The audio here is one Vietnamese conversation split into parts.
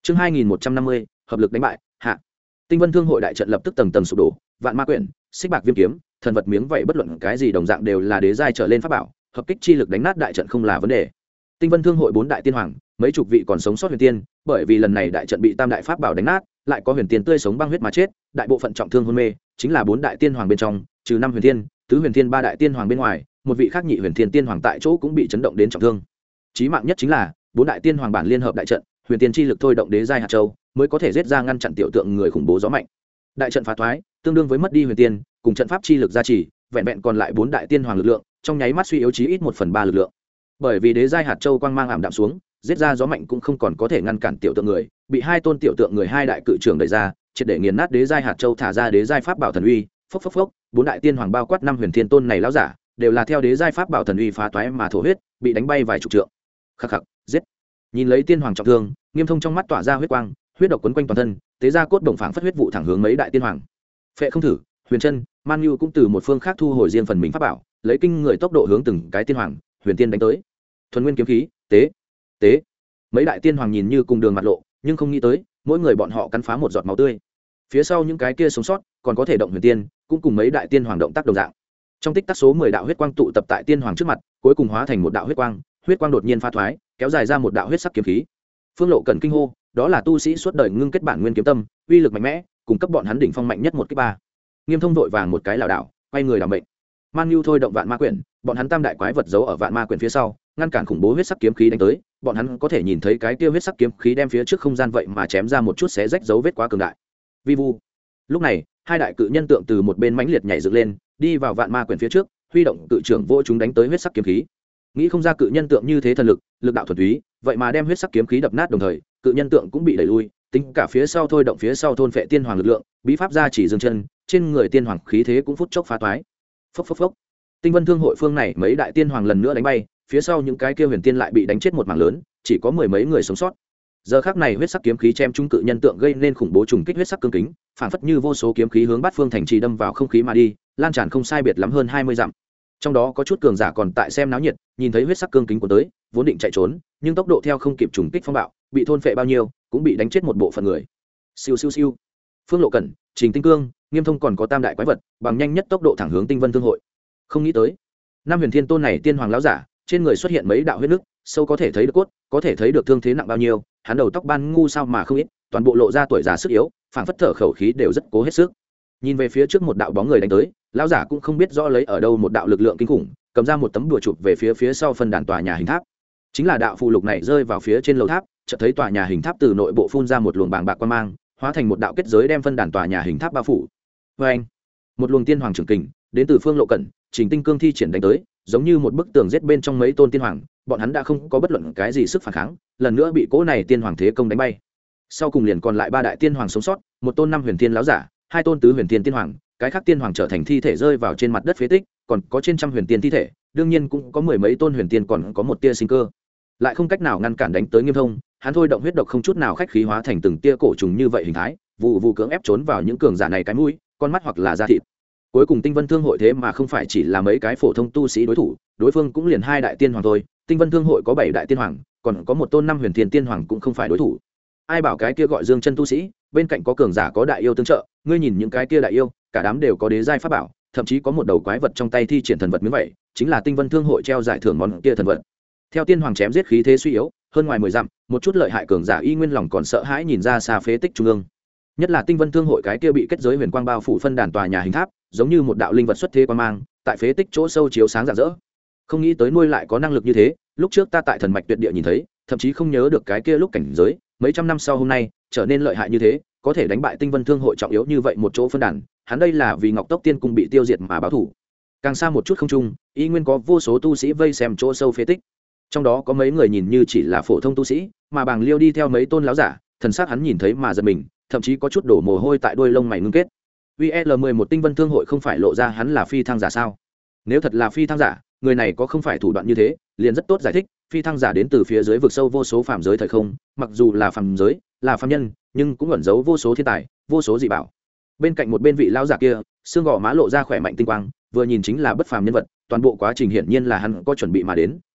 Chương 2150, hợp lực đánh bại, hạ. Tinh Vân Thương hội đại trận lập tức tầng tầng sụp đổ, vạn ma quyển, xích bạc viêm kiếm, thần vật miếng vậy bất luận cái gì đồng dạng đều là đế giai trở lên pháp bảo, hợp kích chi lực đánh nát đại trận không là vấn đề. Tinh Vân Thương hội 4 đại tiên hoàng, mấy chục vị còn sống sót huyền tiên, bởi vì lần này đại trận bị tam đại pháp bảo đánh nát, lại có huyền tiên tươi sống băng huyết mà chết, đại bộ phận trọng thương hôn mê, chính là 4 đại tiên hoàng bên trong, trừ 5 huyền tiên, tứ huyền tiên 3 đại tiên hoàng bên ngoài, một vị khác nhị huyền tiên tiên hoàng tại chỗ cũng bị chấn động đến trọng thương. Chí mạng nhất chính là 4 đại tiên hoàng bản liên hợp đại trận, huyền tiên chi lực thôi động đế giai hạt châu, mới có thể giết ra ngăn chặn tiểu tượng người khủng bố gió mạnh. Đại trận phá thoái, tương đương với mất đi huyền tiên, cùng trận pháp chi lực gia trì, vẹn vẹn còn lại 4 đại tiên hoàng lực lượng, trong nháy mắt suy yếu chí ít 1/3 lực lượng. Bởi vì đế giai hạt châu quang mang ảm đạm xuống, giết ra gió mạnh cũng không còn có thể ngăn cản tiểu tượng người, bị hai tôn tiểu tượng người hai đại cự trưởng đẩy ra, triệt để nghiền nát đế giai hạt châu, thả ra đế giai pháp bảo thần uy, phốc phốc phốc, 4 đại tiên hoàng bao quát 5 huyền thiên tôn này lão giả, đều là theo đế giai pháp bảo thần uy phá toái mà thổ huyết, bị đánh bay vài chục trượng. Khắc khắc, giết. Nhìn lấy tiên hoàng trọng thương, Nghiêm Thông trong mắt tỏa ra huyết quang, huyết độc quấn quanh toàn thân, tế ra cốt đồng phảng phất huyết vụ thẳng hướng mấy đại tiên hoàng. Phệ không thử, Huyền Chân, Man Nhu cũng từ một phương khác thu hồi riêng phần mình pháp bảo, lấy kinh người tốc độ hướng từng cái tiên hoàng, huyền tiên đánh tới. Thuần nguyên kiếm khí, tế, tế. Mấy đại tiên hoàng nhìn như cùng đường mặt lộ, nhưng không nghĩ tới, mỗi người bọn họ cắn phá một giọt máu tươi. Phía sau những cái kia sống sót, còn có thể động huyền tiên, cũng cùng mấy đại tiên hoàng động tác đồng dạng. Trong tích tắc số 10 đạo huyết quang tụ tập tại tiên hoàng trước mặt, cuối cùng hóa thành một đạo huyết quang đột nhiên pha thoái, kéo dài ra một đạo huyết sắc kiếm khí. Phương Lộ cần kinh hô, đó là tu sĩ suốt đời ngưng kết bản nguyên kiếm tâm, uy lực mạnh mẽ, cung cấp bọn hắn đỉnh phong mạnh nhất một cái ba. Nghiêm Thông vội vàng một cái lảo đảo, quay người đảm mệnh. Man Nhu thôi động vạn ma quyển, bọn hắn tam đại quái vật giấu ở vạn ma quyển phía sau, ngăn cản khủng bố huyết sắc kiếm khí đánh tới, bọn hắn có thể nhìn thấy cái kia huyết sắc kiếm khí đem phía trước không gian vậy mà chém ra một chút xé rách dấu vết quá cường đại. Vi vu. Lúc này, hai đại cự nhân tượng từ một bên mãnh liệt nhảy dựng lên, đi vào vạn ma quyển phía trước, huy động cự trưởng vô chúng đánh tới huyết sắc kiếm khí. Nghĩ không ra cự nhân tượng như thế thần lực, lực đạo thuần túy, vậy mà đem huyết sắc kiếm khí đập nát đồng thời, cự nhân tượng cũng bị đẩy lui, tính cả phía sau thôi động phía sau thôn phệ tiên hoàng lực lượng, bí pháp gia chỉ dương chân, trên người tiên hoàng khí thế cũng phút chốc phá toái. Phốc phốc phốc. Tinh Vân Thương hội phương này mấy đại tiên hoàng lần nữa đánh bay, phía sau những cái kia huyền tiên lại bị đánh chết một mảng lớn, chỉ có mười mấy người sống sót. Giờ khắc này huyết sắc kiếm khí chém trúng cự nhân tượng gây nên khủng bố trùng kích huyết sắc cương kính, phản phất như vô số kiếm khí hướng bát phương thành trì đâm vào không khí mà đi, lan tràn không sai biệt lắm hơn 20 dặm. Trong đó có chút cường giả còn tại xem náo nhiệt, nhìn thấy huyết sắc cương kính của tới, vốn định chạy trốn, nhưng tốc độ theo không kịp trùng kích phong bạo, bị thôn phệ bao nhiêu, cũng bị đánh chết một bộ phận người. Siêu siêu siêu. Phương Lộ Cẩn, Trình Tinh Cương, Nghiêm Thông còn có tam đại quái vật, bằng nhanh nhất tốc độ thẳng hướng Tinh Vân Thương hội. Không nghĩ tới, năm huyền thiên tôn này tiên hoàng lão giả, trên người xuất hiện mấy đạo huyết nứt, sâu có thể thấy được cốt, có thể thấy được thương thế nặng bao nhiêu, hắn đầu tóc ban ngu sao mà không ít, toàn bộ lộ ra tuổi già sức yếu, phảng phất thở khẩu khí đều rất cố hết sức. Nhìn về phía trước một đạo bóng người đánh tới, lão giả cũng không biết rõ lấy ở đâu một đạo lực lượng kinh khủng, cầm ra một tấm đùa chụp về phía sau phân đàn tòa nhà hình tháp. Chính là đạo phù lục này rơi vào phía trên lầu tháp, chợt thấy tòa nhà hình tháp từ nội bộ phun ra một luồng bàng bạc quang mang, hóa thành một đạo kết giới đem phân đàn tòa nhà hình tháp bao phủ. Và anh, một luồng tiên hoàng trưởng kình đến từ Phương Lộ Cẩn, Trình Tinh Cương thi triển đánh tới, giống như một bức tường giết bên trong mấy tôn tiên hoàng, bọn hắn đã không có bất luận cái gì sức phản kháng, lần nữa bị cỗ này tiên hoàng thế công đánh bay. Sau cùng liền còn lại ba đại tiên hoàng sống sót, một tôn năm huyền tiên lão giả, hai tôn tứ huyền tiên tiên hoàng, cái khác tiên hoàng trở thành thi thể rơi vào trên mặt đất phế tích, còn có trên trăm huyền tiên thi thể, đương nhiên cũng có mười mấy tôn huyền tiên còn có một tia sinh cơ. Lại không cách nào ngăn cản đánh tới Nghiêm Thông, hắn thôi động huyết độc không chút nào khách khí hóa thành từng tia cổ trùng như vậy hình thái, vụ vụ cưỡng ép trốn vào những cường giả này cái mũi, con mắt hoặc là da thịt. Cuối cùng Tinh Vân Thương hội thế mà không phải chỉ là mấy cái phổ thông tu sĩ đối thủ, đối phương cũng liền hai đại tiên hoàng thôi, Tinh Vân Thương hội có 7 đại tiên hoàng, còn có một tôn năm huyền thiên tiên hoàng cũng không phải đối thủ. Ai bảo cái kia gọi Dương Chân tu sĩ, bên cạnh có cường giả có đại yêu tương trợ, ngươi nhìn những cái kia đại yêu, cả đám đều có đế giai pháp bảo, thậm chí có một đầu quái vật trong tay thi triển thần vật miếng vậy, chính là Tinh Vân Thương hội treo giải thưởng món kia thần vật. Theo tiên hoàng chém giết khí thế suy yếu, hơn ngoài 10 dặm, một chút lợi hại cường giả y nguyên lòng còn sợ hãi nhìn ra xa phế tích trung ương. Nhất là Tinh Vân Thương hội cái kia bị kết giới huyền quang bao phủ phân đàn tòa nhà hình tháp, giống như một đạo linh vật xuất thế quang mang, tại phế tích chỗ sâu chiếu sáng rạng rỡ. Không nghĩ tới nuôi lại có năng lực như thế, lúc trước ta tại thần mạch tuyệt địa nhìn thấy, thậm chí không nhớ được cái kia lúc cảnh giới, mấy trăm năm sau hôm nay, trở nên lợi hại như thế, có thể đánh bại Tinh Vân Thương hội trọng yếu như vậy một chỗ phân đàn, hắn đây là vì Ngọc Tốc Tiên cung bị tiêu diệt mà báo thù. Càng xa một chút không trung, y nguyên có vô số tu sĩ vây xem chỗ sâu phế tích. Trong đó có mấy người nhìn như chỉ là phổ thông tu sĩ, mà Bàng Liêu đi theo mấy tôn láo giả, thần sắc hắn nhìn thấy mà giật mình, thậm chí có chút đổ mồ hôi tại đuôi lông mày ngưng kết. VL11 Tinh Vân Thương hội không phải lộ ra hắn là phi thăng giả sao? Nếu thật là phi thăng giả, người này có không phải thủ đoạn như thế, liền rất tốt giải thích, phi thăng giả đến từ phía dưới vực sâu vô số phàm giới thời không, mặc dù là phàm giới, là phàm nhân, nhưng cũng ẩn giấu vô số thiên tài, vô số dị bảo. Bên cạnh một bên vị lão giả kia, xương gò má lộ ra khỏe mạnh tinh quang, vừa nhìn chính là bất phàm nhân vật, toàn bộ quá trình hiển nhiên là hắn có chuẩn bị mà đến,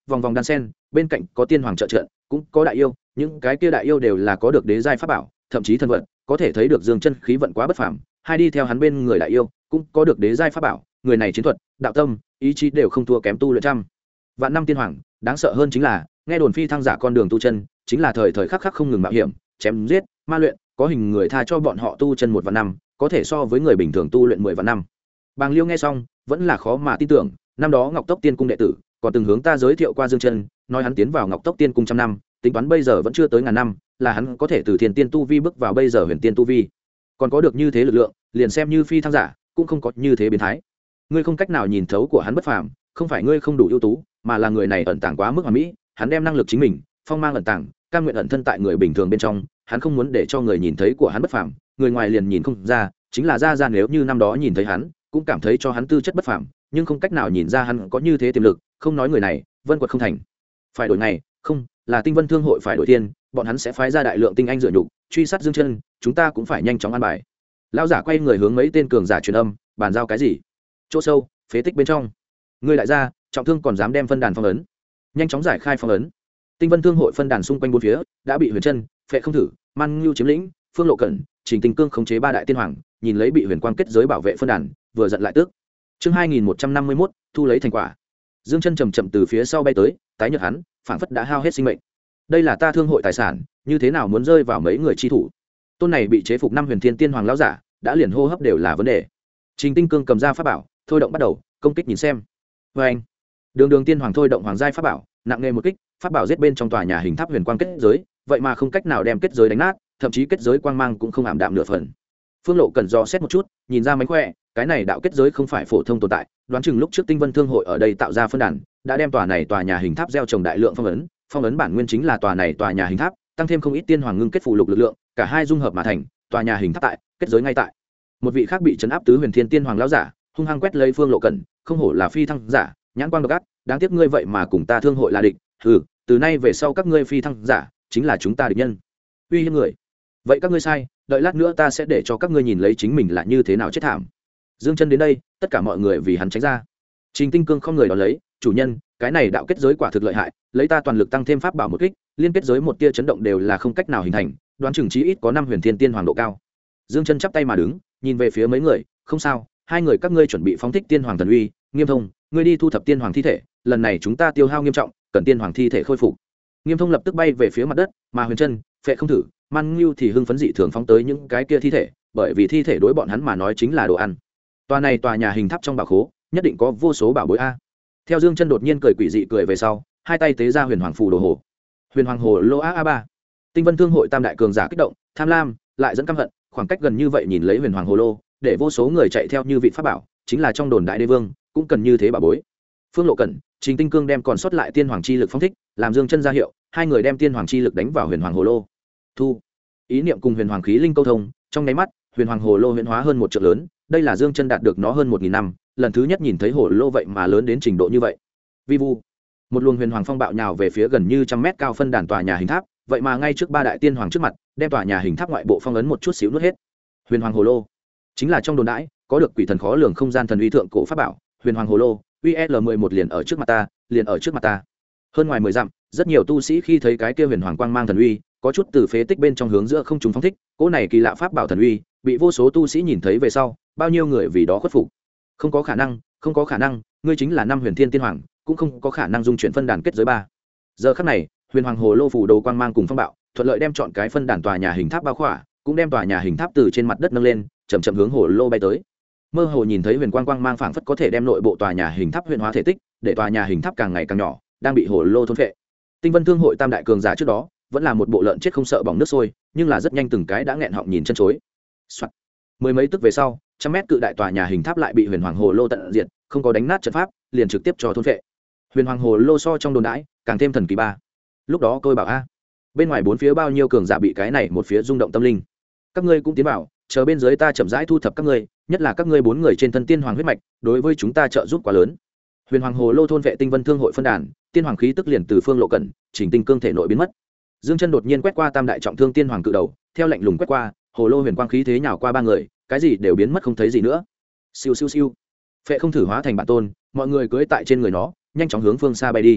vòng vòng đan sen, bên cạnh có tiên hoàng trợ trận, cũng có đại yêu, những cái kia đại yêu đều là có được đế giai pháp bảo, thậm chí thân vận, có thể thấy được Dương Chân khí vận quá bất phàm, hai đi theo hắn bên người đại yêu, cũng có được đế giai pháp bảo, người này chiến thuật, đạo tâm, ý chí đều không thua kém tu luyện trăm vạn năm tiên hoàng. Đáng sợ hơn chính là nghe đồn phi thăng giả con đường tu chân chính là thời thời khắc khắc không ngừng mạo hiểm, chém giết, ma luyện, có hình người tha cho bọn họ tu chân 1 vạn năm, có thể so với người bình thường tu luyện 10 vạn năm. Bàng Liêu nghe xong vẫn là khó mà tin tưởng, năm đó Ngọc Tốc Tiên cung đệ tử còn từng hướng ta giới thiệu qua Dương Chân, nói hắn tiến vào Ngọc Tốc Tiên cung 100 năm, tính toán bây giờ vẫn chưa tới ngàn năm, là hắn có thể từ thiên tiên tu vi bước vào bây giờ huyền tiên tu vi, còn có được như thế lực lượng, liền xem như phi thăng giả cũng không có như thế biến thái. Ngươi không cách nào nhìn thấu của hắn bất phàm, không phải ngươi không đủ ưu tú, mà là người này ẩn tàng quá mức hoàn mỹ, hắn đem năng lực chính mình phong mang ẩn tàng, cam nguyện ẩn thân tại người bình thường bên trong, hắn không muốn để cho người nhìn thấy của hắn bất phàm, người ngoài liền nhìn không ra, chính là ra nếu như năm đó nhìn thấy hắn, cũng cảm thấy cho hắn tư chất bất phàm, nhưng không cách nào nhìn ra hắn có như thế tiềm lực, không nói người này, vân quật không thành. Phải đổi ngày, không, là Tinh Vân Thương hội phải đổi tiền, bọn hắn sẽ phái ra đại lượng tinh anh dựa nhục, truy sát Dương Chân, chúng ta cũng phải nhanh chóng an bài. Lão giả quay người hướng mấy tên cường giả truyền âm, bàn giao cái gì? Chỗ sâu, phế tích bên trong. Ngươi đại gia, trọng thương còn dám đem phân đàn phong ấn? Nhanh chóng giải khai phong ấn. Tinh Vân Thương hội phân đàn xung quanh bốn phía đã bị Huyền Chân, Phệ Không Thử, Man Ngưu chiếm lĩnh, Phương Lộ Cẩn, Trình Tinh Cương khống chế 3 đại tiên hoàng, nhìn lấy bị Huyền Quang kết giới bảo vệ phân đàn, vừa giận lại tức. Chương 2151, thu lấy thành quả. Dương Chân chậm chậm từ phía sau bay tới, tái nhợt hắn, phảng phất đã hao hết sinh mệnh. Đây là ta Thương hội tài sản, như thế nào muốn rơi vào mấy người chi thủ? Tôn này bị chế phục 5 Huyền Thiên Tiên Hoàng lão giả, đã liền hô hấp đều là vấn đề. Trình Tinh Cương cầm ra pháp bảo, thôi động bắt đầu, công kích nhìn xem. Oeng! Đường Tiên Hoàng thôi động hoàng giai pháp bảo, nặng nghề một kích, pháp bảo giết bên trong tòa nhà hình tháp huyền quang kết giới, vậy mà không cách nào đem kết giới đánh nát, thậm chí kết giới quang mang cũng không ảm đạm nửa phần. Phương Lộ cần dò xét một chút, nhìn ra mánh khỏe, cái này đạo kết giới không phải phổ thông tồn tại, đoán chừng lúc trước Tinh Vân Thương hội ở đây tạo ra phân đàn, đã đem tòa nhà hình tháp gieo trồng đại lượng phong ấn bản nguyên chính là tòa nhà hình tháp, tăng thêm không ít tiên hoàng ngưng kết phụ lục lực lượng, cả hai dung hợp mà thành, tòa nhà hình tháp tại, kết giới ngay tại. Một vị khác bị trấn áp tứ huyền thiên tiên hoàng lão giả, hung hăng quét lấy Phương Lộ Cẩn, không hổ là phi thăng giả, nhãn quang độc ác, đáng tiếc ngươi vậy mà cùng ta Thương hội là địch, từ nay về sau các ngươi phi thăng giả chính là chúng ta địch nhân. Uy hiếp người. Vậy các ngươi sai, đợi lát nữa ta sẽ để cho các ngươi nhìn lấy chính mình là như thế nào chết thảm. Dương Chân đến đây, tất cả mọi người vì hắn tránh ra. Trình Tinh Cương không người đó lấy, chủ nhân, cái này đạo kết giới quả thực lợi hại, lấy ta toàn lực tăng thêm pháp bảo một kích, liên kết giới một tia chấn động đều là không cách nào hình thành, đoán chừng chí ít có 5 huyền thiên tiên hoàng độ cao. Dương Chân chắp tay mà đứng, nhìn về phía mấy người, không sao, hai người các ngươi chuẩn bị phóng thích tiên hoàng thần uy, Nghiêm Thông, ngươi đi thu thập tiên hoàng thi thể, lần này chúng ta tiêu hao nghiêm trọng, cần tiên hoàng thi thể khôi phục. Nghiêm Thông lập tức bay về phía mặt đất, mà Huyền Chân, Phệ Không Thử, Man Ngưu thì hưng phấn dị thường phóng tới những cái kia thi thể, bởi vì thi thể đối bọn hắn mà nói chính là đồ ăn. Tòa nhà hình tháp trong bảo khố, nhất định có vô số bảo bối a. Theo Dương Chân đột nhiên cười quỷ dị cười về sau, hai tay tế ra Huyền Hoàng phù đồ hồ. Huyền Hoàng hồ lô a3. Tinh Vân Thương hội tam đại cường giả kích động, tham lam, lại dẫn căm hận, khoảng cách gần như vậy nhìn lấy Huyền Hoàng hồ lô, để vô số người chạy theo như vị pháp bảo, chính là trong đồn đại đế vương, cũng cần như thế bảo bối. Phương Lộ Cẩn, Trình Tinh Cương đem còn sót lại tiên hoàng chi lực phóng thích, làm Dương Chân ra hiệu, hai người đem tiên hoàng chi lực đánh vào Huyền Hoàng hồ lô. Thu. Ý niệm cùng Huyền Hoàng khí linh câu thông, trong nháy mắt, Huyền Hoàng hồ lô huyễn hóa hơn một trượng lớn, đây là Dương Chân đạt được nó hơn 1000 năm, lần thứ nhất nhìn thấy hồ lô vậy mà lớn đến trình độ như vậy. Vi vu. Một luồng Huyền Hoàng phong bạo nhào về phía gần như 100 mét cao phân đàn tòa nhà hình tháp, vậy mà ngay trước 3 đại tiên hoàng trước mặt, đem tòa nhà hình tháp ngoại bộ phong ấn một chút xíu nuốt hết. Huyền Hoàng hồ lô chính là trong đồn đãi có được quỷ thần khó lường không gian thần uy thượng cổ pháp bảo. Huyền Hoàng hồ lô UL11 liền ở trước mặt ta, hơn ngoài 10 dặm, rất nhiều tu sĩ khi thấy cái kia Huyền Hoàng quang mang thần uy, có chút từ phế tích bên trong hướng giữa không trung phóng thích, cỗ này kỳ lạ pháp bảo thần uy, bị vô số tu sĩ nhìn thấy về sau, bao nhiêu người vì đó khuất phục. Không có khả năng, ngươi chính là 5 huyền thiên tiên hoàng, cũng không có khả năng dung chuyển phân đàn kết giới 3. Giờ khắc này, Huyền Hoàng hồ lô phủ đồ quang mang cùng phong bạo, thuận lợi đem chọn cái phân đàn tòa nhà hình tháp bao khỏa, cũng đem tòa nhà hình tháp từ trên mặt đất nâng lên, chậm chậm hướng hồ lô bay tới. Mơ hồ nhìn thấy huyền quang quang mang phảng phất có thể đem nội bộ tòa nhà hình tháp huyền hóa thể tích, để tòa nhà hình tháp càng ngày càng nhỏ, đang bị hồ lô thôn phệ. Tinh Vân Thương hội tam đại cường giả trước đó, vẫn là một bộ lợn chết không sợ bỏng nước sôi, nhưng là rất nhanh từng cái đã nghẹn họng nhìn chân chối. Soạt. Mười mấy tức về sau, 100 mét cự đại tòa nhà hình tháp lại bị Huyền Hoàng hồ lô tận diệt, không có đánh nát trận pháp, liền trực tiếp cho thôn phệ. Huyền Hoàng hồ lô so trong đồn đãi, càng thêm thần kỳ ba. Lúc đó tôi bảo a, bên ngoài bốn phía bao nhiêu cường giả bị cái này một phía rung động tâm linh. Các ngươi cũng tiến vào, chờ bên dưới ta chậm rãi thu thập các ngươi, nhất là các ngươi 4 người trên thân tiên hoàng huyết mạch, đối với chúng ta trợ giúp quá lớn. Huyền Hoàng hồ lô thôn vệ Tinh Vân Thương hội phân đàn, tiên hoàng khí tức liền từ Phương Lộ Cẩn, Chỉnh Tinh Cương thể nội biến mất. Dương Chân đột nhiên quét qua tam đại trọng thương tiên hoàng cự đầu, theo lệnh lùng quét qua, hồ lô huyền quang khí thế nhào qua 3 người, cái gì đều biến mất không thấy gì nữa. Siêu siêu siêu. Phệ Không Thử hóa thành bản tôn, mọi người cưỡi tại trên người nó, nhanh chóng hướng phương xa bay đi.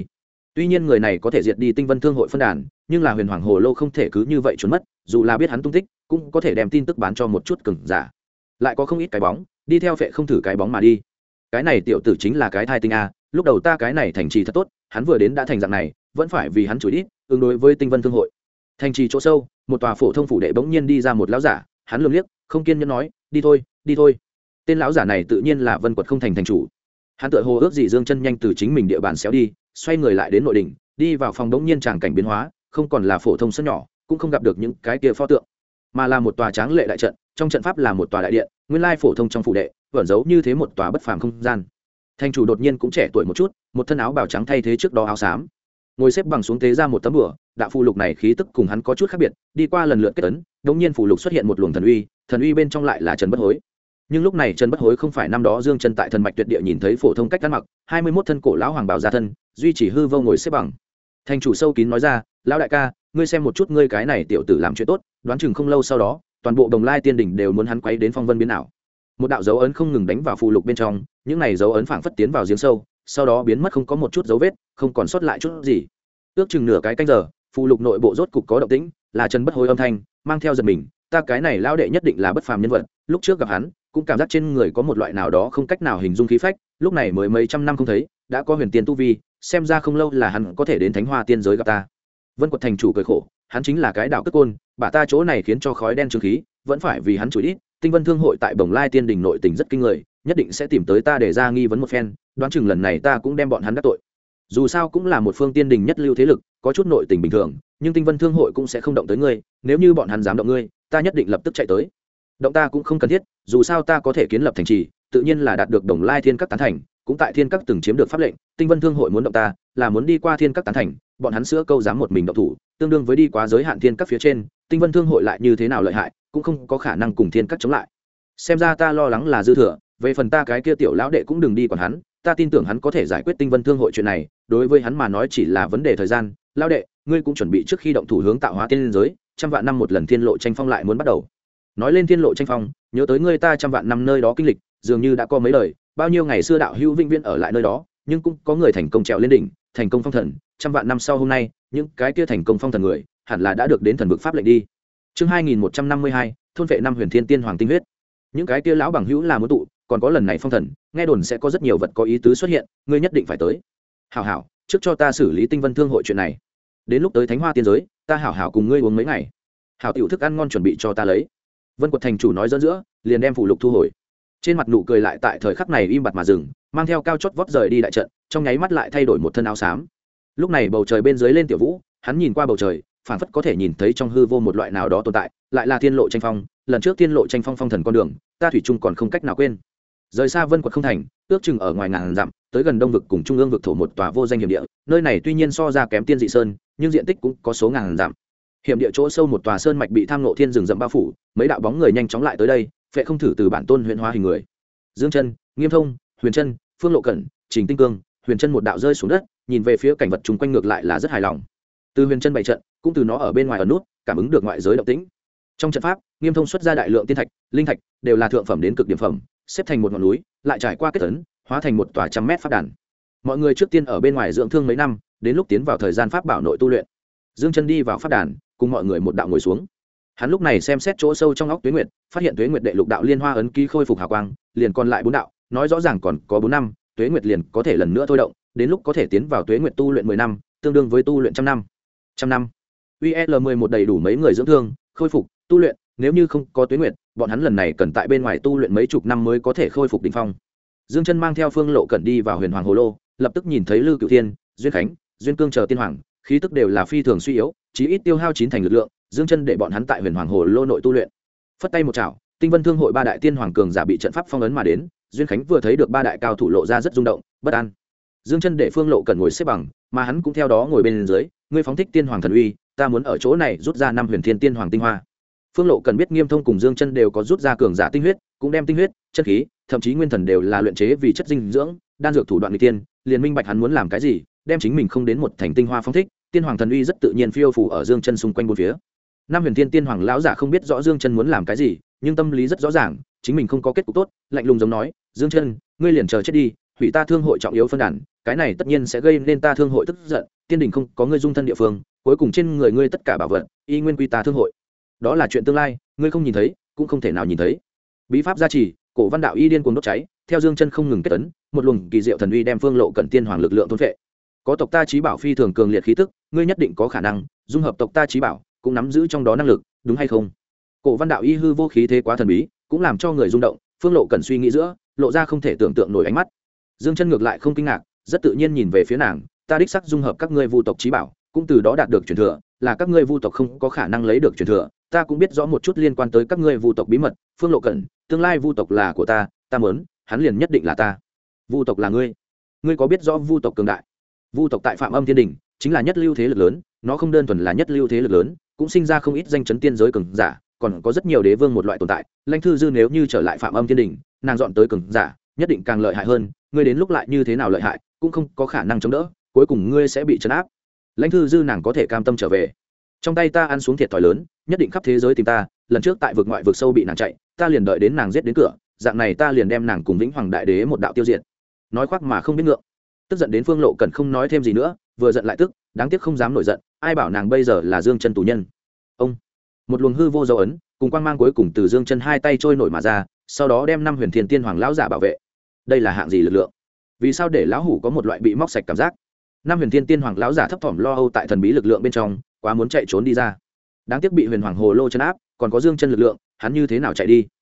Tuy nhiên người này có thể diệt đi Tinh Vân Thương hội phân đàn, nhưng là Huyền Hoàng Hồ Lô không thể cứ như vậy trốn mất, dù là biết hắn tung tích, cũng có thể đem tin tức bán cho một chút cường giả. Lại có không ít cái bóng, đi theo Phệ Không thử cái bóng mà đi. Cái này tiểu tử chính là cái thai tinh a, lúc đầu ta cái này thành trì thật tốt, hắn vừa đến đã thành dạng này, vẫn phải vì hắn chửi đít, ứng đối với Tinh Vân Thương hội. Thành trì chỗ sâu, một tòa phổ thông phủ đệ bỗng nhiên đi ra một lão giả, hắn lườm liếc, không kiên nhẫn nói, đi thôi, đi thôi. Tên lão giả này tự nhiên là Vân Quật không thành thành chủ. Hắn tựa hồ ước gì Dương Chân nhanh từ chính mình địa bàn xéo đi, xoay người lại đến nội đình, đi vào phòng đống nhiên tràng cảnh biến hóa, không còn là phổ thông sân nhỏ, cũng không gặp được những cái kia pho tượng, mà là một tòa tráng lệ đại trận, trong trận pháp là một tòa đại điện, nguyên lai phổ thông trong phủ đệ, vẫn giấu như thế một tòa bất phàm không gian. Thành chủ đột nhiên cũng trẻ tuổi một chút, một thân áo bào trắng thay thế trước đó áo xám, ngồi xếp bằng xuống tế ra một tấm bửa, đạo phù lục này khí tức cùng hắn có chút khác biệt, đi qua lần lượt kết ấn, đống nhiên phù lục xuất hiện một luồng thần uy bên trong lại là Trần Bất Hối. Nhưng lúc này Trần Bất Hối không phải năm đó Dương Chân tại Thần Mạch Tuyệt Địa nhìn thấy phổ thông cách ăn mặc, 21 thân cổ lão hoàng bào gia thân, duy chỉ hư vô ngồi xếp bằng. Thành chủ sâu kín nói ra, lão đại ca, ngươi xem một chút ngươi cái này tiểu tử làm chuyện tốt, đoán chừng không lâu sau đó, toàn bộ Đồng Lai Tiên đỉnh đều muốn hắn quấy đến phong vân biến ảo. Một đạo dấu ấn không ngừng đánh vào phù lục bên trong, những này dấu ấn phảng phất tiến vào giếng sâu, sau đó biến mất không có một chút dấu vết, không còn sót lại chút gì. Ước chừng nửa cái canh giờ, phù lục nội bộ rốt cục có động tĩnh, là Trần Bất Hối âm thanh, mang theo giật mình, ta cái này lão đệ nhất định là bất phàm nhân vật, lúc trước gặp hắn, cũng cảm giác trên người có một loại nào đó không cách nào hình dung khí phách, lúc này mới mấy trăm năm không thấy, đã có huyền tiên tu vi, xem ra không lâu là hắn có thể đến Thánh Hoa tiên giới gặp ta. Vân Quật thành chủ cười khổ, hắn chính là cái đạo cất côn, bà ta chỗ này khiến cho khói đen trướng khí, vẫn phải vì hắn chửi đít. Tinh Vân Thương hội tại Bồng Lai Tiên Đình nội tình rất kinh người, nhất định sẽ tìm tới ta để ra nghi vấn một phen, đoán chừng lần này ta cũng đem bọn hắn đắc tội. Dù sao cũng là một phương tiên đình nhất lưu thế lực, có chút nội tình bình thường, nhưng Tinh Vân Thương hội cũng sẽ không động tới ngươi, nếu như bọn hắn dám động ngươi, ta nhất định lập tức chạy tới. Động ta cũng không cần thiết, dù sao ta có thể kiến lập thành trì, tự nhiên là đạt được Đồng Lai Thiên Các tán thành, cũng tại Thiên Các từng chiếm được pháp lệnh, Tinh Vân Thương hội muốn động ta, là muốn đi qua Thiên Các tán thành, bọn hắn sữa câu dám một mình động thủ, tương đương với đi quá giới hạn Thiên Các phía trên, Tinh Vân Thương hội lại như thế nào lợi hại, cũng không có khả năng cùng Thiên Các chống lại. Xem ra ta lo lắng là dư thừa, về phần ta cái kia tiểu lão đệ cũng đừng đi còn hắn, ta tin tưởng hắn có thể giải quyết Tinh Vân Thương hội chuyện này, đối với hắn mà nói chỉ là vấn đề thời gian. Lão đệ, ngươi cũng chuẩn bị trước khi động thủ hướng tạo hóa tiên giới, trăm vạn năm một lần thiên lộ tranh phong lại muốn bắt đầu. Nói lên thiên lộ tranh phong, nhớ tới ngươi ta trăm vạn năm nơi đó kinh lịch, dường như đã có mấy đời, bao nhiêu ngày xưa đạo hữu vĩnh viễn ở lại nơi đó, nhưng cũng có người thành công trèo lên đỉnh, thành công phong thần, trăm vạn năm sau hôm nay, những cái kia thành công phong thần người, hẳn là đã được đến thần vực pháp lệnh đi. Chương 2152, thôn vệ năm huyền thiên tiên hoàng tinh huyết. Những cái kia lão bằng hữu là muốn tụ, còn có lần này phong thần, nghe đồn sẽ có rất nhiều vật có ý tứ xuất hiện, ngươi nhất định phải tới. Hảo hảo, trước cho ta xử lý Tinh Vân Thương hội chuyện này. Đến lúc tới Thánh Hoa tiên giới, ta hảo hảo cùng ngươi uống mấy ngày. Hảo tiểu thức ăn ngon chuẩn bị cho ta lấy. Vân Quật thành chủ nói dẫn giữa, liền đem phụ lục thu hồi. Trên mặt nụ cười lại tại thời khắc này im bặt mà dừng, mang theo cao chót vót rời đi đại trận, trong nháy mắt lại thay đổi một thân áo xám. Lúc này bầu trời bên dưới lên tiểu vũ, hắn nhìn qua bầu trời, phảng phất có thể nhìn thấy trong hư vô một loại nào đó tồn tại, lại là thiên lộ tranh phong, lần trước thiên lộ tranh phong phong thần con đường, ta thủy chung còn không cách nào quên. Rời xa Vân Quật không thành, ước chừng ở ngoài ngàn dặm, tới gần Đông vực cùng Trung ương vực thổ một tòa vô danh hiểm địa, nơi này tuy nhiên so ra kém Tiên Dị Sơn, nhưng diện tích cũng có số ngàn dặm. Hiểm địa chỗ sâu một tòa sơn mạch bị tham ngộ thiên rừng rậm bao phủ, mấy đạo bóng người nhanh chóng lại tới đây, Phệ Không thử từ bản tôn huyền hóa hình người. Dương Chân, Nghiêm Thông, Huyền Chân, Phương Lộ Cẩn, Trình Tinh Cương, Huyền Chân một đạo rơi xuống đất, nhìn về phía cảnh vật chung quanh ngược lại là rất hài lòng. Từ Huyền Chân bày trận, cũng từ nó ở bên ngoài ở nút, cảm ứng được ngoại giới động tĩnh. Trong trận pháp, Nghiêm Thông xuất ra đại lượng tiên thạch, linh thạch, đều là thượng phẩm đến cực điểm phẩm, xếp thành một ngọn núi, lại trải qua kết ấn, hóa thành một tòa trăm mét pháp đàn. Mọi người trước tiên ở bên ngoài dưỡng thương mấy năm, đến lúc tiến vào thời gian pháp bảo nội tu luyện. Dương Chân đi vào pháp đàn, cùng mọi người một đạo ngồi xuống. Hắn lúc này xem xét chỗ sâu trong óc Tuế Nguyệt, phát hiện Tuế Nguyệt đệ lục đạo liên hoa ấn ký khôi phục hào quang, liền còn lại 4 đạo, nói rõ ràng còn có 4 năm, Tuế Nguyệt liền có thể lần nữa thôi động, đến lúc có thể tiến vào Tuế Nguyệt tu luyện 10 năm, tương đương với tu luyện trăm năm. Trăm năm. UL11 đầy đủ mấy người dưỡng thương, khôi phục, tu luyện, nếu như không có Tuế Nguyệt, bọn hắn lần này cần tại bên ngoài tu luyện mấy chục năm mới có thể khôi phục đỉnh phong. Dương Chân mang theo Phương Lộ Cẩn đi vào Huyền Hoàng Hồ Lô, lập tức nhìn thấy Lư Cửu Thiên, Duyên Khánh, Duyên Cương chờ tiên hoàng, khí tức đều là phi thường suy yếu, chí ít tiêu hao 9 thành lực lượng. Dương Chân để bọn hắn tại Huyền Hoàng Hồ Lô nội tu luyện. Phất tay một chảo, Tinh Vân Thương hội 3 đại tiên hoàng cường giả bị trận pháp phong ấn mà đến, Duyên Khánh vừa thấy được 3 đại cao thủ lộ ra rất rung động, bất an. Dương Chân để Phương Lộ Cẩn ngồi xếp bằng, mà hắn cũng theo đó ngồi bên dưới, ngươi phóng thích tiên hoàng thần uy, ta muốn ở chỗ này rút ra 5 huyền thiên tiên hoàng tinh hoa. Phương Lộ Cẩn biết Nghiêm Thông cùng Dương Chân đều có rút ra cường giả tinh huyết, cũng đem tinh huyết, chân khí, thậm chí nguyên thần đều là luyện chế vì chất dinh dưỡng, đan dược thủ đoạn nghịch tiên, liền minh bạch hắn muốn làm cái gì, đem chính mình không đến một thành tinh hoa phóng thích, tiên hoàng thần uy rất tự nhiên phiêu phù ở Dương Chân xung quanh bốn phía. Năm huyền thiên tiên hoàng lão giả không biết rõ Dương Chân muốn làm cái gì, nhưng tâm lý rất rõ ràng, chính mình không có kết cục tốt, lạnh lùng giống nói, Dương Chân, ngươi liền chờ chết đi, hủy ta thương hội trọng yếu phân đàn, cái này tất nhiên sẽ gây nên ta thương hội tức giận. Tiên đình không có ngươi dung thân địa phương, cuối cùng trên người ngươi tất cả bảo vật y nguyên quy ta thương hội. Đó là chuyện tương lai, ngươi không nhìn thấy cũng không thể nào nhìn thấy. Bí pháp gia trì, cổ văn đạo y điên cuồng đốt cháy, theo dương chân không ngừng kết tấn, một luồng kỳ diệu thần uy đem Phương Lộ Cẩn tiên hoàng lực lượng thôn phệ. Có tộc ta chí bảo phi thường cường liệt khí tức, ngươi nhất định có khả năng dung hợp tộc ta chí bảo, cũng nắm giữ trong đó năng lực, đúng hay không? Cổ văn đạo y hư vô khí thế quá thần bí, cũng làm cho người rung động. Phương Lộ Cẩn suy nghĩ giữa, lộ ra không thể tưởng tượng nổi ánh mắt. Dương chân ngược lại không kinh ngạc, rất tự nhiên nhìn về phía nàng, ta đích sắc dung hợp các ngươi vu tộc chí bảo, cũng từ đó đạt được truyền thừa, là các ngươi vu tộc không có khả năng lấy được truyền thừa, ta cũng biết rõ một chút liên quan tới các ngươi vu tộc bí mật. Phương Lộ Cẩn, tương lai vu tộc là của ta muốn, hắn liền nhất định là ta. Vu tộc là ngươi, ngươi có biết rõ vu tộc cường đại? Vu tộc tại Phạm Âm Thiên Đình chính là nhất lưu thế lực lớn, nó không đơn thuần là nhất lưu thế lực lớn, cũng sinh ra không ít danh chấn tiên giới cường giả, còn có rất nhiều đế vương một loại tồn tại. Lãnh Thư Dư nếu như trở lại Phạm Âm Thiên Đình, nàng dọn tới cường giả, nhất định càng lợi hại hơn, ngươi đến lúc lại như thế nào lợi hại, cũng không có khả năng chống đỡ, cuối cùng ngươi sẽ bị trấn áp. Lãnh Thư Dư nàng có thể cam tâm trở về. Trong tay ta ăn xuống thiệt thòi lớn, nhất định khắp thế giới tìm ta, lần trước tại vực ngoại vực sâu bị nàng chạy, ta liền đợi đến nàng giết đến cửa, dạng này ta liền đem nàng cùng Vĩnh Hoàng Đại Đế một đạo tiêu diệt. Nói khoác mà không biết ngượng. Tức giận đến Phương Lộ Cẩn không nói thêm gì nữa, vừa giận lại tức, đáng tiếc không dám nổi giận, ai bảo nàng bây giờ là Dương Chân tù nhân. Ông, một luồng hư vô dấu ấn, cùng quang mang cuối cùng từ Dương Chân hai tay trôi nổi mà ra, sau đó đem năm Huyền Thiên Tiên Hoàng lão giả bảo vệ. Đây là hạng gì lực lượng? Vì sao để lão hủ có một loại bị móc sạch cảm giác? Năm Huyền Thiên Tiên Hoàng lão giả thấp thỏm lo âu tại thần bí lực lượng bên trong, quá muốn chạy trốn đi ra. Đáng tiếc bị Huyền Hoàng Hồ Lô trấn áp, còn có Dương Chân lực lượng, hắn như thế nào chạy đi?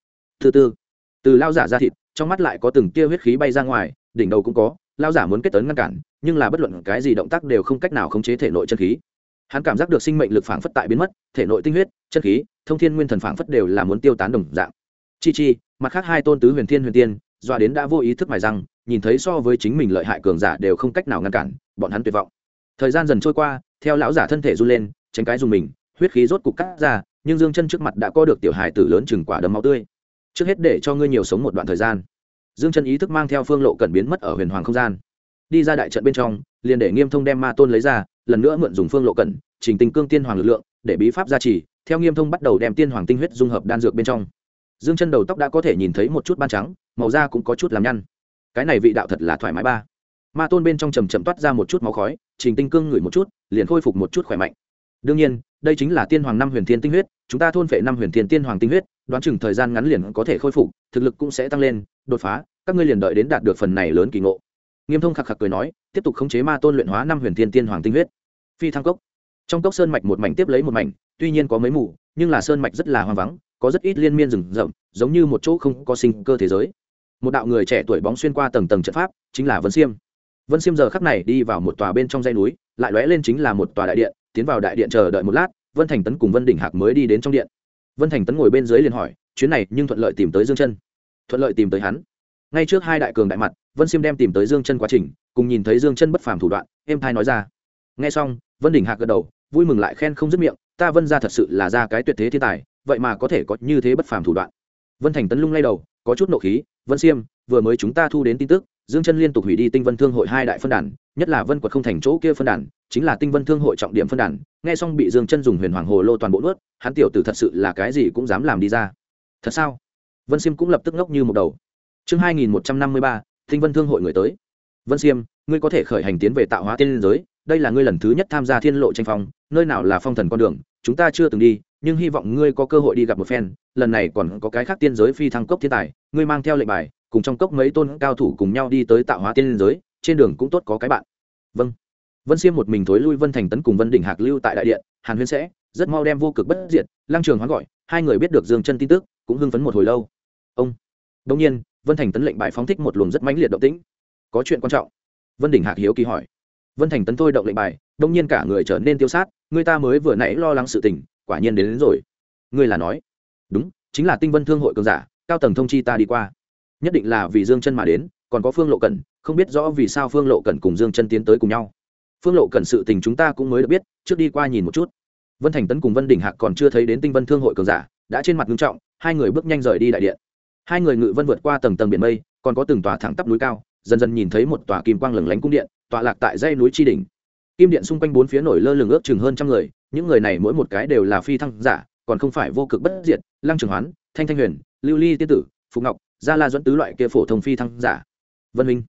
Từ lão giả ra thịt, trong mắt lại có từng tia huyết khí bay ra ngoài, đỉnh đầu cũng có. Lão giả muốn kết tấn ngăn cản, nhưng là bất luận cái gì động tác đều không cách nào khống chế thể nội chân khí. Hắn cảm giác được sinh mệnh lực phảng phất tại biến mất, thể nội tinh huyết, chân khí, thông thiên nguyên thần phảng phất đều là muốn tiêu tán đồng dạng. Chi, mặt khác hai tôn tứ huyền tiên, dọa đến đã vô ý thức mài răng, nhìn thấy so với chính mình lợi hại cường giả đều không cách nào ngăn cản, bọn hắn tuyệt vọng. Thời gian dần trôi qua, theo lão giả thân thể run lên, tránh cái dùng mình, huyết khí rốt cục cắt ra, nhưng Dương Chân trước mặt đã có được tiểu hài tử lớn chừng quả đấm máu tươi. Trước hết để cho ngươi nhiều sống một đoạn thời gian. Dương Chân ý thức mang theo Phương Lộ Cẩn biến mất ở huyền hoàng không gian, đi ra đại trận bên trong, liền để Nghiêm Thông đem ma tôn lấy ra, lần nữa mượn dùng Phương Lộ Cẩn, Trình Tình Cương tiên hoàng lực lượng, để bí pháp gia trì, theo Nghiêm Thông bắt đầu đem tiên hoàng tinh huyết dung hợp đan dược bên trong. Dương Chân đầu tóc đã có thể nhìn thấy một chút ban trắng, màu da cũng có chút làm nhăn. Cái này vị đạo thật là thoải mái ba. Ma tôn bên trong chậm chậm toát ra một chút máu khói, Trình Tinh Cương ngửi một chút, liền khôi phục một chút khỏe mạnh. Đương nhiên, đây chính là tiên hoàng năm huyền thiên tinh huyết, chúng ta thôn phệ năm huyền thiên tiên hoàng tinh huyết, đoán chừng thời gian ngắn liền có thể khôi phục, thực lực cũng sẽ tăng lên, đột phá, các ngươi liền đợi đến đạt được phần này lớn kỳ ngộ. Nghiêm Thông khạc khạc cười nói, tiếp tục khống chế ma tôn luyện hóa năm huyền thiên tiên hoàng tinh huyết. Phi thăng cốc, trong cốc sơn mạch một mảnh tiếp lấy một mảnh, tuy nhiên có mấy mù, nhưng là sơn mạch rất là hoang vắng, có rất ít liên miên rừng rậm, giống như một chỗ không có sinh cơ thế giới. Một đạo người trẻ tuổi bóng xuyên qua tầng tầng trận pháp, chính là Vân Xiêm. Vân Xiêm giờ khắc này đi vào một tòa bên trong dãy núi, lại lóe lên chính là một tòa đại điện, tiến vào đại điện chờ đợi một lát, Vân Thành Tấn cùng Vân Đỉnh Hạc mới đi đến trong điện. Vân Thành Tấn ngồi bên dưới liền hỏi, chuyến này nhưng thuận lợi tìm tới Dương Chân? Thuận lợi tìm tới hắn. Ngay trước hai đại cường đại mặt, Vân Xiêm đem tìm tới Dương Chân quá trình, cùng nhìn thấy Dương Chân bất phàm thủ đoạn, êm thai nói ra. Nghe xong, Vân Đỉnh Hạc gật đầu, vui mừng lại khen không dứt miệng, ta Vân gia thật sự là ra cái tuyệt thế thiên tài, vậy mà có thể có như thế bất phàm thủ đoạn. Vân Thành Tấn lung lay đầu, có chút nộ khí, Vân Xiêm, vừa mới chúng ta thu đến tin tức, Dương Chân liên tục hủy đi Tinh Vân Thương hội hai đại phân đàn, nhất là Vân Quật không thành chỗ kia phân đàn, chính là Tinh Vân Thương hội trọng điểm phân đàn, nghe xong bị Dương Chân dùng Huyền Hoàng Hồ Lô toàn bộ nuốt, hắn tiểu tử thật sự là cái gì cũng dám làm đi ra. Thật sao? Vân Xiêm cũng lập tức ngốc như một đầu. Chương 2153, Tinh Vân Thương hội người tới. Vân Xiêm, ngươi có thể khởi hành tiến về Tạo Hóa Tiên giới, đây là ngươi lần thứ nhất tham gia Thiên Lộ tranh phong, nơi nào là phong thần con đường, chúng ta chưa từng đi, nhưng hy vọng ngươi có cơ hội đi gặp một phen, lần này còn có cái khác tiên giới phi thăng cốc thiên tài, ngươi mang theo lệnh bài, cùng trong cốc mấy tôn cao thủ cùng nhau đi tới Tạo Hóa Tiên giới, trên đường cũng tốt có cái bạn. Vâng. Vân Xiêm một mình thối lui Vân Thành Tấn cùng Vân Đỉnh Hạc lưu tại đại điện, Hàn Huyên sẽ rất mau đem vô cực bất diệt, Lăng Trường Hoán gọi, hai người biết được Dương Chân tin tức, cũng hưng phấn một hồi lâu. Ông. Đương nhiên, Vân Thành Tấn lệnh bài phóng thích một luồng rất mãnh liệt động tĩnh. Có chuyện quan trọng? Vân Đỉnh Hạc hiếu kỳ hỏi. Vân Thành Tấn thôi động lệnh bài, đương nhiên cả người trở nên tiêu sát, người ta mới vừa nãy lo lắng sự tình, quả nhiên đến rồi. Ngươi là nói? Đúng, chính là Tinh Vân Thương hội cường giả, cao tầng thông chi ta đi qua. Nhất định là vì Dương Chân mà đến, còn có Phương Lộ Cẩn, không biết rõ vì sao Phương Lộ Cẩn cùng Dương Chân tiến tới cùng nhau. Phương Lộ Cẩn sự tình chúng ta cũng mới được biết, trước đi qua nhìn một chút. Vân Thành Tấn cùng Vân Đỉnh Hạc còn chưa thấy đến Tinh Vân Thương hội cường giả, đã trên mặt nghiêm trọng, hai người bước nhanh rời đi đại điện. Hai người ngự vân vượt qua tầng tầng biển mây, còn có từng tòa thẳng tắp núi cao, dần dần nhìn thấy một tòa kim quang lừng lánh cung điện, tọa lạc tại dãy núi chi đỉnh. Kim điện xung quanh bốn phía nổi lơ lửng ước chừng hơn trăm người, những người này mỗi một cái đều là phi thăng giả, còn không phải vô cực bất diệt, Lăng Trường Hoán, Thanh Thanh Huyền, Lưu Ly tiên tử, Phục Ngọc, Gia La Duẫn tứ loại kia phổ thông phi thăng giả. Vân Minh,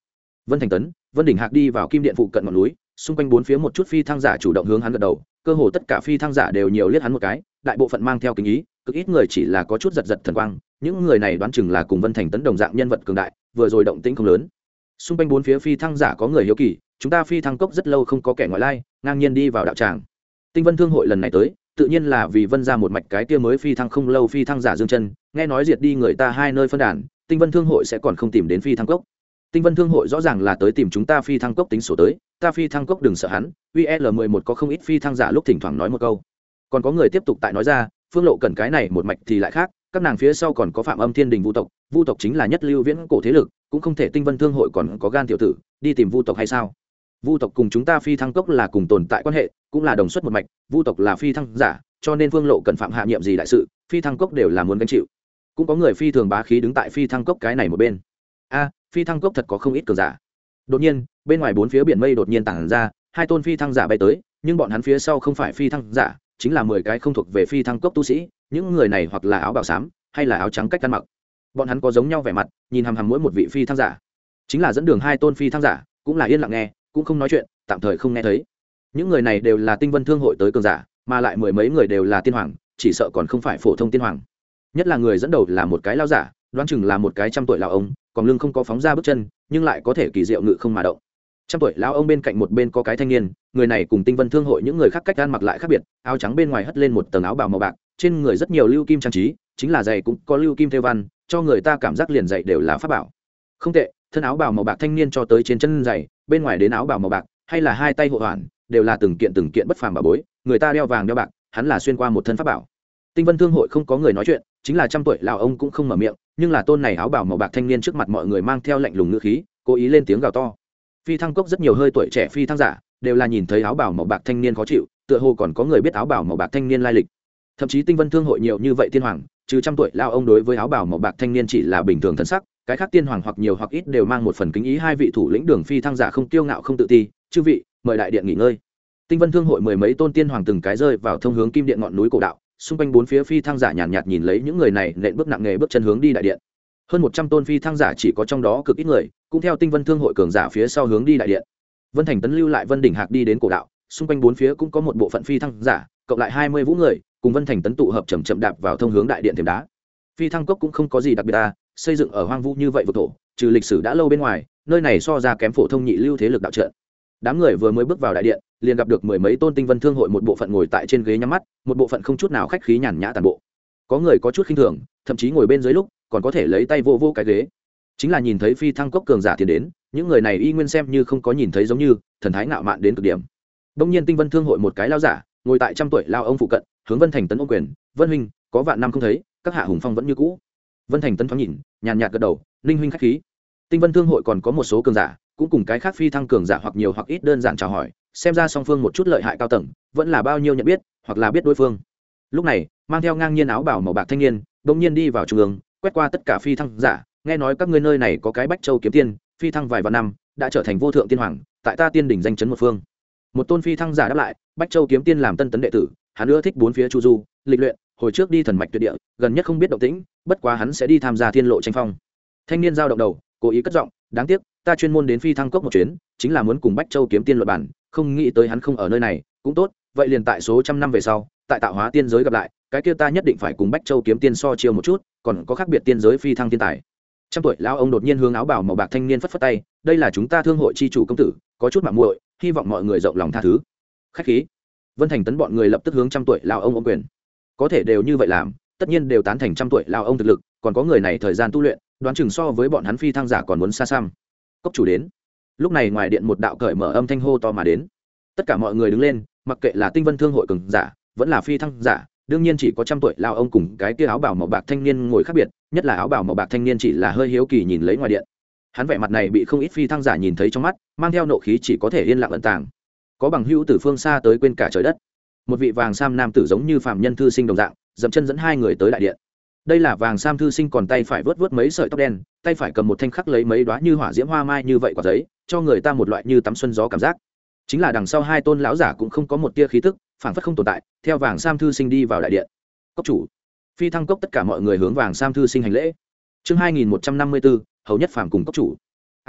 Vân Thành Tấn, Vân Đỉnh Hạc đi vào kim điện phụ cận ngọn núi, xung quanh bốn phía một chút phi thăng giả chủ động hướng hắn gật đầu, cơ hồ tất cả phi thăng giả đều nhiều liếc hắn một cái, đại bộ phận mang theo kính ý, cực ít người chỉ là có chút giật giật thần quang, những người này đoán chừng là cùng Vân Thành Tấn đồng dạng nhân vật cường đại, vừa rồi động tĩnh không lớn. Xung quanh bốn phía phi thăng giả có người hiếu kỳ, chúng ta phi thăng cốc rất lâu không có kẻ ngoại lai, ngang nhiên đi vào đạo tràng. Tinh Vân Thương hội lần này tới, tự nhiên là vì Vân ra một mạch cái kia mới phi thăng không lâu phi thăng giả Dương Chân, nghe nói diệt đi người ta hai nơi phân đàn, Tinh Vân Thương hội sẽ còn không tìm đến phi thăng cốc. Tinh Vân Thương hội rõ ràng là tới tìm chúng ta phi thăng cốc tính sổ tới, ta phi thăng cốc đừng sợ hắn. UL11 có không ít phi thăng giả lúc thỉnh thoảng nói một câu. Còn có người tiếp tục tại nói ra, Phương Lộ cần cái này một mạch thì lại khác, các nàng phía sau còn có Phạm Âm Thiên Đình Vu tộc chính là nhất lưu viễn cổ thế lực, cũng không thể Tinh Vân Thương hội còn có gan tiểu tử, đi tìm Vu tộc hay sao? Vu tộc cùng chúng ta phi thăng cốc là cùng tồn tại quan hệ, cũng là đồng xuất một mạch, Vu tộc là phi thăng giả, cho nên Phương Lộ cần phạm hạ nhiệm gì đại sự, phi thăng cốc đều là muốn gánh chịu. Cũng có người phi thường bá khí đứng tại phi thăng cốc cái này một bên. A, phi thăng cốc thật có không ít cường giả. Đột nhiên, bên ngoài bốn phía biển mây đột nhiên tản ra, hai tôn phi thăng giả bay tới, nhưng bọn hắn phía sau không phải phi thăng giả, chính là 10 cái không thuộc về phi thăng cốc tu sĩ, những người này hoặc là áo bào xám, hay là áo trắng cách ăn mặc. Bọn hắn có giống nhau vẻ mặt, nhìn hằm hằm mỗi một vị phi thăng giả. Chính là dẫn đường hai tôn phi thăng giả, cũng là yên lặng nghe, cũng không nói chuyện, tạm thời không nghe thấy. Những người này đều là Tinh Vân Thương hội tới cường giả, mà lại mười mấy người đều là tiên hoàng, chỉ sợ còn không phải phổ thông tiên hoàng. Nhất là người dẫn đầu là một cái lão giả, đoán chừng là một cái trăm tuổi lão ông, còn lưng không có phóng ra bước chân, nhưng lại có thể kỳ diệu ngự không mà động. Trăm tuổi lão ông bên cạnh một bên có cái thanh niên, người này cùng Tinh Vân Thương hội những người khác cách ăn mặc lại khác biệt, áo trắng bên ngoài hất lên một tầng áo bào màu bạc, trên người rất nhiều lưu kim trang trí, chính là giày cũng có lưu kim thêu văn, cho người ta cảm giác liền giày đều là pháp bảo. Không tệ, thân áo bào màu bạc thanh niên cho tới trên chân giày, bên ngoài đến áo bào màu bạc, hay là hai tay hộ hoàn, đều là từng kiện bất phàm bảo bối, người ta đeo vàng đeo bạc, hắn là xuyên qua một thân pháp bảo. Tinh Vân Thương hội không có người nói chuyện, chính là trăm tuổi lão ông cũng không mở miệng, nhưng là tôn này áo bào màu bạc thanh niên trước mặt mọi người mang theo lạnh lùng ngữ khí, cố ý lên tiếng gào to. Phi thăng cốc rất nhiều hơi tuổi trẻ phi thăng giả, đều là nhìn thấy áo bào màu bạc thanh niên khó chịu, tựa hồ còn có người biết áo bào màu bạc thanh niên lai lịch. Thậm chí Tinh Vân Thương hội nhiều như vậy tiên hoàng, trừ trăm tuổi lão ông đối với áo bào màu bạc thanh niên chỉ là bình thường thần sắc, cái khác tiên hoàng hoặc nhiều hoặc ít đều mang một phần kính ý. Hai vị thủ lĩnh đường phi thăng giả không kiêu ngạo không tự ti, chư vị, mời đại điện nghỉ ngơi. Tinh Vân Thương hội mười mấy tôn tiên hoàng từng cái rơi vào thông hướng kim điện ngọn núi cổ đạo, xung quanh bốn phía phi thăng giả nhàn nhạt nhìn lấy những người này nện bước nặng nề bước chân hướng đi đại điện. Hơn 100 tôn phi thăng giả chỉ có trong đó cực ít người, cũng theo Tinh Vân Thương hội cường giả phía sau hướng đi đại điện. Vân Thành Tấn lưu lại Vân Đỉnh Hạc đi đến cổ đạo, xung quanh bốn phía cũng có một bộ phận phi thăng giả, cộng lại 20 vũ người, cùng Vân Thành Tấn tụ hợp chậm chậm đạp vào thông hướng đại điện thềm đá. Phi thăng cốc cũng không có gì đặc biệt xây dựng ở hoang vu như vậy vực thổ, trừ lịch sử đã lâu bên ngoài, nơi này so ra kém phổ thông nhị lưu thế lực đạo trận. Đám người vừa mới bước vào đại điện, liền gặp được mười mấy tôn Tinh Vân Thương hội, một bộ phận ngồi tại trên ghế nhắm mắt, một bộ phận không chút nào khách khí nhàn nhã tàn bộ. Có người có chút khinh thường, thậm chí ngồi bên dưới lúc còn có thể lấy tay vô vô cái ghế. Chính là nhìn thấy phi thăng cốc cường giả tiến đến, những người này y nguyên xem như không có nhìn thấy, giống như thần thái ngạo mạn đến cực điểm. Đông nhiên Tinh Vân Thương hội một cái lao giả ngồi tại trăm tuổi lao ông phụ cận, hướng Vân Thành Tấn ôm quyền, "Vân huynh, có vạn năm không thấy, các hạ hùng phong vẫn như cũ." Vân Thành Tấn thoáng nhìn, nhàn nhạt gật đầu, "Ninh huynh khách khí." Tinh Vân Thương hội còn có một số cường giả, cũng cùng cái khác phi thăng cường giả hoặc nhiều hoặc ít đơn giản chào hỏi, xem ra song phương một chút lợi hại cao tầng, vẫn là bao nhiêu nhận biết, hoặc là biết đối phương. Lúc này, mang theo ngang nhiên áo bào màu bạc thanh niên, bỗng nhiên đi vào trung ương, quét qua tất cả phi thăng giả, "Nghe nói các ngươi nơi này có cái Bách Châu kiếm tiên, phi thăng vài vạn năm, đã trở thành vô thượng tiên hoàng, tại ta tiên đỉnh danh chấn một phương." Một tôn phi thăng giả đáp lại, "Bách Châu kiếm tiên làm tân tấn đệ tử, hắn ưa thích bốn phía chu du, lịch luyện, hồi trước đi thần mạch tuyệt địa, gần nhất không biết động tĩnh, bất quá hắn sẽ đi tham gia thiên lộ tranh phong." Thanh niên giao động đầu, cố ý cất giọng, "Đáng tiếc, ta chuyên môn đến phi thăng cốc một chuyến, chính là muốn cùng Bách Châu kiếm tiên luận bản, không nghĩ tới hắn không ở nơi này, cũng tốt, vậy liền tại số trăm năm về sau, tại tạo hóa tiên giới gặp lại, cái kia ta nhất định phải cùng Bách Châu kiếm tiên so chiêu một chút, còn có khác biệt tiên giới phi thăng thiên tài." Trăm tuổi lão ông đột nhiên hướng áo bào màu bạc thanh niên phất phất tay, "Đây là chúng ta thương hội chi chủ công tử, có chút mạo muội, hy vọng mọi người rộng lòng tha thứ." Khách khí. Vân Thành Tấn bọn người lập tức hướng trăm tuổi lão ông ôm quyền. Có thể đều như vậy làm, tất nhiên đều tán thành trăm tuổi lão ông thực lực, còn có người này thời gian tu luyện, đoán chừng so với bọn hắn phi thăng giả còn muốn xa xăm. Cốc chủ đến. Lúc này ngoài điện một đạo cởi mở âm thanh hô to mà đến. Tất cả mọi người đứng lên, mặc kệ là Tinh Vân Thương hội cường giả, vẫn là phi thăng giả, đương nhiên chỉ có trăm tuổi lão ông cùng cái kia áo bào màu bạc thanh niên ngồi khác biệt, nhất là áo bào màu bạc thanh niên chỉ là hơi hiếu kỳ nhìn lấy ngoài điện. Hắn vẻ mặt này bị không ít phi thăng giả nhìn thấy trong mắt, mang theo nộ khí chỉ có thể yên lặng ẩn tàng. Có bằng hữu từ phương xa tới quên cả trời đất. Một vị vàng sam nam tử giống như phàm nhân thư sinh đồng dạng, dậm chân dẫn hai người tới đại điện. Đây là vàng sam thư sinh, còn tay phải vớt vớt mấy sợi tóc đen, tay phải cầm một thanh khắc lấy mấy đóa như hỏa diễm hoa mai như vậy quả giấy, cho người ta một loại như tắm xuân gió cảm giác. Chính là đằng sau hai tôn lão giả cũng không có một tia khí tức, phảng phất không tồn tại, theo vàng sam thư sinh đi vào đại điện. "Cốc chủ." Phi thăng cốc tất cả mọi người hướng vàng sam thư sinh hành lễ. Chương 2154, hầu nhất phàm cùng cốc chủ.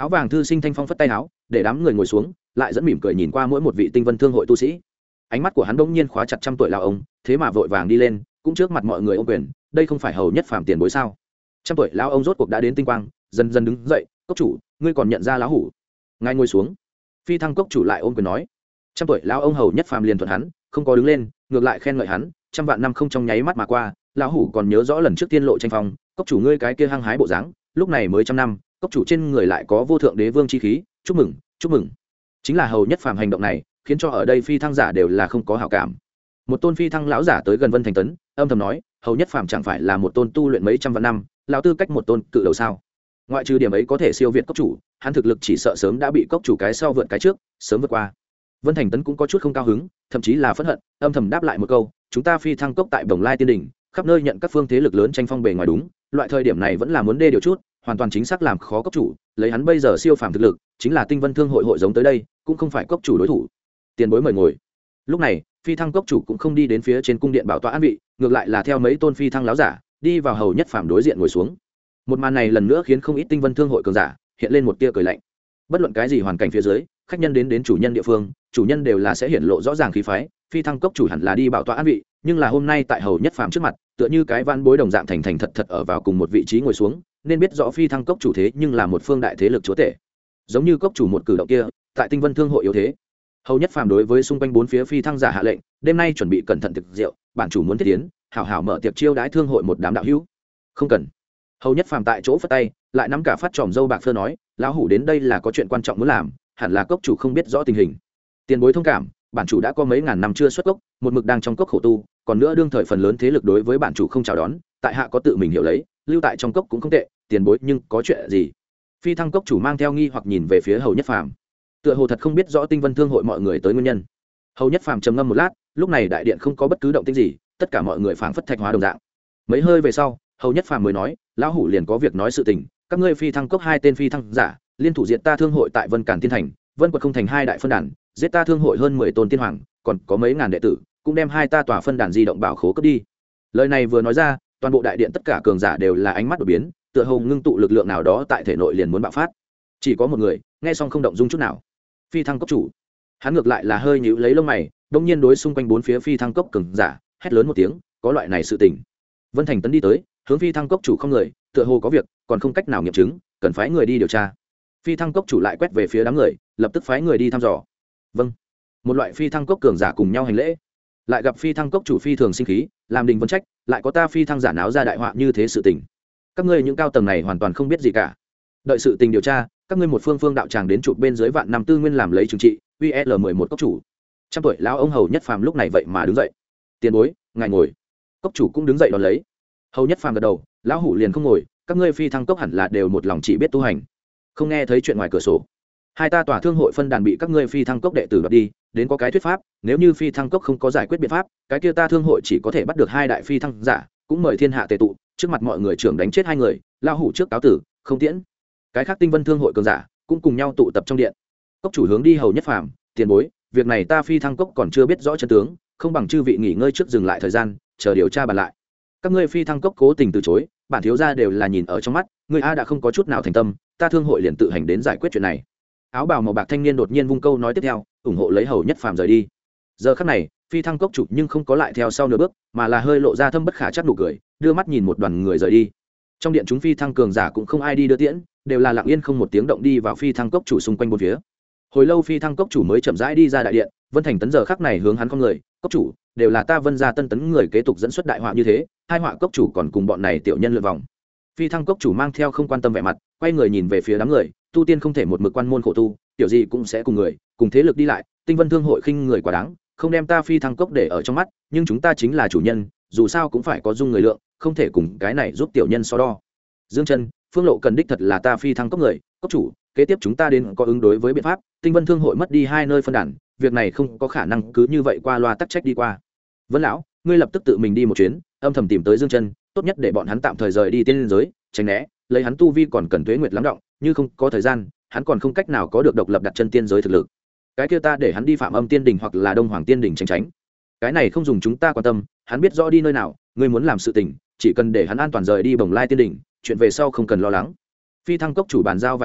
áo vàng thư sinh thanh phong phất tay áo để đám người ngồi xuống, lại dẫn mỉm cười nhìn qua mỗi một vị tinh vân thương hội tu sĩ. Ánh mắt của hắn bỗng nhiên khóa chặt 100 tuổi lão ông, thế mà vội vàng đi lên, cũng trước mặt mọi người ôm quyền, đây không phải hầu nhất phàm tiền bối sao? 100 tuổi lão ông rốt cuộc đã đến tinh quang, dần dần đứng dậy, cốc chủ, ngươi còn nhận ra lão hủ? Ngài ngồi xuống. Phi thăng cốc chủ lại ôm quyền nói. 100 tuổi lão ông hầu nhất phàm liền thuận hắn, không có đứng lên, ngược lại khen ngợi hắn, trăm vạn năm không trong nháy mắt mà qua, lão hủ còn nhớ rõ lần trước tiên lộ tranh phong, cốc chủ ngươi cái kia hăng hái bộ dáng, lúc này mới 100 năm, cốc chủ trên người lại có vô thượng đế vương chi khí, chúc mừng, chúc mừng. Chính là hầu nhất phàm hành động này, khiến cho ở đây phi thăng giả đều là không có hảo cảm. Một tôn phi thăng lão giả tới gần Vân Thành Tấn, âm thầm nói, hầu nhất phàm chẳng phải là một tôn tu luyện mấy trăm vạn năm, lão tư cách một tôn cự đầu sao? Ngoại trừ điểm ấy có thể siêu việt cốc chủ, hắn thực lực chỉ sợ sớm đã bị cốc chủ cái sau vượt cái trước, sớm vượt qua. Vân Thành Tấn cũng có chút không cao hứng, thậm chí là phẫn hận, âm thầm đáp lại một câu, chúng ta phi thăng cốc tại Bồng Lai Tiên Đỉnh, khắp nơi nhận các phương thế lực lớn tranh phong bề ngoài đúng, loại thời điểm này vẫn là muốn đê điều chút, hoàn toàn chính xác làm khó cốc chủ, lấy hắn bây giờ siêu phàm thực lực, chính là Tinh Vân Thương hội hội giống tới đây, cũng không phải cốc chủ đối thủ. Tiền bối mời ngồi. Lúc này, phi thăng cốc chủ cũng không đi đến phía trên cung điện bảo tọa an vị, ngược lại là theo mấy tôn phi thăng láo giả, đi vào hầu nhất phàm đối diện ngồi xuống. Một màn này lần nữa khiến không ít Tinh Vân Thương hội cường giả hiện lên một tia cười lạnh. Bất luận cái gì hoàn cảnh phía dưới, khách nhân đến chủ nhân địa phương, chủ nhân đều là sẽ hiển lộ rõ ràng khí phái, phi thăng cốc chủ hẳn là đi bảo tọa an vị, nhưng là hôm nay tại hầu nhất phàm trước mặt, tựa như cái van bối đồng dạng thành thành thật thật ở vào cùng một vị trí ngồi xuống, nên biết rõ phi thăng cốc chủ thế nhưng là một phương đại thế lực chúa tể. Giống như cốc chủ một cử động kia, tại Tinh Vân Thương hội yếu thế. Hầu nhất phàm đối với xung quanh bốn phía phi thăng giả hạ lệnh, đêm nay chuẩn bị cẩn thận thực rượu, bản chủ muốn thiết tiến, hảo hảo mở tiệc chiêu đãi thương hội một đám đạo hữu. Không cần. Hầu nhất phàm tại chỗ phất tay, lại nắm cả phát tròm dâu bạc phơ nói, lão hủ đến đây là có chuyện quan trọng muốn làm, hẳn là cốc chủ không biết rõ tình hình. Tiền bối thông cảm, bản chủ đã có mấy ngàn năm chưa xuất cốc, một mực đang trong cốc khổ tu, còn nữa đương thời phần lớn thế lực đối với bản chủ không chào đón, tại hạ có tự mình hiểu lấy, lưu tại trong cốc cũng không tệ, tiền bối nhưng có chuyện gì? Phi thăng cốc chủ mang theo nghi hoặc nhìn về phía hầu nhất phàm, tựa hồ thật không biết rõ Tinh Vân Thương hội mọi người tới nguyên nhân. Hầu nhất phàm trầm ngâm một lát, lúc này đại điện không có bất cứ động tĩnh gì, tất cả mọi người phảng phất thạch hóa đồng dạng. Mấy hơi về sau, hầu nhất phàm mới nói, lão hủ liền có việc nói sự tình, các ngươi phi thăng cốc hai tên phi thăng giả liên thủ diện ta thương hội tại Vân Cản Tiên Thành, Vân Quật không thành hai đại phân đàn, giết ta thương hội hơn 10 tôn tiên hoàng, còn có mấy ngàn đệ tử, cũng đem hai ta tòa phân đàn di động bảo khố cướp đi. Lời này vừa nói ra, toàn bộ đại điện tất cả cường giả đều là ánh mắt đột biến, tựa hồ ngưng tụ lực lượng nào đó tại thể nội liền muốn bạo phát. Chỉ có một người nghe xong không động dung chút nào. Phi thăng cốc chủ, hắn ngược lại là hơi nhíu lấy lông mày, đông nhiên đối xung quanh bốn phía phi thăng cốc cường giả hét lớn một tiếng, có loại này sự tình. Vân Thành Tấn đi tới, hướng phi thăng cốc chủ không người, tựa hồ có việc còn không cách nào nghiệm chứng, cần phái người đi điều tra. Phi thăng cốc chủ lại quét về phía đám người, lập tức phái người đi thăm dò. Vâng. Một loại phi thăng cốc cường giả cùng nhau hành lễ. Lại gặp phi thăng cốc chủ phi thường sinh khí, làm đình vấn trách, lại có ta phi thăng giả náo ra đại họa như thế sự tình. Các ngươi những cao tầng này hoàn toàn không biết gì cả. Đợi sự tình điều tra, các ngươi một phương đạo tràng đến chụp bên dưới vạn năm tư nguyên làm lấy trừng trị, UL 11 cốc chủ. 100 tuổi lão ông hầu nhất phàm lúc này vậy mà đứng dậy. Tiền bối, ngài ngồi. Cốc chủ cũng đứng dậy đón lấy. Hầu nhất phàm gật đầu, lão hủ liền không ngồi, các ngươi phi thăng cốc hẳn là đều một lòng chỉ biết tu hành, không nghe thấy chuyện ngoài cửa sổ. Hai ta tòa thương hội phân đàn bị các ngươi phi thăng cốc đệ tử đoạt đi, đến có cái thuyết pháp, nếu như phi thăng cốc không có giải quyết biện pháp, cái kia ta thương hội chỉ có thể bắt được hai đại phi thăng giả, cũng mời thiên hạ tề tụ, trước mặt mọi người trưởng đánh chết hai người, lão hủ trước cáo tử, không tiễn. Cái khác Tinh Vân Thương hội cường giả cũng cùng nhau tụ tập trong điện. Cốc chủ hướng đi hầu nhất phàm, tiền bối, việc này ta phi thăng cốc còn chưa biết rõ chân tướng, không bằng chư vị nghỉ ngơi trước dừng lại thời gian, chờ điều tra bàn lại. Các ngươi phi thăng cốc cố tình từ chối, bản thiếu gia đều là nhìn ở trong mắt, người a đã không có chút nào thành tâm, ta thương hội liền tự hành đến giải quyết chuyện này. Áo bào màu bạc thanh niên đột nhiên vung câu nói tiếp theo, ủng hộ lấy hầu nhất phàm rời đi. Giờ khắc này, phi thăng cốc chủ nhưng không có lại theo sau nửa bước, mà là hơi lộ ra thâm bất khả chắc nụ cười, đưa mắt nhìn một đoàn người rời đi. Trong điện chúng phi thăng cường giả cũng không ai đi đưa tiễn, đều là lặng yên không một tiếng động đi vào phi thăng cốc chủ xung quanh bốn phía. Hồi lâu phi thăng cốc chủ mới chậm rãi đi ra đại điện, Vân Thành Tấn giờ khắc này hướng hắn con người, cốc chủ, đều là ta Vân gia Tân Tấn người kế tục dẫn xuất đại họa như thế, hai họa cốc chủ còn cùng bọn này tiểu nhân lượn vòng. Phi thăng cốc chủ mang theo không quan tâm vẻ mặt, quay người nhìn về phía đám người, tu tiên không thể một mực quan môn khổ tu, tiểu gì cũng sẽ cùng người, cùng thế lực đi lại, Tinh Vân Thương hội khinh người quá đáng, không đem ta phi thăng cốc để ở trong mắt, nhưng chúng ta chính là chủ nhân, dù sao cũng phải có dung người lượng, không thể cùng cái này giúp tiểu nhân so đo. Dương Chân, Phương Lộ cần đích thật là ta phi thăng cốc người, cốc chủ, kế tiếp chúng ta đến có ứng đối với biện pháp, Tinh Vân Thương hội mất đi hai nơi phân đàn, việc này không có khả năng cứ như vậy qua loa tắc trách đi qua. Vân lão, ngươi lập tức tự mình đi một chuyến, âm thầm tìm tới Dương Chân, tốt nhất để bọn hắn tạm thời rời đi tiên giới, tránh né, lấy hắn tu vi còn cần tuế nguyệt lắm động, như không có thời gian, hắn còn không cách nào có được độc lập đặt chân tiên giới thực lực. Cái kia ta để hắn đi Phạm Âm Tiên đỉnh hoặc là Đông Hoàng Tiên đỉnh tránh tránh. Cái này không dùng chúng ta quan tâm, hắn biết rõ đi nơi nào, ngươi muốn làm sự tình, chỉ cần để hắn an toàn rời đi Bồng Lai Tiên đỉnh, chuyện về sau không cần lo lắng. Phi thăng cốc chủ bàn giao vài câu,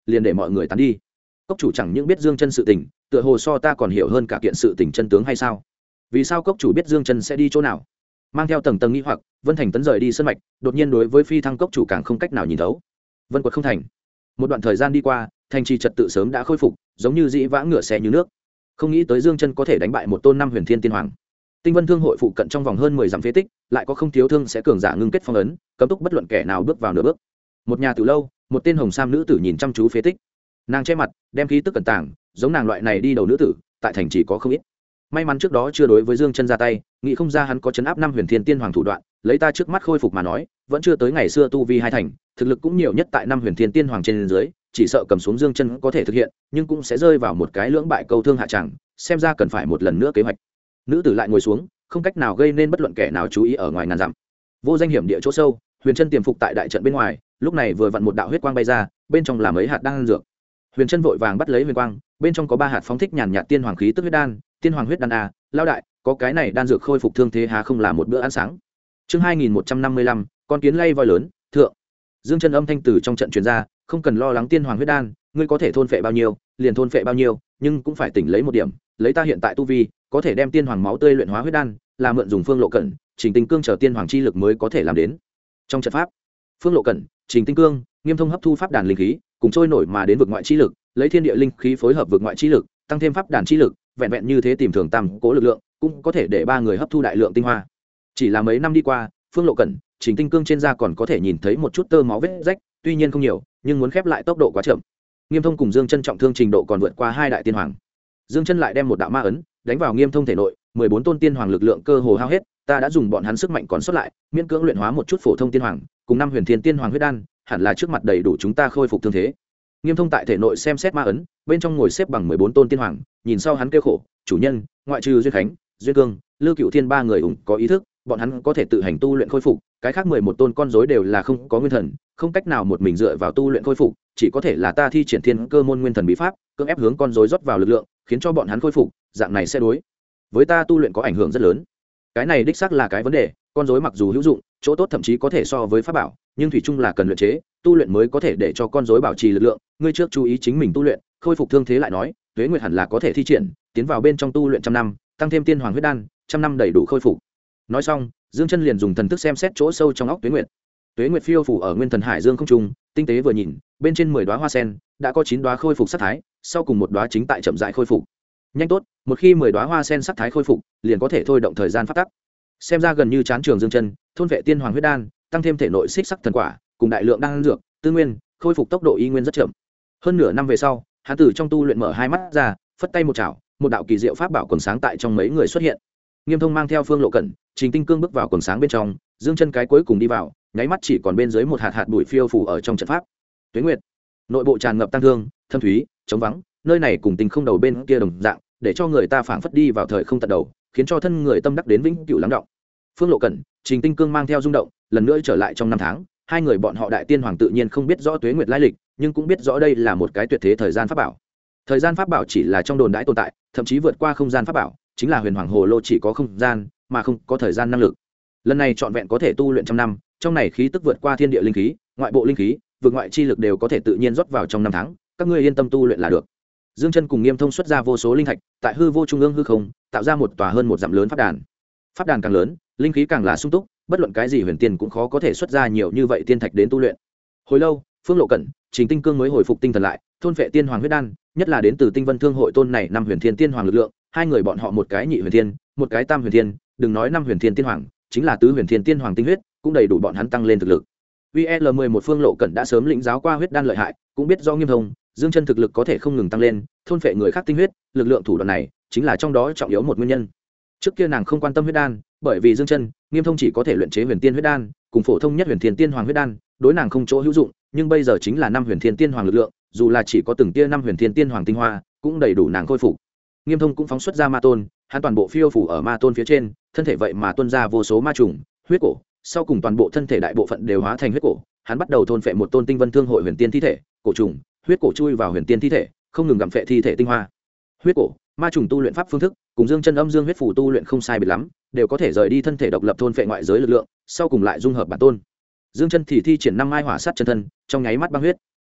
liền để mọi người tán đi. Cốc chủ chẳng những biết Dương Chân sự tình, tựa hồ so ta còn hiểu hơn cả kiện sự tình chân tướng hay sao? Vì sao cốc chủ biết Dương Chân sẽ đi chỗ nào? Mang theo tầng tầng nghi hoặc, Vân Thành Tấn rời đi sân mạch, đột nhiên đối với Phi Thăng cốc chủ càng không cách nào nhìn thấu. Vân Quật không thành. Một đoạn thời gian đi qua, thành trì trật tự sớm đã khôi phục, giống như dĩ vãng ngựa xe như nước. Không nghĩ tới Dương Chân có thể đánh bại một tôn năm huyền thiên tiên hoàng. Tinh Vân Thương hội phụ cận trong vòng hơn 10 dặm phế tích, lại có không thiếu thương sẽ cường giả ngưng kết phong ấn, cấm túc bất luận kẻ nào bước vào nửa bước. Một nhà từ lâu, một tên hồng sam nữ tử nhìn chăm chú phế tích. Nàng che mặt, đem khí tức cẩn tàng, giống nàng loại này đi đầu nữ tử, tại thành chỉ có không ít. May mắn trước đó chưa đối với Dương Chân ra tay, nghĩ không ra hắn có chấn áp năm huyền thiên tiên hoàng thủ đoạn, lấy ta trước mắt khôi phục mà nói, vẫn chưa tới ngày xưa tu vi hai thành, thực lực cũng nhiều nhất tại năm huyền thiên tiên hoàng trên dưới, chỉ sợ cầm xuống Dương Chân có thể thực hiện, nhưng cũng sẽ rơi vào một cái lưỡng bại câu thương hạ tràng, xem ra cần phải một lần nữa kế hoạch. Nữ tử lại ngồi xuống, không cách nào gây nên bất luận kẻ nào chú ý ở ngoài ngàn dặm. Vô danh hiểm địa chỗ sâu, Huyền Chân tiềm phục tại đại trận bên ngoài, lúc này vừa vặn một đạo huyết quang bay ra, bên trong là mấy hạt đan dược. Huyền Chân vội vàng bắt lấy huyền quang, bên trong có 3 hạt phóng thích nhàn nhạt tiên hoàng khí tức huyết đan, tiên hoàng huyết đan a, lão đại, có cái này đan dược khôi phục thương thế há không là một bữa ăn sáng. Chương 2155, con kiến lay voi lớn, thượng. Dương Chân âm thanh từ trong trận truyền ra, không cần lo lắng tiên hoàng huyết đan, ngươi có thể thôn phệ bao nhiêu, liền thôn phệ bao nhiêu, nhưng cũng phải tỉnh lấy một điểm, lấy ta hiện tại tu vi, có thể đem tiên hoàng máu tươi luyện hóa huyết đan, là mượn dùng Phương Lộ Cẩn, Trình Tinh Cương chờ tiên hoàng chi lực mới có thể làm đến. Trong trận pháp, Phương Lộ Cẩn, Trình Tinh Cương, Nghiêm Thông hấp thu pháp đàn linh khí, cùng trôi nổi mà đến vực ngoại chi lực, lấy thiên địa linh khí phối hợp vực ngoại chi lực, tăng thêm pháp đàn chi lực, vẹn vẹn như thế tìm thường tam cố lực lượng, cũng có thể để 3 người hấp thu đại lượng tinh hoa. Chỉ là mấy năm đi qua, Phương Lộ Cẩn, Trình Tinh Cương trên da còn có thể nhìn thấy một chút tơ máu vết rách, tuy nhiên không nhiều, nhưng muốn khép lại tốc độ quá chậm. Nghiêm Thông cùng Dương Chân trọng thương trình độ còn vượt qua 2 đại tiên hoàng. Dương Chân lại đem một đạo ma ấn đánh vào Nghiêm Thông thể nội, 14 tôn tiên hoàng lực lượng cơ hồ hao hết, ta đã dùng bọn hắn sức mạnh còn sót lại, miễn cưỡng luyện hóa một chút phổ thông tiên hoàng, cùng 5 huyền thiên tiên hoàng huyết đan, hẳn là trước mặt đầy đủ chúng ta khôi phục thương thế. Nghiêm Thông tại thể nội xem xét ma ấn, bên trong ngồi xếp bằng 14 tôn tiên hoàng, nhìn sau hắn kêu khổ, chủ nhân, ngoại trừ Duyên Khánh, Duyên Cương, Lưu Cửu Thiên 3 người ủng có ý thức, bọn hắn có thể tự hành tu luyện khôi phục, cái khác 11 tôn con rối đều là không có nguyên thần, không cách nào một mình dựa vào tu luyện khôi phục, chỉ có thể là ta thi triển thiên cơ môn nguyên thần bí pháp, cưỡng ép hướng con rối rót vào lực lượng, khiến cho bọn hắn khôi phục, dạng này sẽ đối với ta tu luyện có ảnh hưởng rất lớn. Cái này đích xác là cái vấn đề, con rối mặc dù hữu dụng, chỗ tốt thậm chí có thể so với pháp bảo, nhưng thủy chung là cần luyện chế, tu luyện mới có thể để cho con rối bảo trì lực lượng, ngươi trước chú ý chính mình tu luyện, khôi phục thương thế lại nói, Tuế Nguyệt hẳn là có thể thi triển, tiến vào bên trong tu luyện trăm năm, tăng thêm tiên hoàng huyết đan, trăm năm đầy đủ khôi phục. Nói xong, Dương Chân liền dùng thần thức xem xét chỗ sâu trong óc Tuế Nguyệt. Tuế Nguyệt phiêu phù ở nguyên thần hải dương không trung, tinh tế vừa nhìn, bên trên 10 đóa hoa sen, đã có 9 đóa khôi phục sát thái, sau cùng một đóa chính tại chậm rãi khôi phục. Nhanh tốt, một khi 10 đóa hoa sen sát thái khôi phục, liền có thể thôi động thời gian pháp tắc. Xem ra gần như chán trường Dương Chân, thôn vệ tiên hoàng huyết đan, tăng thêm thể nội xích sắc thần quả, cùng đại lượng đan dược, tư nguyên, khôi phục tốc độ y nguyên rất chậm. Hơn nửa năm về sau, hắn từ trong tu luyện mở hai mắt ra, phất tay một chảo, một đạo kỳ diệu pháp bảo quần sáng tại trong mấy người xuất hiện. Nghiêm Thông mang theo Phương Lộ Cẩn, Trình Tinh Cương bước vào quần sáng bên trong, Dương Chân cái cuối cùng đi vào, nháy mắt chỉ còn bên dưới một hạt hạt bụi phiêu phù ở trong trận pháp. Tuế Nguyệt, nội bộ tràn ngập tăng thương, thâm thúy, trống vắng, nơi này cùng tình không đầu bên kia đồng dạng, để cho người ta phảng phất đi vào thời không tận đầu, khiến cho thân người tâm đắc đến vĩnh cửu lắng động. Phương Lộ Cẩn, Trình Tinh Cương mang theo rung động, lần nữa trở lại trong năm tháng, hai người bọn họ đại tiên hoàng tự nhiên không biết rõ Tuế Nguyệt lai lịch, nhưng cũng biết rõ đây là một cái tuyệt thế thời gian pháp bảo. Thời gian pháp bảo chỉ là trong đồn đãi tồn tại, thậm chí vượt qua không gian pháp bảo, chính là huyền hoàng hồ lô chỉ có không gian, mà không có thời gian năng lực. Lần này trọn vẹn có thể tu luyện trăm năm, trong này khí tức vượt qua thiên địa linh khí, ngoại bộ linh khí, vượt ngoại chi lực đều có thể tự nhiên rót vào trong năm tháng, các ngươi yên tâm tu luyện là được. Dương Chân cùng Nghiêm Thông xuất ra vô số linh thạch, tại hư vô trung ương hư không, tạo ra một tòa hơn một dặm lớn pháp đàn. Pháp đàn càng lớn, linh khí càng là sung túc, bất luận cái gì huyền tiên cũng khó có thể xuất ra nhiều như vậy tiên thạch đến tu luyện. Hồi lâu, Phương Lộ Cẩn, Trình Tinh Cương mới hồi phục tinh thần lại, thôn vệ tiên hoàng huyết đan, nhất là đến từ Tinh Vân Thương hội tôn này năm huyền thiên tiên hoàng lực lượng, hai người bọn họ một cái nhị huyền thiên, một cái tam huyền thiên, đừng nói năm huyền thiên tiên hoàng, chính là tứ huyền thiên tiên hoàng tinh huyết, cũng đầy đủ bọn hắn tăng lên thực lực. VL11 Phương Lộ Cẩn đã sớm lĩnh giáo qua huyết đan lợi hại, cũng biết do Nghiêm Thông, Dương Chân thực lực có thể không ngừng tăng lên, thôn phệ người khác tinh huyết, lực lượng thủ đoạn này chính là trong đó trọng yếu một nguyên nhân. Trước kia nàng không quan tâm huyết đan, bởi vì Dương Chân, Nghiêm Thông chỉ có thể luyện chế huyền tiên huyết đan, cùng phổ thông nhất huyền thiên tiên hoàng huyết đan, đối nàng không chỗ hữu dụng, nhưng bây giờ chính là năm huyền thiên tiên hoàng lực lượng, dù là chỉ có từng tia năm huyền thiên tiên hoàng tinh hoa, cũng đầy đủ nàng khôi phục. Nghiêm Thông cũng phóng xuất ra ma tôn, hắn toàn bộ phiêu phủ ở ma tôn phía trên, thân thể vậy mà tuôn ra vô số ma trùng, huyết cổ, sau cùng toàn bộ thân thể đại bộ phận đều hóa thành huyết cổ, hắn bắt đầu thôn phệ một tôn Tinh Vân Thương hội huyền tiên thi thể, cổ trùng, huyết cổ chui vào huyền tiên thi thể, không ngừng gặm phệ thi thể tinh hoa. Huyết cổ, ma trùng tu luyện pháp phương thức, cùng Dương Chân âm dương huyết phủ tu luyện không sai biệt lắm, đều có thể rời đi thân thể độc lập thôn phệ ngoại giới lực lượng, sau cùng lại dung hợp bản tôn. Dương Chân thì thi triển năm mai hỏa sát chân thân, trong nháy mắt băng huyết.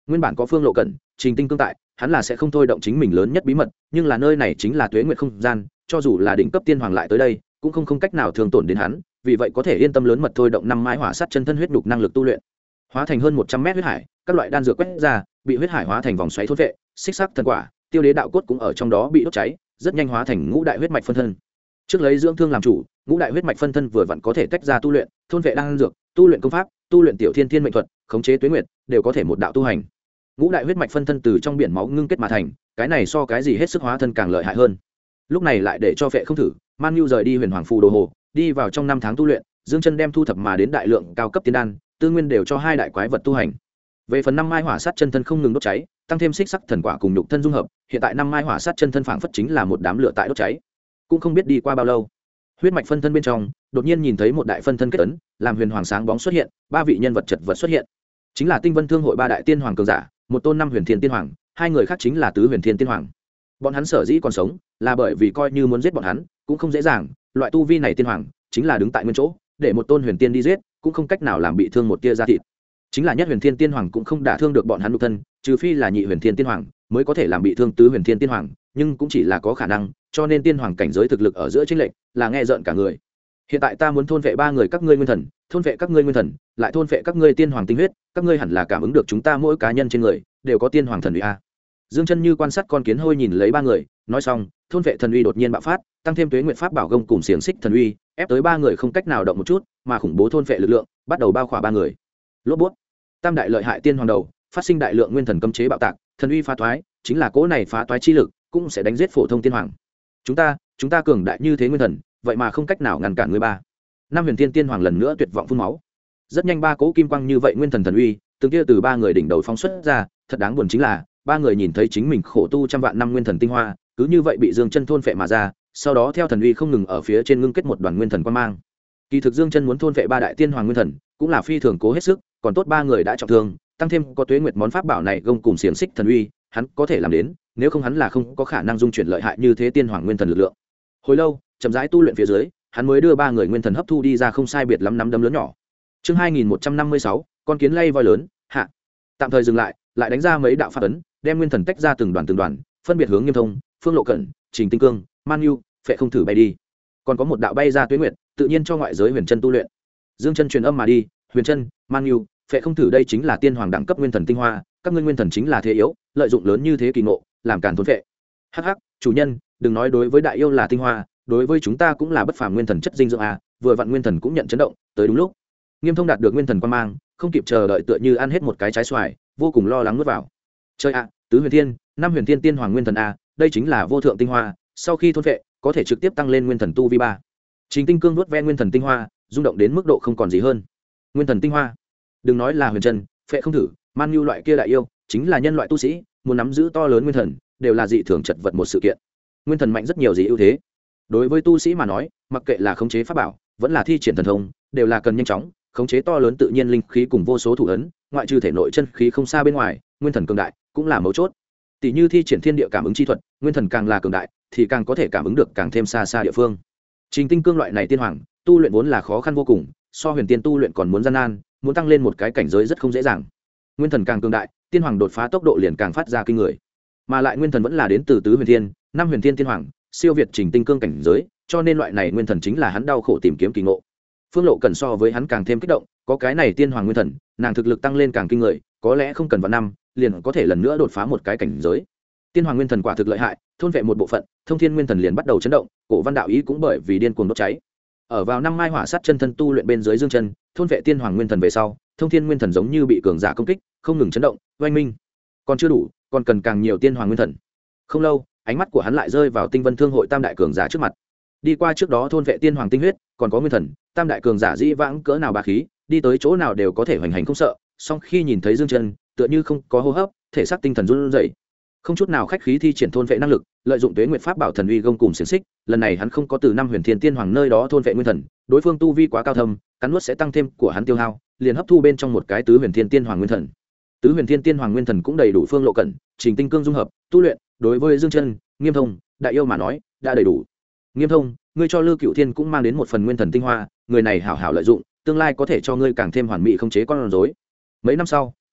nguyên bản có Phương Lộ Cẩn, Trình Tinh Cương tại, hắn là sẽ không thôi động chính mình lớn nhất bí mật, nhưng là nơi này chính là tuế nguyệt không gian, cho dù là đỉnh cấp tiên hoàng lại tới đây cũng không cách nào thương tổn đến hắn, vì vậy có thể yên tâm lớn mật thôi động năm mái hỏa sát chân thân huyết nhục năng lực tu luyện. Hóa thành hơn 100 mét huyết hải, các loại đan dược quét ra, bị huyết hải hóa thành vòng xoáy thôn vệ, xích sắc thần quả, tiêu đế đạo cốt cũng ở trong đó bị đốt cháy, rất nhanh hóa thành ngũ đại huyết mạch phân thân. Trước lấy dưỡng thương làm chủ, ngũ đại huyết mạch phân thân vừa vặn có thể tách ra tu luyện, thôn vệ đan dược, tu luyện công pháp, tu luyện tiểu thiên thiên mệnh thuật, khống chế tuế nguyệt, đều có thể một đạo tu hành. Ngũ đại huyết mạch phân thân từ trong biển máu ngưng kết mà thành, cái này so cái gì hết sức hóa thân càng lợi hại hơn. Lúc này lại để cho Phệ Không Thử, Man Nhu rời đi Huyền Hoàng Phù Đồ Hồ, đi vào trong 5 tháng tu luyện, Dương Chân đem thu thập mà đến đại lượng cao cấp tiên đan, tư nguyên đều cho hai đại quái vật tu hành. Về phần năm mai hỏa sát chân thân không ngừng đốt cháy, tăng thêm xích sắc thần quả cùng nhục thân dung hợp, hiện tại năm mai hỏa sát chân thân phảng phất chính là một đám lửa tại đốt cháy. Cũng không biết đi qua bao lâu, huyết mạch phân thân bên trong, đột nhiên nhìn thấy một đại phân thân kết ấn, làm huyền hoàng sáng bóng xuất hiện, ba vị nhân vật chật vật xuất hiện. Chính là Tinh Vân Thương hội ba đại tiên hoàng cường giả, một tôn năm huyền thiên tiên hoàng, hai người khác chính là tứ huyền thiên tiên hoàng. Bọn hắn sở dĩ còn sống, là bởi vì coi như muốn giết bọn hắn, cũng không dễ dàng, loại tu vi này tiên hoàng, chính là đứng tại nguyên chỗ, để một tôn huyền tiên đi giết, cũng không cách nào làm bị thương một tia da thịt. Chính là nhất huyền thiên tiên hoàng cũng không đả thương được bọn hắn nhục thân, trừ phi là nhị huyền thiên tiên hoàng mới có thể làm bị thương tứ huyền thiên tiên hoàng, nhưng cũng chỉ là có khả năng, cho nên tiên hoàng cảnh giới thực lực ở giữa chênh lệch là nghe rợn cả người. Hiện tại ta muốn thôn vệ ba người các ngươi nguyên thần, thôn vệ các ngươi nguyên thần, lại thôn vệ các ngươi tiên hoàng tinh huyết, các ngươi hẳn là cảm ứng được chúng ta mỗi cá nhân trên người đều có tiên hoàng thần uy a. Dương Chân như quan sát con kiến hôi nhìn lấy ba người, nói xong, thôn vệ thần uy đột nhiên bạo phát, tăng thêm tuế nguyện pháp bảo gông cùng xiềng xích thần uy, ép tới ba người không cách nào động một chút, mà khủng bố thôn vệ lực lượng bắt đầu bao khỏa ba người. Lốp bút. Tam đại lợi hại tiên hoàng đầu, phát sinh đại lượng nguyên thần cấm chế bạo tạc, thần uy phá thoái, chính là cỗ này phá toái chi lực, cũng sẽ đánh giết phổ thông tiên hoàng. Chúng ta cường đại như thế nguyên thần, vậy mà không cách nào ngăn cản người ba. Năm huyền tiên tiên hoàng lần nữa tuyệt vọng phun máu. Rất nhanh ba cỗ kim quang như vậy nguyên thần thần uy, từng kia từ ba người đỉnh đầu phóng xuất ra, thật đáng buồn chính là, ba người nhìn thấy chính mình khổ tu trăm vạn năm nguyên thần tinh hoa, cứ như vậy bị Dương Chân thôn phệ mà ra, sau đó theo thần uy không ngừng ở phía trên ngưng kết một đoàn nguyên thần quang mang. Kỳ thực Dương Chân muốn thôn phệ ba đại tiên hoàng nguyên thần, cũng là phi thường cố hết sức, còn tốt ba người đã trọng thương, tăng thêm có tuế nguyệt món pháp bảo này gông cùng xiềng xích thần uy, hắn có thể làm đến, nếu không hắn là không có khả năng dung chuyển lợi hại như thế tiên hoàng nguyên thần lực lượng. Hồi lâu, chậm rãi tu luyện phía dưới, hắn mới đưa ba người nguyên thần hấp thu đi ra không sai biệt lắm nắm đấm lớn nhỏ. Chương 2156, con kiến lay voi lớn, hạ. Tạm thời dừng lại, lại đánh ra mấy đạo pháp ấn, đem nguyên thần tách ra từng đoàn, phân biệt hướng Nghiêm Thông, Phương Lộ Cẩn, Trình Tinh Cương, Man Nhu, Phệ Không Thử bay đi. Còn có một đạo bay ra tuế nguyệt, tự nhiên cho ngoại giới huyền chân tu luyện. Dương Chân truyền âm mà đi, huyền chân, Man Nhu, Phệ Không Thử đây chính là tiên hoàng đẳng cấp nguyên thần tinh hoa, các ngươi nguyên thần chính là thế yếu, lợi dụng lớn như thế kỳ ngộ, làm càn thôn phệ. Hắc hắc, chủ nhân, đừng nói đối với đại yêu là tinh hoa, đối với chúng ta cũng là bất phàm nguyên thần chất dinh dưỡng a, vừa vặn nguyên thần cũng nhận chấn động, tới đúng lúc. Nghiêm Thông đạt được nguyên thần quan mang, không kịp chờ đợi tựa như ăn hết một cái trái xoài, vô cùng lo lắng nuốt vào. Chơi a, tứ huyền thiên, năm huyền thiên tiên hoàng nguyên thần a, đây chính là vô thượng tinh hoa, sau khi thôn phệ, có thể trực tiếp tăng lên nguyên thần tu vi 3. Trình Tinh Cương nuốt ve nguyên thần tinh hoa, rung động đến mức độ không còn gì hơn. Nguyên thần tinh hoa, đừng nói là huyền chân, Phệ Không Thử, Man Nhu loại kia đại yêu, chính là nhân loại tu sĩ, muốn nắm giữ to lớn nguyên thần, đều là dị thường chật vật một sự kiện. Nguyên thần mạnh rất nhiều gì ưu thế. Đối với tu sĩ mà nói, mặc kệ là khống chế pháp bảo, vẫn là thi triển thần thông, đều là cần nhanh chóng khống chế to lớn tự nhiên linh khí cùng vô số thủ ấn, ngoại trừ thể nội chân khí không xa bên ngoài, nguyên thần cường đại cũng là mấu chốt. Tỷ như thi triển thiên địa cảm ứng chi thuật, nguyên thần càng là cường đại, thì càng có thể cảm ứng được càng thêm xa xa địa phương. Trình Tinh Cương loại này tiên hoàng, tu luyện vốn là khó khăn vô cùng, so huyền tiên tu luyện còn muốn gian nan, muốn tăng lên một cái cảnh giới rất không dễ dàng. Nguyên thần càng cường đại, tiên hoàng đột phá tốc độ liền càng phát ra kinh người. Mà lại nguyên thần vẫn là đến từ tứ huyền thiên, năm huyền thiên tiên hoàng, siêu việt Trình Tinh Cương cảnh giới, cho nên loại này nguyên thần chính là hắn đau khổ tìm kiếm kỳ ngộ. Phương Lộ Cẩn so với hắn càng thêm kích động, có cái này tiên hoàng nguyên thần, nàng thực lực tăng lên càng kinh người, có lẽ không cần vào năm, liền có thể lần nữa đột phá một cái cảnh giới. Tiên hoàng nguyên thần quả thực lợi hại, thôn vệ một bộ phận, thông thiên nguyên thần liền bắt đầu chấn động, cổ văn đạo ý cũng bởi vì điên cuồng đốt cháy. Ở vào năm mai hỏa sát chân thân tu luyện bên dưới Dương Chân, thôn vệ tiên hoàng nguyên thần về sau, thông thiên nguyên thần giống như bị cường giả công kích, không ngừng chấn động, oanh minh. Còn chưa đủ, còn cần càng nhiều tiên hoàng nguyên thần. Không lâu, ánh mắt của hắn lại rơi vào Tinh Vân Thương hội tam đại cường giả trước mặt. Đi qua trước đó thôn vệ tiên hoàng tinh huyết, còn có nguyên thần, tam đại cường giả dĩ vãng cỡ nào bá khí, đi tới chỗ nào đều có thể hoành hành không sợ, song khi nhìn thấy Dương Chân, tựa như không có hô hấp, thể xác tinh thần run rẩy, không chút nào khách khí thi triển thôn vệ năng lực, lợi dụng tuế nguyệt pháp bảo thần uy gông cùng xiềng xích, lần này hắn không có từ năm huyền thiên tiên hoàng nơi đó thôn vệ nguyên thần, đối phương tu vi quá cao thâm, cắn nuốt sẽ tăng thêm của hắn tiêu hao, liền hấp thu bên trong một cái tứ huyền thiên tiên hoàng nguyên thần. Tứ huyền thiên tiên hoàng nguyên thần cũng đầy đủ Phương Lộ Cẩn, Trình Tinh Cương dung hợp, tu luyện, đối với Dương Chân, Nghiêm Thông, đại yêu mà nói, đã đầy đủ. Nghiêm Thông, ngươi cho Lư Cựu Thiên cũng mang đến một phần nguyên thần tinh hoa, người này hảo hảo lợi dụng, tương lai có thể cho ngươi càng thêm hoàn mỹ khống chế con rối. Mấy năm sau,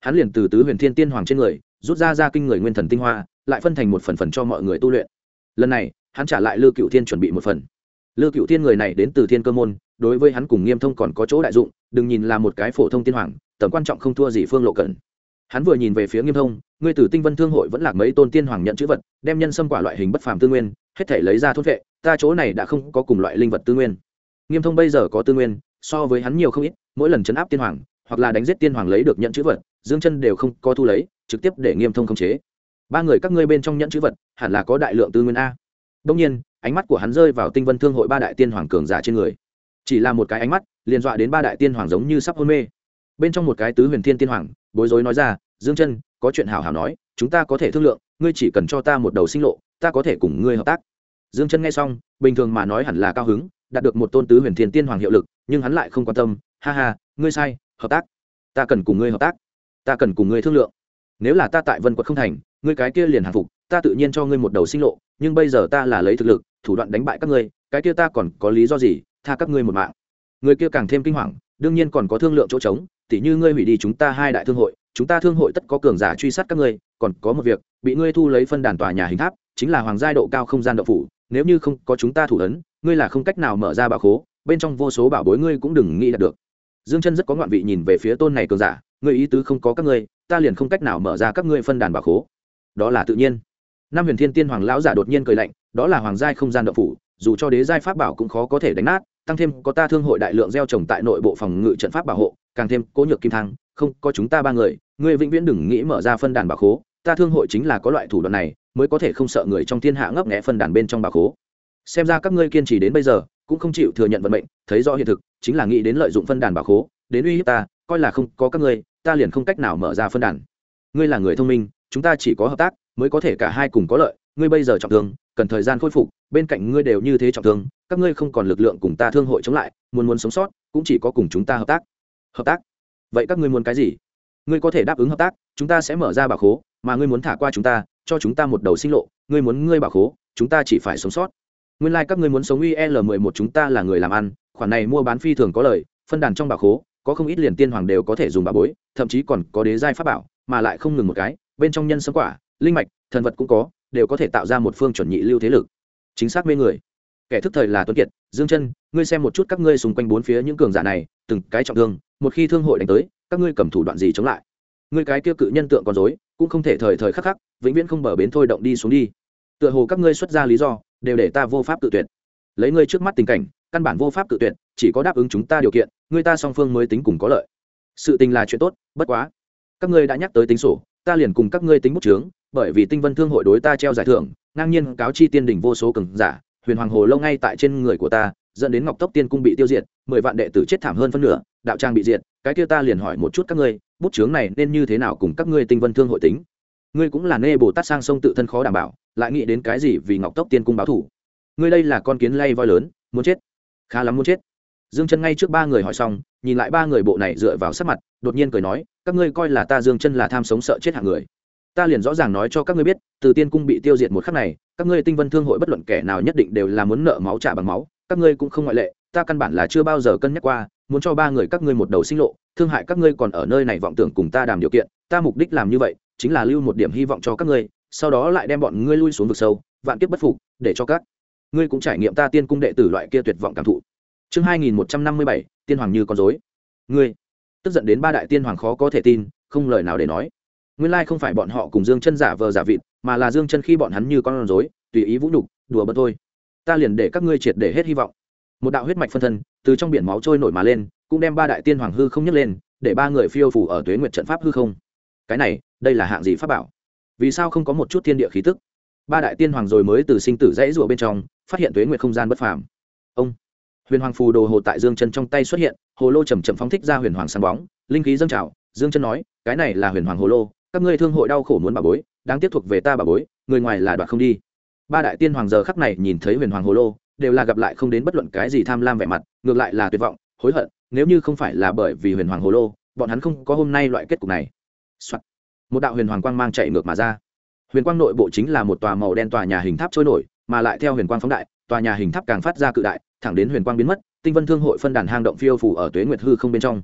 hắn liền từ tứ huyền thiên tiên hoàng trên người rút ra kinh người nguyên thần tinh hoa, lại phân thành một phần cho mọi người tu luyện. Lần này hắn trả lại Lư Cựu Thiên chuẩn bị một phần. Lư Cựu Thiên người này đến từ Thiên Cơ môn, đối với hắn cùng Nghiêm Thông còn có chỗ đại dụng, đừng nhìn là một cái phổ thông tiên hoàng, tầm quan trọng không thua gì Phương Lộ Cẩn. Hắn vừa nhìn về phía Nghiêm Thông, ngươi từ Tinh Vân Thương hội vẫn lạc mấy tôn tiên hoàng nhận chữ vật, đem nhân sâm quả loại hình bất phàm tư nguyên hết thể lấy ra thôn vệ, ta chỗ này đã không có cùng loại linh vật tư nguyên. Nghiêm Thông bây giờ có tư nguyên so với hắn nhiều không ít, mỗi lần chấn áp tiên hoàng hoặc là đánh giết tiên hoàng lấy được nhận chữ vật, Dương Chân đều không có thu lấy, trực tiếp để Nghiêm Thông khống chế. Ba người các ngươi bên trong nhận chữ vật hẳn là có đại lượng tư nguyên a. Đương nhiên, ánh mắt của hắn rơi vào Tinh Vân Thương hội ba đại tiên hoàng cường giả trên người, chỉ là một cái ánh mắt liền dọa đến ba đại tiên hoàng giống như sắp hôn mê. Bên trong một cái tứ huyền thiên tiên hoàng bối rối nói ra, Dương Chân, có chuyện hảo hảo nói, chúng ta có thể thương lượng, ngươi chỉ cần cho ta một đầu sinh lộ, ta có thể cùng ngươi hợp tác. Dương Chân nghe xong, bình thường mà nói hẳn là cao hứng, đạt được một tôn tứ huyền thiên tiên hoàng hiệu lực, nhưng hắn lại không quan tâm, ha ha, ngươi sai, hợp tác, ta cần cùng ngươi hợp tác, ta cần cùng ngươi thương lượng. Nếu là ta tại Vân Quật không thành, ngươi cái kia liền hàng phục, ta tự nhiên cho ngươi một đầu sinh lộ, nhưng bây giờ ta là lấy thực lực thủ đoạn đánh bại các ngươi, cái kia ta còn có lý do gì tha các ngươi một mạng? Người kia càng thêm kinh hoàng, đương nhiên còn có thương lượng chỗ trống, tỉ như ngươi hủy đi chúng ta hai đại thương hội, chúng ta thương hội tất có cường giả truy sát các ngươi, còn có một việc, bị ngươi thu lấy phân đàn tòa nhà hình tháp, chính là hoàng giai độ cao không gian động phủ, nếu như không có chúng ta thủ ấn, ngươi là không cách nào mở ra bảo khố, bên trong vô số bảo bối ngươi cũng đừng nghĩ đạt được. Dương Chân rất có ngoạn vị nhìn về phía tôn này cường giả, ngươi ý tứ không có các ngươi, ta liền không cách nào mở ra các ngươi phân đàn bảo khố. Đó là tự nhiên. Năm huyền thiên tiên hoàng lão giả đột nhiên cười lạnh, đó là hoàng giai không gian động phủ, dù cho đế giai pháp bảo cũng khó có thể đánh nát, tăng thêm có ta thương hội đại lượng gieo trồng tại nội bộ phòng ngự trận pháp bảo hộ, càng thêm cố nhược kim thang, không có chúng ta ba người, ngươi vĩnh viễn đừng nghĩ mở ra phân đàn bảo khố, ta thương hội chính là có loại thủ đoạn này mới có thể không sợ người trong thiên hạ ngấp nghé phân đàn bên trong bảo khố. Xem ra các ngươi kiên trì đến bây giờ cũng không chịu thừa nhận vận mệnh, thấy rõ hiện thực chính là nghĩ đến lợi dụng phân đàn bảo khố đến uy hiếp ta, coi là không có các ngươi ta liền không cách nào mở ra phân đàn. Ngươi là người thông minh, chúng ta chỉ có hợp tác mới có thể cả hai cùng có lợi, ngươi bây giờ trọng thương cần thời gian khôi phục, bên cạnh ngươi đều như thế trọng thương, các ngươi không còn lực lượng cùng ta thương hội chống lại, muốn sống sót cũng chỉ có cùng chúng ta hợp tác. Hợp tác? Vậy các ngươi muốn cái gì? Ngươi có thể đáp ứng hợp tác, chúng ta sẽ mở ra bảo khố, mà ngươi muốn thả qua chúng ta, cho chúng ta một đầu sinh lộ, ngươi muốn ngươi bảo khố, chúng ta chỉ phải sống sót. Nguyên lai các ngươi muốn sống UL11, chúng ta là người làm ăn, khoản này mua bán phi thường có lời, phân đàn trong bảo khố có không ít liền tiên hoàng đều có thể dùng bảo bối, thậm chí còn có đế giai pháp bảo, mà lại không ngừng một cái, bên trong nhân sâm quả, linh mạch, thần vật cũng có, đều có thể tạo ra một phương chuẩn nhị lưu thế lực. Chính xác mê người. Kẻ thức thời là Tuấn Kiệt, Dương Chân, ngươi xem một chút các ngươi xung quanh bốn phía những cường giả này, từng cái trọng thương, một khi thương hội đánh tới, các ngươi cầm thủ đoạn gì chống lại? Ngươi cái kia cự nhân tượng con rối, cũng không thể thời thời khắc khắc, vĩnh viễn không bờ bến thôi động đi xuống đi. Tựa hồ các ngươi xuất ra lý do, đều để ta vô pháp tự tuyệt. Lấy ngươi trước mắt tình cảnh, căn bản vô pháp tự tuyệt, chỉ có đáp ứng chúng ta điều kiện, ngươi ta song phương mới tính cùng có lợi. Sự tình là chuyện tốt, bất quá, các ngươi đã nhắc tới tính sổ, ta liền cùng các ngươi tính bút chướng, bởi vì Tinh Vân Thương hội đối ta treo giải thưởng, ngang nhiên cáo chi tiên đỉnh vô số cường giả, Huyền Hoàng Hồ lâu ngay tại trên người của ta, dẫn đến Ngọc Tốc Tiên cung bị tiêu diệt, 10 vạn đệ tử chết thảm hơn phân nửa, đạo trang bị diệt, cái kia ta liền hỏi một chút các ngươi, bút chướng này nên như thế nào cùng các ngươi Tinh Vân Thương hội tính? Ngươi cũng là nê Bồ Tát sang sông tự thân khó đảm bảo, lại nghĩ đến cái gì vì Ngọc Tốc Tiên cung báo thủ? Ngươi đây là con kiến lay voi lớn, muốn chết. Khá lắm muốn chết. Dương Chân ngay trước ba người hỏi xong, nhìn lại ba người bộ này dựa vào sắc mặt, đột nhiên cười nói, các ngươi coi là ta Dương Chân là tham sống sợ chết hạng người. Ta liền rõ ràng nói cho các ngươi biết, từ tiên cung bị tiêu diệt một khắc này, các ngươi Tinh Vân Thương hội bất luận kẻ nào nhất định đều là muốn nợ máu trả bằng máu, các ngươi cũng không ngoại lệ, ta căn bản là chưa bao giờ cân nhắc qua, muốn cho ba người các ngươi một đầu sinh lộ, thương hại các ngươi còn ở nơi này vọng tưởng cùng ta đàm điều kiện, ta mục đích làm như vậy, chính là lưu một điểm hy vọng cho các ngươi, sau đó lại đem bọn ngươi lui xuống vực sâu, vạn kiếp bất phục, để cho các ngươi cũng trải nghiệm ta tiên cung đệ tử loại kia tuyệt vọng cảm thụ. Chương 2157, tiên hoàng như con rối. Ngươi tức giận đến ba đại tiên hoàng khó có thể tin, không lời nào để nói. Nguyên lai không phải bọn họ cùng Dương Chân giả vờ giả vịt, mà là Dương Chân khi bọn hắn như con rối, tùy ý vũ nhục, đùa bỡn thôi. Ta liền để các ngươi triệt để hết hy vọng. Một đạo huyết mạch phân thân từ trong biển máu trôi nổi mà lên, cũng đem ba đại tiên hoàng hư không nhấc lên, để ba người phiêu phù ở Tuế Nguyệt trận pháp hư không. Cái này, đây là hạng gì pháp bảo? Vì sao không có một chút thiên địa khí tức? Ba đại tiên hoàng rồi mới từ sinh tử dãy rủa bên trong, phát hiện Tuế Nguyệt không gian bất phàm. Ông Huyền Hoàng phù đồ hồ tại Dương Chân trong tay xuất hiện, hồ lô chậm chậm phóng thích ra huyền hoàng sáng bóng, linh khí dâng trào. Dương Chân nói, cái này là huyền hoàng hồ lô, các ngươi thương hội đau khổ muốn bảo bối, đáng tiếc thuộc về ta bảo bối, người ngoài là đoạt không đi. Ba đại tiên hoàng giờ khắc này nhìn thấy huyền hoàng hồ lô, đều là gặp lại không đến bất luận cái gì tham lam vẻ mặt, ngược lại là tuyệt vọng, hối hận, nếu như không phải là bởi vì huyền hoàng hồ lô, bọn hắn không có hôm nay loại kết cục này. Soạn. Một đạo huyền hoàng quang mang chạy ngược mà ra. Huyền quang nội bộ chính là một tòa màu đen tòa nhà hình tháp trôi nổi, mà lại theo huyền quang phóng đại, tòa nhà hình tháp càng phát ra cự đại, thẳng đến huyền quang biến mất, Tinh Vân Thương hội phân đàn hang động phiêu phù ở Tuế Nguyệt hư không bên trong.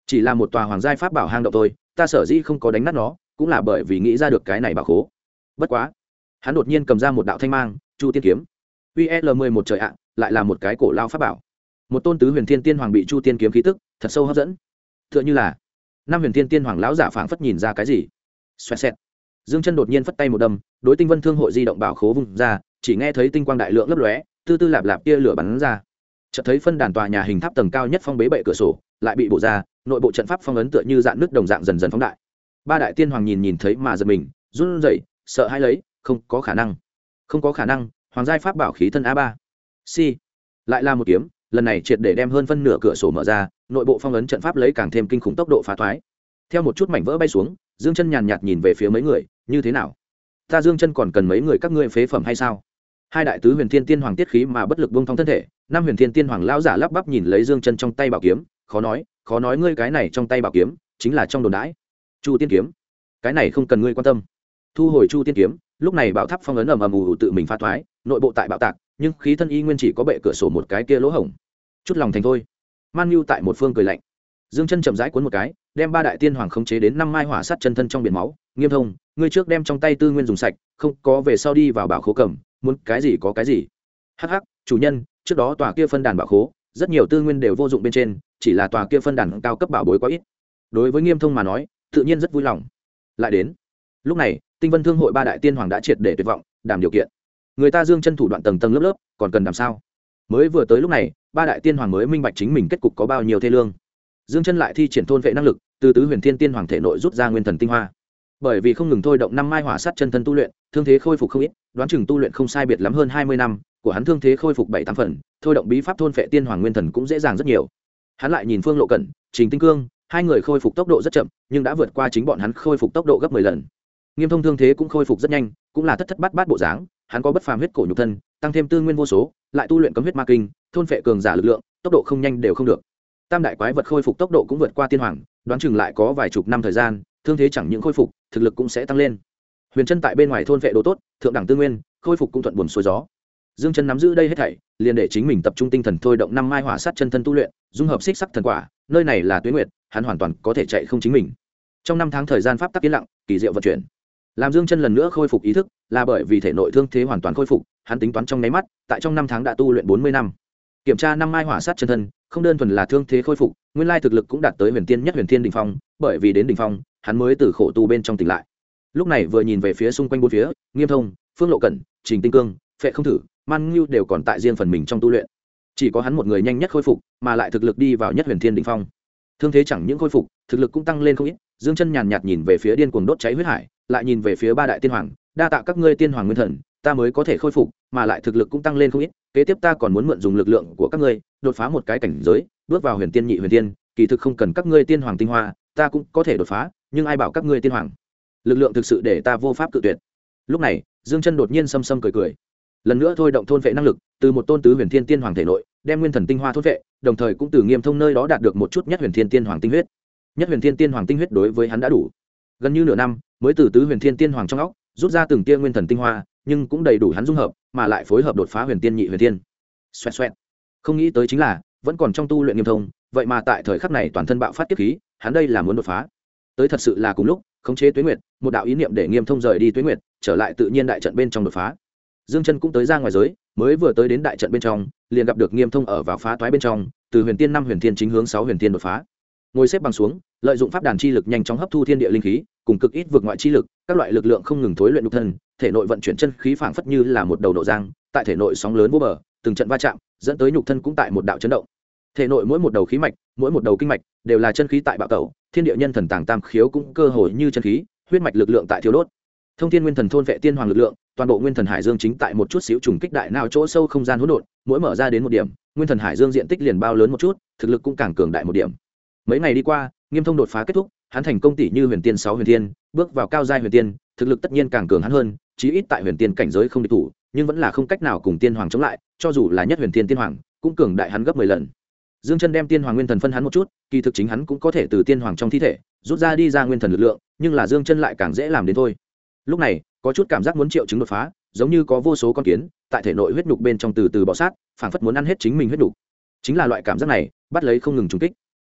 chỉ là một tòa hoàng giai pháp bảo hang động thôi, ta sở dĩ không có đánh nát nó cũng là bởi vì nghĩ ra được cái này bảo khố. Bất quá hắn đột nhiên cầm ra một đạo thanh mang chu tiên kiếm. UL11 trời ạ, lại là một cái cổ lao pháp bảo. Một tôn tứ huyền thiên tiên hoàng bị chu tiên kiếm khí tức thật sâu hấp dẫn, tựa như là năm huyền thiên tiên hoàng lão giả phảng phất nhìn ra cái gì. Xoẹt xẹt, Dương Chân đột nhiên phất tay một đâm, đối Tinh Vân Thương hội di động bảo khố vung ra, chỉ nghe thấy tinh quang đại lượng lấp lóe, tư tư lạp lạp tia lửa bắn ra. Chợt thấy phân đàn tòa nhà hình tháp tầng cao nhất phong bế bệ cửa sổ lại bị bổ ra, nội bộ trận pháp phong ấn tựa như dạng nước đồng dạng dần dần phóng đại. Ba đại tiên hoàng nhìn thấy mà giật mình, run rẩy, sợ hãi lấy, không có khả năng, không có khả năng, hoàng giai pháp bảo khí thân A3. Si, lại là một kiếm, lần này triệt để đem hơn phân nửa cửa sổ mở ra, nội bộ phong ấn trận pháp lấy càng thêm kinh khủng tốc độ phá thoái. Theo một chút mảnh vỡ bay xuống, Dương Chân nhàn nhạt nhìn về phía mấy người, như thế nào? Ta Dương Chân còn cần mấy người các ngươi phế phẩm hay sao? Hai đại tứ huyền thiên tiên hoàng tiết khí mà bất lực buông thong thân thể, năm huyền thiên tiên hoàng lão giả lắp bắp nhìn lấy Dương Chân trong tay bảo kiếm, khó nói ngươi cái này trong tay bảo kiếm chính là trong đồn đãi chu tiên kiếm, cái này không cần ngươi quan tâm. Thu hồi chu tiên kiếm, lúc này bảo tháp phong ấn ầm ầm ù tự mình phá thoái, nội bộ tại bạo tạc, nhưng khí thân y nguyên chỉ có bệ cửa sổ một cái kia lỗ hổng. Chút lòng thành thôi. Man Nhu tại một phương cười lạnh. Dương Chân chậm rãi cuốn một cái, đem ba đại tiên hoàng khống chế đến năm mai hỏa sát chân thân trong biển máu. Nghiêm Thông, ngươi trước đem trong tay tư nguyên dùng sạch, không có về sau đi vào bảo khố cầm, muốn cái gì có cái gì. Hắc hắc, chủ nhân, trước đó tòa kia phân đàn bảo khố, rất nhiều tư nguyên đều vô dụng bên trên, chỉ là tòa kia phân đàn cao cấp bảo bối quá ít. Đối với Nghiêm Thông mà nói, tự nhiên rất vui lòng. Lại đến. Lúc này, Tinh Vân Thương hội ba đại tiên hoàng đã triệt để tuyệt vọng, đàm điều kiện. Người ta Dương Chân thủ đoạn tầng tầng lớp lớp, còn cần làm sao? Mới vừa tới lúc này, ba đại tiên hoàng mới minh bạch chính mình kết cục có bao nhiêu thê lương. Dương Chân lại thi triển thôn vệ năng lực, từ tứ huyền thiên tiên hoàng thể nội rút ra nguyên thần tinh hoa. Bởi vì không ngừng thôi động năm mai hỏa sát chân thân tu luyện, thương thế khôi phục không ít, đoán chừng tu luyện không sai biệt lắm hơn 20 năm, của hắn thương thế khôi phục 7-8 phần, thôi động bí pháp thôn vệ tiên hoàng nguyên thần cũng dễ dàng rất nhiều. Hắn lại nhìn Phương Lộ Cẩn, Trình Tinh Cương, hai người khôi phục tốc độ rất chậm, nhưng đã vượt qua chính bọn hắn khôi phục tốc độ gấp 10 lần. Nghiêm Thông thương thế cũng khôi phục rất nhanh, cũng là thất thất bát bát bộ dáng, hắn có bất phàm huyết cổ nhục thân, tăng thêm tư nguyên vô số, lại tu luyện cấm huyết ma kinh, thôn phệ cường giả lực lượng, tốc độ không nhanh đều không được. Tam đại quái vật khôi phục tốc độ cũng vượt qua tiên hoàng, đoán chừng lại có vài chục năm thời gian, thương thế chẳng những khôi phục, thực lực cũng sẽ tăng lên. Huyền Chân tại bên ngoài thôn phệ đồ tốt, thượng đẳng tư nguyên, khôi phục cũng thuận buồm xuôi gió. Dương Chân nắm giữ đây hết thảy, liền để chính mình tập trung tinh thần thôi động năm mai hỏa sát chân thân tu luyện, dung hợp xích sắc thần quả, nơi này là Tuế Nguyệt, hắn hoàn toàn có thể chạy không chính mình. Trong 5 tháng thời gian pháp tắc yên lặng, kỳ diệu vận chuyển. Làm Dương Chân lần nữa khôi phục ý thức, là bởi vì thể nội thương thế hoàn toàn khôi phục, hắn tính toán trong nháy mắt, tại trong 5 tháng đã tu luyện 40 năm. Kiểm tra năm mai hỏa sát chân thân, không đơn thuần là thương thế khôi phục, nguyên lai thực lực cũng đạt tới huyền tiên nhất huyền thiên đỉnh phong, bởi vì đến đỉnh phong, hắn mới từ khổ tu bên trong tỉnh lại. Lúc này vừa nhìn về phía xung quanh bốn phía, Nghiêm Thông, Phương Lộ Cẩn, Trình Tinh Cương, Phệ Không Thử, Man Ngưu đều còn tại riêng phần mình trong tu luyện. Chỉ có hắn một người nhanh nhất khôi phục, mà lại thực lực đi vào nhất huyền thiên đỉnh phong. Thương thế chẳng những khôi phục, thực lực cũng tăng lên không ít. Dương Chân nhàn nhạt nhìn về phía điên cuồng đốt cháy huyết hải, lại nhìn về phía ba đại tiên hoàng, đa tạ các ngươi tiên hoàng nguyên thần, ta mới có thể khôi phục, mà lại thực lực cũng tăng lên không ít. Kế tiếp ta còn muốn mượn dùng lực lượng của các ngươi, đột phá một cái cảnh giới, bước vào huyền tiên nhị huyền tiên, kỳ thực không cần các ngươi tiên hoàng tinh hoa, ta cũng có thể đột phá, nhưng ai bảo các ngươi tiên hoàng? Lực lượng thực sự để ta vô pháp cự tuyệt. Lúc này, Dương Chân đột nhiên sâm sâm cười cười. Lần nữa thôi động thôn vệ năng lực, từ một tôn tứ huyền thiên tiên hoàng thể nội, đem nguyên thần tinh hoa thôn vệ, đồng thời cũng từ Nghiêm Thông nơi đó đạt được một chút nhất huyền thiên tiên hoàng tinh huyết. Nhất huyền thiên tiên hoàng tinh huyết đối với hắn đã đủ. Gần như nửa năm, mới từ tứ huyền thiên tiên hoàng trong óc rút ra từng tia nguyên thần tinh hoa, nhưng cũng đầy đủ hắn dung hợp, mà lại phối hợp đột phá huyền tiên nhị huyền tiên. Xoẹt xoẹt. Không nghĩ tới chính là, vẫn còn trong tu luyện Nghiêm Thông, vậy mà tại thời khắc này toàn thân bạo phát kiếp khí, hắn đây là muốn đột phá. Tới thật sự là cùng lúc, khống chế Tuế Nguyệt, một đạo ý niệm để Nghiêm Thông rời đi Tuế Nguyệt, trở lại tự nhiên đại trận bên trong đột phá. Dương Chân cũng tới ra ngoài giới, mới vừa tới đến đại trận bên trong, liền gặp được Nghiêm Thông ở vào phá toái bên trong, từ huyền tiên 5 huyền tiên chính hướng 6 huyền tiên đột phá. Ngồi xếp bằng xuống, lợi dụng pháp đàn chi lực nhanh chóng hấp thu thiên địa linh khí, cùng cực ít vượt ngoại chi lực, các loại lực lượng không ngừng thối luyện nhục thân, thể nội vận chuyển chân khí phảng phất như là một đầu nộ giang, tại thể nội sóng lớn vô bờ, từng trận va chạm, dẫn tới nhục thân cũng tại một đạo chấn động. Thể nội mỗi một đầu khí mạch, mỗi một đầu kinh mạch đều là chân khí tại bạo tẩu, thiên địa nhân thần tàng tam khiếu cũng cơ hồ như chân khí, huyết mạch lực lượng tại thiêu đốt. Thông thiên nguyên thần thôn vệ tiên hoàng lực lượng, toàn bộ nguyên thần hải dương chính tại một chút xíu trùng kích đại não chỗ sâu không gian hỗn độn, mỗi mở ra đến một điểm, nguyên thần hải dương diện tích liền bao lớn một chút, thực lực cũng càng cường đại một điểm. Mấy ngày đi qua, Nghiêm Thông đột phá kết thúc, hắn thành công tỷ như huyền tiên 6 huyền tiên, bước vào cao giai huyền tiên, thực lực tất nhiên càng cường hắn hơn, chí ít tại huyền tiên cảnh giới không địch thủ, nhưng vẫn là không cách nào cùng tiên hoàng chống lại, cho dù là nhất huyền tiên tiên hoàng, cũng cường đại hắn gấp 10 lần. Dương Chân đem tiên hoàng nguyên thần phân hắn một chút, kỳ thực chính hắn cũng có thể từ tiên hoàng trong thi thể rút ra đi ra nguyên thần lực lượng, nhưng là Dương Chân lại càng dễ làm đến thôi. Lúc này, có chút cảm giác muốn triệu chứng đột phá, giống như có vô số con kiến tại thể nội huyết nhục bên trong từ từ bò sát, phảng phất muốn ăn hết chính mình huyết nhục. Chính là loại cảm giác này, bắt lấy không ngừng trùng kích.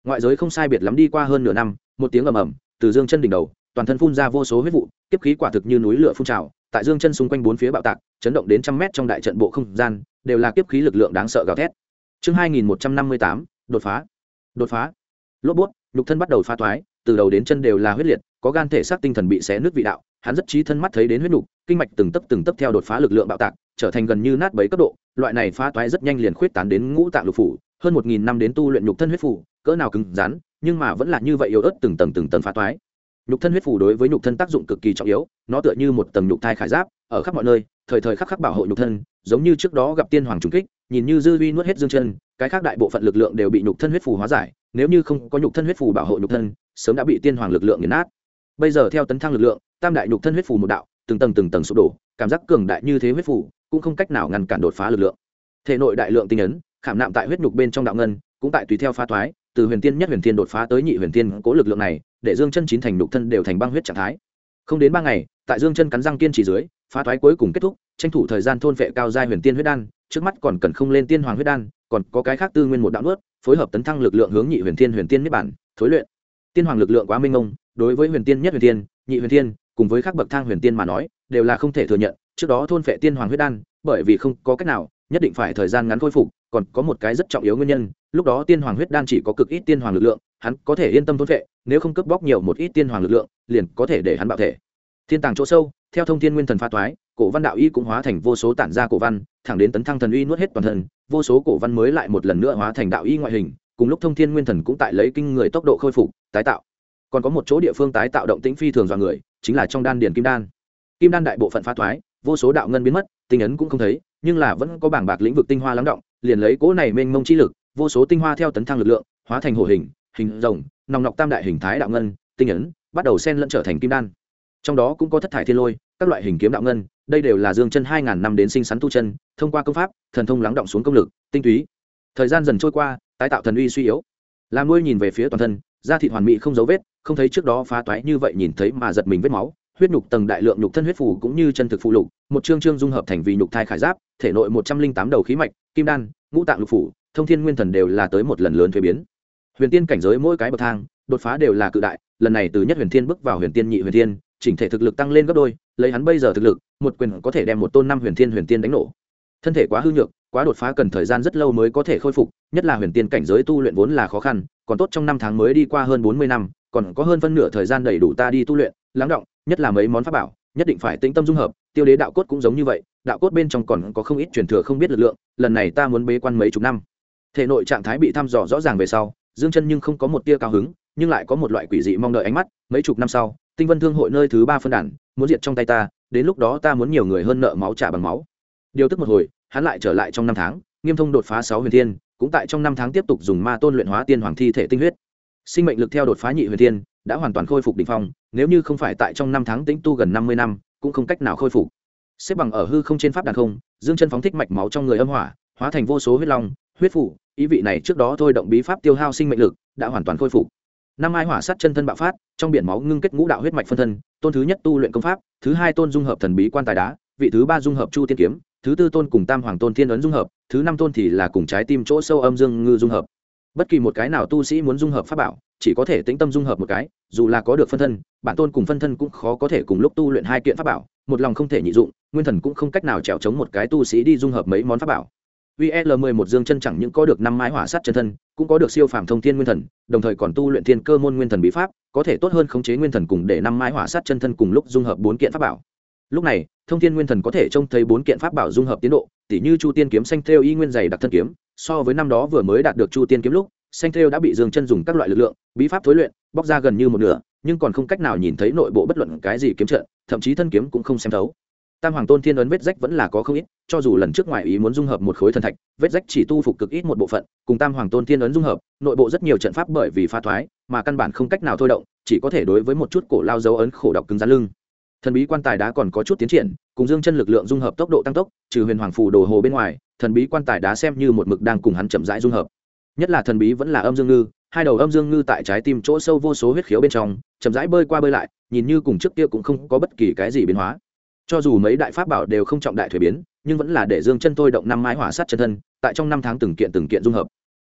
ngoại giới không sai biệt lắm đi qua hơn nửa năm, một tiếng ầm ầm từ Dương Chân đỉnh đầu, toàn thân phun ra vô số huyết vụ, kiếp khí quả thực như núi lửa phun trào, tại Dương Chân xung quanh bốn phía bạo tạc, chấn động đến trăm mét trong đại trận bộ không gian, đều là kiếp khí lực lượng đáng sợ gào thét. Chương 2158, đột phá. Đột phá. Lốp bút, nhục thân bắt đầu phá toái, từ đầu đến chân đều là huyết liệt, có gan thể xác tinh thần bị xé nứt vị đạo, hắn rất trí thân mắt thấy đến huyết nục, kinh mạch từng tấc theo đột phá lực lượng bạo tạc, trở thành gần như nát bấy cấp độ, loại này phá toái rất nhanh liền khuyết tán đến ngũ tạng lục phủ, hơn 1000 năm đến tu luyện nhục thân huyết phủ, cỡ nào cứng rắn, nhưng mà vẫn là như vậy yếu ớt từng tầng phá toái. Nhục thân huyết phủ đối với nhục thân tác dụng cực kỳ trọng yếu, nó tựa như một tầng nhục thai khải giáp, ở khắp mọi nơi, thời khắc bảo hộ nhục thân, giống như trước đó gặp tiên hoàng trùng kích, nhìn như dư uy nuốt hết Dương Chân, cái khác đại bộ phận lực lượng đều bị nhục thân huyết phủ hóa giải, nếu như không có nhục thân huyết phủ bảo hộ nhục thân, sớm đã bị tiên hoàng lực lượng nghiền nát. Bây giờ theo tấn thăng lực lượng, tam đại nhục thân huyết phủ một đạo, từng tầng sụp đổ, cảm giác cường đại như thế huyết phủ, cũng không cách nào ngăn cản đột phá lực lượng. Thể nội đại lượng tinh ấn, khảm nạm tại huyết nhục bên trong đạo ngân, cũng tại tùy theo phá toái, từ huyền tiên nhất huyền tiên đột phá tới nhị huyền tiên, cố lực lượng này, để Dương Chân chín thành nhục thân đều thành băng huyết trạng thái. Không đến 3 ngày, tại Dương Chân cắn răng kiên trì dưới, phá toái cuối cùng kết thúc, tranh thủ thời gian thôn phệ cao giai huyền tiên huyết đan, trước mắt còn cần không lên tiên hoàng huyết đan, còn có cái khác tư nguyên một đạo nuốt, phối hợp tấn thăng lực lượng hướng nhị huyền tiên niết bản, thối luyện. Tiên hoàng lực lượng quá minh mông, đối với huyền tiên nhất huyền tiên, nhị huyền tiên, cùng với các bậc thang huyền tiên mà nói, đều là không thể thừa nhận, trước đó thôn phệ tiên hoàng huyết đan, bởi vì không có cách nào, nhất định phải thời gian ngắn khôi phục, còn có một cái rất trọng yếu nguyên nhân, lúc đó tiên hoàng huyết đan chỉ có cực ít tiên hoàng lực lượng, hắn có thể yên tâm thôn phệ, nếu không cướp bóc nhiều một ít tiên hoàng lực lượng, liền có thể để hắn bạo thể. Thiên tàng chỗ sâu, theo thông thiên nguyên thần phá toái, cổ văn đạo y cũng hóa thành vô số tản ra cổ văn, thẳng đến tấn thăng thần uy nuốt hết toàn thân, vô số cổ văn mới lại một lần nữa hóa thành đạo y ngoại hình, cùng lúc thông thiên nguyên thần cũng tại lấy kinh người tốc độ khôi phục, tái tạo. Còn có một chỗ địa phương tái tạo động tĩnh phi thường dọa người, chính là trong đan điền kim đan. Kim đan đại bộ phận phá toái, vô số đạo ngân biến mất, tinh ấn cũng không thấy, nhưng là vẫn có bảng bạc lĩnh vực tinh hoa lắng động, liền lấy cỗ này mênh mông chi lực, vô số tinh hoa theo tấn thăng lực lượng, hóa thành hổ hình, hình rồng, nòng nọc tam đại hình thái đạo ngân, tinh ấn, bắt đầu xen lẫn trở thành kim đan. Trong đó cũng có thất thải thiên lôi, các loại hình kiếm đạo ngân, đây đều là Dương Chân 2000 năm đến sinh sắn tu chân, thông qua công pháp, thần thông lắng động xuống công lực, tinh túy. Thời gian dần trôi qua, tái tạo thần uy suy yếu. Lam Nuôi nhìn về phía toàn thân, da thịt hoàn mỹ không dấu vết, không thấy trước đó phá toái như vậy nhìn thấy mà giật mình vết máu, huyết nhục tầng đại lượng nhục thân huyết phù cũng như chân thực phụ lục, một chương chương dung hợp thành vì nhục thai khải giáp, thể nội 108 đầu khí mạch, kim đan, ngũ tạng lục phủ, thông thiên nguyên thần đều là tới một lần lớn thuế biến. Huyền tiên cảnh giới mỗi cái bậc thang, đột phá đều là cự đại, lần này từ nhất huyền tiên bước vào huyền tiên nhị huyền tiên, chỉnh thể thực lực tăng lên gấp đôi, lấy hắn bây giờ thực lực, một quyền có thể đem một tôn năm huyền tiên đánh nổ. Thân thể quá hư nhược, quá đột phá cần thời gian rất lâu mới có thể khôi phục, nhất là huyền tiên cảnh giới tu luyện vốn là khó khăn, còn tốt trong 5 tháng mới đi qua hơn 40 năm, còn có hơn phân nửa thời gian đầy đủ ta đi tu luyện, lắng động, nhất là mấy món pháp bảo, nhất định phải tĩnh tâm dung hợp, tiêu đế đạo cốt cũng giống như vậy, đạo cốt bên trong còn có không ít truyền thừa không biết lực lượng, lần này ta muốn bế quan mấy chục năm. Thể nội trạng thái bị thăm dò rõ ràng về sau, Dương Chân nhưng không có một tia cao hứng, nhưng lại có một loại quỷ dị mong đợi ánh mắt, mấy chục năm sau, Tinh Vân Thương hội nơi thứ 3 phân đàn, muốn diệt trong tay ta, đến lúc đó ta muốn nhiều người hơn nợ máu trả bằng máu. Điều tức một hồi, hắn lại trở lại trong 5 tháng, nghiêm thông đột phá 6 huyền thiên, cũng tại trong 5 tháng tiếp tục dùng ma tôn luyện hóa tiên hoàng thi thể tinh huyết. Sinh mệnh lực theo đột phá nhị huyền thiên, đã hoàn toàn khôi phục đỉnh phong, nếu như không phải tại trong 5 tháng tĩnh tu gần 50 năm, cũng không cách nào khôi phục. Xếp bằng ở hư không trên pháp đàn không, Dương Chân phóng thích mạch máu trong người âm hỏa, hóa thành vô số huyết long, huyết phủ, ý vị này trước đó thôi động bí pháp tiêu hao sinh mệnh lực, đã hoàn toàn khôi phục. Năm mai hỏa sát chân thân bạo phát, trong biển máu ngưng kết ngũ đạo huyết mạch phân thân, tôn thứ nhất tu luyện công pháp, thứ hai tôn dung hợp thần bí quan tài đá, vị thứ ba dung hợp chu tiên kiếm, thứ tư tôn cùng tam hoàng tôn thiên ấn dung hợp, thứ năm tôn thì là cùng trái tim chỗ sâu âm dương ngư dung hợp. Bất kỳ một cái nào tu sĩ muốn dung hợp pháp bảo, chỉ có thể tĩnh tâm dung hợp một cái, dù là có được phân thân, bản tôn cùng phân thân cũng khó có thể cùng lúc tu luyện hai kiện pháp bảo, một lòng không thể nhị dụng, nguyên thần cũng không cách nào chèo chống một cái tu sĩ đi dung hợp mấy món pháp bảo. VL11 Dương Chân chẳng những có được 5 mái hỏa sát chân thân, cũng có được siêu phàm thông thiên nguyên thần, đồng thời còn tu luyện thiên cơ môn nguyên thần bí pháp, có thể tốt hơn khống chế nguyên thần cùng để 5 mái hỏa sát chân thân cùng lúc dung hợp 4 kiện pháp bảo. Lúc này, thông thiên nguyên thần có thể trông thấy 4 kiện pháp bảo dung hợp tiến độ, tỉ như chu tiên kiếm xanh thêu y nguyên dày đặc thân kiếm, so với năm đó vừa mới đạt được chu tiên kiếm lúc, xanh thêu đã bị Dương Chân dùng các loại lực lượng, bí pháp thối luyện, bóc ra gần như một nửa, nhưng còn không cách nào nhìn thấy nội bộ bất luận cái gì kiếm trận, thậm chí thân kiếm cũng không xem thấu. Tam hoàng tôn thiên ấn vết rách vẫn là có không ít, cho dù lần trước ngoại ý muốn dung hợp một khối thần thạch, vết rách chỉ tu phục cực ít một bộ phận, cùng tam hoàng tôn thiên ấn dung hợp, nội bộ rất nhiều trận pháp bởi vì pha thoái, mà căn bản không cách nào thôi động, chỉ có thể đối với một chút cổ lao dấu ấn khổ độc cứng rắn lưng. Thần bí quan tài đá còn có chút tiến triển, cùng Dương Chân lực lượng dung hợp tốc độ tăng tốc, trừ huyền hoàng phù đồ hồ bên ngoài, thần bí quan tài đá xem như một mực đang cùng hắn chậm rãi dung hợp. Nhất là thần bí vẫn là âm dương ngư, hai đầu âm dương ngư tại trái tim chỗ sâu vô số huyết khiếu bên trong, chậm rãi bơi qua bơi lại, nhìn như cùng trước kia cũng không có bất kỳ cái gì biến hóa. Cho dù mấy đại pháp bảo đều không trọng đại thuế biến, nhưng vẫn là để Dương Chân thôi động 5 mái hỏa sát chân thân, tại trong 5 tháng từng kiện dung hợp.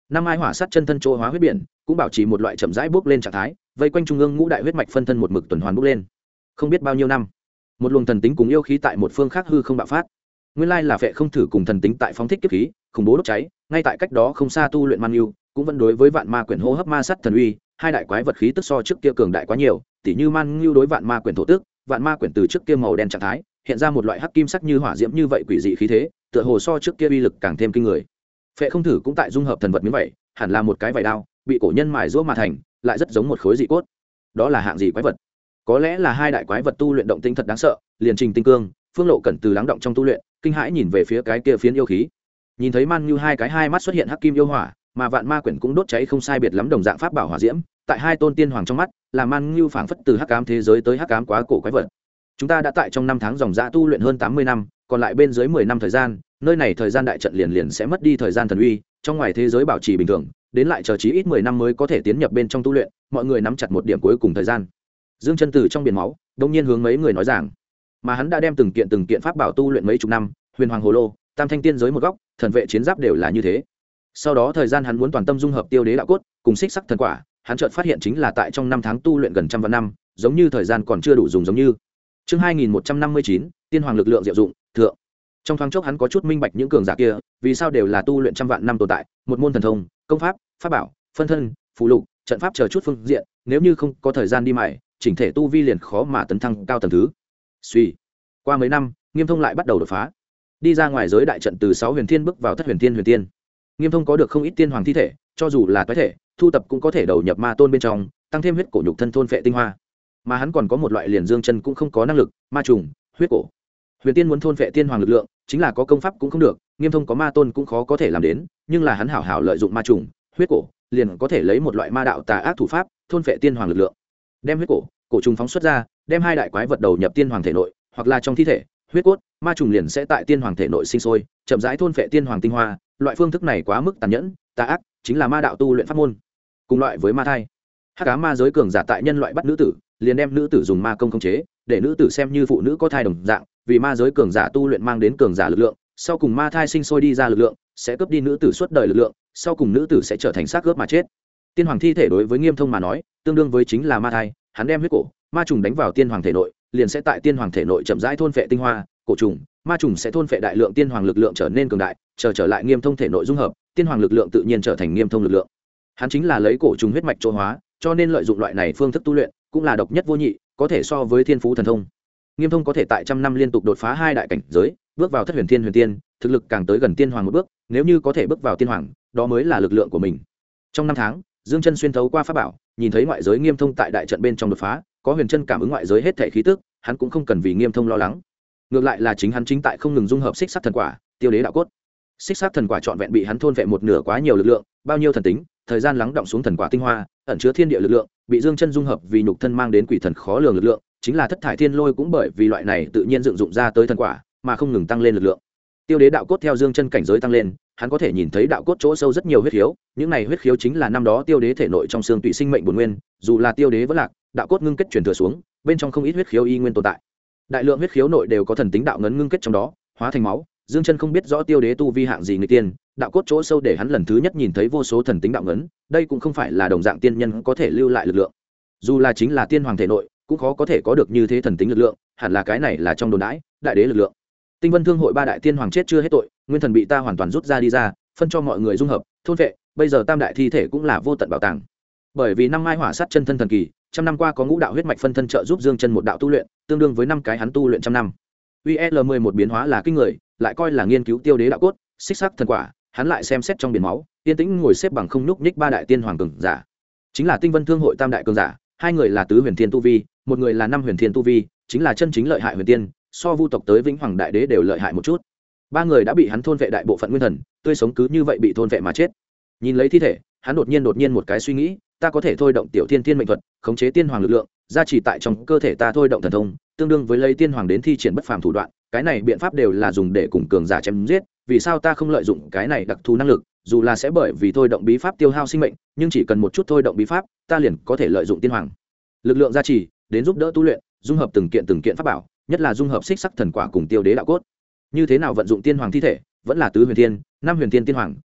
năm mai hỏa sát chân thân chỗ hóa huyết biển cũng bảo trì một loại chậm rãi bốc lên trạng thái, vây quanh trung ương ngũ đại huyết mạch phân thân một mực tuần hoàn bốc lên. Không biết bao nhiêu năm, một luồng thần tính cùng yêu khí tại một phương khác hư không bạo phát. Nguyên lai là Phệ Không Thử cùng thần tính tại phóng thích kiếp khí, khủng bố đốt cháy, ngay tại cách đó không xa tu luyện Man Nhu, cũng vẫn đối với vạn ma quyển hô hấp ma sát thần uy, hai đại quái vật khí tức so trước kia cường đại quá nhiều, tỉ như Man Nhu đối vạn ma quyển thổ tức, vạn ma quyển từ trước kia màu đen trạng thái, hiện ra một loại hắc kim sắc như hỏa diễm như vậy quỷ dị khí thế, tựa hồ so trước kia uy lực càng thêm kinh người. Phệ Không Thử cũng tại dung hợp thần vật miếng vậy, hẳn là một cái vảy đao, bị cổ nhân mài giũa mà thành, lại rất giống một khối dị cốt. Đó là hạng gì quái vật? Có lẽ là hai đại quái vật tu luyện động tinh thật đáng sợ, liền Trình Tinh Cương, Phương Lộ Cẩn từ lắng động trong tu luyện, kinh hãi nhìn về phía cái kia phiến yêu khí. Nhìn thấy Man Nhu hai cái hai mắt xuất hiện hắc kim yêu hỏa, mà vạn ma quyển cũng đốt cháy không sai biệt lắm đồng dạng pháp bảo hỏa diễm, tại hai tôn tiên hoàng trong mắt, là Man Nhu phảng phất từ hắc ám thế giới tới hắc ám quá cổ quái vật. Chúng ta đã tại trong năm tháng dòng dã tu luyện hơn 80 năm, còn lại bên dưới 10 năm thời gian, nơi này thời gian đại trận liền sẽ mất đi thời gian thần uy, trong ngoài thế giới bảo trì bình thường, đến lại chờ chí ít 10 năm mới có thể tiến nhập bên trong tu luyện, mọi người nắm chặt một điểm cuối cùng thời gian. Dương Chân từ trong biển máu, đông nhiên hướng mấy người nói rằng, mà hắn đã đem từng kiện pháp bảo tu luyện mấy chục năm, Huyền Hoàng Hồ Lô, Tam Thanh Tiên giới một góc, thần vệ chiến giáp đều là như thế. Sau đó thời gian hắn muốn toàn tâm dung hợp Tiêu Đế đạo cốt, cùng Xích Sắc thần quả, hắn chợt phát hiện chính là tại trong năm tháng tu luyện gần trăm vạn năm, giống như thời gian còn chưa đủ dùng giống như. Chương 2159, Tiên Hoàng lực lượng diệu dụng, thượng. Trong thoáng chốc hắn có chút minh bạch những cường giả kia, vì sao đều là tu luyện trăm vạn năm tồn tại, một môn thần thông, công pháp, pháp bảo, phân thân, phù lục, trận pháp chờ chút phương diện, nếu như không có thời gian đi mài, chỉnh thể tu vi liền khó mà tấn thăng cao tầng thứ. Suy, qua mấy năm, Nghiêm Thông lại bắt đầu đột phá. Đi ra ngoài giới đại trận từ 6 huyền thiên bước vào thất huyền tiên. Nghiêm Thông có được không ít tiên hoàng thi thể, cho dù là toái thể, thu tập cũng có thể đầu nhập ma tôn bên trong, tăng thêm huyết cổ nhục thân thôn phệ tinh hoa. Mà hắn còn có một loại liền Dương Chân cũng không có năng lực, ma trùng, huyết cổ. Huyền tiên muốn thôn phệ tiên hoàng lực lượng, chính là có công pháp cũng không được, Nghiêm Thông có ma tôn cũng khó có thể làm đến, nhưng là hắn hảo hảo lợi dụng ma trùng, huyết cổ, liền có thể lấy một loại ma đạo tà ác thủ pháp, thôn phệ tiên hoàng lực lượng. Đem huyết cổ trùng phóng xuất ra, đem hai đại quái vật đầu nhập tiên hoàng thể nội, hoặc là trong thi thể, huyết cốt, ma trùng liền sẽ tại tiên hoàng thể nội sinh sôi, chậm rãi thôn phệ tiên hoàng tinh hoa, loại phương thức này quá mức tàn nhẫn, tà ác, chính là ma đạo tu luyện pháp môn. Cùng loại với ma thai, hắc ám ma giới cường giả tại nhân loại bắt nữ tử, liền đem nữ tử dùng ma công khống chế, để nữ tử xem như phụ nữ có thai đồng dạng, vì ma giới cường giả tu luyện mang đến cường giả lực lượng, sau cùng ma thai sinh sôi đi ra lực lượng, sẽ cướp đi nữ tử suốt đời lực lượng, sau cùng nữ tử sẽ trở thành xác cướp mà chết. Tiên hoàng thi thể đối với Nghiêm Thông mà nói, tương đương với chính là ma thai, hắn đem huyết cổ, ma trùng đánh vào tiên hoàng thể nội, liền sẽ tại tiên hoàng thể nội chậm rãi thôn phệ tinh hoa, cổ trùng, ma trùng sẽ thôn phệ đại lượng tiên hoàng lực lượng trở nên cường đại, trở lại Nghiêm Thông thể nội dung hợp, tiên hoàng lực lượng tự nhiên trở thành Nghiêm Thông lực lượng. Hắn chính là lấy cổ trùng huyết mạch chỗ hóa, cho nên lợi dụng loại này phương thức tu luyện, cũng là độc nhất vô nhị, có thể so với thiên phú thần thông. Nghiêm Thông có thể tại trăm năm liên tục đột phá hai đại cảnh giới, bước vào thất huyền tiên, thực lực càng tới gần tiên hoàng một bước, nếu như có thể bước vào tiên hoàng, đó mới là lực lượng của mình. Trong năm tháng, Dương Chân xuyên thấu qua pháp bảo, nhìn thấy ngoại giới Nghiêm Thông tại đại trận bên trong đột phá, có huyền chân cảm ứng ngoại giới hết thể khí tức, hắn cũng không cần vì Nghiêm Thông lo lắng. Ngược lại là chính hắn chính tại không ngừng dung hợp Xích Sắc thần quả, Tiêu Đế đạo cốt. Xích Sắc thần quả trọn vẹn bị hắn thôn vệ một nửa quá nhiều lực lượng, bao nhiêu thần tính, thời gian lắng động xuống thần quả tinh hoa, ẩn chứa thiên địa lực lượng, bị Dương Chân dung hợp vì nhục thân mang đến quỷ thần khó lường lực lượng, chính là thất thải thiên lôi cũng bởi vì loại này tự nhiên dựng dụng ra tới thần quả, mà không ngừng tăng lên lực lượng. Tiêu Đế đạo cốt theo Dương Chân cảnh giới tăng lên, hắn có thể nhìn thấy đạo cốt chỗ sâu rất nhiều huyết khiếu, những này huyết khiếu chính là năm đó Tiêu Đế thể nội trong xương tủy sinh mệnh bổn nguyên, dù là Tiêu Đế vẫn lạc, đạo cốt ngưng kết truyền thừa xuống, bên trong không ít huyết khiếu y nguyên tồn tại. Đại lượng huyết khiếu nội đều có thần tính đạo ngấn ngưng kết trong đó, hóa thành máu. Dương Chân không biết rõ Tiêu Đế tu vi hạng gì người tiên, đạo cốt chỗ sâu để hắn lần thứ nhất nhìn thấy vô số thần tính đạo ngấn, đây cũng không phải là đồng dạng tiên nhân có thể lưu lại lực lượng. Dù là chính là tiên hoàng thể nội, cũng khó có thể có được như thế thần tính lực lượng, hẳn là cái này là trong đồn đãi, đại đế lực lượng. Tinh Vân Thương hội ba đại tiên hoàng chết chưa hết tội, nguyên thần bị ta hoàn toàn rút ra đi ra, phân cho mọi người dung hợp, thôn vệ, bây giờ tam đại thi thể cũng là vô tận bảo tàng. Bởi vì năm mai hỏa sát chân thân thần kỳ, trăm năm qua có ngũ đạo huyết mạch phân thân trợ giúp Dương Chân một đạo tu luyện, tương đương với 5 cái hắn tu luyện trăm năm. UL11 biến hóa là kinh người, lại coi là nghiên cứu Tiêu Đế đạo cốt, Xích Sắc thần quả, hắn lại xem xét trong biển máu, yên tĩnh ngồi xếp bằng không nhúc nhích ba đại tiên hoàng cường giả. Chính là Tinh Vân Thương hội tam đại cường giả, hai người là tứ huyền thiên tu vi, một người là năm huyền thiên tu vi, chính là chân chính lợi hại huyền tiên, so vu tộc tới vĩnh hoàng đại đế đều lợi hại một chút. Ba người đã bị hắn thôn vệ đại bộ phận nguyên thần, tươi sống cứ như vậy bị thôn vệ mà chết. Nhìn lấy thi thể, hắn đột nhiên một cái suy nghĩ, ta có thể thôi động tiểu thiên tiên mệnh thuật, khống chế tiên hoàng lực lượng, gia trì tại trong cơ thể ta thôi động thần thông, tương đương với lấy tiên hoàng đến thi triển bất phàm thủ đoạn, cái này biện pháp đều là dùng để cùng cường giả chém giết, vì sao ta không lợi dụng cái này đặc thù năng lực, dù là sẽ bởi vì thôi động bí pháp tiêu hao sinh mệnh, nhưng chỉ cần một chút thôi động bí pháp, ta liền có thể lợi dụng tiên hoàng lực lượng gia trì đến giúp đỡ tu luyện, dung hợp từng kiện pháp bảo, nhất là dung hợp Xích Sắc thần quả cùng Tiêu Đế đạo cốt. Như thế nào vận dụng tiên hoàng thi thể, vẫn là tứ huyền thiên, năm huyền thiên tiên hoàng,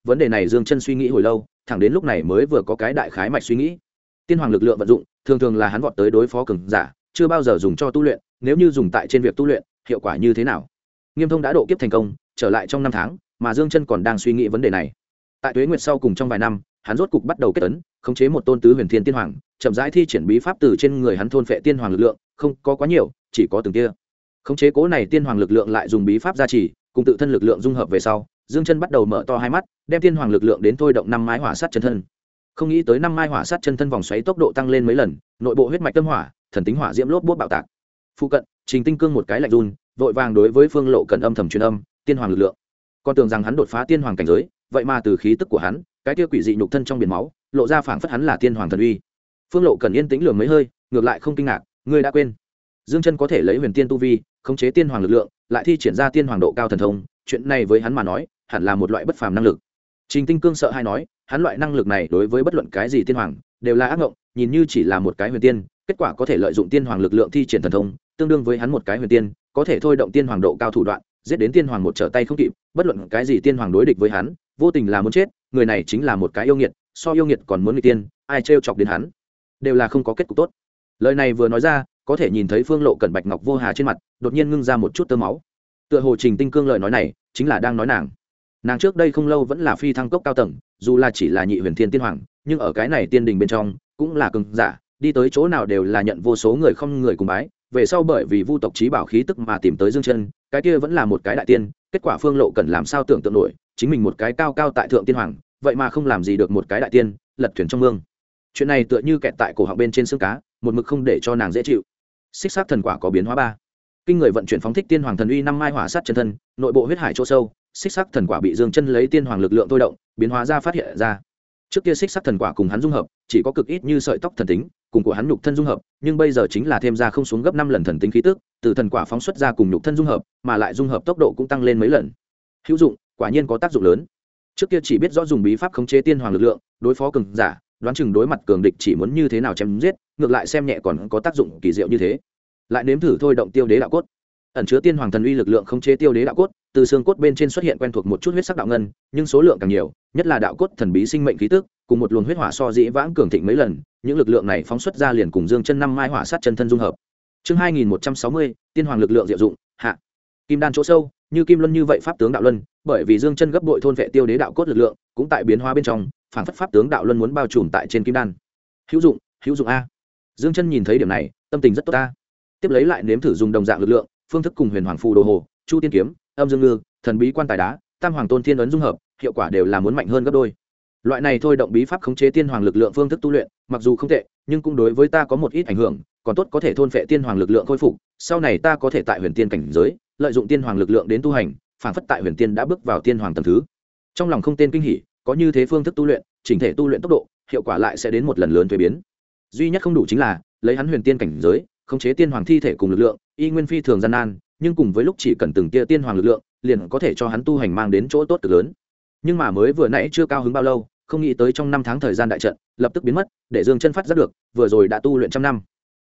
vấn đề này Dương Chân suy nghĩ hồi lâu, thẳng đến lúc này mới vừa có cái đại khái mạch suy nghĩ. Tiên hoàng lực lượng vận dụng thường thường là hắn vọt tới đối phó cường giả, chưa bao giờ dùng cho tu luyện, nếu như dùng tại trên việc tu luyện hiệu quả như thế nào? Nghiêm Thông đã độ kiếp thành công, trở lại trong 5 tháng, mà Dương Chân còn đang suy nghĩ vấn đề này. Tại Tuế Nguyệt sau cùng trong vài năm, hắn rốt cục bắt đầu kết ấn, khống chế một tôn tứ huyền thiên tiên hoàng, chậm rãi thi triển bí pháp từ trên người hắn thôn phệ tiên hoàng lực lượng, không có quá nhiều, chỉ có từng tia. Khống chế cố này tiên hoàng lực lượng lại dùng bí pháp gia trì, cùng tự thân lực lượng dung hợp về sau, Dương Chân bắt đầu mở to hai mắt, đem tiên hoàng lực lượng đến thôi động năm mái hỏa sát chân thân. Không nghĩ tới năm mai hỏa sát chân thân vòng xoáy tốc độ tăng lên mấy lần, nội bộ huyết mạch tâm hỏa, thần tính hỏa diễm lốp bốt bạo tạc. Phụ cận, Trình Tinh Cương một cái lạnh run, vội vàng đối với Phương Lộ Cẩn âm thầm truyền âm, tiên hoàng lực lượng. Con tưởng rằng hắn đột phá tiên hoàng cảnh giới, vậy mà từ khí tức của hắn, cái kia quỷ dị nhục thân trong biển máu, lộ ra phảng phất hắn là tiên hoàng thần uy. Phương Lộ Cẩn yên tĩnh lườm mấy hơi, ngược lại không kinh ngạc, ngươi đã quên. Dương Chân có thể lấy huyền tiên tu vi, khống chế tiên hoàng lực lượng, lại thi triển ra tiên hoàng độ cao thần thông, chuyện này với hắn mà nói, hẳn là một loại bất phàm năng lực. Trình Tinh Cương sợ hai nói, hắn loại năng lực này đối với bất luận cái gì tiên hoàng đều là ác ngộng, nhìn như chỉ là một cái huyền tiên, kết quả có thể lợi dụng tiên hoàng lực lượng thi triển thần thông, tương đương với hắn một cái huyền tiên, có thể thôi động tiên hoàng độ cao thủ đoạn, giết đến tiên hoàng một trở tay không kịp, bất luận cái gì tiên hoàng đối địch với hắn, vô tình là muốn chết, người này chính là một cái yêu nghiệt, so yêu nghiệt còn muốn nghịch tiên, ai trêu chọc đến hắn, đều là không có kết cục tốt. Lời này vừa nói ra, có thể nhìn thấy Phương Lộ Cẩn bạch ngọc vô hà trên mặt, đột nhiên ngưng ra một chút tơ máu. Tựa hồ Trình Tinh Cương lời nói này, chính là đang nói nàng trước đây không lâu vẫn là phi thăng cốc cao tầng, dù là chỉ là nhị huyền thiên tiên hoàng, nhưng ở cái này tiên đình bên trong cũng là cường giả, đi tới chỗ nào đều là nhận vô số người không người cùng bái. Về sau bởi vì vu tộc trí bảo khí tức mà tìm tới Dương Chân, cái kia vẫn là một cái đại tiên, kết quả Phương Lộ Cẩn làm sao tưởng tượng nổi, chính mình một cái cao cao tại thượng tiên hoàng, vậy mà không làm gì được một cái đại tiên, lật thuyền trong mương. Chuyện này tựa như kẹt tại cổ họng bên trên xương cá, một mực không để cho nàng dễ chịu. Xích sát thần quả có biến hóa 3. Kinh người vận chuyển phóng thích tiên hoàng thần uy năm mai hỏa sát chân thân, nội bộ huyết hải chỗ sâu, xích sắc thần quả bị Dương Chân lấy tiên hoàng lực lượng thôi động, biến hóa ra phát hiện ra. Trước kia xích sắc thần quả cùng hắn dung hợp, chỉ có cực ít như sợi tóc thần tính, cùng của hắn nhục thân dung hợp, nhưng bây giờ chính là thêm ra không xuống gấp 5 lần thần tính khí tức, từ thần quả phóng xuất ra cùng nhục thân dung hợp, mà lại dung hợp tốc độ cũng tăng lên mấy lần. Hữu dụng, quả nhiên có tác dụng lớn. Trước kia chỉ biết rõ dùng bí pháp khống chế tiên hoàng lực lượng, đối phó cường giả, đoán chừng đối mặt cường địch chỉ muốn như thế nào chém giết, ngược lại xem nhẹ còn có tác dụng kỳ diệu như thế. Lại nếm thử thôi động tiêu đế đạo cốt, ẩn chứa tiên hoàng thần uy lực lượng khống chế tiêu đế đạo cốt, từ xương cốt bên trên xuất hiện quen thuộc một chút huyết sắc đạo ngân, nhưng số lượng càng nhiều, nhất là đạo cốt thần bí sinh mệnh khí tức, cùng một luồng huyết hỏa so dĩ vãng cường thịnh mấy lần, những lực lượng này phóng xuất ra liền cùng Dương Chân năm mai hỏa sát chân thân dung hợp. Chương 2160, tiên hoàng lực lượng diệu dụng, hạ. Kim đan chỗ sâu, như kim luân như vậy pháp tướng đạo luân, bởi vì Dương Chân gấp bội thôn vệ tiêu đế đạo cốt lực lượng, cũng tại biến hóa bên trong, phảng phất pháp tướng đạo luân muốn bao trùm tại trên kim đan. Hữu dụng a. Dương Chân nhìn thấy điểm này, tâm tình rất tốt a. Tiếp lấy lại nếm thử dùng đồng dạng lực lượng, phương thức cùng huyền hoàng phù đồ hồ, chu tiên kiếm, âm dương ngư, thần bí quan tài đá, tam hoàng tôn thiên ấn dung hợp, hiệu quả đều là muốn mạnh hơn gấp đôi. Loại này thôi động bí pháp khống chế tiên hoàng lực lượng phương thức tu luyện, mặc dù không tệ, nhưng cũng đối với ta có một ít ảnh hưởng, còn tốt có thể thôn phệ tiên hoàng lực lượng khôi phục, sau này ta có thể tại huyền tiên cảnh giới, lợi dụng tiên hoàng lực lượng đến tu hành, phản phất tại huyền tiên đã bước vào tiên hoàng tầng thứ. Trong lòng không tên kinh hỉ, có như thế phương thức tu luyện, chỉnh thể tu luyện tốc độ, hiệu quả lại sẽ đến một lần lớn thay biến. Duy nhất không đủ chính là lấy hắn huyền tiên cảnh giới, khống chế tiên hoàng thi thể cùng lực lượng, y nguyên phi thường gian nan, nhưng cùng với lúc chỉ cần từng tia tiên hoàng lực lượng, liền có thể cho hắn tu hành mang đến chỗ tốt cực lớn. Nhưng mà mới vừa nãy chưa cao hứng bao lâu, không nghĩ tới trong 5 tháng thời gian đại trận lập tức biến mất, để Dương Chân phát giác được, vừa rồi đã tu luyện trăm năm.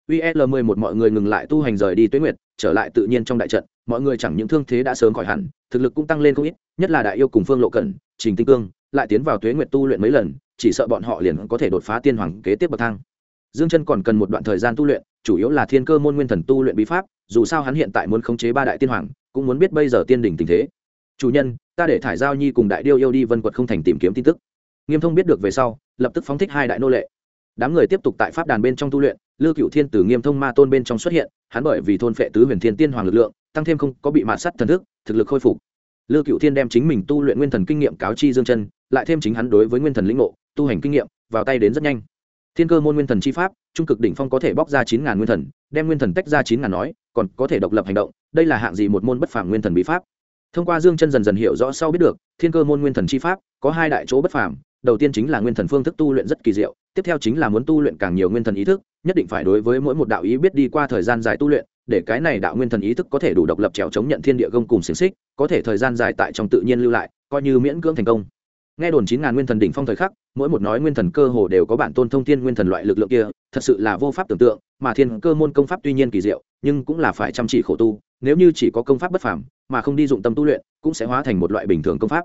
UL11 mọi người ngừng lại tu hành rời đi Tuế Nguyệt, trở lại tự nhiên trong đại trận, mọi người chẳng những thương thế đã sớm khỏi hẳn, thực lực cũng tăng lên không ít, nhất là đại yêu cùng Phương Lộ Cẩn, Trình Tinh Cương, lại tiến vào Tuế Nguyệt tu luyện mấy lần, chỉ sợ bọn họ liền có thể đột phá tiên hoàng kế tiếp bậc thang. Dương Chân còn cần một đoạn thời gian tu luyện, chủ yếu là Thiên Cơ môn nguyên thần tu luyện bí pháp, dù sao hắn hiện tại muốn khống chế 3 đại tiên hoàng, cũng muốn biết bây giờ tiên đỉnh tình thế. Chủ nhân, ta để Thải Giao Nhi cùng Đại Điêu yêu đi Vân Quật không thành tìm kiếm tin tức. Nghiêm Thông biết được về sau, lập tức phóng thích 2 đại nô lệ. Đám người tiếp tục tại pháp đàn bên trong tu luyện, Lư Cửu Thiên từ Nghiêm Thông ma tôn bên trong xuất hiện, hắn bởi vì thôn phệ tứ huyền thiên tiên hoàng lực lượng, tăng thêm không có bị mạt sát thần thức, thực lực khôi phục. Lư Cửu Thiên đem chính mình tu luyện nguyên thần kinh nghiệm cáo chi Dương Chân, lại thêm chính hắn đối với nguyên thần lĩnh ngộ, tu hành kinh nghiệm, vào tay đến rất nhanh. Thiên Cơ môn nguyên thần chi pháp, trung cực đỉnh phong có thể bóc ra 9000 nguyên thần, đem nguyên thần tách ra 9000 nói, còn có thể độc lập hành động, đây là hạng gì một môn bất phàm nguyên thần bí pháp. Thông qua Dương Chân dần dần hiểu rõ sau biết được, Thiên Cơ môn nguyên thần chi pháp có 2 đại chỗ bất phàm, đầu tiên chính là nguyên thần phương thức tu luyện rất kỳ diệu, tiếp theo chính là muốn tu luyện càng nhiều nguyên thần ý thức, nhất định phải đối với mỗi một đạo ý biết đi qua thời gian dài tu luyện, để cái này đạo nguyên thần ý thức có thể đủ độc lập trèo chống nhận thiên địa gông cùng xiềng xích, có thể thời gian dài tại trong tự nhiên lưu lại, coi như miễn cưỡng thành công. Nghe đồn 9000 nguyên thần đỉnh phong thời khắc, mỗi một nói nguyên thần cơ hồ đều có bản tôn thông thiên nguyên thần loại lực lượng kia, thật sự là vô pháp tưởng tượng, mà Thiên Cơ môn công pháp tuy nhiên kỳ diệu, nhưng cũng là phải chăm chỉ khổ tu, nếu như chỉ có công pháp bất phàm, mà không đi dụng tâm tu luyện, cũng sẽ hóa thành một loại bình thường công pháp.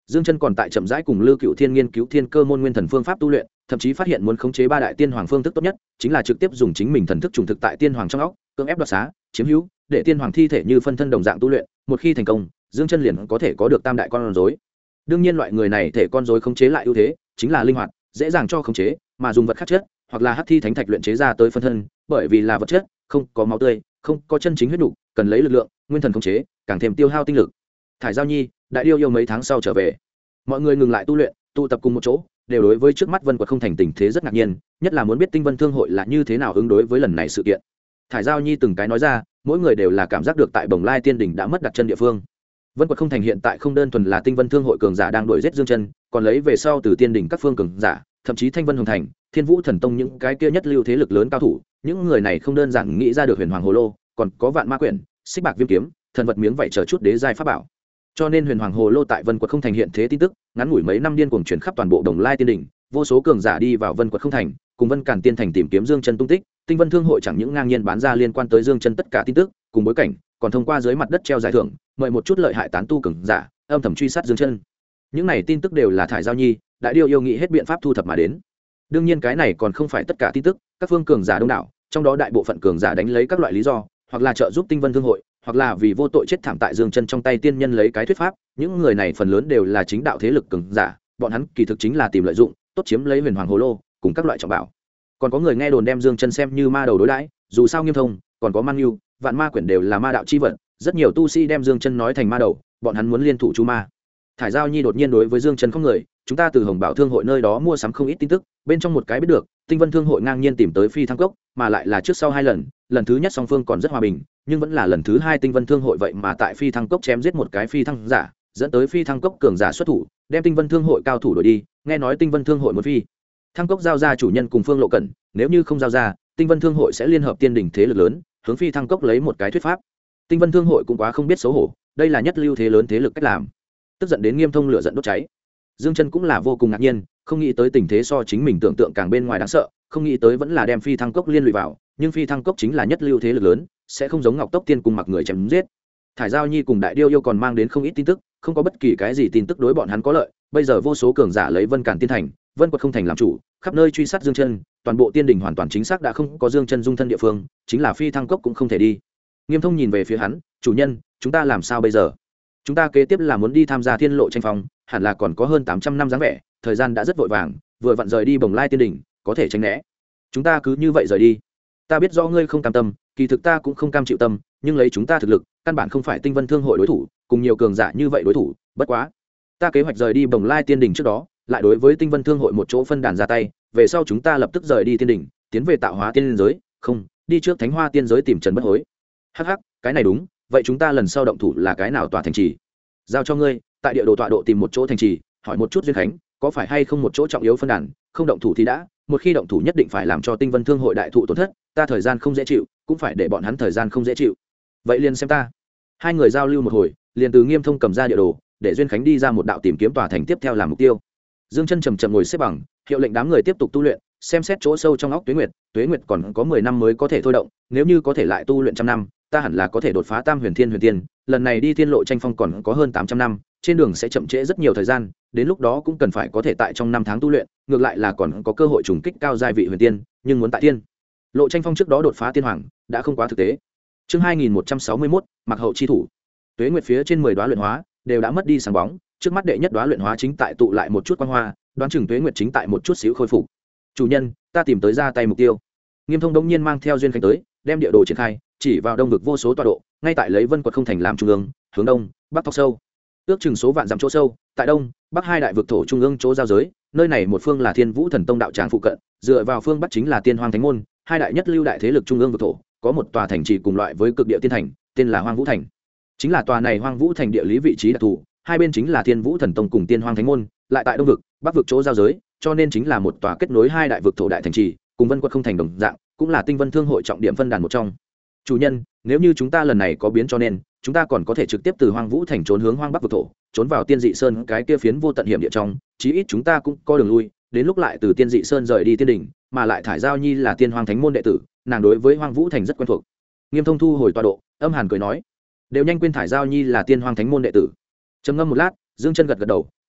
Dương Chân còn tại chậm rãi cùng Lưu Cựu Thiên nghiên cứu thiên cơ môn nguyên thần phương pháp tu luyện, thậm chí phát hiện muốn khống chế ba đại tiên hoàng phương thức tốt nhất, chính là trực tiếp dùng chính mình thần thức trùng thực tại tiên hoàng trong óc, cưỡng ép đoạt xá, chiếm hữu, để tiên hoàng thi thể như phân thân đồng dạng tu luyện, một khi thành công, Dương Chân liền có thể có được tam đại con rối. Đương nhiên loại người này thể con rối khống chế lại ưu thế, chính là linh hoạt, dễ dàng cho khống chế, mà dùng vật khác chất, hoặc là hắc thi thánh thạch luyện chế ra tới phân thân, bởi vì là vật chất, không có máu tươi, không có chân chính huyết nục, cần lấy lực lượng, nguyên thần khống chế, càng thêm tiêu hao tinh lực. Thải Giao Nhi, Đại Điêu yêu mấy tháng sau trở về, mọi người ngừng lại tu luyện, tụ tập cùng một chỗ, đều đối với trước mắt Vân Quật không thành tình thế rất ngạc nhiên, nhất là muốn biết Tinh Vân Thương hội là như thế nào ứng đối với lần này sự kiện. Thải Giao Nhi từng cái nói ra, mỗi người đều là cảm giác được tại Bồng Lai Tiên đỉnh đã mất đặt chân địa phương. Vân Quật không thành hiện tại không đơn thuần là Tinh Vân Thương hội cường giả đang đuổi giết Dương Chân, còn lấy về sau từ tiên đỉnh các phương cường giả, thậm chí Thanh Vân Hồng Thành, Thiên Vũ Thần Tông những cái kia nhất lưu thế lực lớn cao thủ, những người này không đơn giản nghĩ ra được Huyền Hoàng Hồ Lô, còn có Vạn Ma Quyển, Xích Bạc Viêm Kiếm, Thần Vật Miếng vậy chờ chút đế giai pháp bảo. Cho nên Huyền Hoàng Hồ Lô tại Vân Quật không thành hiện thế tin tức, ngắn ngủi mấy năm điên cuồng truyền khắp toàn bộ Đồng Lai Tiên đỉnh, vô số cường giả đi vào Vân Quật không thành, cùng Vân Càn Tiên thành tìm kiếm Dương Chân tung tích, Tinh Vân Thương hội chẳng những ngang nhiên bán ra liên quan tới Dương Chân tất cả tin tức, cùng bối cảnh, còn thông qua dưới mặt đất treo giải thưởng, mời một chút lợi hại tán tu cường giả, âm thầm truy sát Dương Chân. Những này tin tức đều là Thải Giao Nhi, Đại Điêu yêu nghĩ hết biện pháp thu thập mà đến. Đương nhiên cái này còn không phải tất cả tin tức, các phương cường giả đông đảo, trong đó đại bộ phận cường giả đánh lấy các loại lý do, hoặc là trợ giúp Tinh Vân Thương hội, hoặc là vì vô tội chết thảm tại Dương Chân trong tay tiên nhân lấy cái thuyết pháp, những người này phần lớn đều là chính đạo thế lực cường giả, bọn hắn kỳ thực chính là tìm lợi dụng, tốt chiếm lấy Huyền Hoàng Hồ Lô, cùng các loại trọng bảo. Còn có người nghe đồn đem Dương Chân xem như ma đầu đối đãi, dù sao Nghiêm Thông, còn có Man Nhu, Vạn Ma Quyển đều là ma đạo chi vật, rất nhiều tu sĩ đem Dương Chân nói thành ma đầu, bọn hắn muốn liên thủ chu ma. Thải Giao Nhi đột nhiên đối với Dương Chân không người, chúng ta từ Hồng Bảo Thương hội nơi đó mua sắm không ít tin tức, bên trong một cái biết được, Tinh Vân Thương hội ngang nhiên tìm tới Phi Thăng Cốc, mà lại là trước sau hai lần, lần thứ nhất song phương còn rất hòa bình, nhưng vẫn là lần thứ hai Tinh Vân Thương hội vậy mà tại Phi Thăng Cốc chém giết một cái phi thăng giả, dẫn tới Phi Thăng Cốc cường giả xuất thủ, đem Tinh Vân Thương hội cao thủ đuổi đi, nghe nói Tinh Vân Thương hội một phi Thăng Cốc giao ra chủ nhân cùng Phương Lộ Cẩn, nếu như không giao ra, Tinh Vân Thương hội sẽ liên hợp tiên đỉnh thế lực lớn, hướng Phi Thăng Cốc lấy một cái thuyết pháp. Tinh Vân Thương hội cũng quá không biết xấu hổ, đây là nhất lưu thế lớn thế lực cách làm. Tức giận đến Nghiêm Thông lửa giận đốt cháy. Dương Chân cũng là vô cùng ngạc nhiên, không nghĩ tới tình thế so chính mình tưởng tượng càng bên ngoài đáng sợ, không nghĩ tới vẫn là đem Phi Thăng Cốc liên lụy vào, nhưng Phi Thăng Cốc chính là nhất lưu thế lực lớn, sẽ không giống Ngọc Tốc Tiên cùng mặc người chém giết. Thải Giao Nhi cùng Đại Điêu yêu còn mang đến không ít tin tức, không có bất kỳ cái gì tin tức đối bọn hắn có lợi, bây giờ vô số cường giả lấy Vân Càn Tiên thành, Vân Quật không thành làm chủ, khắp nơi truy sát Dương Chân, toàn bộ tiên đỉnh hoàn toàn chính xác đã không có Dương Chân dung thân địa phương, chính là Phi Thăng Cốc cũng không thể đi. Nghiêm Thông nhìn về phía hắn, chủ nhân, chúng ta làm sao bây giờ? Chúng ta kế tiếp là muốn đi tham gia thiên lộ tranh phong, hẳn là còn có hơn 800 năm dáng vẻ, thời gian đã rất vội vàng, vừa vặn rời đi Bồng Lai Tiên đỉnh, có thể tránh né. Chúng ta cứ như vậy rời đi. Ta biết do ngươi không cam tâm, kỳ thực ta cũng không cam chịu tâm, nhưng lấy chúng ta thực lực, căn bản không phải Tinh Vân Thương hội đối thủ, cùng nhiều cường giả như vậy đối thủ, bất quá, ta kế hoạch rời đi Bồng Lai Tiên đỉnh trước đó, lại đối với Tinh Vân Thương hội một chỗ phân đàn ra tay, về sau chúng ta lập tức rời đi tiên đỉnh, tiến về Tạo Hóa tiên giới, không, đi trước Thánh Hoa tiên giới tìm Trần Bất Hối. Hắc hắc, cái này đúng, vậy chúng ta lần sau động thủ là cái nào tòa thành trì? Giao cho ngươi, tại địa đồ tọa độ tìm một chỗ thành trì, hỏi một chút duyên khánh, có phải hay không một chỗ trọng yếu phân đàn, không động thủ thì đã, một khi động thủ nhất định phải làm cho Tinh Vân Thương hội đại thụ tổn thất, ta thời gian không dễ chịu, cũng phải để bọn hắn thời gian không dễ chịu. Vậy liền xem ta. Hai người giao lưu một hồi, liền từ Nghiêm Thông cầm ra địa đồ, để duyên khánh đi ra một đạo tìm kiếm tòa thành tiếp theo làm mục tiêu. Dương Chân chậm chậm ngồi xếp bằng, hiệu lệnh đám người tiếp tục tu luyện, xem xét chỗ sâu trong óc Tuế Nguyệt còn có 10 năm mới có thể thôi động, nếu như có thể lại tu luyện trăm năm, ta hẳn là có thể đột phá Tam Huyền Thiên Huyền Tiên, lần này đi thiên lộ tranh phong còn có hơn 800 năm, trên đường sẽ chậm trễ rất nhiều thời gian, đến lúc đó cũng cần phải có thể tại trong năm tháng tu luyện, ngược lại là còn có cơ hội trùng kích cao giai vị huyền tiên, nhưng muốn tại thiên lộ tranh phong trước đó đột phá tiên hoàng, đã không quá thực tế. Chương 2161, Mặc Hậu chi thủ. Tuế Nguyệt phía trên 10 đóa luyện hóa đều đã mất đi sáng bóng, trước mắt đệ nhất đóa luyện hóa chính tại tụ lại một chút quang hoa, đoán chừng Tuế Nguyệt chính tại một chút xíu khôi phục. Chủ nhân, ta tìm tới ra tay mục tiêu. Nghiêm Thông đống nhiên mang theo duyên khánh tới, đem địa đồ triển khai, chỉ vào đông vực vô số tọa độ, ngay tại lấy Vân Quật không thành làm trung ương, hướng đông, bắc thọc sâu. Ước chừng số vạn dặm chỗ sâu, tại đông, bắc hai đại vực thổ trung ương chỗ giao giới, nơi này một phương là Thiên Vũ Thần Tông đạo tràng phụ cận, dựa vào phương bắc chính là Tiên Hoang Thánh môn, hai đại nhất lưu đại thế lực trung ương vực thổ, có một tòa thành trì cùng loại với cực địa tiên thành, tên là Hoang Vũ Thành. Chính là tòa này Hoang Vũ Thành địa lý vị trí đặc thù, hai bên chính là Thiên Vũ Thần Tông cùng Tiên Hoang Thánh môn, lại tại đông vực, bắc vực chỗ giao giới, cho nên chính là một tòa kết nối hai đại vực thổ đại thành trì, cùng Vân Quật không thành đồng dạng, cũng là Tinh Vân Thương hội trọng điểm phân đàn một trong. Chủ nhân, nếu như chúng ta lần này có biến cho nên, chúng ta còn có thể trực tiếp từ Hoang Vũ Thành trốn hướng Hoang Bắc vực thổ, trốn vào Tiên Dị Sơn cái kia phiến vô tận hiểm địa trong, chí ít chúng ta cũng có đường lui, đến lúc lại từ Tiên Dị Sơn rời đi tiên đỉnh, mà lại Thải Giao Nhi là Tiên Hoang Thánh môn đệ tử, nàng đối với Hoang Vũ Thành rất quen thuộc. Nghiêm Thông thu hồi tọa độ, âm hàn cười nói, đều nhanh quên Thải Giao Nhi là Tiên Hoang Thánh môn đệ tử. Trầm ngâm một lát, Dương Chân gật gật đầu,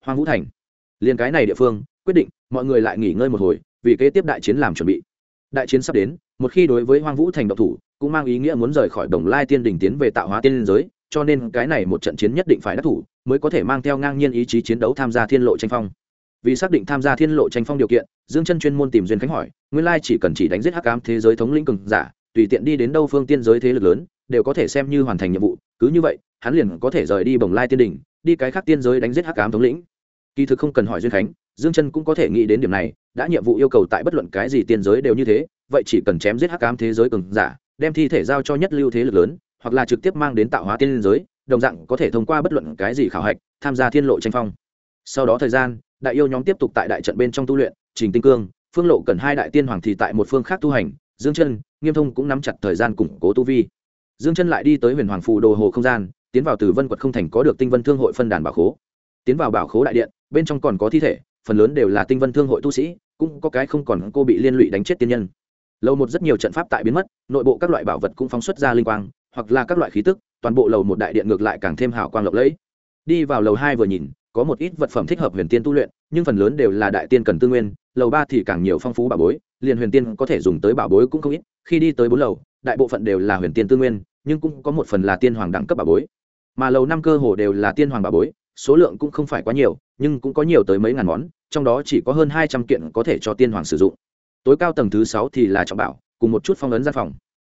Hoang Vũ Thành. Liên cái này địa phương quyết định mọi người lại nghỉ ngơi một hồi, vì kế tiếp đại chiến làm chuẩn bị. Đại chiến sắp đến, một khi đối với Hoang Vũ Thành động thủ cũng mang ý nghĩa muốn rời khỏi Đồng Lai Tiên Đỉnh tiến về Tạo Hóa Tiên giới, cho nên cái này một trận chiến nhất định phải đắc thủ mới có thể mang theo ngang nhiên ý chí chiến đấu tham gia Thiên Lộ tranh phong. Vì xác định tham gia Thiên Lộ tranh phong điều kiện, Dương Chân chuyên môn tìm Duyên Khánh hỏi, nguyên lai chỉ cần đánh giết hắc ám thế giới thống lĩnh cường giả, tùy tiện đi đến đâu phương tiên giới thế lực lớn đều có thể xem như hoàn thành nhiệm vụ, cứ như vậy hắn liền có thể rời đi Bồng Lai Tiên Đỉnh, đi cái khác tiên giới đánh giết hắc ám thống lĩnh. Kỳ thực không cần hỏi Duyên Khánh, Dương Chân cũng có thể nghĩ đến điểm này, đã nhiệm vụ yêu cầu tại bất luận cái gì tiên giới đều như thế, vậy chỉ cần chém giết hắc ám thế giới cường giả, đem thi thể giao cho nhất lưu thế lực lớn, hoặc là trực tiếp mang đến Tạo Hóa Tiên giới, đồng dạng có thể thông qua bất luận cái gì khảo hạch, tham gia Thiên Lộ tranh phong. Sau đó thời gian, đại yêu nhóm tiếp tục tại đại trận bên trong tu luyện, Trình Tinh Cương, Phương Lộ cần hai đại tiên hoàng thì tại một phương khác tu hành, Dương Chân, Nghiêm Thông cũng nắm chặt thời gian củng cố tu vi. Dương Chân lại đi tới Huyền Hoàng Phù Đồ Hồ không gian, tiến vào Từ Vân Quật không thành có được Tinh Vân Thương hội phân đàn bảo khố. Tiến vào bảo khố đại điện, bên trong còn có thi thể, phần lớn đều là Tinh Vân Thương hội tu sĩ, cũng có cái không còn cô bị liên lụy đánh chết tiên nhân. Lầu một rất nhiều trận pháp tại biến mất, nội bộ các loại bảo vật cũng phóng xuất ra linh quang, hoặc là các loại khí tức, toàn bộ lầu một đại điện ngược lại càng thêm hào quang lộng lẫy. Đi vào lầu hai vừa nhìn, có một ít vật phẩm thích hợp huyền tiên tu luyện, nhưng phần lớn đều là đại tiên cần tư nguyên. Lầu ba thì càng nhiều phong phú bảo bối, liền huyền tiên có thể dùng tới bảo bối cũng không ít. Khi đi tới bốn lầu, đại bộ phận đều là huyền tiên tư nguyên, nhưng cũng có một phần là tiên hoàng đẳng cấp bảo bối. Mà lầu năm cơ hồ đều là tiên hoàng bảo bối, số lượng cũng không phải quá nhiều, nhưng cũng có nhiều tới mấy ngàn món, trong đó chỉ có hơn 200 kiện có thể cho tiên hoàng sử dụng. Tối cao tầng thứ 6 thì là trọng bảo, cùng một chút phong ấn gian phòng.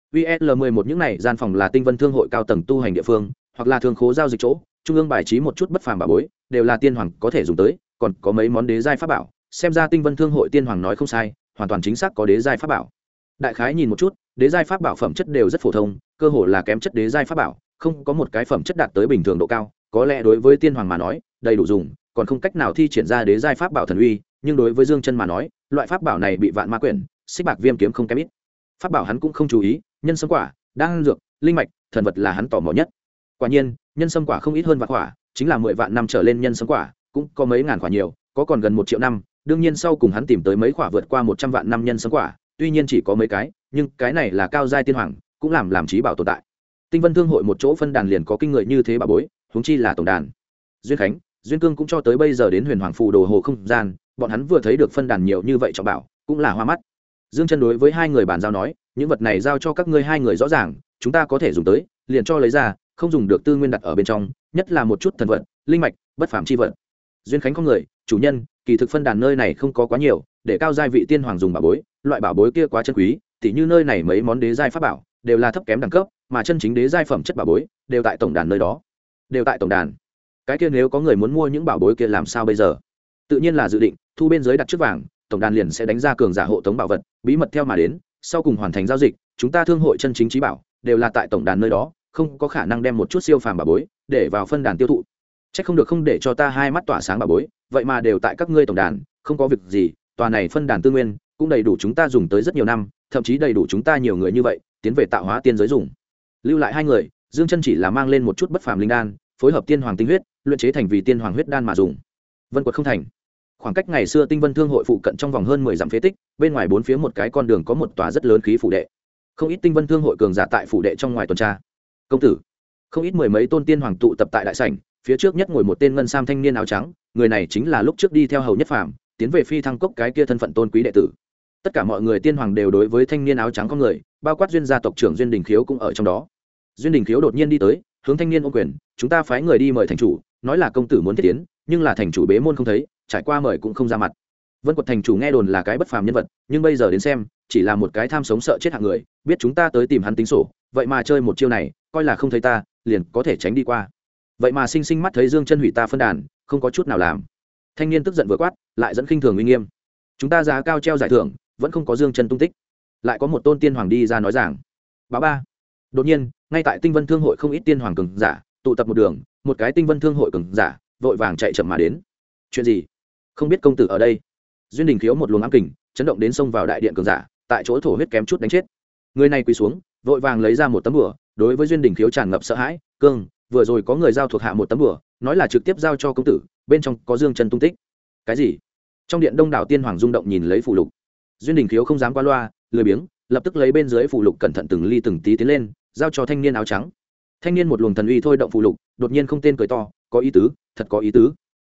VL11 những này gian phòng là Tinh Vân Thương hội cao tầng tu hành địa phương, hoặc là thương khố giao dịch chỗ, trung ương bài trí một chút bất phàm bảo bối, đều là tiên hoàng có thể dùng tới, còn có mấy món đế giai pháp bảo, xem ra Tinh Vân Thương hội tiên hoàng nói không sai, hoàn toàn chính xác có đế giai pháp bảo. Đại khái nhìn một chút, đế giai pháp bảo phẩm chất đều rất phổ thông, cơ hồ là kém chất đế giai pháp bảo, không có một cái phẩm chất đạt tới bình thường độ cao, có lẽ đối với tiên hoàng mà nói, đầy đủ dùng, còn không cách nào thi triển ra đế giai pháp bảo thần uy, nhưng đối với Dương Chân mà nói, loại pháp bảo này bị vạn ma quyển, xích bạc viêm kiếm không kém ít. Pháp bảo hắn cũng không chú ý, nhân sâm quả, đan dược, linh mạch, thần vật là hắn tò mò nhất. Quả nhiên, nhân sâm quả không ít hơn vạn quả, chính là 10 vạn năm trở lên nhân sâm quả, cũng có mấy ngàn quả nhiều, có còn gần 1 triệu năm, đương nhiên sau cùng hắn tìm tới mấy quả vượt qua 100 vạn năm nhân sâm quả, tuy nhiên chỉ có mấy cái, nhưng cái này là cao giai tiên hoàng, cũng làm trí bảo tồn tại. Tinh Vân Thương hội một chỗ phân đàn liền có kinh người như thế bà bối, huống chi là tổng đàn. Duyên Khánh, Duyên Cương cũng cho tới bây giờ đến Huyền Hoàng Phù Đồ Hồ không gian, bọn hắn vừa thấy được phân đàn nhiều như vậy trọng bảo, cũng là hoa mắt. Dương Chân đối với hai người bàn giao nói, những vật này giao cho các ngươi hai người rõ ràng, chúng ta có thể dùng tới, liền cho lấy ra, không dùng được tư nguyên đặt ở bên trong, nhất là một chút thần vật, linh mạch, bất phàm chi vật. Duyên Khánh không người, chủ nhân, kỳ thực phân đàn nơi này không có quá nhiều, để cao giai vị tiên hoàng dùng bảo bối, loại bảo bối kia quá chân quý, tỉ như nơi này mấy món đế giai pháp bảo, đều là thấp kém đẳng cấp, mà chân chính đế giai phẩm chất bảo bối, đều tại tổng đàn nơi đó. Đều tại tổng đàn. Cái kia nếu có người muốn mua những bảo bối kia làm sao bây giờ? Tự nhiên là dự định thu bên dưới đặt trước vàng, tổng đàn liền sẽ đánh ra cường giả hộ tống bảo vật, bí mật theo mà đến, sau cùng hoàn thành giao dịch, chúng ta thương hội chân chính trí bảo, đều là tại tổng đàn nơi đó, không có khả năng đem một chút siêu phàm bảo bối để vào phân đàn tiêu thụ. Chắc không được không để cho ta hai mắt tỏa sáng bảo bối, vậy mà đều tại các ngươi tổng đàn, không có việc gì, tòa này phân đàn tư nguyên cũng đầy đủ chúng ta dùng tới rất nhiều năm, thậm chí đầy đủ chúng ta nhiều người như vậy tiến về Tạo Hóa tiên giới dùng. Lưu lại hai người, Dương Chân chỉ là mang lên một chút bất phàm linh đan, phối hợp tiên hoàng tinh huyết, luyện chế thành vì tiên hoàng huyết đan mà dùng. Vân Quật không thành. Khoảng cách ngày xưa Tinh Vân Thương hội phụ cận trong vòng hơn 10 dặm phế tích, bên ngoài bốn phía một cái con đường có một tòa rất lớn khí phủ đệ. Không ít Tinh Vân Thương hội cường giả tại phủ đệ trong ngoài tuần tra. Công tử, không ít mười mấy tôn tiên hoàng tụ tập tại đại sảnh, phía trước nhất ngồi một tên ngân sam thanh niên áo trắng, người này chính là lúc trước đi theo Hầu Nhất Phàm, tiến về Phi Thăng Cốc cái kia thân phận tôn quý đệ tử. Tất cả mọi người tiên hoàng đều đối với thanh niên áo trắng có người, bao quát Duyên gia tộc trưởng Duyên Đình Khiếu cũng ở trong đó. Duyên Đình Khiếu đột nhiên đi tới, hướng thanh niên ôm quyền, chúng ta phái người đi mời thành chủ, nói là công tử muốn thiết tiến, nhưng là thành chủ bế môn không thấy, trải qua mời cũng không ra mặt. Vân Quật thành chủ nghe đồn là cái bất phàm nhân vật, nhưng bây giờ đến xem, chỉ là một cái tham sống sợ chết hạng người, biết chúng ta tới tìm hắn tính sổ, vậy mà chơi một chiêu này, coi là không thấy ta, liền có thể tránh đi qua. Vậy mà sinh sinh mắt thấy Dương Chân hủy ta phân đàn, không có chút nào làm. Thanh niên tức giận vừa quát, lại dẫn khinh thường uy nghiêm. Chúng ta giá cao treo giải thưởng, vẫn không có Dương Chân tung tích. Lại có một tôn tiên hoàng đi ra nói rằng, bá ba. Đột nhiên, ngay tại Tinh Vân Thương hội không ít tiên hoàng cường giả tụ tập một đường, một cái Tinh Vân Thương hội cường giả vội vàng chạy chậm mà đến. Chuyện gì? Không biết công tử ở đây. Duyên Đình Khiếu một luồng ám kình chấn động đến xông vào đại điện cường giả, tại chỗ thổ huyết kém chút đánh chết. Người này quỳ xuống, vội vàng lấy ra một tấm bùa, đối với Duyên Đình Khiếu tràn ngập sợ hãi, "Cương, vừa rồi có người giao thuộc hạ một tấm bùa, nói là trực tiếp giao cho công tử, bên trong có Dương Chân tung tích." Cái gì? Trong điện đông đảo tiên hoàng rung động nhìn lấy phù lục. Duyên Đình Khiếu không dám qua loa, lười biếng, lập tức lấy bên dưới phù lục cẩn thận từng ly từng tí tiến lên, giao cho thanh niên áo trắng. Thanh niên một luồng thần uy thôi động phù lục, đột nhiên không tên cười to, "Có ý tứ, thật có ý tứ."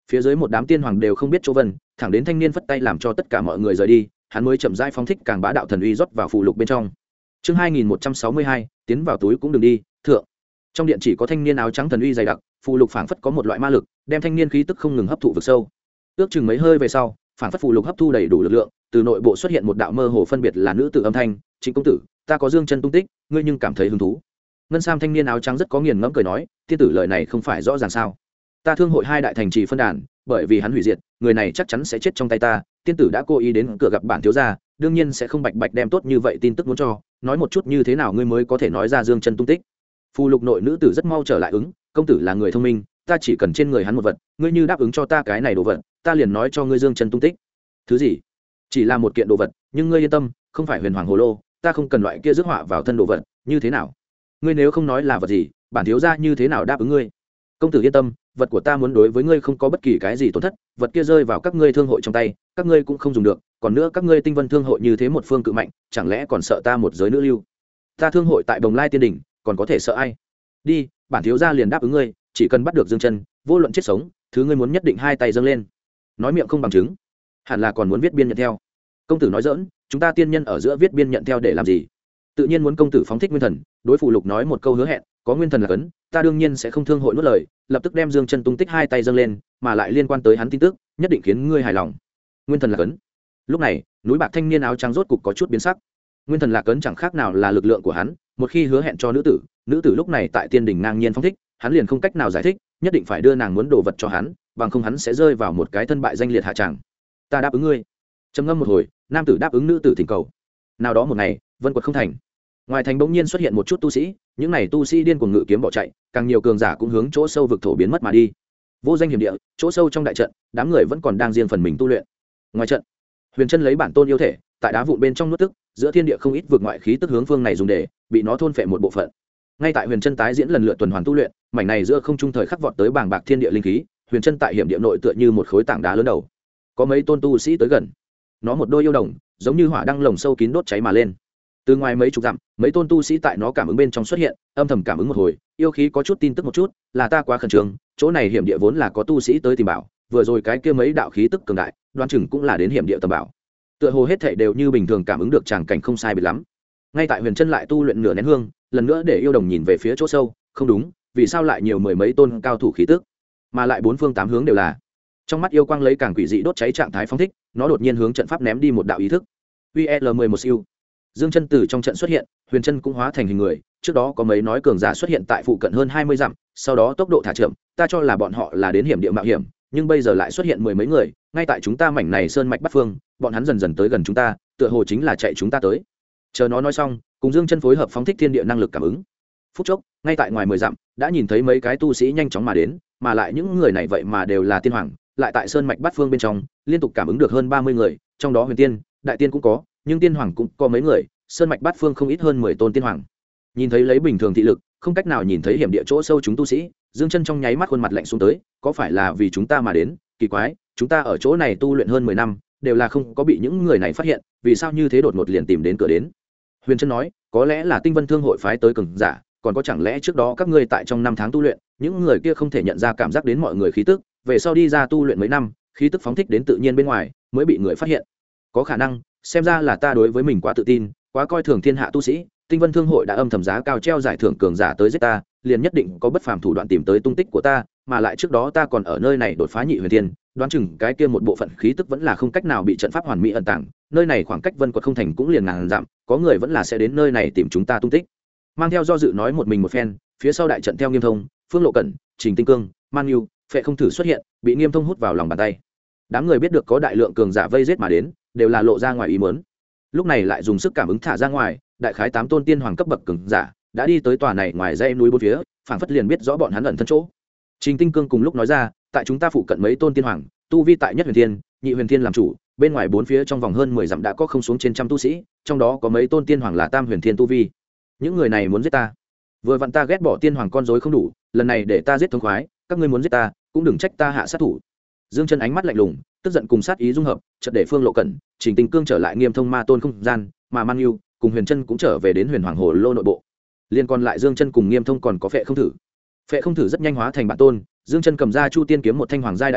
Phía dưới một đám tiên hoàng đều không biết chỗ vân, thẳng đến thanh niên phất tay làm cho tất cả mọi người rời đi, hắn mới chậm rãi phóng thích càng bá đạo thần uy rót vào phù lục bên trong. Chương 2162, tiến vào túi cũng đừng đi, thượng. Trong điện chỉ có thanh niên áo trắng thần uy dày đặc, phù lục phảng phất có một loại ma lực, đem thanh niên khí tức không ngừng hấp thụ vực sâu. Ước chừng mấy hơi về sau, phảng phất phù lục hấp thu đầy đủ lực lượng, từ nội bộ xuất hiện một đạo mơ hồ phân biệt là nữ tử âm thanh, "Trịnh công tử, ta có dương chân tung tích, ngươi nhưng cảm thấy hứng thú?" Ngân sam thanh niên áo trắng rất có nghiền ngẫm cười nói, "Tiên tử lời này không phải rõ ràng sao? Ta thương hội hai đại thành trì phân đàn, bởi vì hắn hủy diệt, người này chắc chắn sẽ chết trong tay ta, tiên tử đã cố ý đến cửa gặp bản thiếu gia, đương nhiên sẽ không bạch bạch đem tốt như vậy tin tức muốn cho, nói một chút như thế nào ngươi mới có thể nói ra dương chân tung tích." Phù lục nội nữ tử rất mau trở lại ứng, "Công tử là người thông minh, ta chỉ cần trên người hắn một vật, ngươi như đáp ứng cho ta cái này đồ vật, ta liền nói cho ngươi dương chân tung tích." "Thứ gì?" "Chỉ là một kiện đồ vật, nhưng ngươi yên tâm, không phải huyền hoàng hồ lô, ta không cần loại kia rước họa vào thân đồ vật, như thế nào? Ngươi nếu không nói là vật gì, bản thiếu gia như thế nào đáp ứng ngươi?" "Công tử yên tâm, vật của ta muốn đối với ngươi không có bất kỳ cái gì tổn thất, vật kia rơi vào các ngươi thương hội trong tay, các ngươi cũng không dùng được, còn nữa các ngươi tinh vân thương hội như thế một phương cự mạnh, chẳng lẽ còn sợ ta một giới nữ lưu? Ta thương hội tại Đồng Lai Tiên Đỉnh, còn có thể sợ ai? Đi, bản thiếu gia liền đáp ứng ngươi, chỉ cần bắt được Dương Chân, vô luận chết sống, thứ ngươi muốn nhất định hai tay dâng lên." Nói miệng không bằng chứng, hẳn là còn muốn viết biên nhận theo. "Công tử nói giỡn, chúng ta tiên nhân ở giữa viết biên nhận theo để làm gì? Tự nhiên muốn công tử phóng thích nguyên thần." Đối phù lục nói một câu hứa hẹn, "Có nguyên thần là cấn, ta đương nhiên sẽ không thương hội nuốt lời." Lập tức đem Dương Chân tung tích hai tay dâng lên, mà lại liên quan tới hắn tin tức, nhất định khiến ngươi hài lòng. Nguyên thần là cấn. Lúc này, núi bạc thanh niên áo trắng rốt cục có chút biến sắc. Nguyên thần là cấn chẳng khác nào là lực lượng của hắn, một khi hứa hẹn cho nữ tử lúc này tại tiên đỉnh ngang nhiên phóng thích, hắn liền không cách nào giải thích, nhất định phải đưa nàng muốn đồ vật cho hắn, bằng không hắn sẽ rơi vào một cái thân bại danh liệt hạ tràng. "Ta đáp ứng ngươi." Trầm ngâm một hồi, nam tử đáp ứng nữ tử thỉnh cầu. Nào đó một ngày, vân quật không thành, ngoài thành bỗng nhiên xuất hiện một chút tu sĩ, những này tu sĩ điên cuồng ngự kiếm bỏ chạy, càng nhiều cường giả cũng hướng chỗ sâu vực thổ biến mất mà đi. Vô danh hiểm địa, chỗ sâu trong đại trận, đám người vẫn còn đang riêng phần mình tu luyện. Ngoài trận, Huyền Chân lấy bản tôn yêu thể, tại đá vụn bên trong nuốt tức, giữa thiên địa không ít vượt ngoại khí tức hướng phương này dùng để bị nó thôn phệ một bộ phận. Ngay tại Huyền Chân tái diễn lần lượt tuần hoàn tu luyện, mảnh này giữa không trung thời khắc vọt tới bàng bạc thiên địa linh khí, Huyền Chân tại hiểm địa nội tựa như một khối tảng đá lớn đầu. Có mấy tôn tu sĩ tới gần, nó một đôi yêu đồng, giống như hỏa đăng lồng sâu kín đốt cháy mà lên. Từ ngoài mấy chục dặm, mấy tôn tu sĩ tại nó cảm ứng bên trong xuất hiện, âm thầm cảm ứng một hồi, yêu khí có chút tin tức một chút, là ta quá khẩn trương, chỗ này hiểm địa vốn là có tu sĩ tới tìm bảo, vừa rồi cái kia mấy đạo khí tức cường đại, đoán chừng cũng là đến hiểm địa tầm bảo. Tựa hồ hết thảy đều như bình thường cảm ứng được tràng cảnh không sai biệt lắm. Ngay tại Huyền Chân lại tu luyện nửa nén hương, lần nữa để yêu đồng nhìn về phía chỗ sâu, không đúng, vì sao lại nhiều mười mấy tôn cao thủ khí tức, mà lại bốn phương tám hướng đều là. Trong mắt yêu quang lấy càng quỷ dị đốt cháy trạng thái phóng thích, nó đột nhiên hướng trận pháp ném đi một đạo ý thức. UL11 siêu. Dương Chân từ trong trận xuất hiện, Huyền Chân cũng hóa thành hình người, trước đó có mấy nói cường giả xuất hiện tại phụ cận hơn 20 dặm, sau đó tốc độ thả chậm, ta cho là bọn họ là đến hiểm địa mạo hiểm, nhưng bây giờ lại xuất hiện mười mấy người, ngay tại chúng ta mảnh này sơn mạch bát phương, bọn hắn dần dần tới gần chúng ta, tựa hồ chính là chạy chúng ta tới. Chờ nó nói xong, cùng Dương Chân phối hợp phóng thích thiên địa năng lực cảm ứng. Phút chốc, ngay tại ngoài 10 dặm, đã nhìn thấy mấy cái tu sĩ nhanh chóng mà đến, mà lại những người này vậy mà đều là tiên hoàng, lại tại sơn mạch bát phương bên trong, liên tục cảm ứng được hơn 30 người, trong đó huyền tiên, đại tiên cũng có, nhưng tiên hoàng cũng có mấy người, sơn mạch bát phương không ít hơn 10 tôn tiên hoàng. Nhìn thấy lấy bình thường thị lực, không cách nào nhìn thấy hiểm địa chỗ sâu chúng tu sĩ, Dương Chân trong nháy mắt khuôn mặt lạnh xuống tới, có phải là vì chúng ta mà đến? Kỳ quái, chúng ta ở chỗ này tu luyện hơn 10 năm, đều là không có bị những người này phát hiện, vì sao như thế đột ngột liền tìm đến cửa đến? Huyền Chân nói, có lẽ là Tinh Vân Thương hội phái tới cường giả, còn có chẳng lẽ trước đó các ngươi tại trong năm tháng tu luyện, những người kia không thể nhận ra cảm giác đến mọi người khí tức, về sau đi ra tu luyện mấy năm, khí tức phóng thích đến tự nhiên bên ngoài, mới bị người phát hiện. Có khả năng, xem ra là ta đối với mình quá tự tin, quá coi thường thiên hạ tu sĩ. Tinh Vân Thương hội đã âm thầm giá cao treo giải thưởng cường giả tới giết ta, liền nhất định có bất phàm thủ đoạn tìm tới tung tích của ta, mà lại trước đó ta còn ở nơi này đột phá nhị huyền thiên, đoán chừng cái kia một bộ phận khí tức vẫn là không cách nào bị trận pháp hoàn mỹ ẩn tàng, nơi này khoảng cách Vân Quật không thành cũng liền ngàn dặm, có người vẫn là sẽ đến nơi này tìm chúng ta tung tích. Mang theo do dự nói một mình một phen, phía sau đại trận theo Nghiêm Thông, Phương Lộ Cẩn, Trình Tinh Cương, Man Nhu, Phệ Không Thử xuất hiện, bị Nghiêm Thông hút vào lòng bàn tay. Đám người biết được có đại lượng cường giả vây giết mà đến, đều là lộ ra ngoài ý muốn. Lúc này lại dùng sức cảm ứng thả ra ngoài, đại khái 8 tôn tiên hoàng cấp bậc cường giả đã đi tới tòa này ngoài dãy núi bốn phía, phảng phất liền biết rõ bọn hắn ẩn thân chỗ. Trình Tinh Cương cùng lúc nói ra, tại chúng ta phụ cận mấy tôn tiên hoàng, tu vi tại nhất huyền thiên, nhị huyền thiên làm chủ, bên ngoài bốn phía trong vòng hơn 10 dặm đã có không xuống trên trăm tu sĩ, trong đó có mấy tôn tiên hoàng là tam huyền thiên tu vi. Những người này muốn giết ta. Vừa vặn ta ghét bỏ tiên hoàng con rối không đủ, lần này để ta giết thống khoái, các ngươi muốn giết ta, cũng đừng trách ta hạ sát thủ. Dương Chân ánh mắt lạnh lùng, tức giận cùng sát ý dung hợp, chợt để Phương Lộ Cẩn, Trình Tinh Cương trở lại Nghiêm Thông ma tôn không gian, mà Man Nhu cùng Huyền Chân cũng trở về đến Huyền Hoàng Hồ lô nội bộ. Liên còn lại Dương Chân cùng Nghiêm Thông còn có Phệ Không Thử. Phệ Không Thử rất nhanh hóa thành bản tôn, Dương Chân cầm ra Chu Tiên kiếm một thanh hoàng giai đại đao,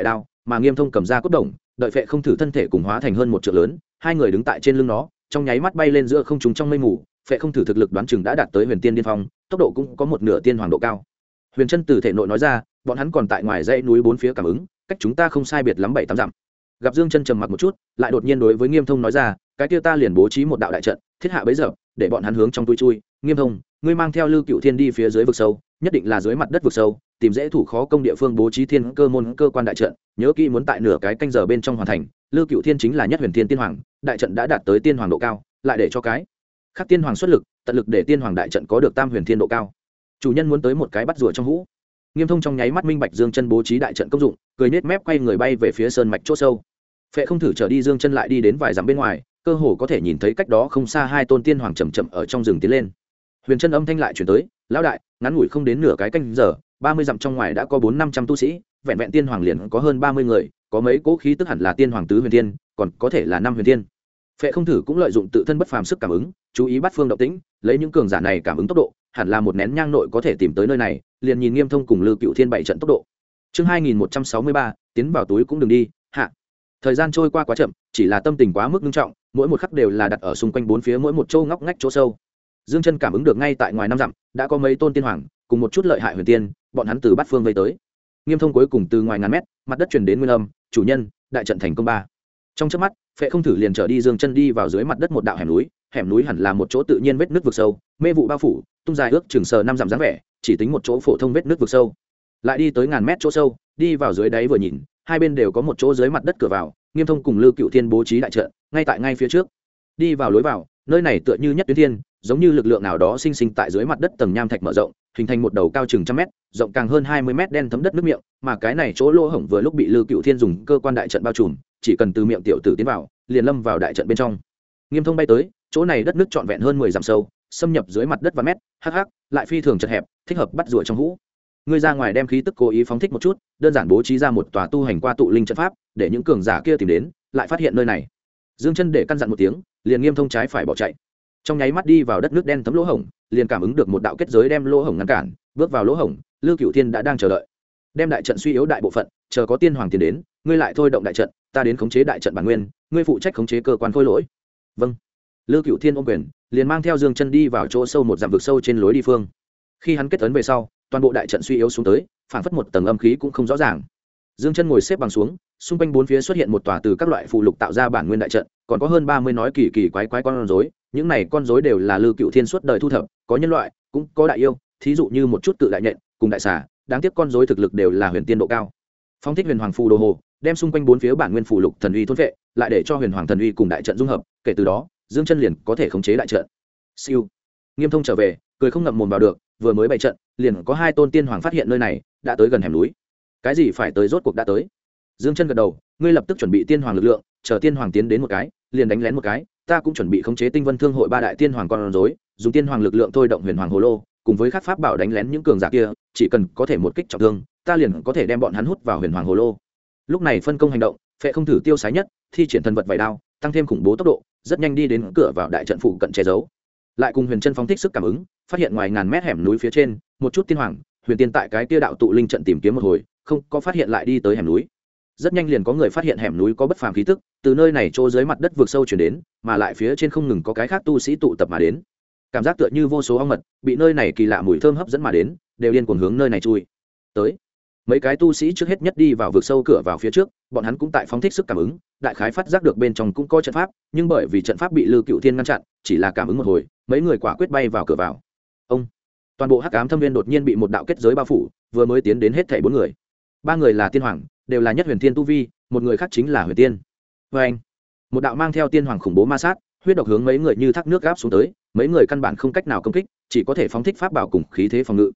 mà Nghiêm Thông cầm ra cốt đồng, đợi Phệ Không Thử thân thể cùng hóa thành hơn một trượng lớn, hai người đứng tại trên lưng nó, trong nháy mắt bay lên giữa không trung trong mây mù. Phệ Không Thử thực lực đoán chừng đã đạt tới huyền tiên điên phong, tốc độ cũng có một nửa tiên hoàng độ cao. Huyền Chân từ thể nội nói ra, bọn hắn còn tại ngoài dãy núi bốn phía cảm ứng, cách chúng ta không sai biệt lắm 7-8 dặm. Gặp Dương Chân trầm mặc một chút, lại đột nhiên đối với Nghiêm Thông nói ra, cái kia ta liền bố trí một đạo đại trận, thiết hạ bấy giờ, để bọn hắn hướng trong túi chui. Nghiêm Thông, ngươi mang theo Lưu Cựu Thiên đi phía dưới vực sâu, nhất định là dưới mặt đất vực sâu, tìm dễ thủ khó công địa phương bố trí thiên cơ môn cơ quan đại trận, nhớ kỹ muốn tại nửa cái canh giờ bên trong hoàn thành. Lưu Cựu Thiên chính là nhất huyền thiên tiên hoàng, đại trận đã đạt tới tiên hoàng độ cao, lại để cho cái khác tiên hoàng xuất lực, tận lực để tiên hoàng đại trận có được tam huyền thiên độ cao. Chủ nhân muốn tới một cái bắt rùa trong hũ. Nghiêm Thông trong nháy mắt minh bạch Dương Chân bố trí đại trận công dụng, cười nhếch mép quay người bay về phía sơn mạch chỗ sâu. Phệ Không Thử trở đi Dương Chân lại đi đến vài dặm bên ngoài, cơ hồ có thể nhìn thấy cách đó không xa hai tôn tiên hoàng chậm chậm ở trong rừng tiến lên. Huyền Chân âm thanh lại truyền tới, lão đại, ngắn ngủi không đến nửa cái canh giờ, 30 dặm trong ngoài đã có 400-500 tu sĩ, vẹn vẹn tiên hoàng liền có hơn 30 người, có mấy cố khí tức hẳn là tiên hoàng tứ huyền tiên, còn có thể là năm huyền tiên. Phệ Không Thử cũng lợi dụng tự thân bất phàm sức cảm ứng, chú ý bắt phương động tĩnh, lấy những cường giả này cảm ứng tốc độ, hẳn là một nén nhang nội có thể tìm tới nơi này, liền nhìn Nghiêm Thông cùng Lưu Cựu Thiên bảy trận tốc độ. Chương 2163, tiến vào túi cũng đừng đi, hạ. Thời gian trôi qua quá chậm, chỉ là tâm tình quá mức nghiêm trọng, mỗi một khắc đều là đặt ở xung quanh bốn phía mỗi một chỗ ngóc ngách chỗ sâu. Dương Chân cảm ứng được ngay tại ngoài 5 dặm, đã có mấy tôn tiên hoàng, cùng một chút lợi hại huyền tiên, bọn hắn từ bát phương vây tới. Nghiêm Thông cuối cùng từ ngoài ngàn mét, mặt đất truyền đến nguyên âm, chủ nhân, đại trận thành công ba. Trong chớp mắt, Phệ Không Thử liền trở đi Dương Chân đi vào dưới mặt đất một đạo hẻm núi hẳn là một chỗ tự nhiên vết nứt vực sâu, mê vụ bao phủ, tung dài ước chừng sờ 5 dặm dáng vẻ, chỉ tính một chỗ phổ thông vết nứt vực sâu. Lại đi tới ngàn mét chỗ sâu, đi vào dưới đáy vừa nhìn, hai bên đều có một chỗ dưới mặt đất cửa vào, Nghiêm Thông cùng Lưu Cựu Thiên bố trí đại trận, ngay phía trước. Đi vào lối vào, nơi này tựa như nhất tuyến thiên, giống như lực lượng nào đó sinh sinh tại dưới mặt đất tầng nham thạch mở rộng, hình thành một đầu cao chừng 100 mét, rộng càng hơn 20 mét đen thấm đất nước miệng, mà cái này chỗ lỗ hổng vừa lúc bị Lưu Cựu Thiên dùng cơ quan đại trận bao trùm, chỉ cần từ miệng tiểu tử tiến vào, liền lâm vào đại trận bên trong. Nghiêm Thông bay tới, chỗ này đất nước trọn vẹn hơn 10 dặm sâu, xâm nhập dưới mặt đất vài mét, hắc, lại phi thường chật hẹp, thích hợp bắt rùa trong hũ. Ngươi ra ngoài đem khí tức cố ý phóng thích một chút, đơn giản bố trí ra một tòa tu hành qua tụ linh trận pháp, để những cường giả kia tìm đến, lại phát hiện nơi này. Dương Chân để căn dặn một tiếng, liền Nghiêm Thông trái phải bỏ chạy. Trong nháy mắt đi vào đất nước đen thấm lỗ hổng, liền cảm ứng được một đạo kết giới đem lỗ hổng ngăn cản, bước vào lỗ hổng, Lưu Cựu Thiên đã đang chờ đợi. Đem đại trận suy yếu đại bộ phận, chờ có tiên hoàng tiến đến, ngươi lại thôi động đại trận, ta đến khống chế đại trận bản nguyên, ngươi phụ trách khống chế cơ quan khôi lỗi. Vâng. Lưu Cựu Thiên ôm quyền, liền mang theo Dương Chân đi vào chỗ sâu một dặm vực sâu trên lối đi phương. Khi hắn kết ấn về sau, toàn bộ đại trận suy yếu xuống tới, phản phất một tầng âm khí cũng không rõ ràng. Dương Chân ngồi xếp bằng xuống, xung quanh bốn phía xuất hiện một tòa từ các loại phù lục tạo ra bản nguyên đại trận, còn có hơn 30 nói kỳ quái con rối, những này con rối đều là Lưu Cựu Thiên suốt đời thu thập, có nhân loại, cũng có đại yêu, thí dụ như một chút cự đại nhện, cùng đại xà, đáng tiếc con rối thực lực đều là huyền tiên độ cao. Phong thích huyền hoàng phù đồ hồ, đem xung quanh bốn phía bản nguyên phù lục thần uy thôn vệ, lại để cho huyền hoàng thần uy cùng đại trận dung hợp, kể từ đó, Dương Chân liền có thể khống chế đại trận. Siêu. Nghiêm Thông trở về, cười không ngậm mồm vào được, vừa mới bày trận, liền có hai tôn tiên hoàng phát hiện nơi này, đã tới gần hẻm núi. Cái gì phải tới rốt cuộc đã tới. Dương Chân gật đầu, ngươi lập tức chuẩn bị tiên hoàng lực lượng, chờ tiên hoàng tiến đến một cái, liền đánh lén một cái, ta cũng chuẩn bị khống chế Tinh Vân Thương hội ba đại tiên hoàng con rối, dùng tiên hoàng lực lượng thôi động huyền hoàng hồ lô, cùng với các pháp bảo đánh lén những cường giả kia, chỉ cần có thể một kích trọng thương, ta liền có thể đem bọn hắn hút vào huyền hoàng hồ lô. Lúc này phân công hành động, Phệ Không Thử tiêu sái nhất, thi triển thần vật vảy đao, tăng thêm khủng bố tốc độ, rất nhanh đi đến cửa vào đại trận phụ cận che giấu. Lại cùng Huyền Chân phóng thích sức cảm ứng, phát hiện ngoài ngàn mét hẻm núi phía trên, một chút tiên hoàng, huyền tiên tại cái kia đạo tụ linh trận tìm kiếm một hồi, không có phát hiện lại đi tới hẻm núi. Rất nhanh liền có người phát hiện hẻm núi có bất phàm khí tức, từ nơi này chỗ dưới mặt đất vượt sâu truyền đến, mà lại phía trên không ngừng có cái khác tu sĩ tụ tập mà đến. Cảm giác tựa như vô số ong mật, bị nơi này kỳ lạ mùi thơm hấp dẫn mà đến, đều điên cuồng hướng nơi này chui. Tới. Mấy cái tu sĩ trước hết nhất đi vào vượt sâu cửa vào phía trước, bọn hắn cũng tại phóng thích sức cảm ứng, đại khái phát giác được bên trong cũng có trận pháp, nhưng bởi vì trận pháp bị Lưu Cựu Thiên ngăn chặn, chỉ là cảm ứng một hồi, mấy người quả quyết bay vào cửa vào. Ông. Toàn bộ Hắc Ám Thâm Viên đột nhiên bị một đạo kết giới bao phủ, vừa mới tiến đến hết thảy 4 người. 3 người là tiên hoàng, đều là nhất huyền tiên tu vi, một người khác chính là huyền tiên. Và anh, một đạo mang theo tiên hoàng khủng bố ma sát, huyết độc hướng mấy người như thác nước gáp xuống tới, mấy người căn bản không cách nào công kích, chỉ có thể phóng thích pháp bảo cùng khí thế phòng ngự.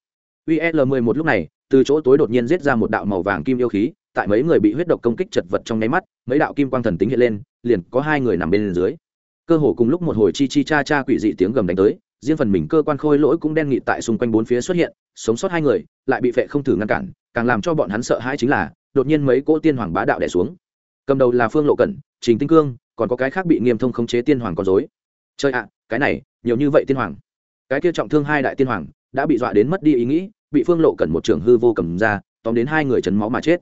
UL11 lúc này, từ chỗ tối đột nhiên giết ra một đạo màu vàng kim yêu khí, tại mấy người bị huyết độc công kích chật vật trong nháy mắt, mấy đạo kim quang thần tính hiện lên, liền có 2 người nằm bên dưới. Cơ hồ cùng lúc một hồi chi chi cha cha quỷ dị tiếng gầm đánh tới, riêng phần mình cơ quan khôi lỗi cũng đen nghịt tại xung quanh 4 phía xuất hiện, sống sót 2 người, lại bị Phệ Không Thử ngăn cản, càng làm cho bọn hắn sợ hãi chính là, đột nhiên mấy cỗ tiên hoàng bá đạo đè xuống. Cầm đầu là Phương Lộ Cẩn, Trình Tinh Cương, còn có cái khác bị Nghiêm Thông khống chế tiên hoàng con rối. Chơi ạ, cái này, nhiều như vậy tiên hoàng. Cái kia trọng thương 2 đại tiên hoàng, đã bị dọa đến mất đi ý nghĩ, bị Phương Lộ Cẩn một trường hư vô cầm ra, tóm đến 2 người chấn máu mà chết.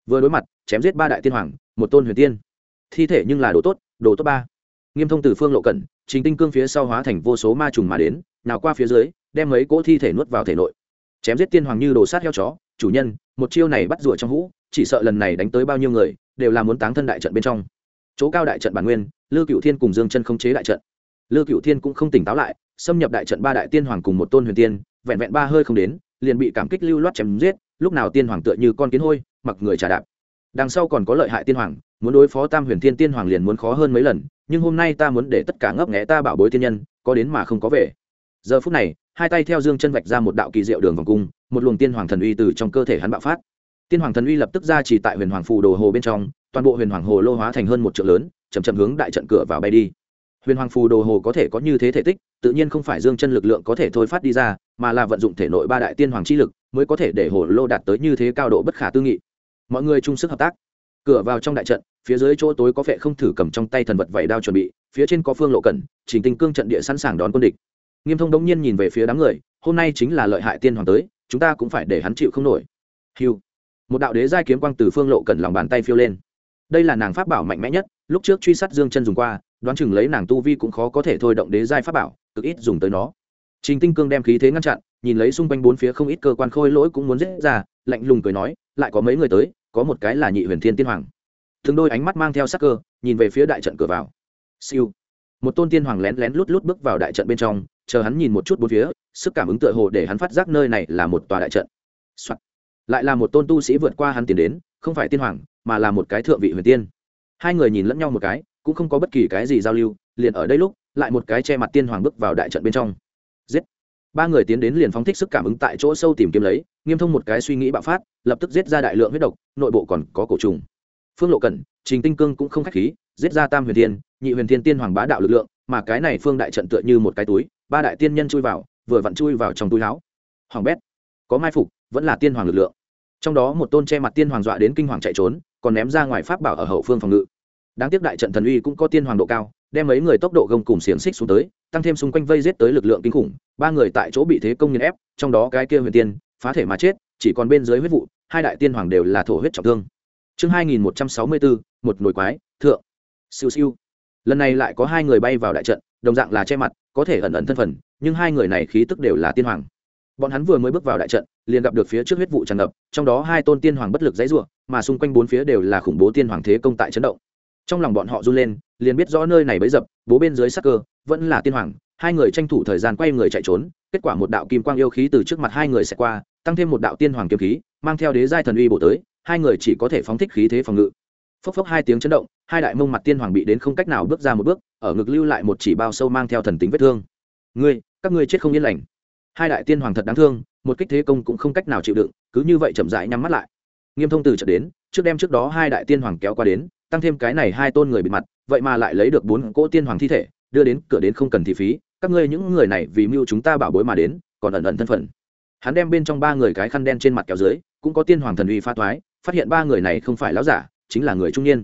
vừa đối mặt chém giết ba đại tiên hoàng, một tôn huyền tiên, thi thể nhưng là đồ tốt ba. Nghiêm Thông từ phương lộ cẩn, Trình Tinh Cương phía sau hóa thành vô số ma trùng mà đến, nào qua phía dưới, đem mấy cỗ thi thể nuốt vào thể nội. Chém giết tiên hoàng như đồ sát heo chó, chủ nhân, một chiêu này bắt rùa trong hũ, chỉ sợ lần này đánh tới bao nhiêu người, đều là muốn táng thân đại trận bên trong. Chỗ cao đại trận bản nguyên, Lư Cửu Thiên cùng Dương Chân khống chế đại trận. Lư Cửu Thiên cũng không tỉnh táo lại, xâm nhập đại trận ba đại tiên hoàng cùng một tôn huyền tiên, vẹn vẹn ba hơi không đến, liền bị cảm kích lưu loát chém giết, lúc nào tiên hoàng tựa như con kiến hôi, mặc người trà đạp. Đằng sau còn có lợi hại tiên hoàng, muốn đối phó Tam Huyền Thiên tiên hoàng liền muốn khó hơn mấy lần, nhưng hôm nay ta muốn để tất cả ngấp nghé ta bảo bối tiên nhân, có đến mà không có về. Giờ phút này, hai tay theo Dương Chân vạch ra một đạo kỳ diệu đường vòng cung, một luồng tiên hoàng thần uy từ trong cơ thể hắn bạo phát. Tiên hoàng thần uy lập tức ra chỉ tại Huyền Hoàng phù đồ hồ bên trong, toàn bộ Huyền Hoàng hồ lô hóa thành hơn một trượng lớn, chậm chậm hướng đại trận cửa vào bay đi. Huyền Hoàng phù đồ hồ có thể có như thế thể tích, tự nhiên không phải Dương Chân lực lượng có thể thôi phát đi ra, mà là vận dụng thể nội ba đại tiên hoàng chi lực, mới có thể để hồ lô đạt tới như thế cao độ bất khả tư nghị. Mọi người chung sức hợp tác. Cửa vào trong đại trận, phía dưới chỗ tối có Phệ Không Thử cầm trong tay thần vật vảy đao chuẩn bị, phía trên có Phương Lộ Cẩn, Trình Tinh Cương trận địa sẵn sàng đón quân địch. Nghiêm Thông đống nhiên nhìn về phía đám người, hôm nay chính là lợi hại tiên hoàng tới, chúng ta cũng phải để hắn chịu không nổi. Hưu. Một đạo đế giai kiếm quang từ Phương Lộ Cẩn lòng bàn tay phiêu lên. Đây là nàng pháp bảo mạnh mẽ nhất, lúc trước truy sát Dương Chân dùng qua, đoán chừng lấy nàng tu vi cũng khó có thể thôi động đế giai pháp bảo, cực ít dùng tới nó. Trình Tinh Cương đem khí thế ngăn chặn, nhìn lấy xung quanh bốn phía không ít cơ quan khôi lỗi cũng muốn giết ra, lạnh lùng cười nói, lại có mấy người tới, có một cái là Nhị Huyền Thiên tiên hoàng. Từng đôi ánh mắt mang theo sắc cơ, nhìn về phía đại trận cửa vào. Siêu. Một tôn tiên hoàng lén lén lút lút bước vào đại trận bên trong, chờ hắn nhìn một chút bốn phía, sức cảm ứng tựa hồ để hắn phát giác nơi này là một tòa đại trận. Soạn. Lại là một tôn tu sĩ vượt qua hắn tiến đến, không phải tiên hoàng, mà là một cái thượng vị huyền tiên. Hai người nhìn lẫn nhau một cái, cũng không có bất kỳ cái gì giao lưu, liền ở đây lúc, lại một cái che mặt tiên hoàng bước vào đại trận bên trong. Giết. Ba người tiến đến liền phóng thích sức cảm ứng tại chỗ sâu tìm kiếm lấy, Nghiêm Thông một cái suy nghĩ bạo phát, lập tức giết ra đại lượng huyết độc, nội bộ còn có cổ trùng. Phương Lộ Cẩn, Trình Tinh Cương cũng không khách khí, giết ra Tam Huyền Thiên, Nhị Huyền Thiên tiên hoàng bá đạo lực lượng, mà cái này phương đại trận tựa như một cái túi, ba đại tiên nhân chui vào, vừa vặn chui vào trong túi áo. Hoàng bét, có mai phục, vẫn là tiên hoàng lực lượng. Trong đó một tôn che mặt tiên hoàng dọa đến kinh hoàng chạy trốn, còn ném ra ngoài pháp bảo ở hậu phương phòng ngự. Đáng tiếc đại trận thần uy cũng có tiên hoàng độ cao, đem mấy người tốc độ gông cùng xiềng xích xuống tới, tăng thêm xung quanh vây giết tới lực lượng kinh khủng, ba người tại chỗ bị thế công nghiền ép, trong đó cái kia huyền tiên phá thể mà chết, chỉ còn bên dưới huyết vụ, hai đại tiên hoàng đều là thổ huyết trọng thương. Chương 2164, một nồi quái, thượng. Siêu siêu. Lần này lại có hai người bay vào đại trận, đồng dạng là che mặt, có thể ẩn ẩn thân phận, nhưng hai người này khí tức đều là tiên hoàng. Bọn hắn vừa mới bước vào đại trận, liền gặp được phía trước huyết vụ tràn ngập, trong đó hai tôn tiên hoàng bất lực giãy giụa, mà xung quanh bốn phía đều là khủng bố tiên hoàng thế công tại chấn động. Trong lòng bọn họ run lên, liền biết rõ nơi này bấy dập, bố bên dưới sắc cơ, vẫn là tiên hoàng. Hai người tranh thủ thời gian quay người chạy trốn, kết quả một đạo kim quang yêu khí từ trước mặt hai người sẽ qua, tăng thêm một đạo tiên hoàng kiếm khí, mang theo đế giai thần uy bổ tới, hai người chỉ có thể phóng thích khí thế phòng ngự. Phốc phốc hai tiếng chấn động, hai đại mông mặt tiên hoàng bị đến không cách nào bước ra một bước, ở ngực lưu lại một chỉ bao sâu mang theo thần tính vết thương. Các ngươi chết không yên lành. Hai đại tiên hoàng thật đáng thương, một kích thế công cũng không cách nào chịu đựng, cứ như vậy chậm rãi nhắm mắt lại. Nghiêm Thông từ chợt đến, trước đó hai đại tiên hoàng kéo qua đến, tăng thêm cái này hai tôn người bị mặt, vậy mà lại lấy được bốn cỗ tiên hoàng thi thể, đưa đến cửa đến không cần thị phí, các ngươi những người này vì mưu chúng ta bảo bối mà đến, còn ẩn ẩn thân phận. Hắn đem bên trong ba người cái khăn đen trên mặt kéo dưới, cũng có tiên hoàng thần uy pha thoái, phát hiện ba người này không phải lão giả, chính là người trung niên.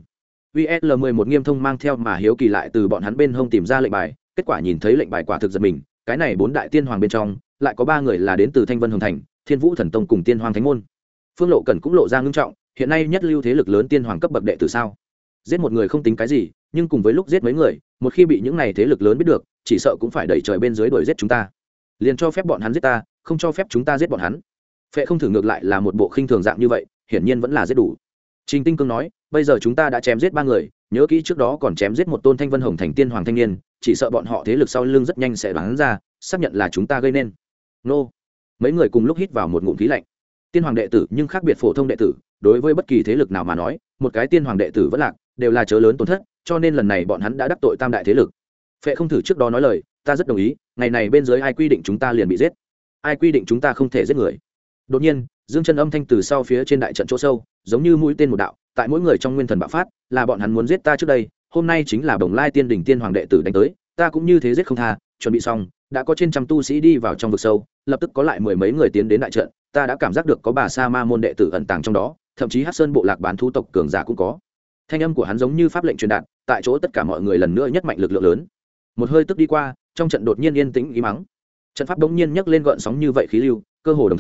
VSL11 Nghiêm Thông mang theo mà hiếu kỳ lại từ bọn hắn bên hông tìm ra lệnh bài, kết quả nhìn thấy lệnh bài quả thực giật mình, cái này bốn đại tiên hoàng bên trong, lại có ba người là đến từ Thanh Vân Hồng Thành, Thiên Vũ Thần Tông cùng Tiên Hoàng Thánh môn. Phương Lộ Cẩn cũng lộ ra ngưng trọng, hiện nay nhất lưu thế lực lớn tiên hoàng cấp bậc đệ tử sao? Giết một người không tính cái gì, nhưng cùng với lúc giết mấy người, một khi bị những này thế lực lớn biết được, chỉ sợ cũng phải đẩy trời bên dưới đuổi giết chúng ta. Liền cho phép bọn hắn giết ta, không cho phép chúng ta giết bọn hắn. Phệ Không Thử ngược lại là một bộ khinh thường dạng như vậy, hiển nhiên vẫn là giết đủ. Trình Tinh Cương nói, bây giờ chúng ta đã chém giết ba người, nhớ kỹ trước đó còn chém giết một tôn Thanh Vân Hồng Thành tiên hoàng thanh niên, chỉ sợ bọn họ thế lực sau lưng rất nhanh sẽ đoán ra, xác nhận là chúng ta gây nên. Nô. Mấy người cùng lúc hít vào một ngụm khí lạnh. Tiên hoàng đệ tử nhưng khác biệt phổ thông đệ tử, đối với bất kỳ thế lực nào mà nói, một cái tiên hoàng đệ tử vẫn lạc, đều là chớ lớn tổn thất, cho nên lần này bọn hắn đã đắc tội tam đại thế lực. Phệ Không Thử trước đó nói lời, ta rất đồng ý, ngày này bên dưới ai quy định chúng ta liền bị giết, ai quy định chúng ta không thể giết người. Đột nhiên, Dương Chân âm thanh từ sau phía trên đại trận chỗ sâu, giống như mũi tên một đạo, tại mỗi người trong nguyên thần bạo phát, là bọn hắn muốn giết ta trước đây, hôm nay chính là Bồng Lai Tiên đỉnh tiên hoàng đệ tử đánh tới, ta cũng như thế giết không tha. Chuẩn bị xong, đã có trên trăm tu sĩ đi vào trong vực sâu, lập tức có lại mười mấy người tiến đến đại trận, ta đã cảm giác được có bà sa ma môn đệ tử ẩn tàng trong đó, thậm chí Hắc Sơn bộ lạc bán thú tộc cường giả cũng có. Thanh âm của hắn giống như pháp lệnh truyền đạt, tại chỗ tất cả mọi người lần nữa nhất mạnh lực lượng lớn. Một hơi tức đi qua, trong trận đột nhiên yên tĩnh ý mắng. Trận pháp đống nhiên nhấc lên gợn sóng như vậy khí lưu, cơ hồ đồng thời,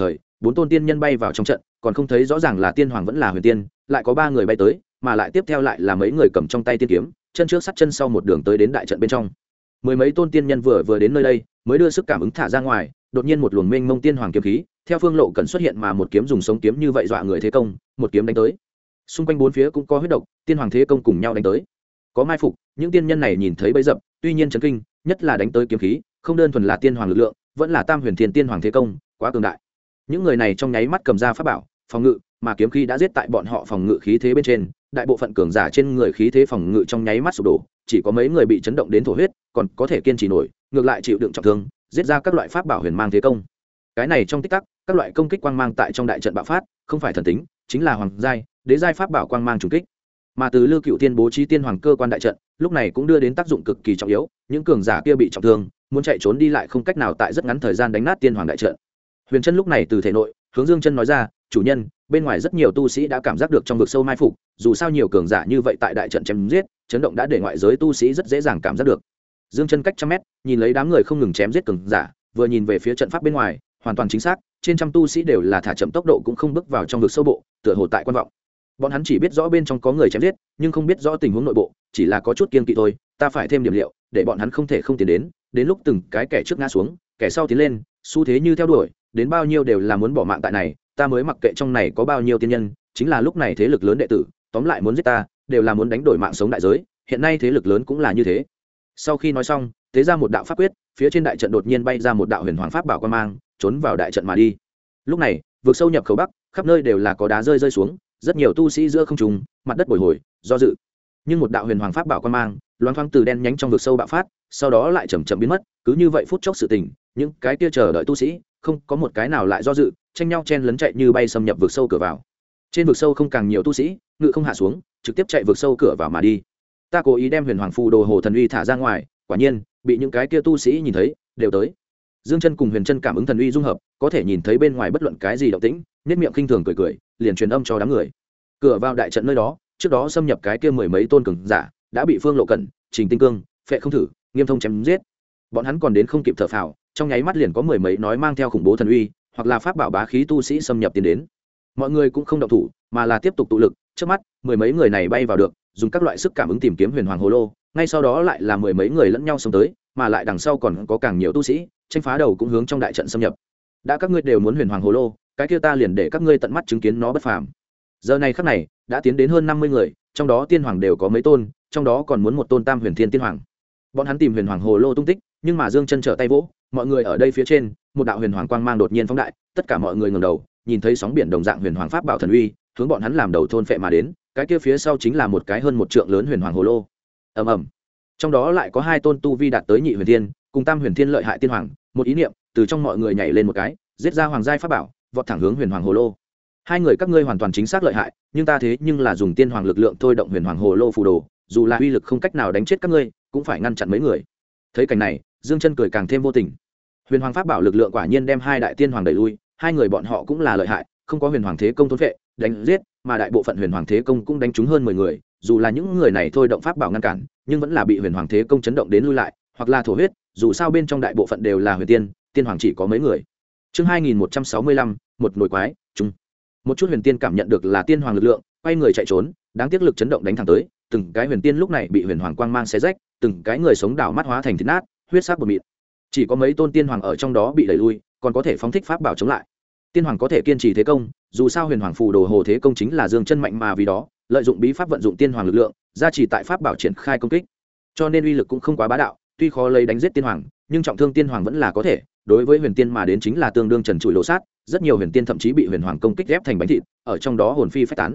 4 tôn tiên nhân bay vào trong trận, còn không thấy rõ ràng là tiên hoàng vẫn là huyền tiên, lại có 3 người bay tới, mà lại tiếp theo lại là mấy người cầm trong tay tiên kiếm, chân trước sắt chân sau một đường tới đến đại trận bên trong. Mười mấy tôn tiên nhân vừa đến nơi đây, mới đưa sức cảm ứng thả ra ngoài, đột nhiên một luồng mênh mông tiên hoàng kiếm khí, theo phương lộ cần xuất hiện mà một kiếm dùng sống kiếm như vậy dọa người thế công, một kiếm đánh tới. Xung quanh bốn phía cũng có huyết độc, tiên hoàng thế công cùng nhau đánh tới. Có mai phục, những tiên nhân này nhìn thấy bấy dập, tuy nhiên chấn kinh, nhất là đánh tới kiếm khí, không đơn thuần là tiên hoàng lực lượng, vẫn là tam huyền thiên tiên hoàng thế công, quá cường đại. Những người này trong nháy mắt cầm ra pháp bảo, phòng ngự, mà kiếm khí đã giết tại bọn họ phòng ngự khí thế bên trên, đại bộ phận cường giả trên người khí thế phòng ngự trong nháy mắt sụp đổ, chỉ có mấy người bị chấn động đến thổ huyết, còn có thể kiên trì nổi, ngược lại chịu đựng trọng thương, giết ra các loại pháp bảo huyền mang thế công. Cái này trong tích tắc, các loại công kích quang mang tại trong đại trận bạo phát, không phải thần tính, chính là hoàng giai, đế giai pháp bảo quang mang trùng kích. Mà từ Lưu Cựu Tiên bố trí tiên hoàng cơ quan đại trận, lúc này cũng đưa đến tác dụng cực kỳ trọng yếu, những cường giả kia bị trọng thương, muốn chạy trốn đi lại không cách nào tại rất ngắn thời gian đánh nát tiên hoàng đại trận. Huyền Chân lúc này từ thể nội, hướng Dương Chân nói ra, "Chủ nhân, bên ngoài rất nhiều tu sĩ đã cảm giác được trong vực sâu mai phục, dù sao nhiều cường giả như vậy tại đại trận chém giết, chấn động đã để ngoại giới tu sĩ rất dễ dàng cảm giác được." Dương Chân cách trăm mét, nhìn lấy đám người không ngừng chém giết cường giả, vừa nhìn về phía trận pháp bên ngoài, hoàn toàn chính xác, trên trăm tu sĩ đều là thả chậm tốc độ cũng không bước vào trong vực sâu bộ, tựa hồ tại quan vọng. Bọn hắn chỉ biết rõ bên trong có người chém giết, nhưng không biết rõ tình huống nội bộ, chỉ là có chút kiên kỵ thôi, ta phải thêm điểm liệu, để bọn hắn không thể không tiến đến lúc từng cái kẻ trước ngã xuống, kẻ sau tiến lên, xu thế như theo đuổi, đến bao nhiêu đều là muốn bỏ mạng tại này, ta mới mặc kệ trong này có bao nhiêu tiên nhân, chính là lúc này thế lực lớn đệ tử, tóm lại muốn giết ta, đều là muốn đánh đổi mạng sống đại giới, hiện nay thế lực lớn cũng là như thế. Sau khi nói xong, tế ra một đạo pháp quyết, phía trên đại trận đột nhiên bay ra một đạo huyền hoàng pháp bảo quang mang, trốn vào đại trận mà đi. Lúc này, vực sâu nhập khẩu bắc, khắp nơi đều là có đá rơi xuống, rất nhiều tu sĩ giữa không trung, mặt đất bồi hồi, do dự. Nhưng một đạo huyền hoàng pháp bảo quang mang, loáng thoáng từ đen nhánh trong vực sâu bạo phát, sau đó lại chậm chậm biến mất, cứ như vậy phút chốc sự tình, những cái kia chờ đợi tu sĩ, không có một cái nào lại do dự, tranh nhau chen lấn chạy như bay xâm nhập vực sâu cửa vào. Trên vực sâu không càng nhiều tu sĩ, ngự không hạ xuống, trực tiếp chạy vực sâu cửa vào mà đi. Ta cố ý đem huyền hoàng phù đồ hồ thần uy thả ra ngoài, quả nhiên bị những cái kia tu sĩ nhìn thấy, đều tới. Dương Chân cùng Huyền Chân cảm ứng thần uy dung hợp, có thể nhìn thấy bên ngoài bất luận cái gì động tĩnh, nhếch miệng khinh thường cười, liền truyền âm cho đám người. Cửa vào đại trận nơi đó, trước đó xâm nhập cái kia mười mấy tôn cường giả, đã bị Phương Lộ Cẩn, Trình Tinh Cương, Phệ Không Thử, Nghiêm Thông chém giết. Bọn hắn còn đến không kịp thở phào, trong nháy mắt liền có mười mấy nói mang theo khủng bố thần uy, hoặc là pháp bảo bá khí tu sĩ xâm nhập tiến đến. Mọi người cũng không động thủ, mà là tiếp tục tụ lực, trước mắt, mười mấy người này bay vào được, dùng các loại sức cảm ứng tìm kiếm huyền hoàng hồ lô, ngay sau đó lại là mười mấy người lẫn nhau xông tới, mà lại đằng sau còn có càng nhiều tu sĩ, tranh phá đầu cũng hướng trong đại trận xâm nhập. Đã các ngươi đều muốn huyền hoàng hồ lô, cái kia ta liền để các ngươi tận mắt chứng kiến nó bất phàm. Giờ này khắc này, đã tiến đến hơn 50 người, trong đó tiên hoàng đều có mấy tôn, trong đó còn muốn một tôn tam huyền thiên tiên hoàng. Bọn hắn tìm huyền hoàng hồ lô tung tích, nhưng mà Dương Chân trở tay vỗ, mọi người ở đây phía trên, một đạo huyền hoàng quang mang đột nhiên phóng đại, tất cả mọi người ngẩng đầu, nhìn thấy sóng biển đồng dạng huyền hoàng pháp bảo thần uy, hướng bọn hắn làm đầu thôn phệ mà đến, cái kia phía sau chính là một cái hơn một trượng lớn huyền hoàng hồ lô. Ầm ầm. Trong đó lại có hai tôn tu vi đạt tới nhị huyền thiên, cùng tam huyền thiên lợi hại tiên hoàng, một ý niệm, từ trong mọi người nhảy lên một cái, giết ra hoàng giai pháp bảo, vọt thẳng hướng huyền hoàng hồ lô. Hai người các ngươi hoàn toàn chính xác lợi hại, nhưng ta thế nhưng là dùng tiên hoàng lực lượng thôi động huyền hoàng hồ lô phù đồ, dù là uy lực không cách nào đánh chết các ngươi, cũng phải ngăn chặn mấy người. Thấy cảnh này, Dương Chân cười càng thêm vô tình. Huyền hoàng pháp bảo lực lượng quả nhiên đem hai đại tiên hoàng đẩy lui, hai người bọn họ cũng là lợi hại, không có huyền hoàng thế công thôn phệ, đánh giết, mà đại bộ phận huyền hoàng thế công cũng đánh trúng hơn 10 người, dù là những người này thôi động pháp bảo ngăn cản, nhưng vẫn là bị huyền hoàng thế công chấn động đến lui lại, hoặc là thổ huyết, dù sao bên trong đại bộ phận đều là huyền tiên, tiên hoàng chỉ có mấy người. Chương 2165, một nồi quái, chung. Một chút huyền tiên cảm nhận được là tiên hoàng lực lượng, quay người chạy trốn, đáng tiếc lực chấn động đánh thẳng tới, từng cái huyền tiên lúc này bị huyền hoàng quang mang xé rách, từng cái người sống đảo mắt hóa thành thịt nát, huyết sắc bột mịn. Chỉ có mấy tôn tiên hoàng ở trong đó bị đẩy lui, còn có thể phóng thích pháp bảo chống lại. Tiên hoàng có thể kiên trì thế công, dù sao huyền hoàng phù đồ hồ thế công chính là Dương Chân mạnh mà vì đó, lợi dụng bí pháp vận dụng tiên hoàng lực lượng, gia trì tại pháp bảo triển khai công kích, cho nên uy lực cũng không quá bá đạo, tuy khó lấy đánh giết tiên hoàng, nhưng trọng thương tiên hoàng vẫn là có thể. Đối với huyền tiên mà đến chính là tương đương trần trụi lộ sát, rất nhiều huyền tiên thậm chí bị huyền hoàng công kích ghép thành bánh thịt, ở trong đó hồn phi phách tán.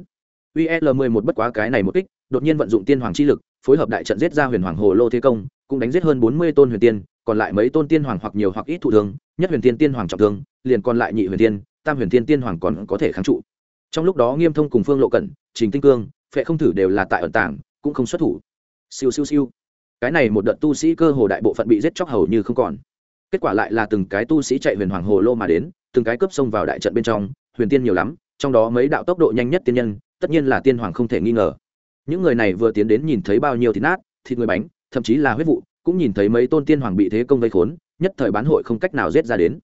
UL11 bất quá cái này một kích, đột nhiên vận dụng tiên hoàng chi lực, phối hợp đại trận giết ra huyền hoàng hồ lô thế công, cũng đánh giết hơn 40 tôn huyền tiên, còn lại mấy tôn tiên hoàng hoặc nhiều hoặc ít thụ thương, nhất huyền tiên tiên hoàng trọng thương, liền còn lại nhị huyền tiên, tam huyền tiên tiên hoàng còn có thể kháng trụ. Trong lúc đó Nghiêm Thông cùng Phương Lộ Cẩn, Trình Tinh Cương, Phệ Không Thử đều là tại ẩn tàng, cũng không xuất thủ. Siêu siêu siêu. Cái này một đợt tu sĩ cơ hồ đại bộ phận bị giết chóc hầu như không còn. Kết quả lại là từng cái tu sĩ chạy huyền hoàng hồ lô mà đến, từng cái cướp xông vào đại trận bên trong, huyền tiên nhiều lắm, trong đó mấy đạo tốc độ nhanh nhất tiên nhân, tất nhiên là tiên hoàng không thể nghi ngờ. Những người này vừa tiến đến nhìn thấy bao nhiêu thịt nát, thịt người bánh, thậm chí là huyết vụ, cũng nhìn thấy mấy tôn tiên hoàng bị thế công vây khốn, nhất thời bán hội không cách nào giết ra đến.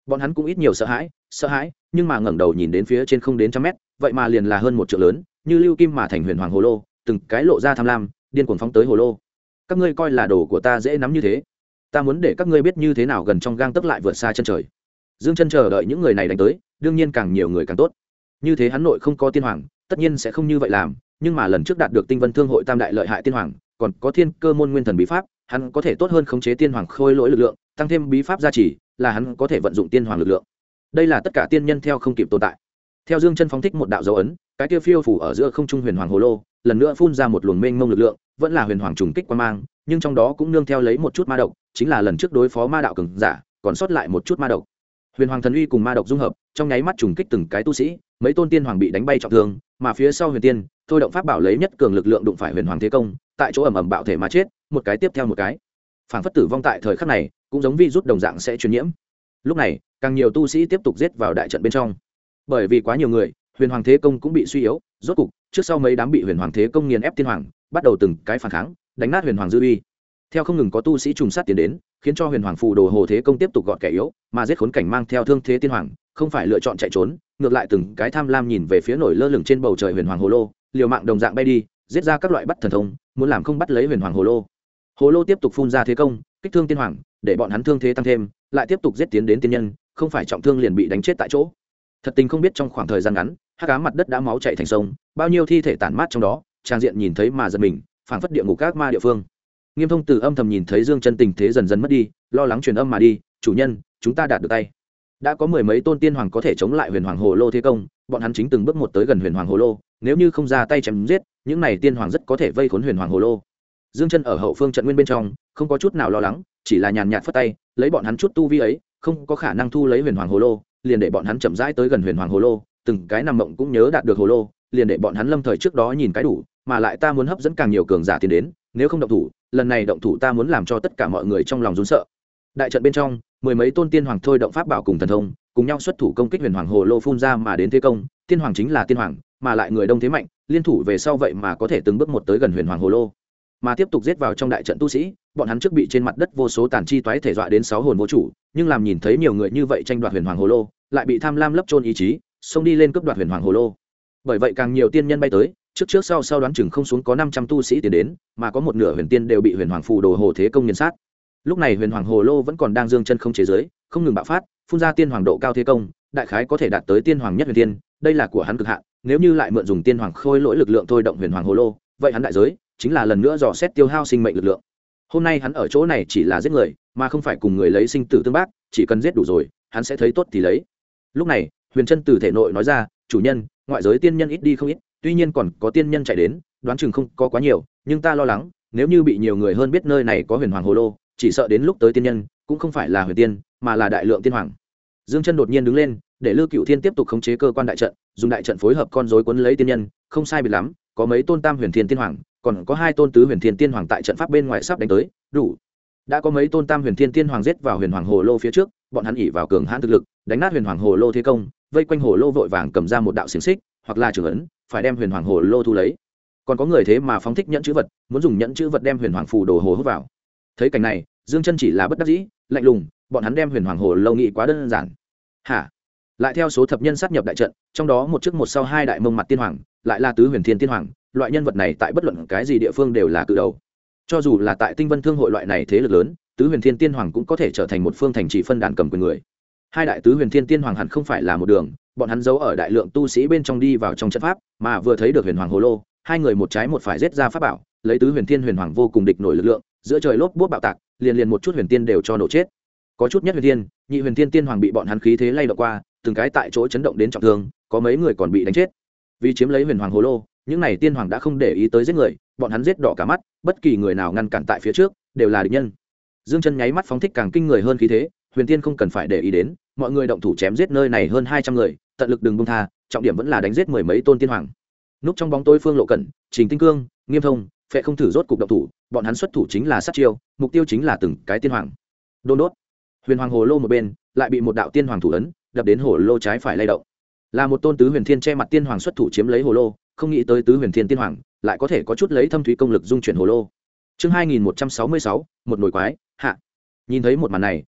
bọn hắn cũng ít nhiều sợ hãi nhưng mà ngẩng đầu nhìn đến phía trên không đến trăm mét, vậy mà liền là hơn một triệu lớn, như lưu kim mà thành huyền hoàng hồ lô, từng cái lộ ra tham lam điên cuồng phóng tới hồ lô. Các ngươi coi là đồ của ta dễ nắm như thế? Ta muốn để các ngươi biết như thế nào gần trong gang tấc lại vượt xa chân trời. Dương Chân chờ đợi những người này đánh tới, đương nhiên càng nhiều người càng tốt. Như thế hắn nội không có tiên hoàng, tất nhiên sẽ không như vậy làm, nhưng mà lần trước đạt được Tinh Vân Thương hội tam đại lợi hại tiên hoàng, còn có Thiên Cơ môn nguyên thần bí pháp, hắn có thể tốt hơn khống chế tiên hoàng khôi lỗi lực lượng, tăng thêm bí pháp gia trì, là hắn có thể vận dụng tiên hoàng lực lượng. Đây là tất cả tiên nhân theo không kịp tồn tại. Theo Dương Chân phóng thích một đạo dấu ấn, cái kia phiêu phủ ở giữa không trung huyền hoàng hồ lô, lần nữa phun ra một luồng mênh mông lực lượng, vẫn là huyền hoàng trùng kích quan mang, nhưng trong đó cũng nương theo lấy một chút ma độc, chính là lần trước đối phó ma đạo cường giả, còn sót lại một chút ma độc. Huyền hoàng thần uy cùng ma độc dung hợp, trong nháy mắt trùng kích từng cái tu sĩ, mấy tôn tiên hoàng bị đánh bay trọng thương, mà phía sau huyền tiên, thôi động pháp bảo lấy nhất cường lực lượng đụng phải huyền hoàng thế công, tại chỗ ầm ầm bạo thể mà chết, một cái tiếp theo một cái. Phản phất tử vong tại thời khắc này, cũng giống virus đồng dạng sẽ truyền nhiễm. Lúc này, càng nhiều tu sĩ tiếp tục giết vào đại trận bên trong. Bởi vì quá nhiều người, huyền hoàng thế công cũng bị suy yếu, rốt cục, trước sau mấy đám bị huyền hoàng thế công nghiền ép tiên hoàng, bắt đầu từng cái phản kháng, đánh nát huyền hoàng dư uy. Theo không ngừng có tu sĩ trùng sát tiến đến, khiến cho huyền hoàng phù đồ hồ thế công tiếp tục gọt kẻ yếu, mà giết khốn cảnh mang theo thương thế tiên hoàng, không phải lựa chọn chạy trốn, ngược lại từng cái tham lam nhìn về phía nổi lơ lửng trên bầu trời huyền hoàng hồ lô, liều mạng đồng dạng bay đi, giết ra các loại bắt thần thông, muốn làm không bắt lấy huyền hoàng hồ lô. Hồ lô tiếp tục phun ra thế công, kích thương tiên hoàng, để bọn hắn thương thế tăng thêm, lại tiếp tục giết tiến đến tiên nhân, không phải trọng thương liền bị đánh chết tại chỗ. Thật tình không biết trong khoảng thời gian ngắn, hắc ám mặt đất đã máu chảy thành sông, bao nhiêu thi thể tản mát trong đó, trang diện nhìn thấy mà giật mình, phảng phất địa ngục các ma địa phương. Nghiêm Thông từ âm thầm nhìn thấy Dương Chân tình thế dần dần mất đi, lo lắng truyền âm mà đi, "Chủ nhân, chúng ta đạt được tay. Đã có mười mấy tôn tiên hoàng có thể chống lại huyền hoàng hồ lô thế công, bọn hắn chính từng bước một tới gần huyền hoàng hồ lô, nếu như không ra tay chém giết, những này tiên hoàng rất có thể vây khốn huyền hoàng hồ lô." Dương Chân ở hậu phương trận nguyên bên trong, không có chút nào lo lắng, chỉ là nhàn nhạt phất tay, lấy bọn hắn chút tu vi ấy, không có khả năng thu lấy huyền hoàng hồ lô, liền để bọn hắn chậm rãi tới gần huyền hoàng hồ lô, từng cái nằm mộng cũng nhớ đạt được hồ lô, liền để bọn hắn lâm thời trước đó nhìn cái đủ, mà lại ta muốn hấp dẫn càng nhiều cường giả tiến đến, nếu không động thủ, lần này động thủ ta muốn làm cho tất cả mọi người trong lòng run sợ. Đại trận bên trong, mười mấy tôn tiên hoàng thôi động pháp bảo cùng thần thông, cùng nhau xuất thủ công kích huyền hoàng hồ lô phun ra mà đến thế công, tiên hoàng chính là tiên hoàng, mà lại người đông thế mạnh, liên thủ về sau vậy mà có thể từng bước một tới gần huyền hoàng hồ lô. Mà tiếp tục giết vào trong đại trận tu sĩ, bọn hắn trước bị trên mặt đất vô số tàn chi toái thể dọa đến sáu hồn vô chủ, nhưng làm nhìn thấy nhiều người như vậy tranh đoạt huyền hoàng hồ lô, lại bị tham lam lấp chôn ý chí, xông đi lên cướp đoạt huyền hoàng hồ lô. Bởi vậy càng nhiều tiên nhân bay tới, trước sau đoán chừng không xuống có 500 tu sĩ tiến đến, mà có một nửa huyền tiên đều bị huyền hoàng phù đồ hồ thế công nghiền sát. Lúc này huyền hoàng hồ lô vẫn còn đang dương chân không chế giới, không ngừng bạo phát, phun ra tiên hoàng độ cao thế công, đại khái có thể đạt tới tiên hoàng nhất huyền tiên, đây là của hắn cực hạn, nếu như lại mượn dùng tiên hoàng khôi lỗi lực lượng thôi động huyền hoàng hồ lô, vậy hắn đại giới chính là lần nữa dò xét tiêu hao sinh mệnh lực lượng. Hôm nay hắn ở chỗ này chỉ là giết người, mà không phải cùng người lấy sinh tử tương bác, chỉ cần giết đủ rồi, hắn sẽ thấy tốt thì lấy. Lúc này, Huyền Chân từ thể nội nói ra, "Chủ nhân, ngoại giới tiên nhân ít đi không ít, tuy nhiên còn có tiên nhân chạy đến, đoán chừng không có quá nhiều, nhưng ta lo lắng, nếu như bị nhiều người hơn biết nơi này có huyền hoàng hồ lô, chỉ sợ đến lúc tới tiên nhân cũng không phải là huyền tiên, mà là đại lượng tiên hoàng." Dương Chân đột nhiên đứng lên, để Lưu Cựu Thiên tiếp tục khống chế cơ quan đại trận, dùng đại trận phối hợp con rối cuốn lấy tiên nhân, không sai biệt lắm, có mấy tôn tam huyền thiên tiên hoàng, còn có hai tôn tứ huyền thiên tiên hoàng tại trận pháp bên ngoài sắp đánh tới, đủ. Đã có mấy tôn tam huyền thiên tiên hoàng giết vào huyền hoàng hồ lô phía trước, bọn hắn ỷ vào cường hãn thực lực, đánh nát huyền hoàng hồ lô thế công, vây quanh hồ lô vội vàng cầm ra một đạo xiềng xích, hoặc là trường ấn, phải đem huyền hoàng hồ lô thu lấy. Còn có người thế mà phóng thích nhẫn chữ vật, muốn dùng nhẫn chữ vật đem huyền hoàng phù đồ hồ hút vào. Thấy cảnh này, Dương Chân chỉ là bất đắc dĩ, lạnh lùng, bọn hắn đem huyền hoàng hồ lô nghĩ quá đơn giản. Hả? Lại theo số thập nhân sát nhập đại trận, trong đó một trước một sau hai đại mông mặt tiên hoàng, lại là tứ huyền thiên tiên hoàng, loại nhân vật này tại bất luận cái gì địa phương đều là cự đầu. Cho dù là tại Tinh Vân Thương hội loại này thế lực lớn, tứ huyền thiên tiên hoàng cũng có thể trở thành một phương thành trì phân đàn cầm quyền người. Hai đại tứ huyền thiên tiên hoàng hẳn không phải là một đường, bọn hắn giấu ở đại lượng tu sĩ bên trong đi vào trong trận pháp, mà vừa thấy được huyền hoàng hồ lô, hai người một trái một phải giết ra pháp bảo, lấy tứ huyền thiên huyền hoàng vô cùng địch nổi lực lượng, giữa trời lốp bút bạo tạc, liền một chút huyền tiên đều cho nổ chết. Có chút nhất huyền tiên, nhị huyền tiên tiên hoàng bị bọn hắn khí thế lay động qua, từng cái tại chỗ chấn động đến trọng thương, có mấy người còn bị đánh chết. Vì chiếm lấy huyền hoàng hồ lô, những này tiên hoàng đã không để ý tới giết người, bọn hắn giết đỏ cả mắt, bất kỳ người nào ngăn cản tại phía trước đều là địch nhân. Dương Chân nháy mắt phóng thích càng kinh người hơn khí thế, huyền tiên không cần phải để ý đến, mọi người động thủ chém giết nơi này hơn 200 người, tận lực đừng buông tha, trọng điểm vẫn là đánh giết mười mấy tôn tiên hoàng. Núp trong bóng tối Phương Lộ Cẩn, Trình Tinh Cương, Nghiêm Thông, Phệ Không thử rốt cục động thủ, bọn hắn xuất thủ chính là sát chiêu, mục tiêu chính là từng cái tiên hoàng. Đôn đốt. Huyền hoàng hồ lô một bên, lại bị một đạo tiên hoàng thủ ấn đập đến hồ lô trái phải lay động. Là một tôn tứ huyền thiên che mặt tiên hoàng xuất thủ chiếm lấy hồ lô, không nghĩ tới tứ huyền thiên tiên hoàng lại có thể có chút lấy thâm thúy công lực dung chuyển hồ lô. Chương 2166, một nồi quái, hạ. Nhìn thấy một màn này,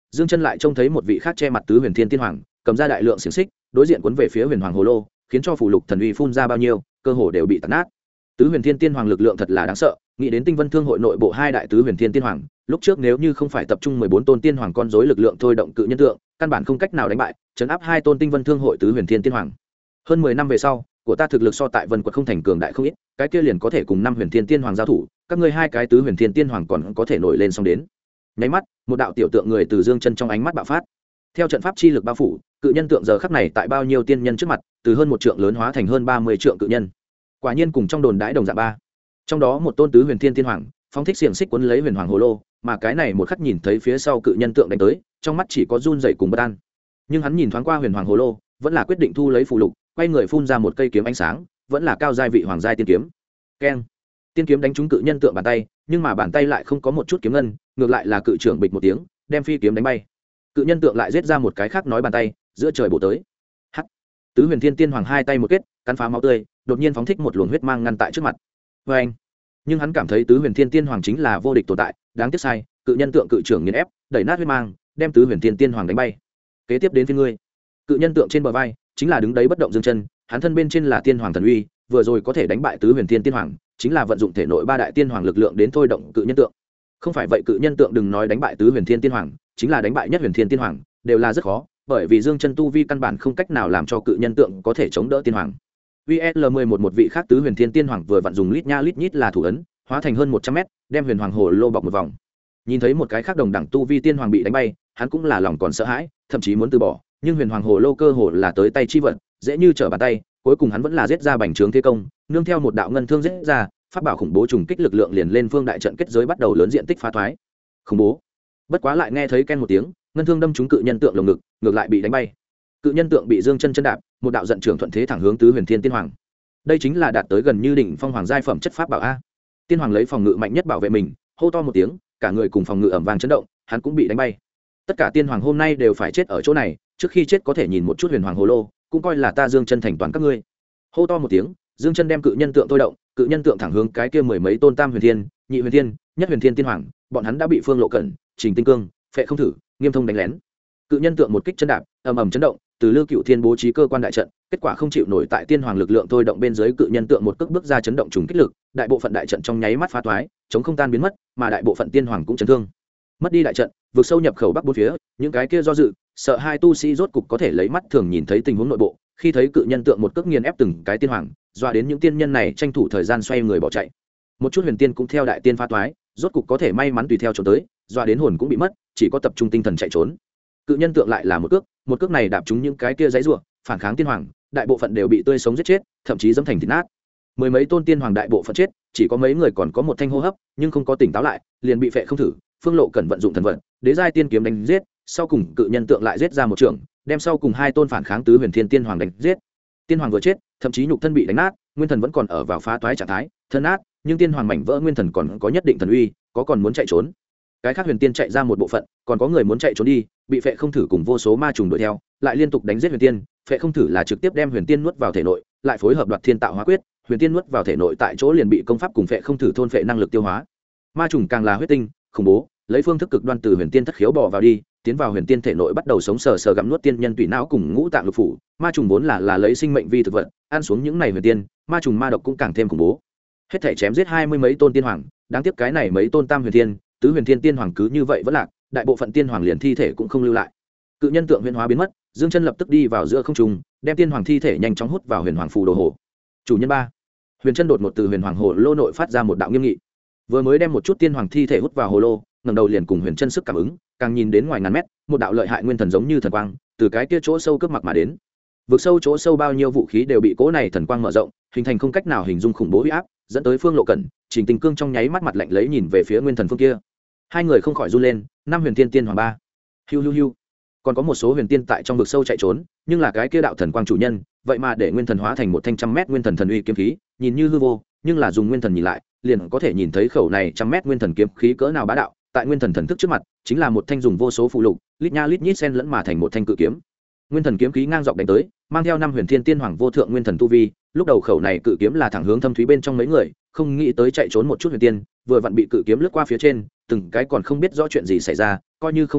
Dương Chân lại trông thấy một vị khác che mặt tứ huyền thiên tiên hoàng cầm ra đại lượng xiềng xích đối diện cuốn về phía huyền hoàng hồ lô, khiến cho phù lục thần uy phun ra bao nhiêu cơ hồ đều bị tạt nát. Tứ huyền thiên tiên hoàng lực lượng thật là đáng sợ, nghĩ đến Tinh Vân Thương hội nội bộ hai đại tứ huyền thiên tiên hoàng, lúc trước nếu như không phải tập trung 14 tôn tiên hoàng con rối lực lượng thôi động cự nhân tượng, căn bản không cách nào đánh bại, trấn áp hai tôn Tinh Vân Thương hội tứ huyền thiên tiên hoàng. Hơn 10 năm về sau, của ta thực lực so tại Vân Quật không thành cường đại không ít, cái kia liền có thể cùng năm huyền thiên tiên hoàng giao thủ, các ngươi hai cái tứ huyền thiên tiên hoàng còn có thể nổi lên xong đến. Nháy mắt, một đạo tiểu tượng người từ Dương Chân trong ánh mắt bạo phát. Theo trận pháp chi lực bao phủ, cự nhân tượng giờ khắc này tại bao nhiêu tiên nhân trước mặt, từ hơn một trượng lớn hóa thành hơn 30 trượng cự nhân. Quả nhiên cùng trong đồn đãi đồng dạng ba. Trong đó một tôn tứ huyền thiên tiên hoàng, phóng thích xiềng xích cuốn lấy huyền hoàng hồ lô, mà cái này một khắc nhìn thấy phía sau cự nhân tượng đánh tới, trong mắt chỉ có run rẩy cùng bất an. Nhưng hắn nhìn thoáng qua huyền hoàng hồ lô, vẫn là quyết định thu lấy phù lục, quay người phun ra một cây kiếm ánh sáng, vẫn là cao giai vị hoàng giai tiên kiếm. Keng! Tiên kiếm đánh trúng cự nhân tượng bàn tay, nhưng mà bàn tay lại không có một chút kiếm ngân, ngược lại là cự trưởng bịch một tiếng, đem phi kiếm đánh bay. Cự nhân tượng lại giết ra một cái khác nói bàn tay, giữa trời bổ tới. Hắc! Tứ huyền thiên tiên hoàng hai tay một kết, cắn phá máu tươi, đột nhiên phóng thích một luồng huyết mang ngăn tại trước mặt. Và anh! Nhưng hắn cảm thấy tứ huyền thiên tiên hoàng chính là vô địch tồn tại, đáng tiếc sai, cự nhân tượng cự trưởng nghiền ép, đẩy nát huyết mang, đem tứ huyền thiên tiên hoàng đánh bay. Kế tiếp đến phía ngươi. Cự nhân tượng trên bờ vai chính là đứng đấy bất động Dương Chân, hắn thân bên trên là tiên hoàng thần uy, vừa rồi có thể đánh bại tứ huyền thiên tiên hoàng, chính là vận dụng thể nội ba đại tiên hoàng lực lượng đến thôi động cự nhân tượng. Không phải vậy cự nhân tượng đừng nói đánh bại tứ huyền thiên tiên hoàng, chính là đánh bại nhất huyền thiên tiên hoàng, đều là rất khó, bởi vì Dương Chân tu vi căn bản không cách nào làm cho cự nhân tượng có thể chống đỡ tiên hoàng. VSL11 một vị khác tứ huyền thiên tiên hoàng vừa vặn dùng lít nha lít nhít là thủ ấn, hóa thành hơn 100 mét, đem huyền hoàng hồ lô bọc một vòng. Nhìn thấy một cái khác đồng đẳng tu vi tiên hoàng bị đánh bay, hắn cũng là lòng còn sợ hãi, thậm chí muốn từ bỏ, nhưng huyền hoàng hồ lô cơ hồ là tới tay chi vận, dễ như trở bàn tay, cuối cùng hắn vẫn là giết ra bành trướng thế công, nương theo một đạo ngân thương giết ra, pháp bảo khủng bố trùng kích lực lượng liền lên phương đại trận kết giới bắt đầu lớn diện tích phá thoái. Khủng bố. Bất quá lại nghe thấy ken một tiếng, ngân thương đâm trúng cự nhân tượng lồng ngực, ngược lại bị đánh bay. Cự nhân tượng bị Dương Chân chân đạp, một đạo giận trưởng thuận thế thẳng hướng tứ huyền thiên tiên hoàng. Đây chính là đạt tới gần như đỉnh phong hoàng giai phẩm chất pháp bảo a. Tiên hoàng lấy phòng ngự mạnh nhất bảo vệ mình, hô to một tiếng, cả người cùng phòng ngự ầm vang chấn động, hắn cũng bị đánh bay. Tất cả tiên hoàng hôm nay đều phải chết ở chỗ này, trước khi chết có thể nhìn một chút huyền hoàng hồ lô, cũng coi là ta Dương Chân thành toàn các ngươi. Hô to một tiếng, Dương Chân đem cự nhân tượng thôi động, cự nhân tượng thẳng hướng cái kia mười mấy tôn tam huyền thiên, nhị huyền thiên, nhất huyền thiên tiên hoàng, bọn hắn đã bị Phương Lộ Cẩn, Trình Tinh Cương, Phệ Không Thử, Nghiêm Thông đánh lén. Cự nhân tượng một kích chân đạp, ầm ầm chấn động, từ Lưu Cựu Thiên bố trí cơ quan đại trận, kết quả không chịu nổi tại tiên hoàng lực lượng thôi động bên dưới, cự nhân tượng một cước bước ra chấn động trùng kích lực, đại bộ phận đại trận trong nháy mắt phá toái, chống không tan biến mất, mà đại bộ phận tiên hoàng cũng chấn thương. Mất đi đại trận, vượt sâu nhập khẩu bắc bốn phía, những cái kia do dự, sợ hai tu sĩ rốt cục có thể lấy mắt thường nhìn thấy tình huống nội bộ, khi thấy cự nhân tượng một cước nghiền ép từng cái tiên hoàng, dọa đến những tiên nhân này tranh thủ thời gian xoay người bỏ chạy. Một chút huyền tiên cũng theo đại tiên phá toái, rốt cục có thể may mắn tùy theo trốn tới, dọa đến hồn cũng bị mất, chỉ có tập trung tinh thần chạy trốn. Cự nhân tượng lại là một cước này đạp trúng những cái kia giãy giụa, phản kháng tiên hoàng, đại bộ phận đều bị tươi sống giết chết, thậm chí dẫm thành thịt nát. Mười mấy tôn tiên hoàng đại bộ phận chết, chỉ có mấy người còn có một thanh hô hấp, nhưng không có tỉnh táo lại, liền bị Phệ Không Thử, Phương Lộ Cẩn vận dụng thần vận, đế giai tiên kiếm đánh giết, sau cùng cự nhân tượng lại giết ra một trường, đem sau cùng hai tôn phản kháng tứ huyền thiên tiên hoàng đánh giết. Tiên hoàng vừa chết, thậm chí nhục thân bị đánh nát, nguyên thần vẫn còn ở vào phá toái trạng thái, thân nát, nhưng tiên hoàng mảnh vỡ nguyên thần còn có nhất định thần uy, có còn muốn chạy trốn. Cái khác huyền tiên chạy ra một bộ phận, còn có người muốn chạy trốn đi, bị Phệ Không Thử cùng vô số ma trùng đuổi theo, lại liên tục đánh giết huyền tiên. Phệ Không Thử là trực tiếp đem huyền tiên nuốt vào thể nội, lại phối hợp đoạt thiên tạo hóa quyết, huyền tiên nuốt vào thể nội tại chỗ liền bị công pháp cùng Phệ Không Thử thôn phệ năng lực tiêu hóa. Ma trùng càng là huyết tinh, khủng bố, lấy phương thức cực đoan từ huyền tiên thất khiếu bò vào đi, tiến vào huyền tiên thể nội bắt đầu sống sờ sờ gặm nuốt tiên nhân tùy não cùng ngũ tạng lục phủ. Ma trùng vốn là lấy sinh mệnh vi thực vật, ăn xuống những này huyền tiên, ma trùng ma độc cũng càng thêm khủng bố. Hết thể chém giết 20 mấy tôn tiên hoàng, đáng tiếc cái này mấy tôn tam huyền tiên, tứ huyền thiên tiên hoàng cứ như vậy vẫn lạc, đại bộ phận tiên hoàng liền thi thể cũng không lưu lại. Cự nhân tượng huyền hóa biến mất, Dương Chân lập tức đi vào giữa không trung, đem tiên hoàng thi thể nhanh chóng hút vào huyền hoàng phù đồ hồ. Chủ nhân ba. Huyền Chân đột ngột từ huyền hoàng hồ lô nội phát ra một đạo nghiêm nghị. Vừa mới đem một chút tiên hoàng thi thể hút vào hồ lô, ngẩng đầu liền cùng Huyền Chân sức cảm ứng, càng nhìn đến ngoài ngàn mét, một đạo lợi hại nguyên thần giống như thần quang, từ cái kia chỗ sâu cướp mặc mà đến. Vực sâu chỗ sâu bao nhiêu vũ khí đều bị cỗ này thần quang mở rộng, hình thành không cách nào hình dung khủng bố uy áp, dẫn tới Phương Lộ Cẩn, Trình Tình Cương trong nháy mắt mặt lạnh lấy nhìn về phía nguyên thần phương kia. Hai người không khỏi run lên, năm huyền tiên tiên hoàng ba. Hiu hiu hiu. Còn có một số huyền tiên tại trong vực sâu chạy trốn, nhưng là cái kia đạo thần quang chủ nhân, vậy mà để nguyên thần hóa thành một thanh 100 mét nguyên thần thần uy kiếm khí, nhìn như hư vô, nhưng là dùng nguyên thần nhìn lại, liền có thể nhìn thấy khẩu này 100 mét nguyên thần kiếm khí cỡ nào bá đạo, tại nguyên thần thần thức trước mặt, chính là một thanh dùng vô số phụ lục, lít nha lít nhít xen lẫn mà thành một thanh cự kiếm. Nguyên thần kiếm khí ngang dọc đánh tới, mang theo năm huyền thiên tiên hoàng vô thượng nguyên thần tu vi, lúc đầu khẩu này cự kiếm là thẳng hướng thâm thúy bên trong mấy người, không nghĩ tới chạy trốn một chút huyền tiên, vừa vặn bị cự kiếm lướt qua phía trên, từng cái còn không biết rõ chuyện gì xảy ra, coi như không phun máu,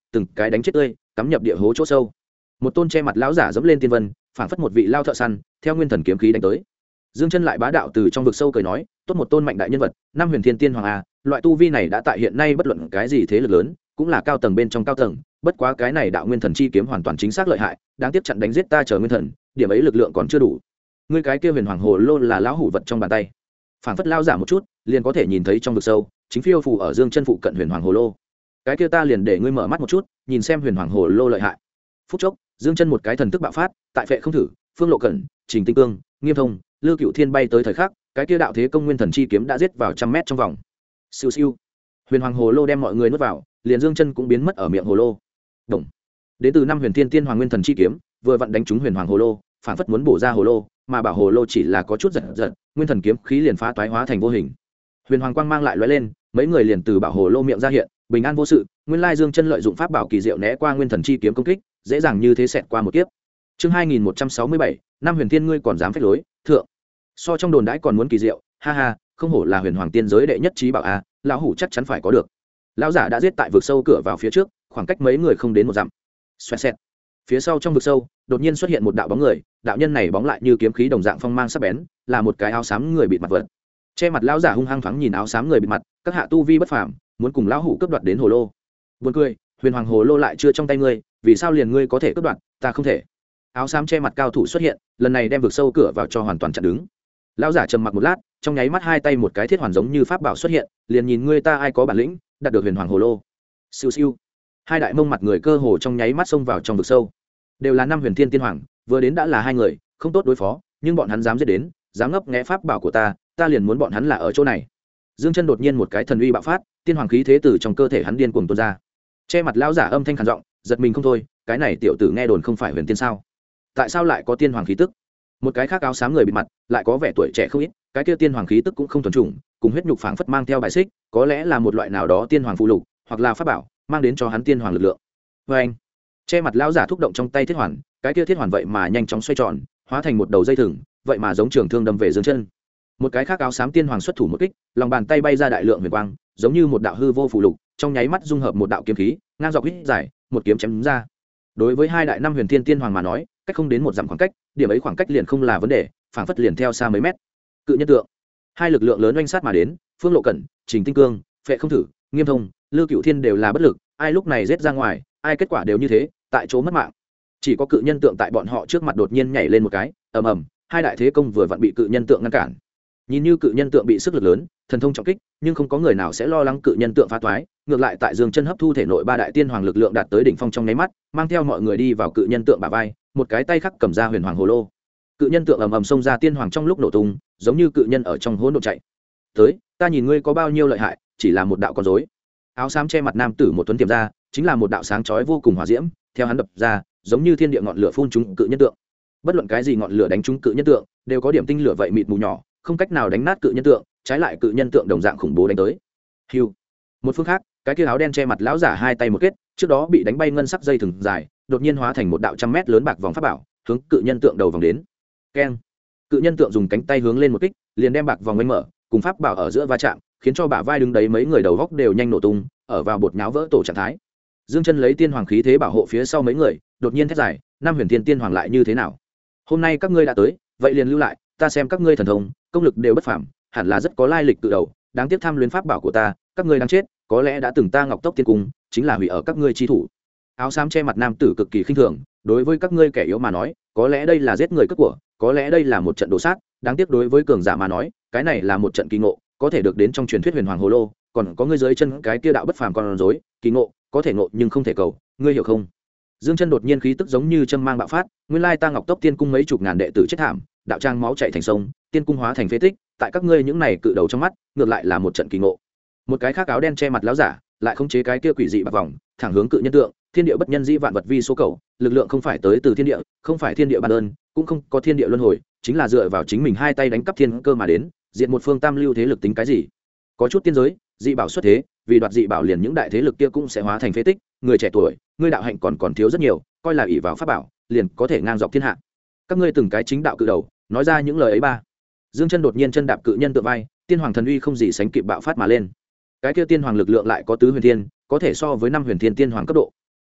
từng cái đánh chết tươi cắm nhập địa hố chỗ sâu. Một tôn che mặt lão giả dẫm lên tiên vân, phảng phất một vị lao thợ săn theo nguyên thần kiếm khí đánh tới. Dương Chân lại bá đạo từ trong vực sâu cười nói, tốt một tôn mạnh đại nhân vật, năm huyền thiên tiên hoàng a, loại tu vi này đã tại hiện nay bất luận cái gì thế lực lớn cũng là cao tầng bên trong cao tầng, bất quá cái này đạo nguyên thần chi kiếm hoàn toàn chính xác lợi hại, đáng tiếc chặn đánh giết ta chờ nguyên thần, điểm ấy lực lượng còn chưa đủ. Ngươi cái kia huyền hoàng hồ lô là lão hủ vật trong bàn tay. Phảng phất lao giả một chút, liền có thể nhìn thấy trong vực sâu, chính phiêu phù ở Dương Chân phụ cận huyền hoàng hồ lô. Cái kia ta liền để ngươi mở mắt một chút, nhìn xem huyền hoàng hồ lô lợi hại. Phút chốc, Dương Chân một cái thần thức bạo phát, tại Phệ Không Thử, Phương Lộ Cẩn, Trình Tinh Cương, Nghiêm Thông, Lư Cựu Thiên bay tới thời khắc, cái kia đạo thế công nguyên thần chi kiếm đã giết vào 100 mét trong vòng. Siêu siêu. Huyền hoàng hồ lô đem mọi người nuốt vào, liền Dương Chân cũng biến mất ở miệng hồ lô. Động. Đến từ năm huyền thiên tiên hoàng nguyên thần chi kiếm, vừa vặn đánh trúng huyền hoàng hồ lô, phản phất muốn bổ ra hồ lô, mà bảo hồ lô chỉ là có chút giật giật, nguyên thần kiếm khí liền phá toái hóa thành vô hình. Huyền hoàng quang mang lại lóe lên, mấy người liền từ bảo hồ lô miệng ra hiện, bình an vô sự. Nguyên lai Dương Chân lợi dụng pháp bảo kỳ diệu né qua nguyên thần chi kiếm công kích, dễ dàng như thế xẹt qua một kiếp. Chương 2167, năm huyền thiên ngươi còn dám phách lối, thượng. So trong đồn đãi còn muốn kỳ diệu, ha ha, không hổ là huyền hoàng tiên giới đệ nhất trí bảo a, lão hủ chắc chắn phải có được. Lão giả đã giết tại vực sâu cửa vào phía trước, khoảng cách mấy người không đến một dặm. Xoẹt xẹt. Phía sau trong vực sâu, đột nhiên xuất hiện một đạo bóng người, đạo nhân này bóng lại như kiếm khí đồng dạng phong mang sắc bén, là một cái áo xám người bịt mặt vật. Che mặt lão giả hung hăng thoáng nhìn áo xám người bịt mặt, các hạ tu vi bất phàm, muốn cùng lão hủ cướp đoạt đến hồ lô. Buồn cười, huyền hoàng hồ lô lại chưa trong tay ngươi, vì sao liền ngươi có thể cướp đoạt, ta không thể. Áo xám che mặt cao thủ xuất hiện, lần này đem vực sâu cửa vào cho hoàn toàn chặn đứng. Lão giả trầm mặc một lát, trong nháy mắt hai tay một cái thiết hoàn giống như pháp bảo xuất hiện, liền nhìn ngươi ta ai có bản lĩnh, đạt được huyền hoàng hồ lô. Siêu siêu. Hai đại mông mặt người cơ hồ trong nháy mắt xông vào trong vực sâu. Đều là năm huyền thiên tiên hoàng, vừa đến đã là hai người, không tốt đối phó, nhưng bọn hắn dám giết đến, dám ngấp nghé pháp bảo của ta liền muốn bọn hắn là ở chỗ này. Dương Chân đột nhiên một cái thần uy bạo phát, tiên hoàng khí thế từ trong cơ thể hắn điên cuồng tuôn ra. Che mặt lão giả âm thanh khàn giọng, giật mình không thôi, cái này tiểu tử nghe đồn không phải huyền tiên sao? Tại sao lại có tiên hoàng khí tức? Một cái khác áo xám người bịt mặt, lại có vẻ tuổi trẻ không ít, cái kia tiên hoàng khí tức cũng không thuần chủng, cùng huyết nhục phảng phất mang theo bài xích, có lẽ là một loại nào đó tiên hoàng phụ lục, hoặc là pháp bảo, mang đến cho hắn tiên hoàng lực lượng. Anh, che mặt lão giả thúc động trong tay thiết hoàn, cái kia thiết hoàn vậy mà nhanh chóng xoay tròn, hóa thành một đầu dây thừng, vậy mà giống trường thương đâm về Dương Chân. Một cái khác áo xám tiên hoàng xuất thủ một kích, lòng bàn tay bay ra đại lượng huyền quang, giống như một đạo hư vô phụ lục, trong nháy mắt dung hợp một đạo kiếm khí, ngang dọc hít dài, một kiếm chém ra. Đối với hai đại năm huyền thiên tiên hoàng mà nói, cách không đến một dặm khoảng cách, điểm ấy khoảng cách liền không là vấn đề, phảng phất liền theo xa mấy mét. Cự nhân tượng, hai lực lượng lớn oanh sát mà đến, Phương Lộ Cẩn, Trình Tinh Cương, Phệ Không Thử, Nghiêm Thông, Lư Cựu Thiên đều là bất lực, ai lúc này giết ra ngoài, ai kết quả đều như thế, tại chỗ mất mạng. Chỉ có cự nhân tượng tại bọn họ trước mặt đột nhiên nhảy lên một cái, ầm ầm, hai đại thế công vừa vặn bị cự nhân tượng ngăn cản. Nhìn như cự nhân tượng bị sức lực lớn, thần thông trọng kích, nhưng không có người nào sẽ lo lắng cự nhân tượng phá toái, ngược lại tại Dương Chân hấp thu thể nội ba đại tiên hoàng lực lượng đạt tới đỉnh phong trong nháy mắt, mang theo mọi người đi vào cự nhân tượng bả vai, một cái tay khác cầm ra huyền hoàng hồ lô. Cự nhân tượng ầm ầm xông ra tiên hoàng trong lúc nổ tung, giống như cự nhân ở trong hỗn độn chạy tới, ta nhìn ngươi có bao nhiêu lợi hại, chỉ là một đạo con rối. Áo xám che mặt nam tử một tuấn tiềm ra, chính là một đạo sáng chói vô cùng hỏa diễm, theo hắn đập ra, giống như thiên địa ngọn lửa phun trúng cự nhân tượng. Bất luận cái gì ngọn lửa đánh trúng cự nhân tượng, đều có điểm tinh lửa vậy mịt mù nhỏ, không cách nào đánh nát cự nhân tượng, trái lại cự nhân tượng đồng dạng khủng bố đánh tới. Hưu. Một phương khác, cái kia áo đen che mặt lão giả hai tay một kết, trước đó bị đánh bay ngân sắc dây thừng dài, đột nhiên hóa thành một đạo 100 mét lớn bạc vòng pháp bảo, hướng cự nhân tượng đầu vòng đến. Keng. Cự nhân tượng dùng cánh tay hướng lên một kích, liền đem bạc vòng oanh mở, cùng pháp bảo ở giữa va chạm, khiến cho bả vai đứng đấy mấy người đầu góc đều nhanh nổ tung, ở vào bột nháo vỡ tổ trạng thái. Dương Chân lấy tiên hoàng khí thế bảo hộ phía sau mấy người, đột nhiên thét dài, năm huyền thiên tiên hoàng lại như thế nào? Hôm nay các ngươi đã tới, vậy liền lưu lại, ta xem các ngươi thần thông, công lực đều bất phàm, hẳn là rất có lai lịch từ đầu, đáng tiếc tham luyến pháp bảo của ta, các ngươi đang chết, có lẽ đã từng ta Ngọc Tốc Tiên Cung, chính là hủy ở các ngươi chi thủ. Áo xám che mặt nam tử cực kỳ khinh thường, đối với các ngươi kẻ yếu mà nói, có lẽ đây là giết người cướp của, có lẽ đây là một trận đồ sát, đáng tiếc đối với cường giả mà nói, cái này là một trận kỳ ngộ, có thể được đến trong truyền thuyết huyền hoàng hồ lô, còn có ngươi dưới chân cái kia đạo bất phàm con rối, kỳ ngộ, có thể ngộ nhưng không thể cầu, ngươi hiểu không? Dương Chân đột nhiên khí tức giống như châm mang bạo phát, nguyên lai ta Ngọc Tốc Tiên Cung mấy chục ngàn đệ tử chết thảm, đạo trang máu chảy thành sông, tiên cung hóa thành phế tích, tại các ngươi những này cự đầu trong mắt, ngược lại là một trận kỳ ngộ. Một cái khác áo đen che mặt láo giả, lại khống chế cái kia quỷ dị bạc vòng, thẳng hướng cự nhân tượng, thiên địa bất nhân dĩ vạn vật vi số cầu, lực lượng không phải tới từ thiên địa, không phải thiên địa ban ơn, cũng không có thiên địa luân hồi, chính là dựa vào chính mình hai tay đánh cắp thiên cơ mà đến, diện một phương tam lưu thế lực tính cái gì? Có chút tiên giới, dị bảo xuất thế, vì đoạt dị bảo liền những đại thế lực kia cũng sẽ hóa thành phế tích, người trẻ tuổi, ngươi đạo hạnh còn thiếu rất nhiều, coi là ỷ vào pháp bảo, liền có thể ngang dọc thiên hạ. Các ngươi từng cái chính đạo cự đầu, nói ra những lời ấy ba. Dương Chân đột nhiên chân đạp cự nhân tự vai, tiên hoàng thần uy không gì sánh kịp bạo phát mà lên. Cái kia tiên hoàng lực lượng lại có tứ huyền thiên, có thể so với năm huyền thiên tiên hoàng cấp độ.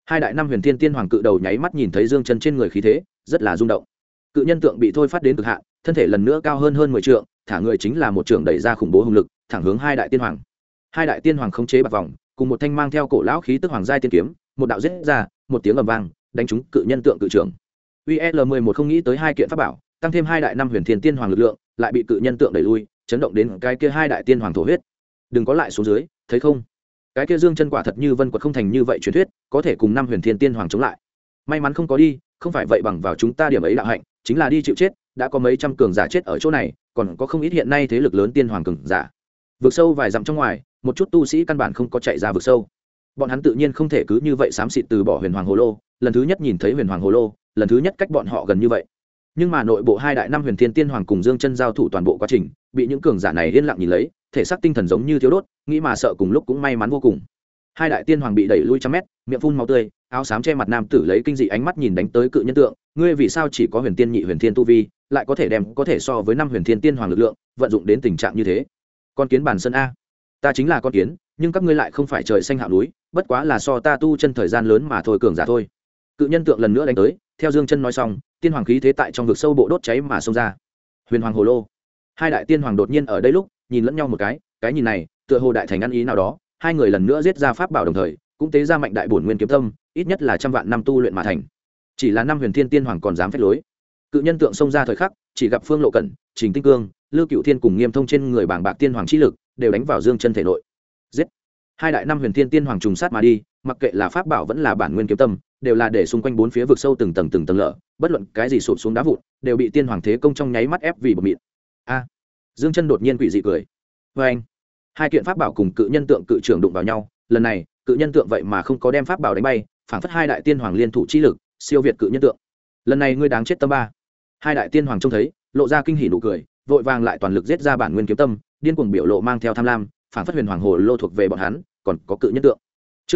Hai đại năm huyền thiên tiên hoàng cự đầu nháy mắt nhìn thấy Dương Chân trên người khí thế rất là rung động. Cự nhân tượng bị thôi phát đến cực hạn, thân thể lần nữa cao hơn 10 trượng, thả người chính là một trường đẩy ra khủng bố hùng lực, thẳng hướng hai đại tiên hoàng. Hai đại tiên hoàng khống chế bạc vòng, cùng một thanh mang theo cổ lão khí tức hoàng giai tiên kiếm, một đạo giết ra, một tiếng ầm vang, đánh trúng cự nhân tượng cự trưởng. UL11 không nghĩ tới hai kiện pháp bảo, tăng thêm hai đại năm huyền thiên tiên hoàng lực lượng, lại bị cự nhân tượng đẩy lui, chấn động đến cái kia hai đại tiên hoàng thổ huyết. Đừng có lại xuống dưới, thấy không? Cái kia Dương Chân quả thật như vân quật không thành như vậy truyền thuyết, có thể cùng năm huyền thiên tiên hoàng chống lại. May mắn không có đi, không phải vậy bằng vào chúng ta điểm ấy đạo hạnh, chính là đi chịu chết, đã có mấy trăm cường giả chết ở chỗ này, còn có không ít hiện nay thế lực lớn tiên hoàng cường giả. Vực sâu vài dặm trong ngoài, một chút tu sĩ căn bản không có chạy ra vực sâu. Bọn hắn tự nhiên không thể cứ như vậy xám xịt từ bỏ huyền hoàng hồ lô, lần thứ nhất nhìn thấy huyền hoàng hồ lô, lần thứ nhất cách bọn họ gần như vậy. Nhưng mà nội bộ hai đại năm huyền thiên tiên hoàng cùng Dương Chân giao thủ toàn bộ quá trình, bị những cường giả này yên lặng nhìn lấy, thể xác tinh thần giống như thiếu đốt, nghĩ mà sợ cùng lúc cũng may mắn vô cùng. Hai đại tiên hoàng bị đẩy lui trăm mét, miệng phun máu tươi, áo xám che mặt nam tử lấy kinh dị ánh mắt nhìn đánh tới cự nhân tượng, ngươi vì sao chỉ có huyền tiên nhị huyền thiên tu vi, lại có thể đem có thể so với năm huyền thiên tiên hoàng lực lượng, vận dụng đến tình trạng như thế? Con kiến bản sơn a, ta chính là con kiến, nhưng các ngươi lại không phải trời xanh hạ núi, bất quá là so ta tu chân thời gian lớn mà thôi, cường giả thôi. Cự nhân tượng lần nữa đánh tới, theo Dương Chân nói xong, tiên hoàng khí thế tại trong vực sâu bộ đốt cháy mà xông ra. Huyền hoàng hồ lô. Hai đại tiên hoàng đột nhiên ở đây lúc, nhìn lẫn nhau một cái nhìn này, tựa hồ đại thành ăn ý nào đó, hai người lần nữa giết ra pháp bảo đồng thời, cũng tế ra mạnh đại bổn nguyên kiếm tâm, ít nhất là trăm vạn năm tu luyện mà thành. Chỉ là năm huyền thiên tiên hoàng còn dám phép lối. Cự nhân tượng xông ra thời khắc, chỉ gặp Phương Lộ Cẩn, Trình Tinh Cương, Lưu Cựu Thiên cùng Nghiêm Thông trên người bảng bạc tiên hoàng chi lực, đều đánh vào Dương Chân thể nội. Giết! Hai đại năm huyền thiên tiên hoàng trùng sát mà đi, mặc kệ là pháp bảo vẫn là bản nguyên kiếm tâm, đều là để xung quanh bốn phía vực sâu từng tầng lở, bất luận cái gì sụp xuống đá vụn, đều bị tiên hoàng thế công trong nháy mắt ép vì bột mịn. A! Dương Chân đột nhiên quỷ dị cười. Và anh, hai kiện pháp bảo cùng cự nhân tượng cự trưởng đụng vào nhau, lần này cự nhân tượng vậy mà không có đem pháp bảo đánh bay, phản phất hai đại tiên hoàng liên thủ chi lực siêu việt cự nhân tượng. Lần này ngươi đáng chết tâm ba. Hai đại tiên hoàng trông thấy, lộ ra kinh hỉ nụ cười, vội vàng lại toàn lực giết ra bản nguyên kiếm tâm, điên cuồng biểu lộ mang theo tham lam, phản phất huyền hoàng hồ lô thuộc về bọn hắn, còn có cự nhân tượng. Chương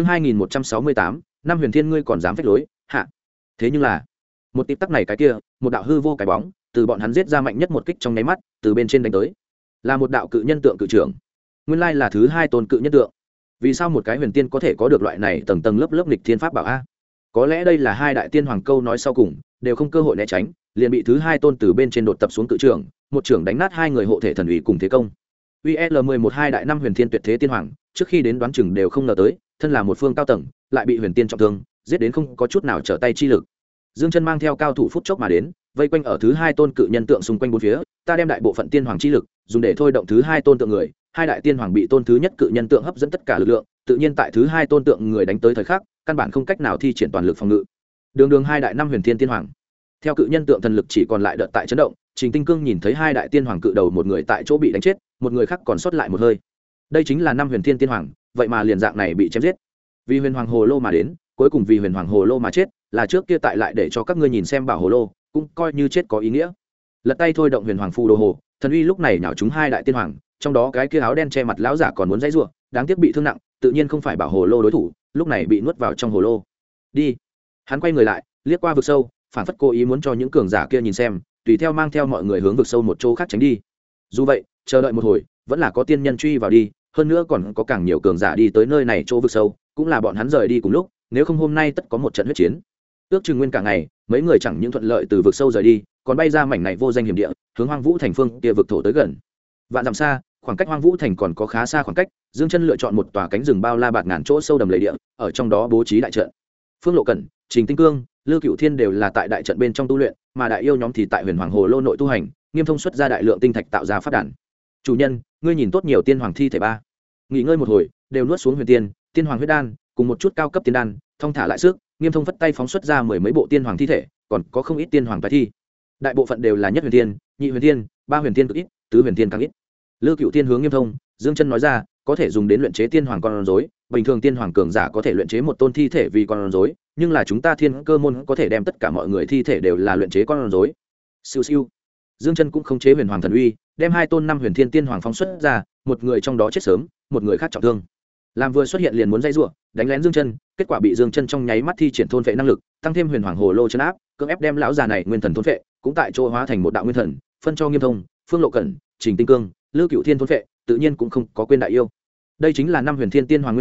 2168, năm huyền thiên ngươi còn dám phách lối, hạ. Thế nhưng là, một tịp tắc này cái kia, một đạo hư vô cái bóng, từ bọn hắn giết ra mạnh nhất một kích trong nháy mắt, từ bên trên đánh tới. Là một đạo cự nhân tượng cự trưởng. Nguyên lai là thứ hai tôn cự nhân tượng. Vì sao một cái huyền tiên có thể có được loại này tầng lớp nghịch thiên pháp bảo a? Có lẽ đây là hai đại tiên hoàng câu nói sau cùng, đều không cơ hội né tránh, liền bị thứ hai tôn từ bên trên đột tập xuống cự trưởng, một trưởng đánh nát hai người hộ thể thần ủy cùng thế công. UL11 hai đại năm huyền thiên tuyệt thế tiên hoàng, trước khi đến đoán chừng đều không ngờ tới, thân là một phương cao tầng, lại bị huyền tiên trọng thương, giết đến không có chút nào trở tay chi lực. Dương Chân mang theo cao thủ phút chốc mà đến, vây quanh ở thứ hai tôn cự nhân tượng xung quanh bốn phía, ta đem đại bộ phận tiên hoàng chi lực dùng để thôi động thứ hai tôn tượng người, hai đại tiên hoàng bị tôn thứ nhất cự nhân tượng hấp dẫn tất cả lực lượng, tự nhiên tại thứ hai tôn tượng người đánh tới thời khắc, căn bản không cách nào thi triển toàn lực phòng ngự. Đường hai đại năm huyền thiên tiên hoàng, theo cự nhân tượng thần lực chỉ còn lại đợt tại chấn động, Trình Tinh Cương nhìn thấy hai đại tiên hoàng cự đầu một người tại chỗ bị đánh chết, một người khác còn sót lại một hơi. Đây chính là năm huyền thiên tiên hoàng, vậy mà liền dạng này bị chém giết. Vì huyền hoàng hồ lô mà đến, cuối cùng vì huyền hoàng hồ lô mà chết, là trước kia tại lại để cho các ngươi nhìn xem bảo hồ lô, cũng coi như chết có ý nghĩa. Lật tay thôi động huyền hoàng phù đồ hồ, thần uy lúc này nhào chúng hai đại tiên hoàng, trong đó cái kia áo đen che mặt lão giả còn muốn dãy rủa, đáng tiếc bị thương nặng, tự nhiên không phải bảo hồ lô đối thủ, lúc này bị nuốt vào trong hồ lô. Đi. Hắn quay người lại, liếc qua vực sâu, phản phất cố ý muốn cho những cường giả kia nhìn xem, tùy theo mang theo mọi người hướng vực sâu một chỗ khác tránh đi. Dù vậy, chờ đợi một hồi, vẫn là có tiên nhân truy vào đi, hơn nữa còn có càng nhiều cường giả đi tới nơi này chỗ vực sâu, cũng là bọn hắn rời đi cùng lúc, nếu không hôm nay tất có một trận huyết chiến. Ước chừng nguyên cả ngày, mấy người chẳng những thuận lợi từ vực sâu rời đi, còn bay ra mảnh này vô danh hiểm địa, hướng Hoang Vũ Thành phương kia vực thổ tới gần. Vạn dặm xa, khoảng cách Hoang Vũ Thành còn có khá xa khoảng cách, Dương Chân lựa chọn một tòa cánh rừng bao la bạt ngàn chỗ sâu đầm lầy địa, ở trong đó bố trí đại trận. Phương Lộ Cẩn, Trình Tinh Cương, Lưu Cựu Thiên đều là tại đại trận bên trong tu luyện, mà đại yêu nhóm thì tại Huyền Hoàng Hồ Lô nội tu hành, Nghiêm Thông xuất ra đại lượng tinh thạch tạo ra pháp đàn. Chủ nhân, ngươi nhìn tốt nhiều tiên hoàng thi thể ba. Nghỉ ngơi một hồi, đều nuốt xuống huyền tiên hoàng huyết đan, cùng một chút cao cấp tiên đan, thông thả lại sức, Nghiêm Thông phất tay phóng xuất ra mười mấy bộ tiên hoàng thi thể, còn có không ít tiên hoàng tái thi. Đại bộ phận đều là nhất huyền tiên, nhị huyền tiên, ba huyền tiên cực ít, tứ huyền tiên càng ít. Lưu Cựu Thiên hướng Nghiêm Thông, Dương Chân nói ra, có thể dùng đến luyện chế tiên hoàng con rối, bình thường tiên hoàng cường giả có thể luyện chế một tôn thi thể vì con rối, nhưng là chúng ta Thiên Cơ môn có thể đem tất cả mọi người thi thể đều là luyện chế con rối. Siêu siêu. Dương Chân cũng không chế huyền hoàng thần uy, đem hai tôn năm huyền thiên tiên hoàng phóng xuất ra, một người trong đó chết sớm, một người khác trọng thương. Làm vừa xuất hiện liền muốn dây rủa, đánh lén Dương Chân, kết quả bị Dương Chân trong nháy mắt thi triển thôn phệ năng lực, tăng thêm huyền hoàng hồ lô trấn áp, cưỡng ép đem lão già này nguyên thần thôn phệ, cũng tại chỗ hóa thành một đạo nguyên thần, phân cho Nghiêm Thông, Phương Lộ Cẩn, Trình Tinh Cương, Lưu Cựu Thiên thôn phệ, tự nhiên cũng không có quên đại yêu. Đây chính là năm huyền thiên tiên hoàng nguyên thần,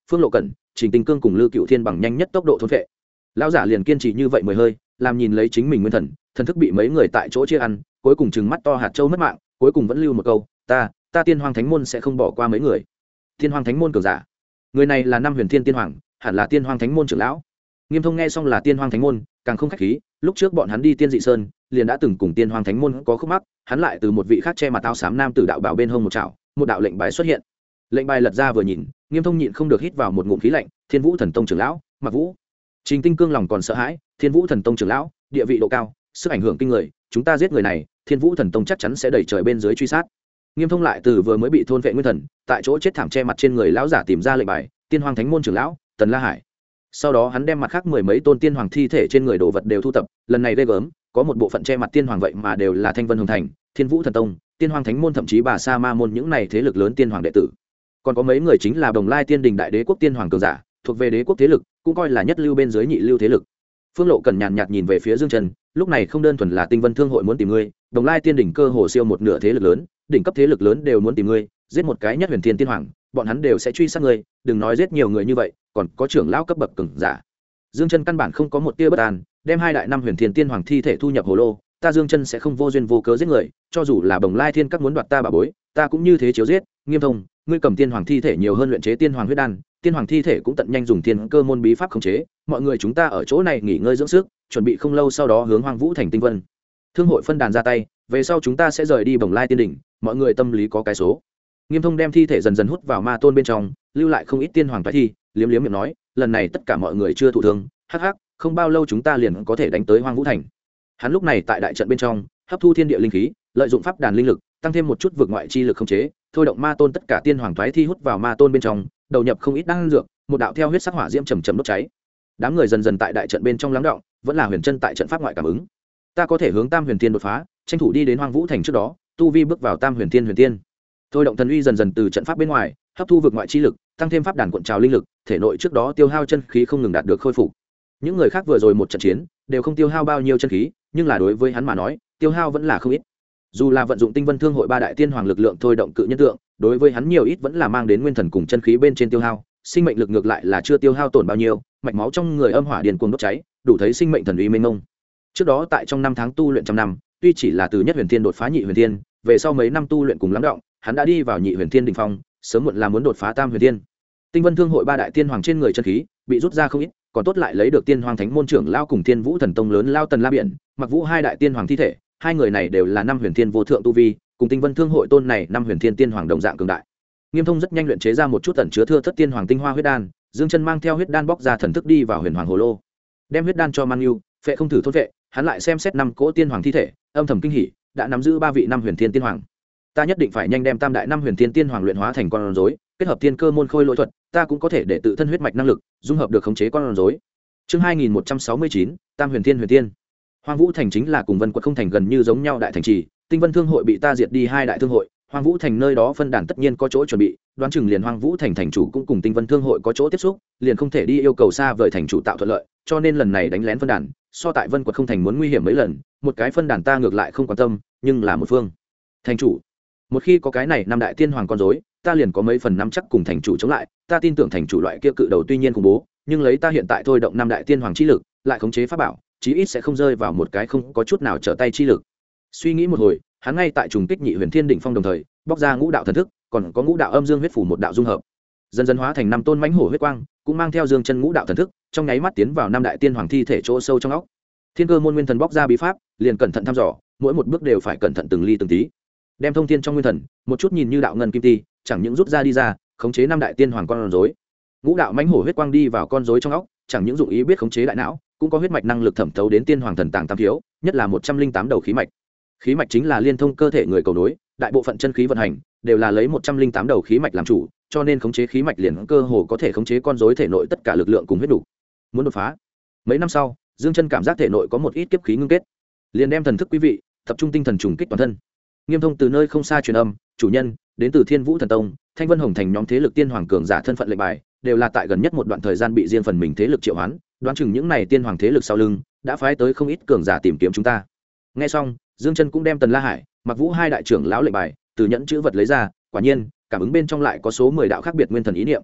Phương Lộ Cẩn, Trình Tinh Cương cùng Lưu Cựu Thiên bằng nhanh nhất tốc độ thôn phệ. Lão giả liền kiên trì như vậy 10 hơi, làm nhìn lấy chính mình nguyên thần, thần thức bị mấy người tại chỗ chia ăn, cuối cùng trừng mắt to hạt châu mất mạng, cuối cùng vẫn lưu một câu, ta Tiên Hoàng Thánh môn sẽ không bỏ qua mấy người. Tiên Hoàng Thánh môn cường giả. Người này là năm Huyền Thiên Tiên Hoàng, hẳn là Tiên Hoàng Thánh môn trưởng lão. Nghiêm Thông nghe xong là Tiên Hoàng Thánh môn, càng không khách khí, lúc trước bọn hắn đi Tiên Dị Sơn, liền đã từng cùng Tiên Hoàng Thánh môn có khúc mắc, hắn lại từ một vị khác che mặt áo xám nam tử đạo bảo bên hông một chảo, một đạo lệnh bài xuất hiện. Lệnh bài lật ra vừa nhìn, Nghiêm Thông nhịn không được hít vào một ngụm khí lạnh, Thiên Vũ Thần Tông trưởng lão, Mặc Vũ. Trình Tinh Cương lòng còn sợ hãi, Thiên Vũ Thần Tông trưởng lão, địa vị độ cao, sức ảnh hưởng kinh người, chúng ta giết người này, Thiên Vũ Thần Tông chắc chắn sẽ đẩy trời bên dưới truy sát. Nghiêm Thông lại từ vừa mới bị thôn vệ nguyên thần, tại chỗ chết thảm che mặt trên người lão giả tìm ra lệnh bài, Tiên Hoàng Thánh môn trưởng lão, Tần La Hải. Sau đó hắn đem mặt khác 10 mấy tôn tiên hoàng thi thể trên người đồ vật đều thu tập, lần này ghê gớm, có một bộ phận che mặt tiên hoàng vậy mà đều là Thanh Vân Hồng Thành, Thiên Vũ Thần Tông, Tiên Hoàng Thánh môn, thậm chí Bà Sa Ma môn những này thế lực lớn tiên hoàng đệ tử. Còn có mấy người chính là Đồng Lai Tiên Đình đại đế quốc tiên hoàng cường giả, thuộc về đế quốc thế lực, cũng coi là nhất lưu bên dưới nhị lưu thế lực. Phương Lộ Cần nhàn nhạt nhìn về phía Dương Trần, lúc này không đơn thuần là Tinh Vân Thương hội muốn tìm ngươi, Đồng Lai Tiên Đình cơ hồ siêu một nửa thế lực lớn, đỉnh cấp thế lực lớn đều muốn tìm ngươi, giết một cái nhất huyền thiên tiên hoàng, bọn hắn đều sẽ truy sát ngươi, đừng nói giết nhiều người như vậy, còn có trưởng lão cấp bậc cường giả. Dương Chân căn bản không có một tia bất an, đem hai đại năm huyền thiên tiên hoàng thi thể thu nhập hồ lô, ta Dương Chân sẽ không vô duyên vô cớ giết người, cho dù là Đồng Lai Thiên các muốn đoạt ta bà bối, ta cũng như thế chiếu giết. Nghiêm Thông, ngươi cầm tiên hoàng thi thể nhiều hơn luyện chế tiên hoàng huyết đan, tiên hoàng thi thể cũng tận nhanh dùng tiên cơ môn bí pháp khống chế, mọi người chúng ta ở chỗ này nghỉ ngơi dưỡng sức, chuẩn bị không lâu sau đó hướng Hoang Vũ thành Tinh Vân Thương hội phân đàn ra tay, về sau chúng ta sẽ rời đi Bồng Lai Tiên đỉnh, mọi người tâm lý có cái số. Nghiêm Thông đem thi thể dần dần hút vào ma tôn bên trong, lưu lại không ít tiên hoàng toái thi, liếm liếm miệng nói, lần này tất cả mọi người chưa thụ thương, hắc hắc, không bao lâu chúng ta liền có thể đánh tới Hoang Vũ thành. Hắn lúc này tại đại trận bên trong, hấp thu thiên địa linh khí, lợi dụng pháp đàn linh lực, tăng thêm một chút vượt ngoại chi lực khống chế, thôi động ma tôn tất cả tiên hoàng toái thi hút vào ma tôn bên trong, đầu nhập không ít đan dược, một đạo theo huyết sắc hỏa diễm chầm chậm đốt cháy. Đám người dần dần tại đại trận bên trong lắng động, vẫn là Huyền Chân tại trận pháp ngoại cảm ứng. Ta có thể hướng Tam Huyền Tiên đột phá, tranh thủ đi đến Hoang Vũ thành trước đó, tu vi bước vào Tam Huyền Tiên huyền tiên. Thôi động thần uy dần dần từ trận pháp bên ngoài, hấp thu vượt ngoại chi lực, tăng thêm pháp đàn cuộn trào linh lực, thể nội trước đó tiêu hao chân khí không ngừng đạt được khôi phục. Những người khác vừa rồi một trận chiến, đều không tiêu hao bao nhiêu chân khí, nhưng là đối với hắn mà nói, tiêu hao vẫn là không ít. Dù là vận dụng Tinh Vân Thương hội ba đại tiên hoàng lực lượng thôi động cự nhân tượng, đối với hắn nhiều ít vẫn là mang đến nguyên thần cùng chân khí bên trên tiêu hao, sinh mệnh lực ngược lại là chưa tiêu hao tổn bao nhiêu, mạch máu trong người âm hỏa điền cuồng đốt cháy, đủ thấy sinh mệnh thần uy mênh mông. Trước đó tại trong 5 tháng tu luyện trăm năm, tuy chỉ là từ nhất huyền thiên đột phá nhị huyền thiên, về sau mấy năm tu luyện cùng lắng động, hắn đã đi vào nhị huyền thiên đỉnh phong, sớm muộn là muốn đột phá tam huyền thiên. Tinh Vân Thương hội ba đại tiên hoàng trên người chân khí bị rút ra không ít, còn tốt lại lấy được Tiên Hoàng Thánh môn trưởng lao cùng Thiên Vũ Thần Tông lớn lao Tần La Biển, Mặc Vũ hai đại tiên hoàng thi thể, hai người này đều là năm huyền thiên vô thượng tu vi, cùng Tinh Vân Thương hội tôn này năm huyền thiên tiên hoàng đồng dạng cường đại. Nghiêm Thông rất nhanh luyện chế ra một chút ẩn chứa thưa thất tiên hoàng tinh hoa huyết đan, Dương Chân mang theo huyết đan bóc ra thần thức đi vào Huyền Hoàng Hồ Lô, đem huyết đan cho Man Nhu, phệ không thử thôn phệ, hắn lại xem xét năm cỗ tiên hoàng thi thể, âm thầm kinh hỉ, đã nắm giữ ba vị năm huyền thiên tiên hoàng. Ta nhất định phải nhanh đem tam đại năm huyền thiên tiên hoàng luyện hóa thành con rối, kết hợp tiên cơ môn khôi lỗi thuật, ta cũng có thể để tự thân huyết mạch năng lực dung hợp được khống chế con rối. Chương 2169, Tam Huyền Thiên Huyền Tiên. Hoang Vũ thành chính là cùng Vân Quật không thành gần như giống nhau đại thành trì, Tinh Vân Thương hội bị ta diệt đi hai đại thương hội, Hoang Vũ thành nơi đó phân đàn tất nhiên có chỗ chuẩn bị, đoán chừng liền Hoang Vũ thành thành chủ cũng cùng Tinh Vân Thương hội có chỗ tiếp xúc, liền không thể đi yêu cầu xa vời thành chủ tạo thuận lợi, cho nên lần này đánh lén phân đàn, so tại Vân Quật không thành muốn nguy hiểm mấy lần, một cái phân đàn ta ngược lại không quan tâm, nhưng là một phương thành chủ, một khi có cái này năm đại tiên hoàng con rối, ta liền có mấy phần nắm chắc cùng thành chủ chống lại, ta tin tưởng thành chủ loại kia cự đầu tuy nhiên khủng bố, nhưng lấy ta hiện tại thôi động năm đại tiên hoàng chi lực, lại khống chế pháp bảo, chí ít sẽ không rơi vào một cái không có chút nào trở tay chi lực. Suy nghĩ một hồi, hắn ngay tại trùng kích nhị huyền thiên đỉnh phong đồng thời, bóc ra ngũ đạo thần thức, còn có ngũ đạo âm dương huyết phủ một đạo dung hợp, dần dần hóa thành năm tôn mãnh hổ huyết quang, cũng mang theo dương chân ngũ đạo thần thức, trong nháy mắt tiến vào năm đại tiên hoàng thi thể chỗ sâu trong óc. Thiên cơ môn nguyên thần bóc ra bí pháp, liền cẩn thận thăm dò, mỗi một bước đều phải cẩn thận từng ly từng tí. Đem thông thiên trong nguyên thần, một chút nhìn như đạo ngân kim ti, chẳng những rút ra đi ra, khống chế năm đại tiên hoàng con rối. Ngũ đạo mãnh hổ huyết quang đi vào con rối trong óc, chẳng những dụng ý biết khống chế đại não, cũng có huyết mạch năng lực thẩm thấu đến tiên hoàng thần tàng tam thiếu, nhất là 108 đầu khí mạch. Khí mạch chính là liên thông cơ thể người cầu nối, đại bộ phận chân khí vận hành đều là lấy 108 đầu khí mạch làm chủ, cho nên khống chế khí mạch liền cơ hồ có thể khống chế con rối thể nội tất cả lực lượng cùng huyết đủ. Muốn đột phá. Mấy năm sau, Dương Chân cảm giác thể nội có một ít kiếp khí ngưng kết, liền đem thần thức quý vị, tập trung tinh thần trùng kích toàn thân. Nghiêm Thông từ nơi không xa truyền âm, chủ nhân, đến từ Thiên Vũ Thần Tông, Thanh Vân Hồng Thành nhóm thế lực tiên hoàng cường giả thân phận lệnh bài, đều là tại gần nhất một đoạn thời gian bị riêng phần mình thế lực triệu hoán, đoán chừng những này tiên hoàng thế lực sau lưng đã phái tới không ít cường giả tìm kiếm chúng ta. Nghe xong, Dương Chân cũng đem Tần La Hải, Mặc Vũ hai đại trưởng lão lệnh bài từ nhẫn chữ vật lấy ra, quả nhiên, cảm ứng bên trong lại có số 10 đạo khác biệt nguyên thần ý niệm.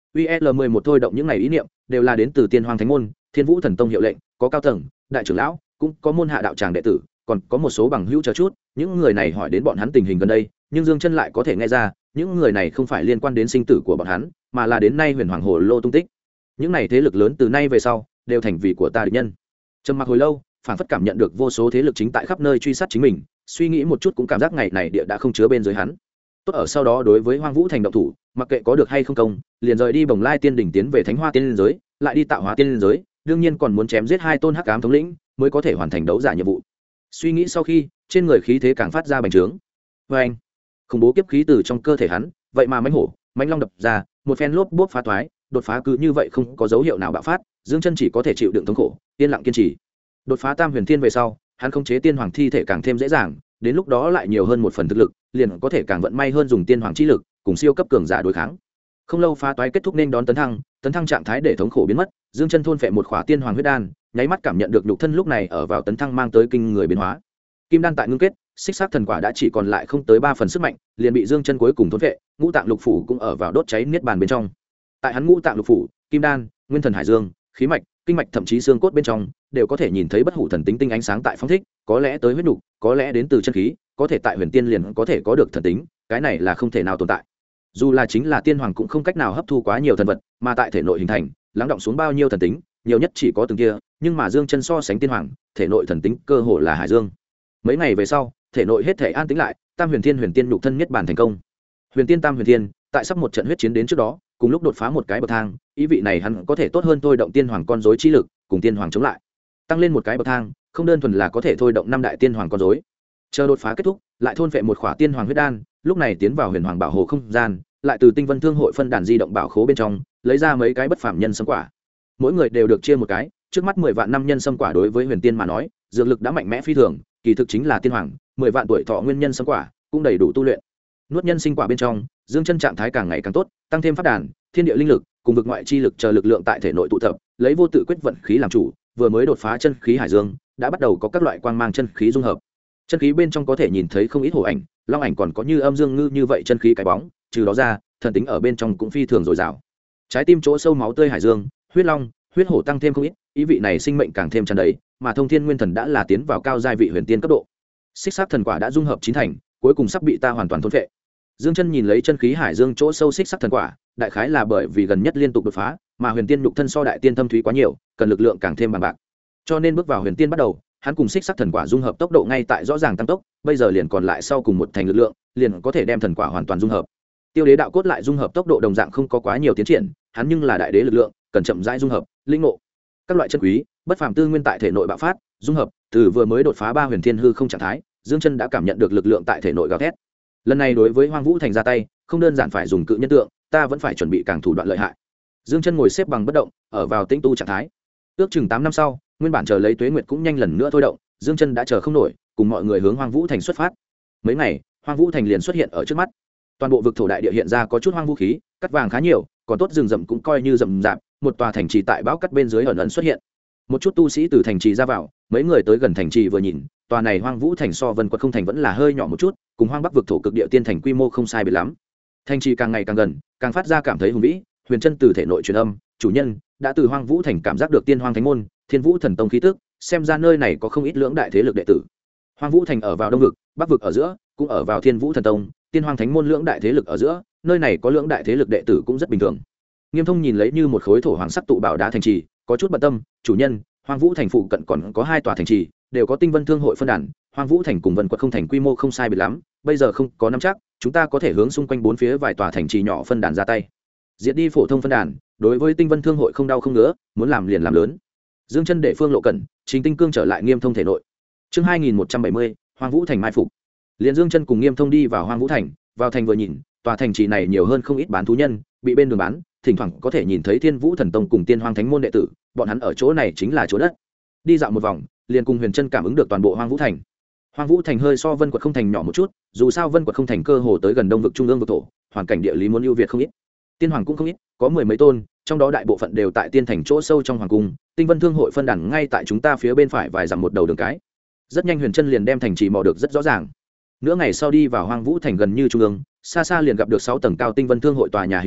UL11 thôi động những này ý niệm đều là đến từ Tiên Hoàng Thánh môn, Thiên Vũ Thần Tông hiệu lệnh, có cao tầng, đại trưởng lão, cũng có môn hạ đạo tràng đệ tử, còn có một số bằng hữu chờ chút, những người này hỏi đến bọn hắn tình hình gần đây, nhưng Dương Chân lại có thể nghe ra, những người này không phải liên quan đến sinh tử của bọn hắn, mà là đến nay Huyền Hoàng Hồ Lô tung tích. Những này thế lực lớn từ nay về sau đều thành vị của ta địch nhân. Trầm mặc hồi lâu, phản phất cảm nhận được vô số thế lực chính tại khắp nơi truy sát chính mình, suy nghĩ một chút cũng cảm giác ngày này địa đã không chứa bên dưới hắn. Tốt ở sau đó đối với Hoang Vũ Thành động thủ, mặc kệ có được hay không công, liền rời đi Bồng Lai Tiên đỉnh tiến về Thánh Hoa Tiên giới, lại đi Tạo Hóa Tiên giới, đương nhiên còn muốn chém giết hai tôn hắc ám thống lĩnh, mới có thể hoàn thành đấu giả nhiệm vụ. Suy nghĩ sau khi, trên người khí thế càng phát ra bành trướng. Oeng! Khủng bố kiếp khí từ trong cơ thể hắn, vậy mà mãnh hổ, mãnh long đập ra, một phen lốp bốp phá toái, đột phá cứ như vậy không có dấu hiệu nào bạo phát, Dương Chân chỉ có thể chịu đựng thống khổ, yên lặng kiên trì. Đột phá Tam Huyền Thiên về sau, hắn khống chế tiên hoàng thi thể càng thêm dễ dàng, đến lúc đó lại nhiều hơn một phần thực lực, liền có thể càng vận may hơn dùng tiên hoàng chi lực, cùng siêu cấp cường giả đối kháng. Không lâu phá toái kết thúc nên đón tấn thăng trạng thái để thống khổ biến mất, Dương Chân thôn phệ một khỏa tiên hoàng huyết đan, nháy mắt cảm nhận được nhục thân lúc này ở vào tấn thăng mang tới kinh người biến hóa. Kim đan tại ngưng kết, xích sắc thần quả đã chỉ còn lại không tới 3 phần sức mạnh, liền bị Dương Chân cuối cùng thôn phệ, ngũ tạng lục phủ cũng ở vào đốt cháy niết bàn bên trong. Tại hắn ngũ tạng lục phủ, kim đan, nguyên thần hải dương, khí mạch, kinh mạch thậm chí xương cốt bên trong đều có thể nhìn thấy bất hủ thần tính tinh ánh sáng tại phong thích, có lẽ tới huyết nục, có lẽ đến từ chân khí, có thể tại huyền tiên liền có thể có được thần tính, cái này là không thể nào tồn tại. Dù là chính là tiên hoàng cũng không cách nào hấp thu quá nhiều thần vật, mà tại thể nội hình thành, lắng động xuống bao nhiêu thần tính, nhiều nhất chỉ có từng kia, nhưng mà Dương Chân so sánh tiên hoàng, thể nội thần tính cơ hồ là hải dương. Mấy ngày về sau, thể nội hết thể an tĩnh lại, Tam Huyền Thiên huyền tiên nhục thân niết bàn thành công. Huyền tiên Tam Huyền Thiên, tại sắp một trận huyết chiến đến trước đó, cùng lúc đột phá một cái bậc thang, ý vị này hắn có thể tốt hơn thôi động tiên hoàng con rối chi lực, cùng tiên hoàng chống lại. Tăng lên một cái bậc thang, không đơn thuần là có thể thôi động 5 đại tiên hoàng con rối. Chờ đột phá kết thúc, lại thôn phệ một khỏa tiên hoàng huyết đan, lúc này tiến vào huyền hoàng bảo hộ không gian, lại từ Tinh Vân Thương hội phân đàn di động bảo khố bên trong, lấy ra mấy cái bất phàm nhân sâm quả. Mỗi người đều được chia một cái, trước mắt 10 vạn năm nhân sâm quả đối với huyền tiên mà nói, dược lực đã mạnh mẽ phi thường, kỳ thực chính là tiên hoàng, 10 vạn tuổi thọ nguyên nhân sâm quả, cũng đầy đủ tu luyện. Nuốt nhân sinh quả bên trong, Dương Chân trạng thái càng ngày càng tốt, tăng thêm pháp đàn, thiên địa linh lực, cùng vực ngoại chi lực chờ lực lượng tại thể nội tụ tập, lấy vô tự quyết vận khí làm chủ, vừa mới đột phá chân khí hải dương, đã bắt đầu có các loại quang mang chân khí dung hợp. Chân khí bên trong có thể nhìn thấy không ít hổ ảnh, long ảnh, còn có như âm dương ngư như vậy chân khí cái bóng, trừ đó ra, thần tính ở bên trong cũng phi thường dồi dào. Trái tim chỗ sâu máu tươi hải dương, huyết long, huyết hổ tăng thêm không ít, ý vị này sinh mệnh càng thêm tràn đầy, mà thông thiên nguyên thần đã là tiến vào cao giai vị huyền tiên cấp độ. Xích sắc thần quả đã dung hợp chín thành, cuối cùng sắp bị ta hoàn toàn thôn phệ. Dương Chân nhìn lấy chân khí hải dương chỗ sâu xích sắc thần quả, đại khái là bởi vì gần nhất liên tục đột phá, mà huyền tiên nhục thân so đại tiên thâm thúy quá nhiều, cần lực lượng càng thêm bằng bạc. Cho nên bước vào huyền tiên bắt đầu, hắn cùng xích sắc thần quả dung hợp tốc độ ngay tại rõ ràng tăng tốc, bây giờ liền còn lại sau cùng một thành lực lượng, liền có thể đem thần quả hoàn toàn dung hợp. Tiêu đế đạo cốt lại dung hợp tốc độ đồng dạng không có quá nhiều tiến triển, hắn nhưng là đại đế lực lượng, cần chậm rãi dung hợp, linh ngộ. Các loại chân quý, bất phàm tư nguyên tại thể nội bạo phát, dung hợp, từ vừa mới đột phá 3 huyền thiên hư không trạng thái, Dương Chân đã cảm nhận được lực lượng tại thể nội gào thét. Lần này đối với Hoang Vũ Thành ra tay, không đơn giản phải dùng cự nhân tượng, ta vẫn phải chuẩn bị càng thủ đoạn lợi hại. Dương Chân ngồi xếp bằng bất động, ở vào tĩnh tu trạng thái. Ước chừng 8 năm sau, nguyên bản chờ lấy Tuế Nguyệt cũng nhanh lần nữa thôi động, Dương Chân đã chờ không nổi, cùng mọi người hướng Hoang Vũ Thành xuất phát. Mấy ngày, Hoang Vũ Thành liền xuất hiện ở trước mắt. Toàn bộ vực thổ đại địa hiện ra có chút hoang vũ khí, cắt vàng khá nhiều, còn tốt rừng rậm cũng coi như rậm rạp, một tòa thành trì tại bão cắt bên dưới ẩn ẩn xuất hiện. Một chút tu sĩ từ thành trì ra vào, mấy người tới gần thành trì vừa nhìn, tòa này Hoang Vũ Thành so Vân Quật không thành vẫn là hơi nhỏ một chút, cùng Hoang Bắc vực thổ cực địa tiên thành quy mô không sai biệt lắm. Thành trì càng ngày càng gần, càng phát ra cảm thấy hùng vĩ. Huyền Chân từ thể nội truyền âm, chủ nhân đã từ Hoang Vũ Thành cảm giác được Tiên Hoang Thánh môn, Thiên Vũ Thần Tông khí tức, xem ra nơi này có không ít lưỡng đại thế lực đệ tử. Hoang Vũ Thành ở vào đông vực, bắc vực ở giữa, cũng ở vào Thiên Vũ Thần Tông, Tiên Hoang Thánh môn lưỡng đại thế lực ở giữa, nơi này có lưỡng đại thế lực đệ tử cũng rất bình thường. Nghiêm Thông nhìn lấy như một khối thổ hoàng sắc tụ bảo đá thành trì, có chút bận tâm, chủ nhân, Hoang Vũ Thành phụ cận còn có 2 tòa thành trì, đều có Tinh Vân Thương hội phân đàn, Hoang Vũ Thành cùng Vân Quật không thành quy mô không sai biệt lắm, bây giờ không có nắm chắc, chúng ta có thể hướng xung quanh 4 phía vài tòa thành trì nhỏ phân đàn ra tay. Diệt đi phổ thông phân đàn, đối với Tinh Vân Thương hội không đau không ngứa, muốn làm liền làm lớn. Dương Chân để Phương Lộ Cẩn, Trình Tinh Cương trở lại Nghiêm Thông thể nội. Chương 2170, Hoang Vũ Thành mai phục. Liên Dương Chân cùng Nghiêm Thông đi vào Hoang Vũ Thành, vào thành vừa nhìn, tòa thành trì này nhiều hơn không ít bán thú nhân, bị bên đường bán, thỉnh thoảng có thể nhìn thấy Thiên Vũ Thần Tông cùng Tiên Hoang Thánh môn đệ tử, bọn hắn ở chỗ này chính là chỗ đất. Đi dạo một vòng, liền cùng Huyền Chân cảm ứng được toàn bộ Hoang Vũ Thành. Hoang Vũ Thành hơi so Vân Quật không thành nhỏ một chút, dù sao Vân Quật không thành cơ hồ tới gần đông vực trung ương vực thổ, hoàn cảnh địa lý muốn ưu việt không ít. Tiên hoàng cũng không ít, có 10 mấy tôn, trong đó đại bộ phận đều tại tiên thành chỗ sâu trong hoàng cung. Tinh Vân Thương hội phân đàn ngay tại chúng ta phía bên phải vài dặm một đầu đường cái. Rất nhanh Huyền Chân liền đem thành trì mò được rất rõ ràng. Nửa ngày sau đi vào Hoang Vũ Thành gần như trung ương, xa xa liền gặp được 6 tầng cao Tinh Vân Thương hội tòa nhà hình tháp,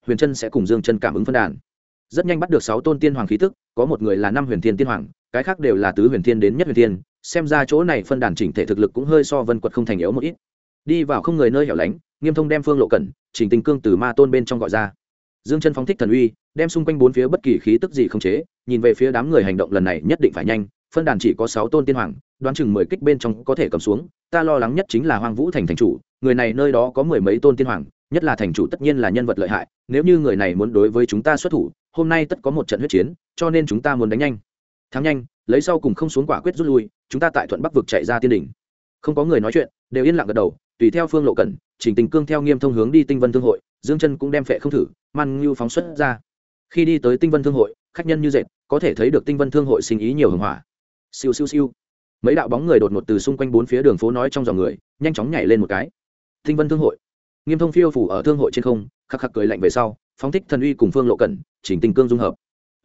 huyền chân sẽ cùng dương chân cảm ứng phân đàn. Rất nhanh bắt được 6 tôn tiên hoàng khí tức, có một người là 5 huyền thiên tiên hoàng, cái khác đều là tứ huyền thiên đến nhất huyền thiên, xem ra chỗ này phân đàn chỉnh thể thực lực cũng hơi so Vân Quật không thành yếu một ít. Đi vào không người nơi hẻo lánh, Nghiêm Thông đem Phương Lộ Cẩn, Trình Tình Cương từ ma tôn bên trong gọi ra. Dương Chân phóng thích thần uy, đem xung quanh bốn phía bất kỳ khí tức gì không chế, nhìn về phía đám người hành động lần này nhất định phải nhanh, phân đàn chỉ có 6 tôn tiên hoàng, đoán chừng 10 kích bên trong có thể cầm xuống, ta lo lắng nhất chính là Hoang Vũ thành thành chủ, người này nơi đó có mười mấy tôn tiên hoàng, nhất là thành chủ tất nhiên là nhân vật lợi hại, nếu như người này muốn đối với chúng ta xuất thủ, hôm nay tất có một trận huyết chiến, cho nên chúng ta muốn đánh nhanh. Thắng nhanh, lấy sau cùng không xuống quả quyết rút lui, chúng ta tại Thuận Bắc vực chạy ra tiên đỉnh. Không có người nói chuyện, đều yên lặng gật đầu, tùy theo Phương Lộ Cẩn, Trình Tình Cương theo Nghiêm Thông hướng đi Tinh Vân Thương hội, Dương Chân cũng đem phệ không thử, Man Nhu phóng xuất ra. Khi đi tới Tinh Vân Thương hội, khách nhân như dệt, có thể thấy được Tinh Vân Thương hội sinh ý nhiều hưng hỏa. Siêu siêu siêu. Mấy đạo bóng người đột ngột từ xung quanh bốn phía đường phố nói trong dòng người, nhanh chóng nhảy lên một cái. Tinh Vân Thương hội. Nghiêm Thông phiêu phủ ở thương hội trên không, khắc khắc cười lạnh về sau, phóng thích thần uy cùng Phương Lộ Cẩn, Trình Tình Cương dung hợp.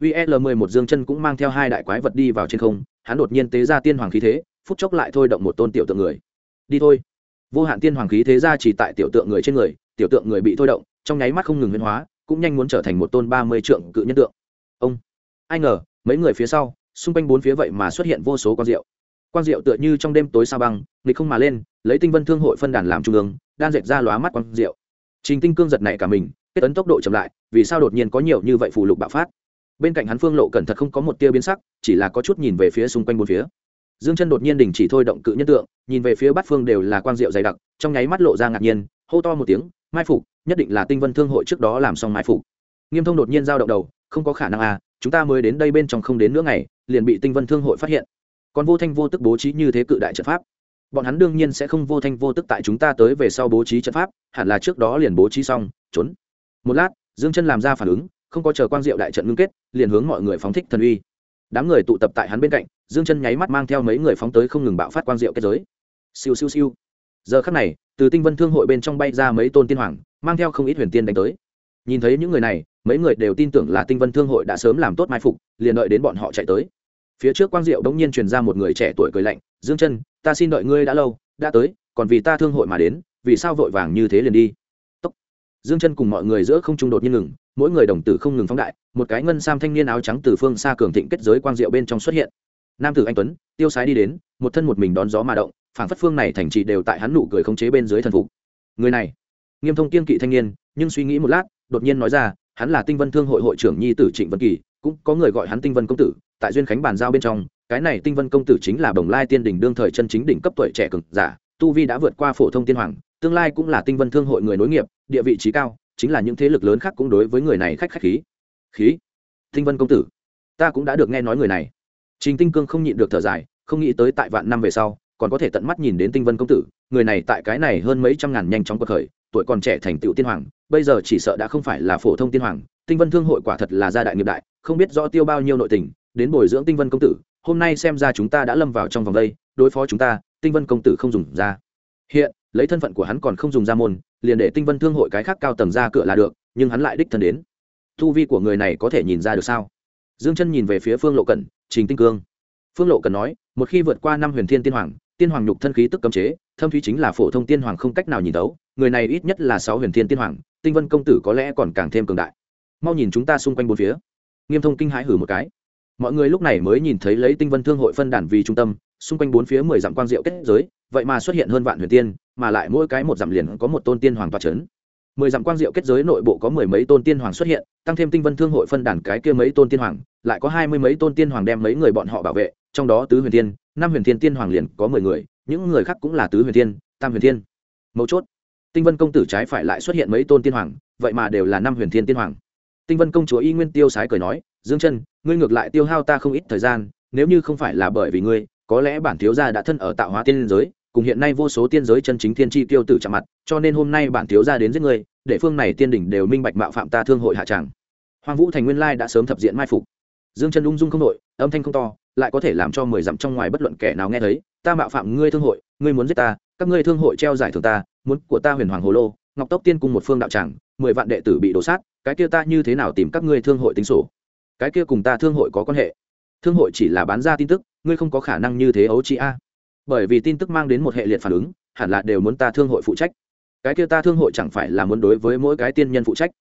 VL11 Dương Chân cũng mang theo hai đại quái vật đi vào trên không, hắn đột nhiên tế ra tiên hoàng khí thế, phút chốc lại thôi động một tôn tiểu tượng người. Đi thôi. Vô hạn tiên hoàng khí thế ra chỉ tại tiểu tượng người trên người, tiểu tượng người bị thôi động, trong nháy mắt không ngừng biến hóa, cũng nhanh muốn trở thành một tôn 30 trượng cự nhân tượng. Ông, ai ngờ, mấy người phía sau, xung quanh bốn phía vậy mà xuất hiện vô số quang diệu. Quang diệu tựa như trong đêm tối sao băng, nghịch không mà lên, lấy Tinh Vân Thương hội phân đàn làm trung ương, đan dệt ra lóa mắt quang diệu. Trình Tinh Cương giật nảy cả mình, kết ấn tốc độ chậm lại, vì sao đột nhiên có nhiều như vậy phù lục bạo phát? Bên cạnh hắn Phương Lộ cẩn thận không có một tia biến sắc, chỉ là có chút nhìn về phía xung quanh bốn phía. Dương Chân đột nhiên đình chỉ thôi động cự nhân tượng, nhìn về phía bát phương đều là quang diệu dày đặc, trong nháy mắt lộ ra ngạc nhiên, hô to một tiếng, mai phục, nhất định là Tinh Vân Thương hội trước đó làm xong mai phục. Nghiêm Thông đột nhiên giao động đầu, không có khả năng à, chúng ta mới đến đây bên trong không đến nửa ngày, liền bị Tinh Vân Thương hội phát hiện. Còn vô thanh vô tức bố trí như thế cự đại trận pháp, bọn hắn đương nhiên sẽ không vô thanh vô tức tại chúng ta tới về sau bố trí trận pháp, hẳn là trước đó liền bố trí xong, trốn. Một lát, Dương Chân làm ra phản ứng, không có chờ quang diệu đại trận ngưng kết, liền hướng mọi người phóng thích thần uy. Đám người tụ tập tại hắn bên cạnh, Dương Chân nháy mắt mang theo mấy người phóng tới không ngừng bạo phát quang diệu kết giới. Siêu siêu siêu. Giờ khắc này, từ Tinh Vân Thương hội bên trong bay ra mấy tôn tiên hoàng, mang theo không ít huyền tiên đánh tới. Nhìn thấy những người này, mấy người đều tin tưởng là Tinh Vân Thương hội đã sớm làm tốt mai phục, liền đợi đến bọn họ chạy tới. Phía trước quang diệu đống nhiên truyền ra một người trẻ tuổi cười lạnh, "Dương Chân, ta xin đợi ngươi đã lâu, đã tới, còn vì ta thương hội mà đến, vì sao vội vàng như thế liền đi?" Tốc. Dương Chân cùng mọi người giữa không trung đột nhiên ngừng, mỗi người đồng tử không ngừng phóng đại, một cái ngân sam thanh niên áo trắng từ phương xa cường thịnh kết giới quang diệu bên trong xuất hiện. Nam tử anh tuấn, tiêu sái đi đến, một thân một mình đón gió mà động, phảng phất phương này thành trì đều tại hắn nụ cười khống chế bên dưới thần phục. Người này, Nghiêm Thông kiên kỵ thanh niên, nhưng suy nghĩ một lát, đột nhiên nói ra, hắn là Tinh Vân Thương hội hội trưởng nhi tử Trịnh Vân Kỳ, cũng có người gọi hắn Tinh Vân công tử, tại duyên khánh bàn giao bên trong, cái này Tinh Vân công tử chính là Bồng Lai Tiên đỉnh đương thời chân chính đỉnh cấp tuổi trẻ cường giả, tu vi đã vượt qua phổ thông tiên hoàng, tương lai cũng là Tinh Vân Thương hội người nối nghiệp, địa vị trí cao, chính là những thế lực lớn khác cũng đối với người này khách khí. Khí. Tinh Vân công tử, ta cũng đã được nghe nói người này. Trình Tinh Cương không nhịn được thở dài, không nghĩ tới tại vạn năm về sau, còn có thể tận mắt nhìn đến Tinh Vân công tử, người này tại cái này hơn mấy trăm ngàn nhanh chóng quật khởi, tuổi còn trẻ thành tựu tiên hoàng, bây giờ chỉ sợ đã không phải là phổ thông tiên hoàng, Tinh Vân Thương hội quả thật là gia đại nghiệp đại, không biết rõ tiêu bao nhiêu nội tình, đến bồi dưỡng Tinh Vân công tử, hôm nay xem ra chúng ta đã lâm vào trong vòng đây, đối phó chúng ta, Tinh Vân công tử không dùng ra. Hiện, lấy thân phận của hắn còn không dùng ra môn, liền để Tinh Vân Thương hội cái khác cao tầng ra cửa là được, nhưng hắn lại đích thân đến. Tu vi của người này có thể nhìn ra được sao? Dương Chân nhìn về phía Phương Lộ Cẩn, Trình Tinh Cương. Phương Lộ Cẩn nói, một khi vượt qua năm huyền thiên tiên hoàng, tiên hoàng nhục thân khí tức cấm chế, thâm thúy chính là phổ thông tiên hoàng không cách nào nhìn thấu, người này ít nhất là 6 huyền thiên tiên hoàng, Tinh Vân công tử có lẽ còn càng thêm cường đại. Mau nhìn chúng ta xung quanh bốn phía. Nghiêm Thông kinh hãi hừ một cái. Mọi người lúc này mới nhìn thấy lấy Tinh Vân Thương hội phân đàn vì trung tâm, xung quanh bốn phía 10 dặm quang diệu kết giới, vậy mà xuất hiện hơn vạn huyền tiên, mà lại mỗi cái một dặm liền có một tôn tiên hoàng tọa chấn. 10 dặm quang diệu kết giới nội bộ có mười mấy tôn tiên hoàng xuất hiện, tăng thêm Tinh Vân Thương hội phân đàn cái kia mấy tôn tiên hoàng, lại có 20 mấy tôn tiên hoàng đem mấy người bọn họ bảo vệ, trong đó tứ huyền tiên, năm huyền tiên tiên hoàng liền có 10 người, những người khác cũng là tứ huyền tiên, tam huyền tiên. Mấu chốt, Tinh Vân công tử trái phải lại xuất hiện mấy tôn tiên hoàng, vậy mà đều là năm huyền tiên tiên hoàng. Tinh Vân công chúa y nguyên tiêu sái cười nói, Dương Chân, ngươi ngược lại tiêu hao ta không ít thời gian, nếu như không phải là bởi vì ngươi, có lẽ bản thiếu gia đã thân ở tạo hóa tiên giới, cùng hiện nay vô số tiên giới chân chính thiên chi tiêu tử chạm mặt, cho nên hôm nay bản thiếu gia đến giết ngươi, để phương này tiên đỉnh đều minh bạch mạo phạm ta thương hội hạ tràng. Hoang Vũ thành nguyên lai đã sớm thập diện mai phục. Dương Chân ung dung không đổi, âm thanh không to, lại có thể làm cho 10 dặm trong ngoài bất luận kẻ nào nghe thấy, ta mạo phạm ngươi thương hội, ngươi muốn giết ta, các ngươi thương hội treo giải thưởng ta, muốn của ta Huyền Hoàng Hồ Lô, Ngọc Tốc Tiên cung một phương đạo tràng, 10 vạn đệ tử bị đổ sát, cái kia ta như thế nào tìm các ngươi thương hội tính sổ? Cái kia cùng ta thương hội có quan hệ. Thương hội chỉ là bán ra tin tức, ngươi không có khả năng như thế ấu chi a. Bởi vì tin tức mang đến một hệ liệt phản ứng, hẳn là đều muốn ta thương hội phụ trách. Cái kia ta thương hội chẳng phải là muốn đối với mỗi cái tiên nhân phụ trách.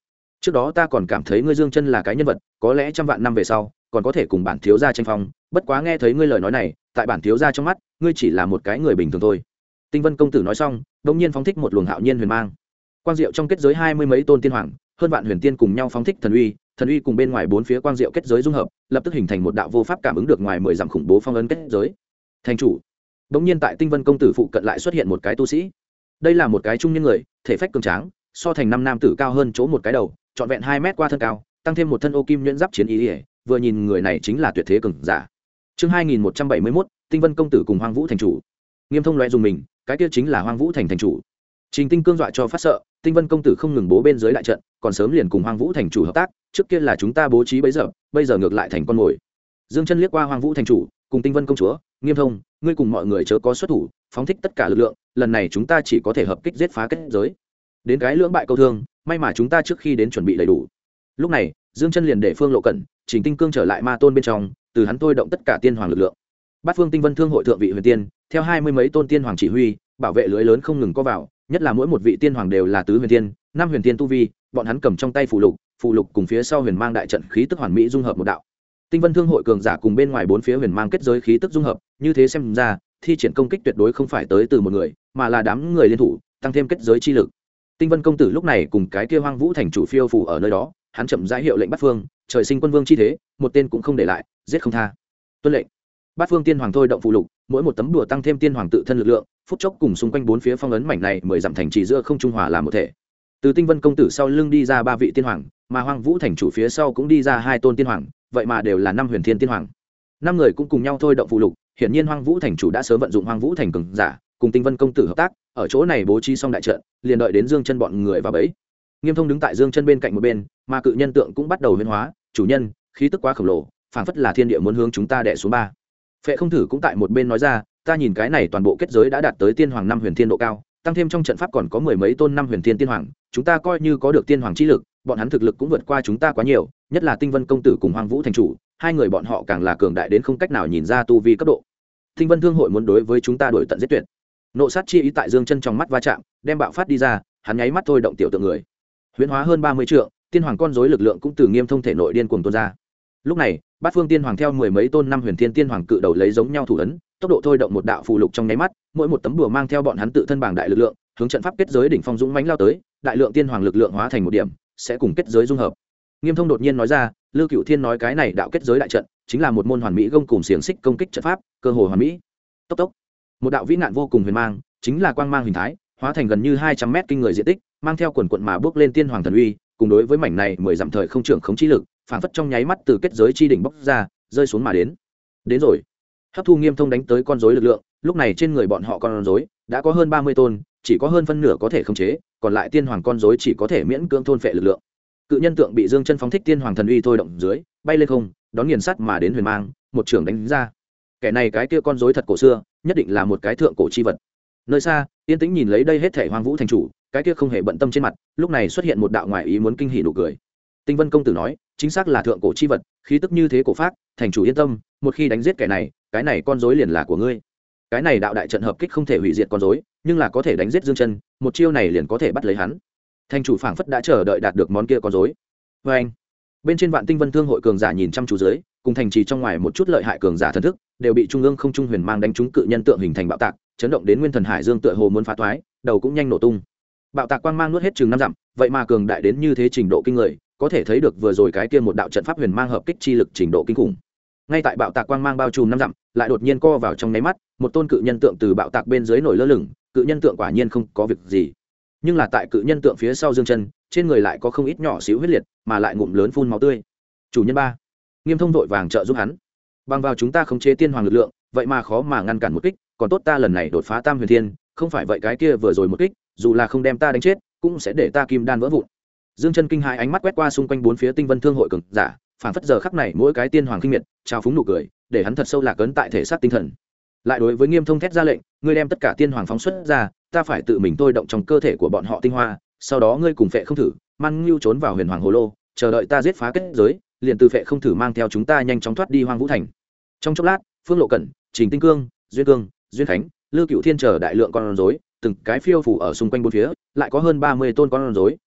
trước đó ta còn cảm thấy ngươi Dương Chân là cái nhân vật, có lẽ trăm vạn năm về sau còn có thể cùng bản thiếu gia tranh phong, bất quá nghe thấy ngươi lời nói này, tại bản thiếu gia trong mắt ngươi chỉ là một cái người bình thường thôi. Tinh Vân công tử nói xong đột nhiên phóng thích một luồng hạo nhiên huyền mang. Quang diệu trong kết giới 20 mấy tôn tiên hoàng, hơn vạn huyền tiên cùng nhau phóng thích thần uy cùng bên ngoài bốn phía quang diệu kết giới dung hợp, lập tức hình thành một đạo vô pháp cảm ứng được ngoài 10 dặm khủng bố phong ấn kết giới. Thành chủ. Đột nhiên tại Tinh Vân công tử phụ cận lại xuất hiện một cái tu sĩ. Đây là một cái trung niên người, thể phách cường tráng, so thành năm nam tử cao hơn chỗ một cái đầu, trọn vẹn 2 mét qua thân cao, tăng thêm một thân ô kim nhuyễn giáp chiến ý, vừa nhìn người này chính là tuyệt thế cường giả. Chương 2171, Tinh Vân công tử cùng Hoang Vũ thành chủ. Nghiêm Thông lóe dùng mình, cái kia chính là Hoang Vũ thành thành chủ. Trình Tinh cương dọa cho phát sợ, Tinh Vân công tử không ngừng bố bên dưới đại trận, còn sớm liền cùng Hoang Vũ thành chủ hợp tác, trước kia là chúng ta bố trí bây giờ ngược lại thành con mồi. Dương Chân liếc qua Hoang Vũ thành chủ, cùng Tinh Vân công chúa, Nghiêm Thông, ngươi cùng mọi người chớ có xuất thủ, phóng thích tất cả lực lượng, lần này chúng ta chỉ có thể hợp kích giết phá kết giới. Đến cái lưỡng bại câu thương, may mà chúng ta trước khi đến chuẩn bị đầy đủ. Lúc này, Dương Chân liền để Phương Lộ Cẩn, Trình Tinh cương trở lại ma tôn bên trong, từ hắn thôi động tất cả tiên hoàng lực lượng. Bát Phương Tinh Vân Thương hội thượng vị huyền tiên, theo 20 mấy tôn tiên hoàng chỉ huy, bảo vệ lưới lớn không ngừng có vào, nhất là mỗi một vị tiên hoàng đều là tứ huyền tiên, năm huyền tiên tu vi, bọn hắn cầm trong tay phù lục cùng phía sau huyền mang đại trận khí tức hoàn mỹ dung hợp một đạo. Tinh Vân Thương hội cường giả cùng bên ngoài bốn phía huyền mang kết giới khí tức dung hợp, như thế xem ra, thi triển công kích tuyệt đối không phải tới từ một người, mà là đám người liên thủ, tăng thêm kết giới chi lực. Tinh Vân công tử lúc này cùng cái kia Hoang Vũ thành chủ phiêu phù ở nơi đó, hắn chậm rãi hiệu lệnh Bát Phương, trời sinh quân vương chi thế, một tên cũng không để lại, giết không tha. Tuân lệnh. Bát Phương tiên hoàng thôi động phù lục, mỗi một tấm đùa tăng thêm tiên hoàng tự thân lực lượng, phút chốc cùng xung quanh bốn phía phong ấn mảnh này 10 dặm thành trì giữa không trung hòa làm một thể. Từ Tinh Vân công tử sau lưng đi ra 3 vị tiên hoàng, mà Hoang Vũ thành chủ phía sau cũng đi ra 2 tôn tiên hoàng, vậy mà đều là 5 huyền thiên tiên hoàng. 5 người cũng cùng nhau thôi động phù lục, hiển nhiên Hoang Vũ thành chủ đã sớm vận dụng Hoang Vũ thành cường giả, cùng Tinh Vân công tử hợp tác, ở chỗ này bố trí xong đại trận, liền đợi đến Dương Chân bọn người vào bẫy. Nghiêm Thông đứng tại Dương Chân bên cạnh một bên, mà cự nhân tượng cũng bắt đầu biến hóa, chủ nhân, khí tức quá khổng lồ, phảng phất là thiên địa muốn hướng chúng ta đè xuống ba. Phệ Không Thử cũng tại một bên nói ra, ta nhìn cái này toàn bộ kết giới đã đạt tới tiên hoàng 5 huyền thiên độ cao, tăng thêm trong trận pháp còn có 10 mấy tôn 5 huyền thiên tiên hoàng, chúng ta coi như có được tiên hoàng chi lực, bọn hắn thực lực cũng vượt qua chúng ta quá nhiều, nhất là Tinh Vân công tử cùng Hoang Vũ thành chủ, hai người bọn họ càng là cường đại đến không cách nào nhìn ra tu vi cấp độ. Tinh Vân thương hội muốn đối với chúng ta đuổi tận giết tuyệt. Nộ sát chi ý tại Dương Chân trong mắt va chạm, đem bạo phát đi ra, hắn nháy mắt thôi động tiểu tượng người. Huyễn hóa hơn 30 trượng, tiên hoàng con rối lực lượng cũng từ Nghiêm Thông thể nội điên cuồng tuôn ra. Lúc này, Bát Phương tiên hoàng theo 10 mấy tôn 5 huyền thiên tiên hoàng cự đầu lấy giống nhau thủ ấn, tốc độ thôi động một đạo phù lục trong nháy mắt, mỗi một tấm đùa mang theo bọn hắn tự thân bảng đại lực lượng, hướng trận pháp kết giới đỉnh phong dũng mãnh lao tới, đại lượng tiên hoàng lực lượng hóa thành một điểm, sẽ cùng kết giới dung hợp. Nghiêm Thông đột nhiên nói ra, Lưu Cửu Thiên nói cái này đạo kết giới đại trận, chính là một môn hoàn mỹ gông cùng xiềng xích công kích trận pháp, cơ hồ hoàn mỹ. Tốc tốc, một đạo vĩ nạn vô cùng huyền mang, chính là quang mang hình thái, hóa thành gần như 200 mét kinh người diện tích, mang theo quần quần mà bước lên tiên hoàng thần uy, cùng đối với mảnh này 10 dặm thời không trưởng khống chi lực, phản phất trong nháy mắt từ kết giới chi đỉnh bốc ra, rơi xuống mà đến. Đến rồi. Hấp thu Nghiêm Thông đánh tới con rối lực lượng, lúc này trên người bọn họ con rối đã có hơn 30 tôn, chỉ có hơn phân nửa có thể khống chế, còn lại tiên hoàng con rối chỉ có thể miễn cưỡng thôn phệ lực lượng. Cự nhân tượng bị Dương Chân phóng thích tiên hoàng thần uy thôi động dưới, bay lên không, đón nghiền sắt mà đến huyền mang, một trường đánh ra. Kẻ này cái kia con rối thật cổ xưa, nhất định là một cái thượng cổ chi vật. Nơi xa, yên tĩnh nhìn lấy đây hết thảy Hoang Vũ thành chủ, cái kia không hề bận tâm trên mặt, lúc này xuất hiện một đạo ngoại ý muốn kinh hỉ nụ cười. Tinh Vân công tử nói, chính xác là thượng cổ chi vật, khí tức như thế cổ phác, thành chủ yên tâm, một khi đánh giết kẻ này, cái này con rối liền là của ngươi. Cái này đạo đại trận hợp kích không thể hủy diệt con rối, nhưng là có thể đánh giết Dương Chân, một chiêu này liền có thể bắt lấy hắn. Thành chủ phảng phất đã chờ đợi đạt được món kia con rối. Và anh, bên trên Vạn Tinh Vân thương hội cường giả nhìn chăm chú dưới, cùng thành trì trong ngoài một chút lợi hại cường giả thần thức, đều bị trung ương không trung huyền mang đánh trúng cự nhân tượng hình thành bạo tạc, chấn động đến nguyên thần hải dương tựa hồ muốn phá toái, đầu cũng nhanh nổ tung. Bạo tạc quang mang nuốt hết chừng 5 dặm, vậy mà cường đại đến như thế trình độ kinh người, có thể thấy được vừa rồi cái kia một đạo trận pháp huyền mang hợp kích chi lực trình độ kinh khủng. Ngay tại bạo tạc quang mang bao trùm 5 dặm, lại đột nhiên co vào trong nháy mắt, một tôn cự nhân tượng từ bạo tạc bên dưới nổi lơ lửng, cự nhân tượng quả nhiên không có việc gì. Nhưng là tại cự nhân tượng phía sau Dương Chân, trên người lại có không ít nhỏ xíu huyết liệt, mà lại ngụm lớn phun máu tươi. Chủ nhân ba, Nghiêm Thông vội vàng trợ giúp hắn. Bằng vào chúng ta khống chế tiên hoàng lực lượng, vậy mà khó mà ngăn cản một kích, còn tốt ta lần này đột phá Tam Huyền Thiên, không phải vậy cái kia vừa rồi một kích, dù là không đem ta đánh chết, cũng sẽ để ta kim đan vỡ vụn. Dương Chân kinh hãi ánh mắt quét qua xung quanh bốn phía Tinh Vân thương hội cường giả, phảng phất giờ khắc này mỗi cái tiên hoàng kinh miệt, trao phúng nụ cười, để hắn thật sâu lạc ấn tại thể xác tinh thần. Lại đối với Nghiêm Thông thét ra lệnh, ngươi đem tất cả tiên hoàng phóng xuất ra, ta phải tự mình thôi động trong cơ thể của bọn họ tinh hoa, sau đó ngươi cùng Phệ Không Thử, Man Nưu trốn vào Huyền Hoàng Hồ Lô, chờ đợi ta giết phá kết giới, liền từ Phệ Không Thử mang theo chúng ta nhanh chóng thoát đi Hoang Vũ thành. Trong chốc lát, Phương Lộ Cẩn, Trình Tinh Cương, Duyên Khánh, Lưu Cửu Thiên chờ đại lượng con rối, từng cái phiêu phù ở xung quanh bốn phía, lại có hơn 30 tôn con rối,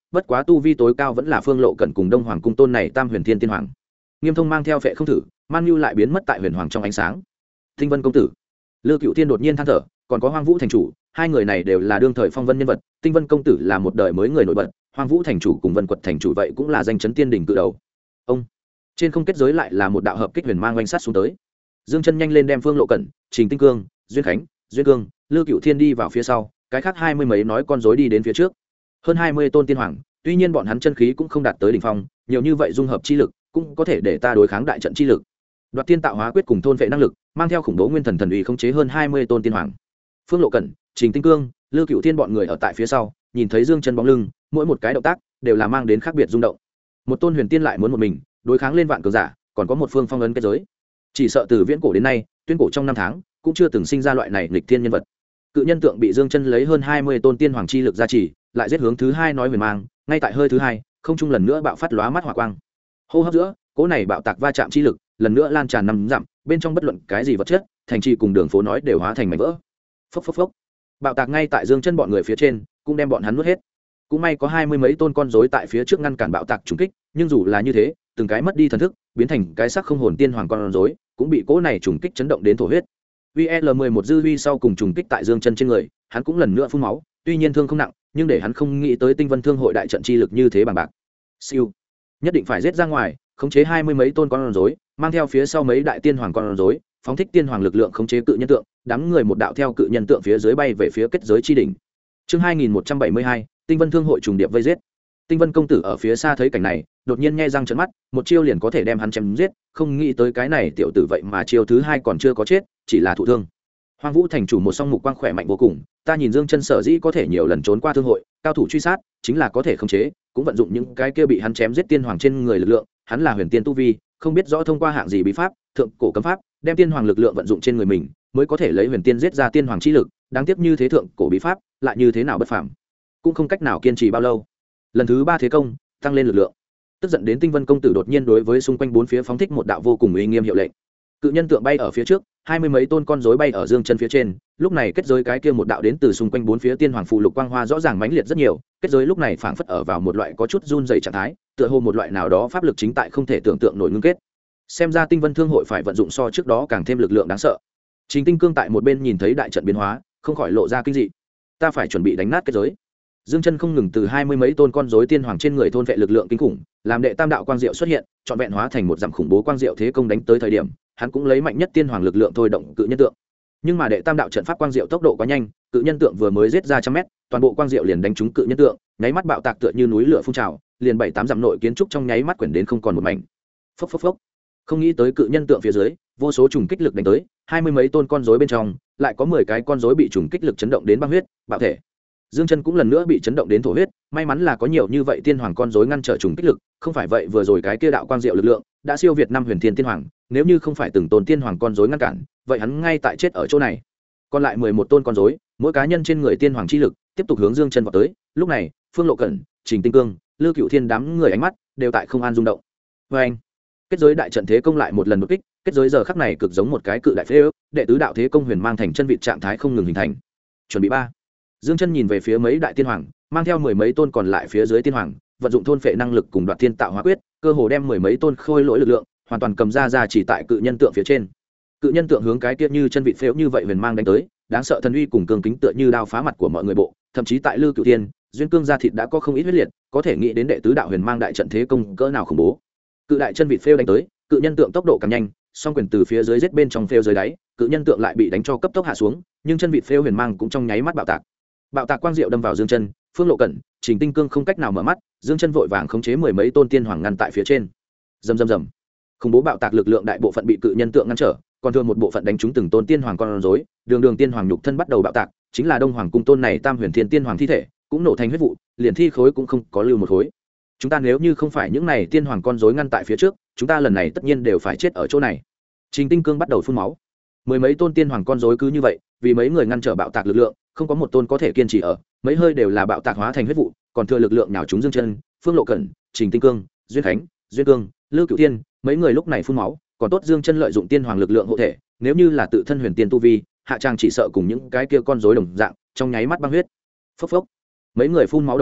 bất quá tu vi tối cao vẫn là Phương Lộ Cẩn cùng Đông Hoàng cung tôn này Tam Huyền Thiên Tiên Hoàng. Nghiêm Thông mang theo phệ không thử, Man Nhu lại biến mất tại Huyền Hoàng trong ánh sáng. Tinh Vân công tử, Lư Cựu Thiên đột nhiên than thở, còn có Hoang Vũ thành chủ, hai người này đều là đương thời phong vân nhân vật. Tinh Vân công tử là một đời mới người nổi bật, Hoang Vũ thành chủ cùng Vân Quật thành chủ vậy cũng là danh chấn tiên đỉnh cự đầu. Ông trên không kết giới lại là một đạo hợp kích huyền mang oanh sát xuống tới. Dương Chân nhanh lên đem Phương Lộ Cẩn, Trình Tinh Cương, Duyên Khánh, Duyên Cương, Lư Cựu Thiên đi vào phía sau, cái khác 20 mấy nói con rối đi đến phía trước. Hơn 20 tôn tiên hoàng, tuy nhiên bọn hắn chân khí cũng không đạt tới đỉnh phong, nhiều như vậy dung hợp chi lực cũng có thể để ta đối kháng đại trận chi lực. Đoạt tiên tạo hóa quyết cùng thôn vệ năng lực, mang theo khủng bố nguyên thần thần uy khống chế hơn 20 tôn tiên hoàng. Phương Lộ Cẩn, Trình Tinh Cương, Lư Cựu Thiên bọn người ở tại phía sau, nhìn thấy Dương Chân bóng lưng, mỗi một cái động tác đều là mang đến khác biệt rung động. Một tôn huyền tiên lại muốn một mình đối kháng lên vạn cường giả, còn có một phương phong ấn kết giới. Chỉ sợ từ viễn cổ đến nay, tuyên cổ trong năm tháng cũng chưa từng sinh ra loại này nghịch thiên nhân vật. Cự nhân tượng bị Dương Chân lấy hơn 20 tôn tiên hoàng chi lực gia trì, lại giết hướng thứ hai nói huyền mang, ngay tại hơi thứ hai, không trung lần nữa bạo phát lóa mắt hỏa quang. Hô hấp giữa, cỗ này bạo tạc va chạm chi lực, lần nữa lan tràn năm dặm, bên trong bất luận cái gì vật chất, thành trì cùng đường phố nói đều hóa thành mảnh vỡ. Phốc phốc phốc. Bạo tạc ngay tại Dương Chân bọn người phía trên, cũng đem bọn hắn nuốt hết. Cũng may có 20 mấy tôn con rối tại phía trước ngăn cản bạo tạc trùng kích, nhưng dù là như thế, từng cái mất đi thần thức, biến thành cái xác không hồn tiên hoàng con rối, cũng bị cỗ này trùng kích chấn động đến thổ huyết. VL11 dư huy sau cùng trùng kích tại Dương Chân trên người, hắn cũng lần nữa phun máu, tuy nhiên thương không nặng, nhưng để hắn không nghĩ tới Tinh Vân Thương hội đại trận chi lực như thế bằng bạc. Siêu, nhất định phải giết ra ngoài, khống chế 20 mấy tôn con rối, mang theo phía sau mấy đại tiên hoàng con rối, phóng thích tiên hoàng lực lượng khống chế cự nhân tượng, đám người một đạo theo cự nhân tượng phía dưới bay về phía kết giới chi đỉnh. Chương 2172, Tinh Vân Thương hội trùng điệp vây giết. Tinh Vân công tử ở phía xa thấy cảnh này, đột nhiên nhe răng trợn mắt, một chiêu liền có thể đem hắn chém giết, không nghĩ tới cái này tiểu tử vậy mà chiêu thứ hai còn chưa có chết, chỉ là thụ thương. Hoang Vũ thành chủ một song mục quang khỏe mạnh vô cùng, ta nhìn Dương Chân sở dĩ có thể nhiều lần trốn qua thương hội, cao thủ truy sát, chính là có thể khống chế, cũng vận dụng những cái kia bị hắn chém giết tiên hoàng trên người lực lượng, hắn là huyền tiên tu vi, không biết rõ thông qua hạng gì bí pháp, thượng cổ cấm pháp, đem tiên hoàng lực lượng vận dụng trên người mình, mới có thể lấy huyền tiên giết ra tiên hoàng chi lực, đáng tiếc như thế thượng cổ bí pháp, lại như thế nào bất phàm, cũng không cách nào kiên trì bao lâu. Lần thứ ba thế công, tăng lên lực lượng. Tức giận đến Tinh Vân công tử đột nhiên đối với xung quanh bốn phía phóng thích một đạo vô cùng uy nghiêm hiệu lệnh. Cự nhân tượng bay ở phía trước, 20 mấy tôn con rối bay ở Dương Chân phía trên, lúc này kết giới cái kia một đạo đến từ xung quanh bốn phía tiên hoàng phù lục quang hoa rõ ràng mãnh liệt rất nhiều, kết giới lúc này phảng phất ở vào một loại có chút run rẩy trạng thái, tựa hồ một loại nào đó pháp lực chính tại không thể tưởng tượng nổi ngưng kết. Xem ra Tinh Vân Thương hội phải vận dụng so trước đó càng thêm lực lượng đáng sợ. Trình Tinh Cương tại một bên nhìn thấy đại trận biến hóa, không khỏi lộ ra kinh dị. Ta phải chuẩn bị đánh nát kết giới. Dương Chân không ngừng từ 20 mấy tôn con rối tiên hoàng trên người thôn vệ lực lượng kinh khủng, làm đệ tam đạo quang diệu xuất hiện, trọn vẹn hóa thành một dặm khủng bố quang diệu thế công đánh tới thời điểm, hắn cũng lấy mạnh nhất tiên hoàng lực lượng thôi động cự nhân tượng. Nhưng mà đệ tam đạo trận pháp quang diệu tốc độ quá nhanh, cự nhân tượng vừa mới giết ra trăm mét, toàn bộ quang diệu liền đánh trúng cự nhân tượng, nháy mắt bạo tạc tựa như núi lửa phun trào, liền 7-8 dặm nội kiến trúc trong nháy mắt quyển đến không còn một mảnh. Phốc phốc phốc. Không nghĩ tới cự nhân tượng phía dưới, vô số trùng kích lực đánh tới, 20 mấy tôn con rối bên trong, lại có 10 cái con rối bị trùng kích lực chấn động đến băng huyết, bạo thể. Dương Chân cũng lần nữa bị chấn động đến thổ huyết, may mắn là có nhiều như vậy tiên hoàng con rối ngăn trở trùng kích lực, không phải vậy vừa rồi cái kia đạo quang diệu lực lượng đã siêu việt năm huyền thiên tiên hoàng, nếu như không phải từng tôn tiên hoàng con rối ngăn cản, vậy hắn ngay tại chết ở chỗ này. Còn lại 11 tôn con rối, mỗi cá nhân trên người tiên hoàng chi lực, tiếp tục hướng Dương Chân vọt tới. Lúc này, Phương Lộ Cẩn, Trình Tinh Cương, Lư Cựu Thiên đám người ánh mắt đều tại không an rung động. Oeng! Kết giới đại trận thế công lại một lần đột kích, kết giới giờ khắc này cực giống một cái cự đại phế ước, đệ tứ đạo thế công huyền mang thành chân vị trạng thái không ngừng hình thành. Chuẩn bị 3. Dương Chân nhìn về phía mấy đại tiên hoàng, mang theo mười mấy tôn còn lại phía dưới tiên hoàng, vận dụng thôn phệ năng lực cùng đoạt thiên tạo hóa quyết, cơ hồ đem mười mấy tôn khôi lỗi lực lượng hoàn toàn cầm ra chỉ tại cự nhân tượng phía trên. Cự nhân tượng hướng cái kia như chân vịt phễu như vậy huyền mang đánh tới, đáng sợ thần uy cùng cường kính tựa như đao phá mặt của mọi người bộ, thậm chí tại Lư Cửu Thiên, duyên cương gia thịt đã có không ít huyết liệt, có thể nghĩ đến đệ tứ đạo huyền mang đại trận thế công cỡ nào khủng bố. Cự đại chân vịt phễu đánh tới, cự nhân tượng tốc độ càng nhanh, song quyền từ phía dưới giết bên trong phễu dưới đáy, cự nhân tượng lại bị đánh cho cấp tốc hạ xuống, nhưng chân vịt phễu huyền mang cũng trong nháy mắt bạo tạc. Bạo tạc quang diệu đâm vào Dương Chân, Phương Lộ Cẩn, Trình Tinh Cương không cách nào mở mắt, Dương Chân vội vàng khống chế mười mấy tôn tiên hoàng ngăn tại phía trên. Rầm rầm rầm. Khủng bố bạo tạc lực lượng đại bộ phận bị cự nhân tượng ngăn trở, còn thừa một bộ phận đánh trúng từng tôn tiên hoàng con rối, đường tiên hoàng nhục thân bắt đầu bạo tạc, chính là Đông Hoàng cung tôn này Tam Huyền Thiên tiên hoàng thi thể, cũng nổ thành huyết vụ, liền thi khối cũng không có lưu một khối. Chúng ta nếu như không phải những này tiên hoàng con rối ngăn tại phía trước, chúng ta lần này tất nhiên đều phải chết ở chỗ này. Trình Tinh Cương bắt đầu phun máu. Mười mấy tôn tiên hoàng con rối cứ như vậy, vì mấy người ngăn trở bạo tạc lực lượng, không có một tôn có thể kiên trì ở, mấy hơi đều là bạo tạc hóa thành huyết vụ, còn thừa lực lượng nhào trúng Dương Chân, Phương Lộ Cẩn, Trình Tinh Cương, Duyên Khánh, Duyên Cương, Lư Cửu Thiên, mấy người lúc này phun máu, còn tốt Dương Chân lợi dụng tiên hoàng lực lượng hộ thể, nếu như là tự thân huyền tiên tu vi, hạ trang chỉ sợ cùng những cái kia con rối đồng dạng, trong nháy mắt băng huyết. Phốc phốc. Mấy người phun máu đồng thời,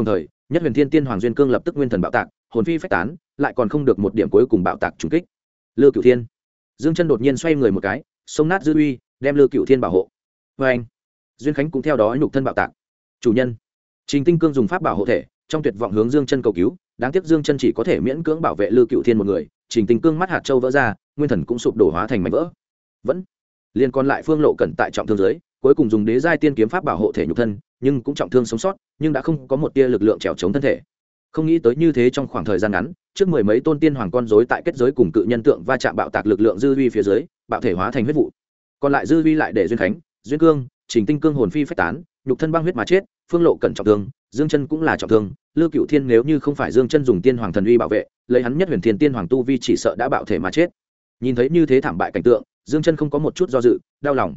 nhất huyền thiên tiên hoàng duyên cương lập tức nguyên thần bạo tạc, hồn phi phách tán, lại còn không được một điểm cuối cùng bạo tạc trùng kích. Lư Cửu Thiên, Dương Chân đột nhiên xoay người một cái, xông nát dư uy, đem Lư Cửu Thiên bảo hộ. Và anh, Duyên Khánh cũng theo đó nhục thân bạo tạc. Chủ nhân, Trình Tinh Cương dùng pháp bảo hộ thể, trong tuyệt vọng hướng Dương Chân cầu cứu, đáng tiếc Dương Chân chỉ có thể miễn cưỡng bảo vệ Lư Cửu Thiên một người. Trình Tinh Cương mắt hạt châu vỡ ra, nguyên thần cũng sụp đổ hóa thành mảnh vỡ. Vẫn liên còn lại Phương Lộ Cẩn tại trọng thương dưới, cuối cùng dùng đế giai tiên kiếm pháp bảo hộ thể nhục thân, nhưng cũng trọng thương sống sót, nhưng đã không có một tia lực lượng trèo chống thân thể. Không nghĩ tới như thế trong khoảng thời gian ngắn, trước mười mấy tôn tiên hoàng con rối tại kết giới cùng cự nhân tượng va chạm bạo tạc lực lượng dư uy phía dưới, bạo thể hóa thành huyết vụ. Còn lại dư uy lại để Duyên Khánh, Duyên Cương, Trình Tinh Cương hồn phi phách tán, nhục thân băng huyết mà chết, Phương Lộ Cẩn trọng thương, Dương Chân cũng là trọng thương, Lư Cửu Thiên nếu như không phải Dương Chân dùng tiên hoàng thần uy bảo vệ, lấy hắn nhất huyền thiên tiên hoàng tu vi chỉ sợ đã bạo thể mà chết. Nhìn thấy như thế thảm bại cảnh tượng, Dương Chân không có một chút do dự, đau lòng.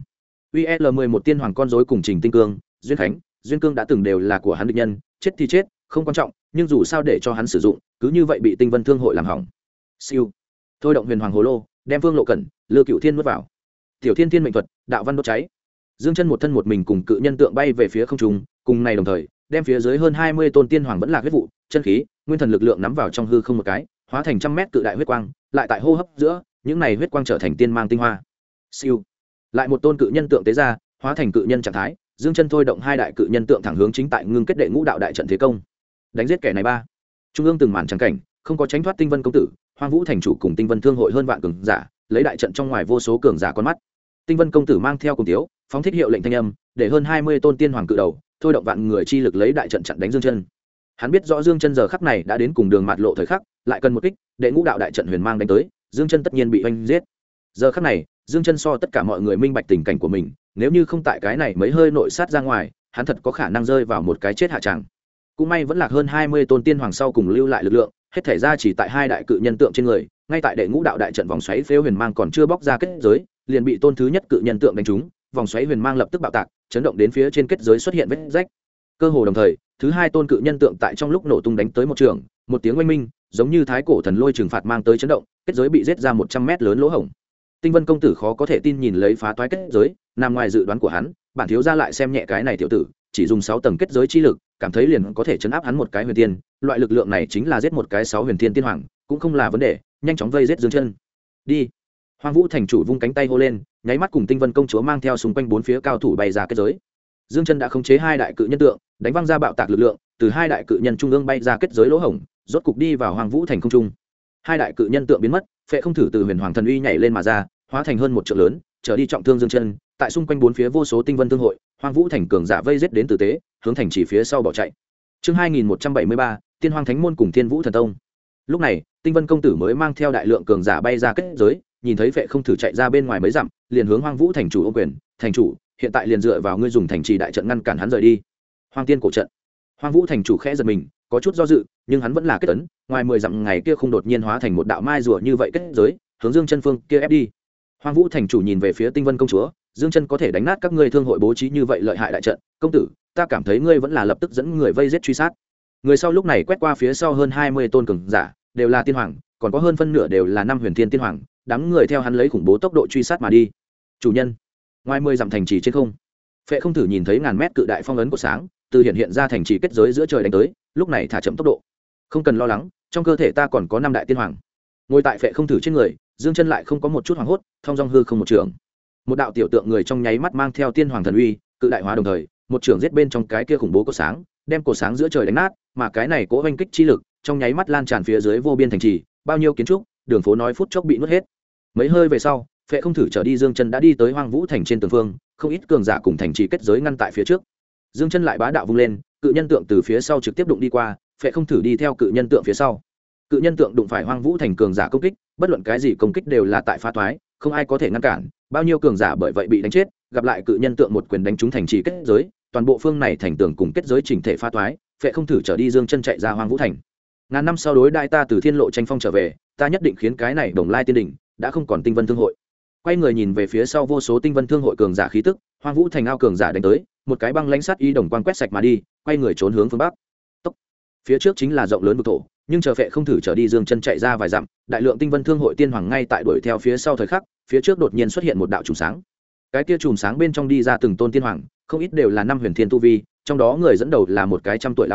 UL11 tiên hoàng con rối cùng Trình Tinh Cương, Duyên Khánh, Duyên Cương đã từng đều là của hắn địch nhân, chết thì chết, không quan trọng, nhưng dù sao để cho hắn sử dụng, cứ như vậy bị Tinh Vân Thương hội làm hỏng. Siêu. Thôi động huyền hoàng hồ lô, đem Phương Lộ Cẩn, Lư Cửu Thiên nuốt vào. Tiểu Thiên Thiên mệnh thuật, đạo văn đốt cháy. Dương Chân một thân một mình cùng cự nhân tượng bay về phía không trung, cùng này đồng thời, đem phía dưới hơn 20 tôn tiên hoàng vẫn là huyết vụ, chân khí, nguyên thần lực lượng nắm vào trong hư không một cái, hóa thành trăm mét cự đại huyết quang, lại tại hô hấp giữa, những này huyết quang trở thành tiên mang tinh hoa. Siêu. Lại một tôn cự nhân tượng tế ra, hóa thành cự nhân trạng thái, Dương Chân thôi động hai đại cự nhân tượng thẳng hướng chính tại ngưng kết đệ ngũ đạo đại trận thế công. Đánh giết kẻ này ba. Trung ương từng màn trắng cảnh, không có tránh thoát Tinh Vân công tử, Hoang Vũ thành chủ cùng Tinh Vân thương hội hơn vạn cường giả, lấy đại trận trong ngoài vô số cường giả con mắt. Tinh Vân công tử mang theo cùng tiếu, phóng thích hiệu lệnh thanh âm, để hơn 20 tôn tiên hoàng cự đầu, thôi động vạn người chi lực lấy đại trận chặn đánh Dương Chân. Hắn biết rõ Dương Chân giờ khắc này đã đến cùng đường mạt lộ thời khắc, lại cần một kích, đệ ngũ đạo đại trận huyền mang đánh tới, Dương Chân tất nhiên bị oanh giết. Giờ khắc này, Dương Chân so tất cả mọi người minh bạch tình cảnh của mình, nếu như không tại cái này mấy hơi nội sát ra ngoài, hắn thật có khả năng rơi vào một cái chết hạ tràng. Cũng may vẫn lạc hơn 20 tôn tiên hoàng sau cùng lưu lại lực lượng, hết thể ra chỉ tại hai đại cự nhân tượng trên người, ngay tại đệ ngũ đạo đại trận vòng xoáy phếu huyền mang còn chưa bóc ra kết giới, liền bị tôn thứ nhất cự nhân tượng đánh trúng, vòng xoáy huyền mang lập tức bạo tạc, chấn động đến phía trên kết giới xuất hiện vết rách. Cơ hồ đồng thời, thứ hai tôn cự nhân tượng tại trong lúc nổ tung đánh tới một trường, một tiếng oanh minh, giống như thái cổ thần lôi trừng phạt mang tới chấn động, kết giới bị giết ra 100 mét lớn lỗ hổng. Tinh Vân công tử khó có thể tin nhìn lấy phá toái kết giới, nằm ngoài dự đoán của hắn, bản thiếu gia lại xem nhẹ cái này tiểu tử, chỉ dùng 6 tầng kết giới chi lực, cảm thấy liền có thể chấn áp hắn một cái huyền tiên, loại lực lượng này chính là giết một cái 6 huyền thiên tiên hoàng, cũng không là vấn đề, nhanh chóng vây giết Dương Chân. Đi. Hoang Vũ thành chủ vung cánh tay hô lên, nháy mắt cùng Tinh Vân công chúa mang theo xung quanh bốn phía cao thủ bay ra kết giới. Dương Chân đã khống chế hai đại cự nhân tượng, đánh văng ra bạo tạc lực lượng, từ hai đại cự nhân trung ương bay ra kết giới lỗ hổng, rốt cục đi vào Hoang Vũ thành không trung. Hai đại cự nhân tượng biến mất, Phệ không thử từ huyền hoàng thần uy nhảy lên mà ra, hóa thành hơn một trượng lớn, trở đi trọng thương Dương Chân, tại xung quanh bốn phía vô số Tinh Vân thương hội, Hoang Vũ thành cường giả vây giết đến tử tế, hướng thành chỉ phía sau bỏ chạy. Chương 2173, Tiên Hoang Thánh môn cùng Thiên Vũ thần tông. Lúc này, Tinh Vân công tử mới mang theo đại lượng cường giả bay ra kết giới, nhìn thấy Phệ không thử chạy ra bên ngoài mấy dặm, liền hướng Hoang Vũ thành chủ ôm quyền, "Thành chủ, hiện tại liền dựa vào ngươi dùng thành trì đại trận ngăn cản hắn rời đi." Hoang Tiên cổ trận. Hoang Vũ thành chủ khẽ giật mình, có chút do dự, nhưng hắn vẫn là kết tấn, ngoài 10 dặm ngày kia không đột nhiên hóa thành một đạo mai rùa như vậy kết giới, hướng Dương Chân phương kia ép đi. Hoang Vũ thành chủ nhìn về phía Tinh Vân công chúa, Dương Chân có thể đánh nát các ngươi thương hội bố trí như vậy lợi hại đại trận, công tử, ta cảm thấy ngươi vẫn là lập tức dẫn người vây giết truy sát. Người sau lúc này quét qua phía sau hơn 20 tôn cường giả, đều là tiên hoàng, còn có hơn phân nửa đều là năm huyền thiên tiên hoàng, đám người theo hắn lấy khủng bố tốc độ truy sát mà đi. Chủ nhân, ngoài 10 dặm thành trì trên không, Phệ không thử nhìn thấy ngàn mét cự đại phong ấn của sáng, từ hiện ra thành trì kết giới giữa trời đánh tới, lúc này thả chậm tốc độ. Không cần lo lắng, trong cơ thể ta còn có 5 đại tiên hoàng. Ngồi tại Phệ không thử trên người, Dương Chân lại không có một chút hoảng hốt, thông dong hư không một trường. Một đạo tiểu tượng người trong nháy mắt mang theo tiên hoàng thần uy, cự đại hóa đồng thời, một trường giết bên trong cái kia khủng bố cột sáng, đem cột sáng giữa trời đánh nát, mà cái này cố oanh kích chi lực, trong nháy mắt lan tràn phía dưới vô biên thành trì, bao nhiêu kiến trúc, đường phố nói phút chốc bị nuốt hết. Mấy hơi về sau, Phệ không thử trở đi Dương Chân đã đi tới Hoang Vũ thành trên tường phương, không ít cường giả cùng thành trì kết giới ngăn tại phía trước. Dương Chân lại bá đạo vung lên, cự nhân tượng từ phía sau trực tiếp đụng đi qua, Phệ không thử đi theo cự nhân tượng phía sau. Cự nhân tượng đụng phải Hoang Vũ thành cường giả công kích, bất luận cái gì công kích đều là tại phá toái, không ai có thể ngăn cản, bao nhiêu cường giả bởi vậy bị đánh chết, gặp lại cự nhân tượng một quyền đánh trúng thành trì kết giới, toàn bộ phương này thành tường cùng kết giới chỉnh thể phá toái, Phệ không thử trở đi Dương Chân chạy ra Hoang Vũ thành. Ngàn năm sau đối đại ta từ thiên lộ tranh phong trở về, ta nhất định khiến cái này Đồng Lai tiên đỉnh đã không còn Tinh Vân thương hội. Quay người nhìn về phía sau vô số Tinh Vân thương hội cường giả khí tức, Hoang Vũ thành ao cường giả đánh tới, một cái băng lãnh sát y đồng quang quét sạch mà đi, quay người trốn hướng phương bắc. Tốc. Phía trước chính là rộng lớn vực thổ, nhưng chờ Phệ không thử trở đi Dương Chân chạy ra vài dặm, đại lượng Tinh Vân thương hội tiên hoàng ngay tại đuổi theo phía sau thời khắc, phía trước đột nhiên xuất hiện một đạo chùm sáng. Cái kia chùm sáng bên trong đi ra từng tôn tiên hoàng, không ít đều là năm huyền thiên tu vi, trong đó người dẫn đầu là một cái trăm tuổi lão ông,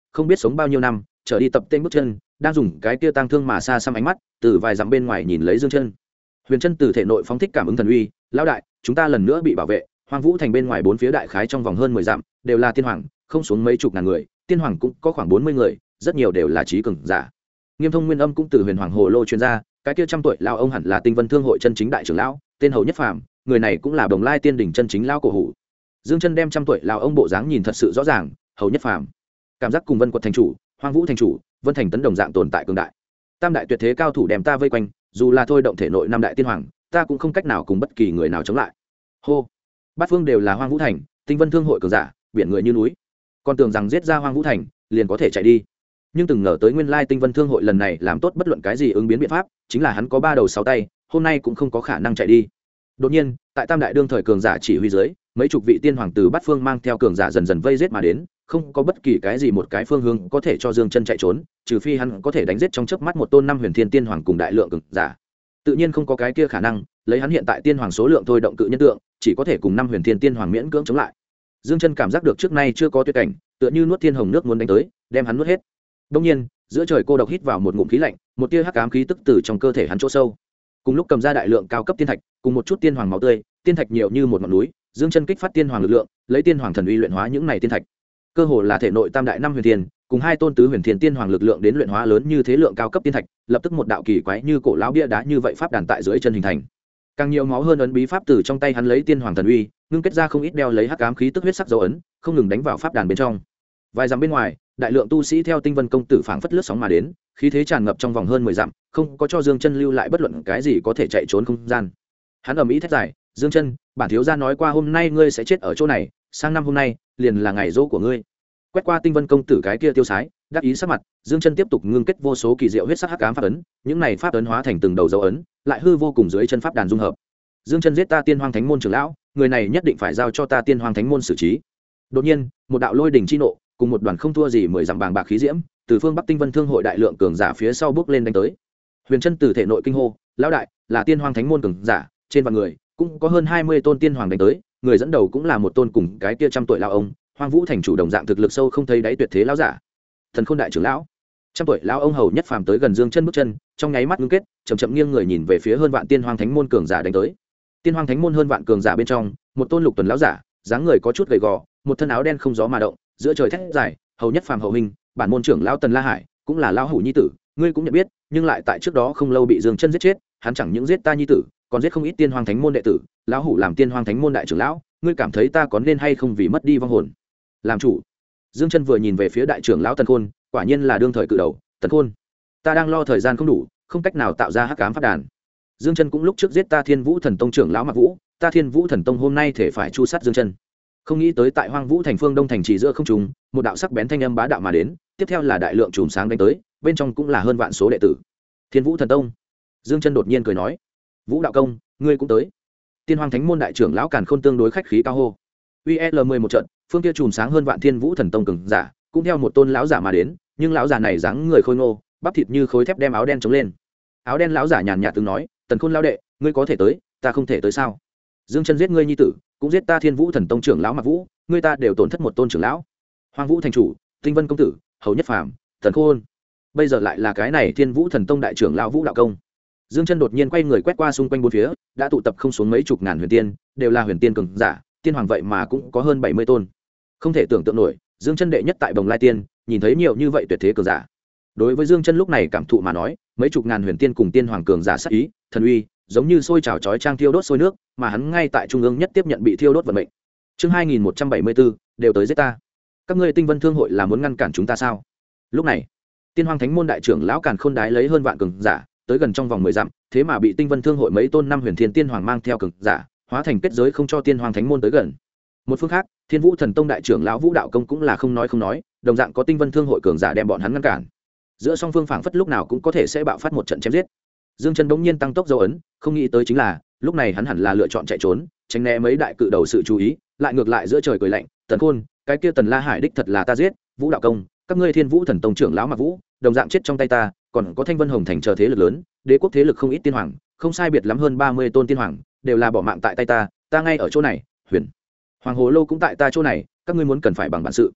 không biết sống bao nhiêu năm trở đi tập tên bước chân đang dùng cái kia tang thương mà xa xăm ánh mắt từ vài dặm bên ngoài nhìn lấy Dương Chân. Huyền Chân từ thể nội phóng thích cảm ứng thần uy, lão đại, chúng ta lần nữa bị bảo vệ, Hoang Vũ thành bên ngoài bốn phía đại khái trong vòng hơn 10 dặm đều là tiên hoàng, không xuống mấy chục ngàn người, tiên hoàng cũng có khoảng 40 người, rất nhiều đều là trí cường giả. Nghiêm Thông Nguyên Âm cũng từ Huyền Hoàng Hồ Lô truyền ra, cái kia trăm tuổi lão ông hẳn là Tinh Vân Thương hội chân chính đại trưởng lão, tên Hầu Nhất Phàm, người này cũng là Đồng Lai Tiên đỉnh chân chính lão cổ hủ. Dương Chân đem trăm tuổi lão ông bộ dáng nhìn thật sự rõ ràng, Hầu Nhất Phàm, cảm giác cùng Vân Quật thành chủ, Hoang Vũ thành chủ, Vân Thành tấn đồng dạng tồn tại cường đại. Tam đại tuyệt thế cao thủ đem ta vây quanh, dù là thôi động thể nội năm đại tiên hoàng, ta cũng không cách nào cùng bất kỳ người nào chống lại. Hô, bát phương đều là Hoang Vũ thành, Tinh Vân Thương hội cường giả, biển người như núi. Còn tưởng rằng giết ra Hoang Vũ thành, liền có thể chạy đi. Nhưng từng ngờ tới nguyên lai Tinh Vân Thương hội lần này làm tốt bất luận cái gì ứng biến biện pháp, chính là hắn có ba đầu sáu tay, hôm nay cũng không có khả năng chạy đi. Đột nhiên, tại Tam đại đương thời cường giả chỉ huy dưới, mấy chục vị tiên hoàng từ bát phương mang theo cường giả dần dần vây giết mà đến, không có bất kỳ cái gì một cái phương hướng có thể cho Dương Chân chạy trốn, trừ phi hắn có thể đánh giết trong chớp mắt một tôn năm huyền thiên tiên hoàng cùng đại lượng cường giả. Tự nhiên không có cái kia khả năng, lấy hắn hiện tại tiên hoàng số lượng thôi động cự nhân tượng, chỉ có thể cùng năm huyền thiên tiên hoàng miễn cưỡng chống lại. Dương Chân cảm giác được trước nay chưa có tuyệt cảnh, tựa như nuốt thiên hồng nước muốn đánh tới, đem hắn nuốt hết. Đương nhiên, giữa trời cô độc hít vào một ngụm khí lạnh, một tia hắc ám khí tức từ trong cơ thể hắn chỗ sâu. Cùng lúc cầm ra đại lượng cao cấp tiên thạch, cùng một chút tiên hoàng máu tươi, tiên thạch nhiều như một ngọn núi, Dương Chân kích phát tiên hoàng lực lượng, lấy tiên hoàng thần uy luyện hóa những này tiên thạch. Cơ hồ là thể nội tam đại năm huyền thiên, cùng hai tôn tứ huyền thiên tiên hoàng lực lượng đến luyện hóa lớn như thế lượng cao cấp tiên thạch, lập tức một đạo kỳ quái như cổ lão bia đá như vậy pháp đàn tại dưới chân hình thành. Càng nhiều máu hơn ấn bí pháp từ trong tay hắn lấy tiên hoàng thần uy, ngưng kết ra không ít đeo lấy hắc ám khí tức huyết sắc dấu ấn, không ngừng đánh vào pháp đàn bên trong. Vài dặm bên ngoài, đại lượng tu sĩ theo Tinh Vân công tử phảng phất lướt sóng mà đến, khí thế tràn ngập trong vòng hơn 10 dặm, không có cho Dương Chân lưu lại bất luận cái gì có thể chạy trốn không gian. Hắn ầm ĩ thét dài, "Dương Chân, bản thiếu gia nói qua hôm nay ngươi sẽ chết ở chỗ này, sang năm hôm nay liền là ngày giỗ của ngươi." Quét qua Tinh Vân công tử cái kia tiêu sái, đắc ý sắc mặt, Dương Chân tiếp tục ngưng kết vô số kỳ diệu huyết sắc hắc ám pháp ấn, những này pháp ấn hóa thành từng đầu dấu ấn, lại hư vô cùng dưới chân pháp đàn dung hợp. Dương Chân giết ta Tiên Hoang Thánh môn trưởng lão, người này nhất định phải giao cho ta Tiên Hoang Thánh môn xử trí. Đột nhiên, một đạo lôi đỉnh chi nộ, cùng một đoàn không thua gì 10 dặm bàng bạc khí diễm, từ phương Bắc Tinh Vân Thương hội đại lượng cường giả phía sau bước lên đánh tới. Huyền Chân từ thể nội kinh hô, lão đại, là Tiên Hoang Thánh môn cường giả, trên vạn người, cũng có hơn 20 tôn tiên hoàng đánh tới, người dẫn đầu cũng là một tôn cùng cái kia trăm tuổi lão ông, Hoang Vũ thành chủ đồng dạng thực lực sâu không thấy đáy tuyệt thế lão giả. Thần Khôn đại trưởng lão, trăm tuổi lão ông Hầu Nhất Phàm tới gần Dương Chân bước chân, trong nháy mắt ngưng kết, chậm chậm nghiêng người nhìn về phía hơn vạn Tiên Hoang Thánh môn cường giả đánh tới. Tiên Hoang Thánh môn hơn vạn cường giả bên trong, một tôn lục tuần lão giả, dáng người có chút gầy gò, một thân áo đen không gió mà động, giữa trời thét dài, Hầu Nhất Phàm hầu huynh, bản môn trưởng lão Tần La Hải, cũng là lão hủ nhi tử, ngươi cũng nhận biết, nhưng lại tại trước đó không lâu bị Dương Chân giết chết, hắn chẳng những giết ta nhi tử, còn giết không ít Tiên Hoang Thánh môn đệ tử, lão hủ làm Tiên Hoang Thánh môn đại trưởng lão, ngươi cảm thấy ta có nên hay không vì mất đi vong hồn làm chủ? Dương Chân vừa nhìn về phía đại trưởng lão Tần Khôn, quả nhiên là đương thời cự đầu, Tần Khôn, ta đang lo thời gian không đủ, không cách nào tạo ra hắc ám pháp đàn. Dương Chân cũng lúc trước giết ta Thiên Vũ Thần Tông trưởng lão Mạc Vũ, ta Thiên Vũ Thần Tông hôm nay thể phải chu sát Dương Chân. Không nghĩ tới tại Hoang Vũ thành phương đông thành trì giữa không trung, một đạo sắc bén thanh âm bá đạo mà đến, tiếp theo là đại lượng chùm sáng đánh tới, bên trong cũng là hơn vạn số đệ tử. Thiên Vũ Thần Tông. Dương Chân đột nhiên cười nói, "Vũ đạo công, ngươi cũng tới?" Tiên Hoang Thánh môn đại trưởng lão Càn Khôn tương đối khách khí cao hô. UL11 trận, phương kia chùm sáng hơn vạn Thiên Vũ Thần Tông cường giả, cũng theo một tôn lão giả mà đến, nhưng lão giả này dáng người khôi ngô, bắp thịt như khối thép đem áo đen chống lên. Áo đen lão giả nhàn nhạt từng nói, "Tần Khôn lão đệ, ngươi có thể tới, ta không thể tới sao? Dương Chân giết ngươi nhi tử, cũng giết ta Thiên Vũ Thần Tông trưởng lão Mạc Vũ, ngươi ta đều tổn thất một tôn trưởng lão. Hoang Vũ thành chủ, Tinh Vân công tử, Hầu Nhất Phàm, Tần Khôn, bây giờ lại là cái này Thiên Vũ Thần Tông đại trưởng lão Vũ đạo công." Dương Chân đột nhiên quay người quét qua xung quanh bốn phía, đã tụ tập không xuống mấy chục ngàn huyền tiên, đều là huyền tiên cường giả, tiên hoàng vậy mà cũng có hơn 70 tôn. Không thể tưởng tượng nổi, Dương Chân đệ nhất tại Bồng Lai Tiên, nhìn thấy nhiều như vậy tuyệt thế cường giả. Đối với Dương Chân lúc này cảm thụ mà nói, mấy chục ngàn huyền tiên cùng tiên hoàng cường giả sát ý, thần uy, giống như sôi trào chói chang thiêu đốt sôi nước, mà hắn ngay tại trung ương nhất tiếp nhận bị thiêu đốt vận mệnh. Chương 2174, đều tới giết ta. Các ngươi Tinh Vân Thương hội là muốn ngăn cản chúng ta sao? Lúc này, Tiên Hoàng Thánh môn đại trưởng lão Càn Khôn đái lấy hơn vạn cường giả, tới gần trong vòng 10 dặm, thế mà bị Tinh Vân Thương hội mấy tôn năm huyền thiên tiên hoàng mang theo cường giả, hóa thành kết giới không cho Tiên Hoàng Thánh môn tới gần. Một phương khác, Thiên Vũ Thần Tông đại trưởng lão Vũ đạo công cũng là không nói, đồng dạng có Tinh Vân Thương hội cường giả đem bọn hắn ngăn cản. Giữa song phương phảng phất lúc nào cũng có thể sẽ bạo phát một trận chém giết. Dương Chân bỗng nhiên tăng tốc dấu ấn, không nghĩ tới chính là, lúc này hắn hẳn là lựa chọn chạy trốn, tránh né mấy đại cự đầu sự chú ý, lại ngược lại giữa trời cười lạnh, "Tần Khôn, cái kia Tần La Hải đích thật là ta giết, Vũ đạo công, các ngươi Thiên Vũ Thần Tông trưởng lão Mạc Vũ, đồng dạng chết trong tay ta, còn có Thanh Vân Hồng thành chờ thế lực lớn, đế quốc thế lực không ít tiên hoàng, không sai biệt lắm hơn 30 tôn tiên hoàng, đều là bỏ mạng tại tay ta, ta ngay ở chỗ này, Huyền Hoàng Hồ Lô cũng tại ta chỗ này, các ngươi muốn cần phải bằng bản sự."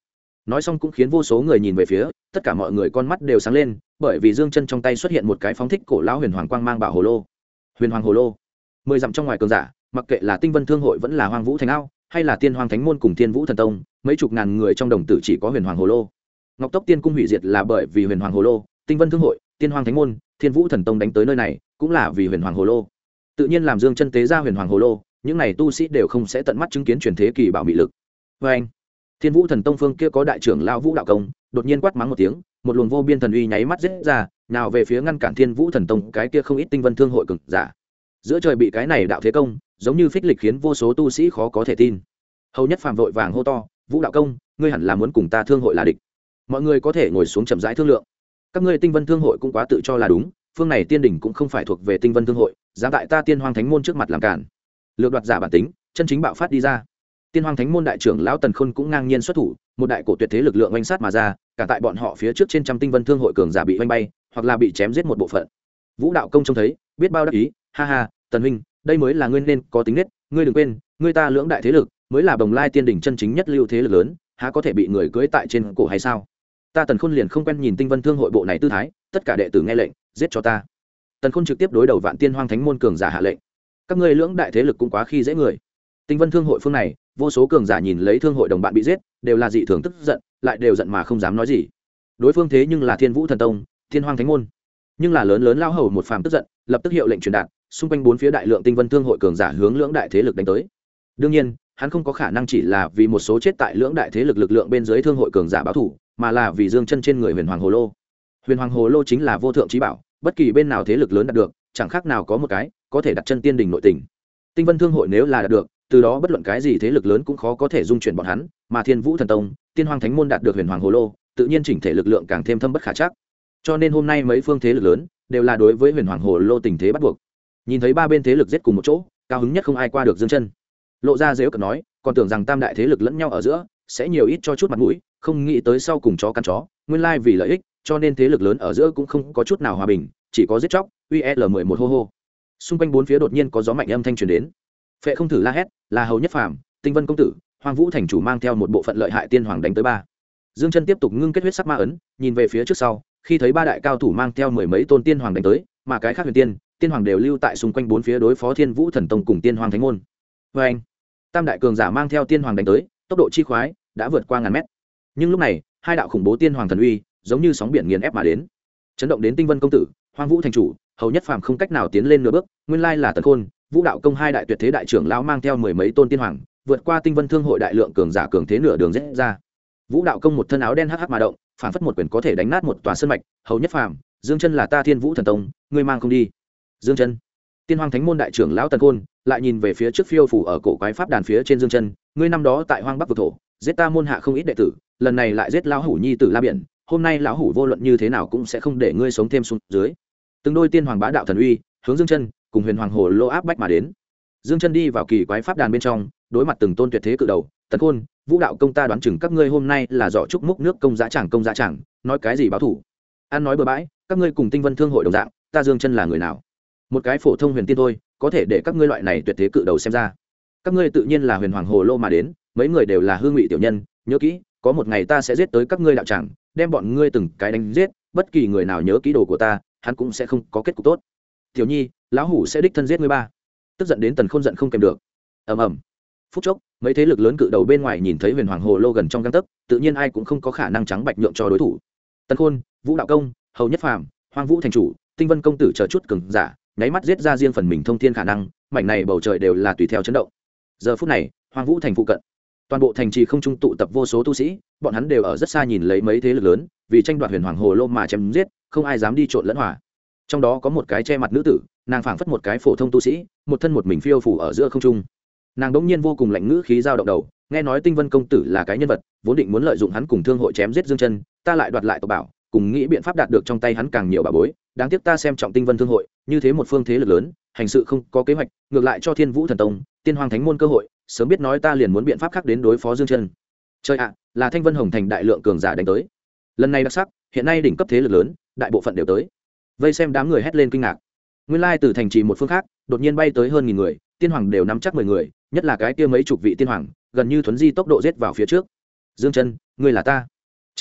nói xong cũng khiến vô số người nhìn về phía, tất cả mọi người con mắt đều sáng lên, bởi vì Dương Chân trong tay xuất hiện một cái phóng thích cổ lão huyền hoàng quang mang bảo hồ lô. Huyền hoàng hồ lô, 10 dặm trong ngoài cường giả, mặc kệ là Tinh Vân Thương hội vẫn là Hoang Vũ Thành Ao, hay là Tiên Hoang Thánh môn cùng Thiên Vũ Thần Tông, mấy chục ngàn người trong đồng tử chỉ có huyền hoàng hồ lô. Ngọc Tốc Tiên cung hủy diệt là bởi vì huyền hoàng hồ lô, Tinh Vân Thương hội, Tiên Hoang Thánh môn, Thiên Vũ Thần Tông đánh tới nơi này, cũng là vì huyền hoàng hồ lô. Tự nhiên làm Dương Chân tế ra huyền hoàng hồ lô, những này tu sĩ đều không sẽ tận mắt chứng kiến truyền thế kỳ bảo mị lực. Và anh, Thiên Vũ Thần Tông phương kia có đại trưởng lão Vũ đạo công, đột nhiên quát mắng một tiếng, một luồng vô biên thần uy nháy mắt giết ra, nào về phía ngăn cản Thiên Vũ Thần Tông cái kia không ít Tinh Vân Thương hội cường giả. Giữa trời bị cái này đạo thế công, giống như phích lịch khiến vô số tu sĩ khó có thể tin. Hầu Nhất Phàm vội vàng hô to, "Vũ đạo công, ngươi hẳn là muốn cùng ta thương hội là địch. Mọi người có thể ngồi xuống chậm rãi thương lượng. Các ngươi Tinh Vân Thương hội cũng quá tự cho là đúng, phương này tiên đỉnh cũng không phải thuộc về Tinh Vân Thương hội, dám tại ta Tiên Hoang Thánh môn trước mặt làm cản." Lược đoạt giả bản tính, chân chính bạo phát đi ra. Tiên Hoang Thánh môn đại trưởng lão Tần Khôn cũng ngang nhiên xuất thủ, một đại cổ tuyệt thế lực lượng oanh sát mà ra, cả tại bọn họ phía trước trên trăm Tinh Vân Thương hội cường giả bị oanh bay, hoặc là bị chém giết một bộ phận. Vũ đạo công trông thấy, biết bao đắc ý, ha ha, Tần huynh, đây mới là ngươi nên có tính nết, ngươi đừng quên, ngươi ta lưỡng đại thế lực, mới là Bồng Lai Tiên đỉnh chân chính nhất lưu thế lực lớn, há có thể bị người cưỡi tại trên cổ hay sao? Ta Tần Khôn liền không quen nhìn Tinh Vân Thương hội bộ này tư thái, tất cả đệ tử nghe lệnh, giết cho ta. Tần Khôn trực tiếp đối đầu Vạn Tiên Hoang Thánh môn cường giả hạ lệnh. Các ngươi lưỡng đại thế lực cũng quá khi dễ người. Tinh Vân Thương hội phương này, vô số cường giả nhìn lấy thương hội đồng bạn bị giết, đều là dị thường tức giận, lại đều giận mà không dám nói gì. Đối phương thế nhưng là Thiên Vũ Thần Tông, Thiên Hoang Thánh môn, nhưng là lớn lớn lao hầu một phàm tức giận, lập tức hiệu lệnh truyền đạt, xung quanh bốn phía đại lượng Tinh Vân Thương hội cường giả hướng lưỡng đại thế lực đánh tới. Đương nhiên, hắn không có khả năng chỉ là vì một số chết tại lưỡng đại thế lực lực lượng bên dưới thương hội cường giả báo thủ, mà là vì Dương Chân trên người Huyền Hoàng Hồ Lô. Huyền Hoàng Hồ Lô chính là vô thượng chí bảo, bất kỳ bên nào thế lực lớn đạt được, chẳng khác nào có một cái có thể đặt chân tiên đỉnh nội tình. Tinh Vân Thương hội nếu là đạt được, từ đó bất luận cái gì thế lực lớn cũng khó có thể dung chuyển bọn hắn, mà Thiên Vũ Thần Tông, Tiên Hoang Thánh môn đạt được Huyền Hoàng Hồ Lô, tự nhiên chỉnh thể lực lượng càng thêm thâm bất khả trắc. Cho nên hôm nay mấy phương thế lực lớn đều là đối với Huyền Hoàng Hồ Lô tình thế bắt buộc. Nhìn thấy ba bên thế lực giết cùng một chỗ, cao hứng nhất không ai qua được Dương Chân. Lộ ra giễu cợt nói, còn tưởng rằng tam đại thế lực lẫn nhau ở giữa sẽ nhiều ít cho chút mặt mũi, không nghĩ tới sau cùng chó cắn chó, nguyên lai vì lợi ích, cho nên thế lực lớn ở giữa cũng không có chút nào hòa bình, chỉ có giết chóc. UL11 hô hô. Xung quanh bốn phía đột nhiên có gió mạnh âm thanh truyền đến. Phệ không thử la hét, là Hầu Nhất Phàm, Tinh Vân công tử, Hoang Vũ thành chủ mang theo một bộ phận lợi hại tiên hoàng đánh tới ba. Dương Chân tiếp tục ngưng kết huyết sắc ma ấn, nhìn về phía trước sau, khi thấy ba đại cao thủ mang theo mười mấy tôn tiên hoàng đánh tới, mà cái khác huyền tiên hoàng đều lưu tại xung quanh bốn phía đối phó Thiên Vũ Thần Tông cùng Tiên Hoang Thánh môn. Và anh, tam đại cường giả mang theo tiên hoàng đánh tới, tốc độ chi khoái đã vượt qua ngàn mét. Nhưng lúc này, hai đạo khủng bố tiên hoàng thần uy, giống như sóng biển nghiền ép mà đến, chấn động đến Tinh Vân công tử, Hoang Vũ thành chủ, Hầu Nhất Phàm không cách nào tiến lên nửa bước, nguyên lai là Tần Khôn, Vũ đạo công hai đại tuyệt thế đại trưởng lão mang theo mười mấy tôn tiên hoàng, vượt qua Tinh Vân Thương hội đại lượng cường giả cường thế nửa đường rẽ ra. Vũ đạo công một thân áo đen hắc hắc mà động, phản phất một quyền có thể đánh nát một tòa sơn mạch. Hầu Nhất Phàm, Dương Chân là ta Thiên Vũ thần tông, ngươi mang không đi. Dương Chân, Tiên Hoang Thánh môn đại trưởng lão Tần Khôn lại nhìn về phía trước phiêu phủ ở cổ quái pháp đàn phía trên Dương Chân, ngươi năm đó tại Hoang Bắc vực thổ, giết ta môn hạ không ít đệ tử, lần này lại giết lão hủ nhi tử La Biển, hôm nay lão hủ vô luận như thế nào cũng sẽ không để ngươi sống thêm xuống dưới. Từng đôi tiên hoàng bá đạo thần uy, hướng Dương Chân cùng Huyền Hoàng Hồ Lô áp bách mà đến. Dương Chân đi vào kỳ quái pháp đàn bên trong, đối mặt từng tôn tuyệt thế cự đầu, Tần Khôn, Vũ đạo công ta đoán chừng các ngươi hôm nay là giỏ trúc múc nước công giá chẳng, nói cái gì báo thủ? An nói bừa bãi, các ngươi cùng Tinh Vân Thương hội đồng dạng, ta Dương Chân là người nào? Một cái phổ thông huyền tiên thôi, có thể để các ngươi loại này tuyệt thế cự đầu xem ra. Các ngươi tự nhiên là Huyền Hoàng Hồ Lô mà đến, mấy người đều là hư ngụy tiểu nhân, nhớ kỹ, có một ngày ta sẽ giết tới các ngươi đạo tràng, đem bọn ngươi từng cái đánh giết, bất kỳ người nào nhớ kỹ đồ của ta, hắn cũng sẽ không có kết cục tốt. Tiểu Nhi, lão hủ sẽ đích thân giết ngươi ba. Tức giận đến Tần Khôn giận không kèm được. Ầm ầm. Phút chốc, mấy thế lực lớn cự đầu bên ngoài nhìn thấy Huyền Hoàng Hồ Lô gần trong gang tấc, tự nhiên ai cũng không có khả năng trắng bạch nhượng cho đối thủ. Tần Khôn, Vũ đạo công, Hầu Nhất Phàm, Hoang Vũ thành chủ, Tinh Vân công tử chờ chút cường giả, nháy mắt giết ra riêng phần mình thông thiên khả năng, mảnh này bầu trời đều là tùy theo chấn động. Giờ phút này, Hoang Vũ thành phụ cận, toàn bộ thành trì không trung tụ tập vô số tu sĩ, bọn hắn đều ở rất xa nhìn lấy mấy thế lực lớn, vì tranh đoạt Huyền Hoàng Hồ Lô mà chém giết, không ai dám đi trộn lẫn hòa. Trong đó có một cái che mặt nữ tử, nàng phảng phất một cái phổ thông tu sĩ, một thân một mình phiêu phù ở giữa không trung. Nàng đống nhiên vô cùng lạnh ngữ khí dao động đầu, nghe nói Tinh Vân công tử là cái nhân vật, vốn định muốn lợi dụng hắn cùng thương hội chém giết Dương Chân, ta lại đoạt lại tộc bảo, cùng nghĩ biện pháp đạt được trong tay hắn càng nhiều bảo bối, đáng tiếc ta xem trọng Tinh Vân thương hội, như thế một phương thế lực lớn, hành sự không có kế hoạch, ngược lại cho Thiên Vũ thần tông, Tiên Hoang Thánh môn cơ hội, sớm biết nói ta liền muốn biện pháp khác đến đối phó Dương Chân. Trời ạ, là Thanh Vân Hồng thành đại lượng cường giả đánh tới. Lần này đặc sắc, hiện nay đỉnh cấp thế lực lớn, đại bộ phận đều tới. Vây xem đám người hét lên kinh ngạc. Nguyên lai từ thành trì một phương khác, đột nhiên bay tới hơn 1000 người, tiên hoàng đều nắm chắc 10 người, nhất là cái kia mấy chục vị tiên hoàng, gần như thuấn di tốc độ giết vào phía trước. Dương Chân, ngươi là ta.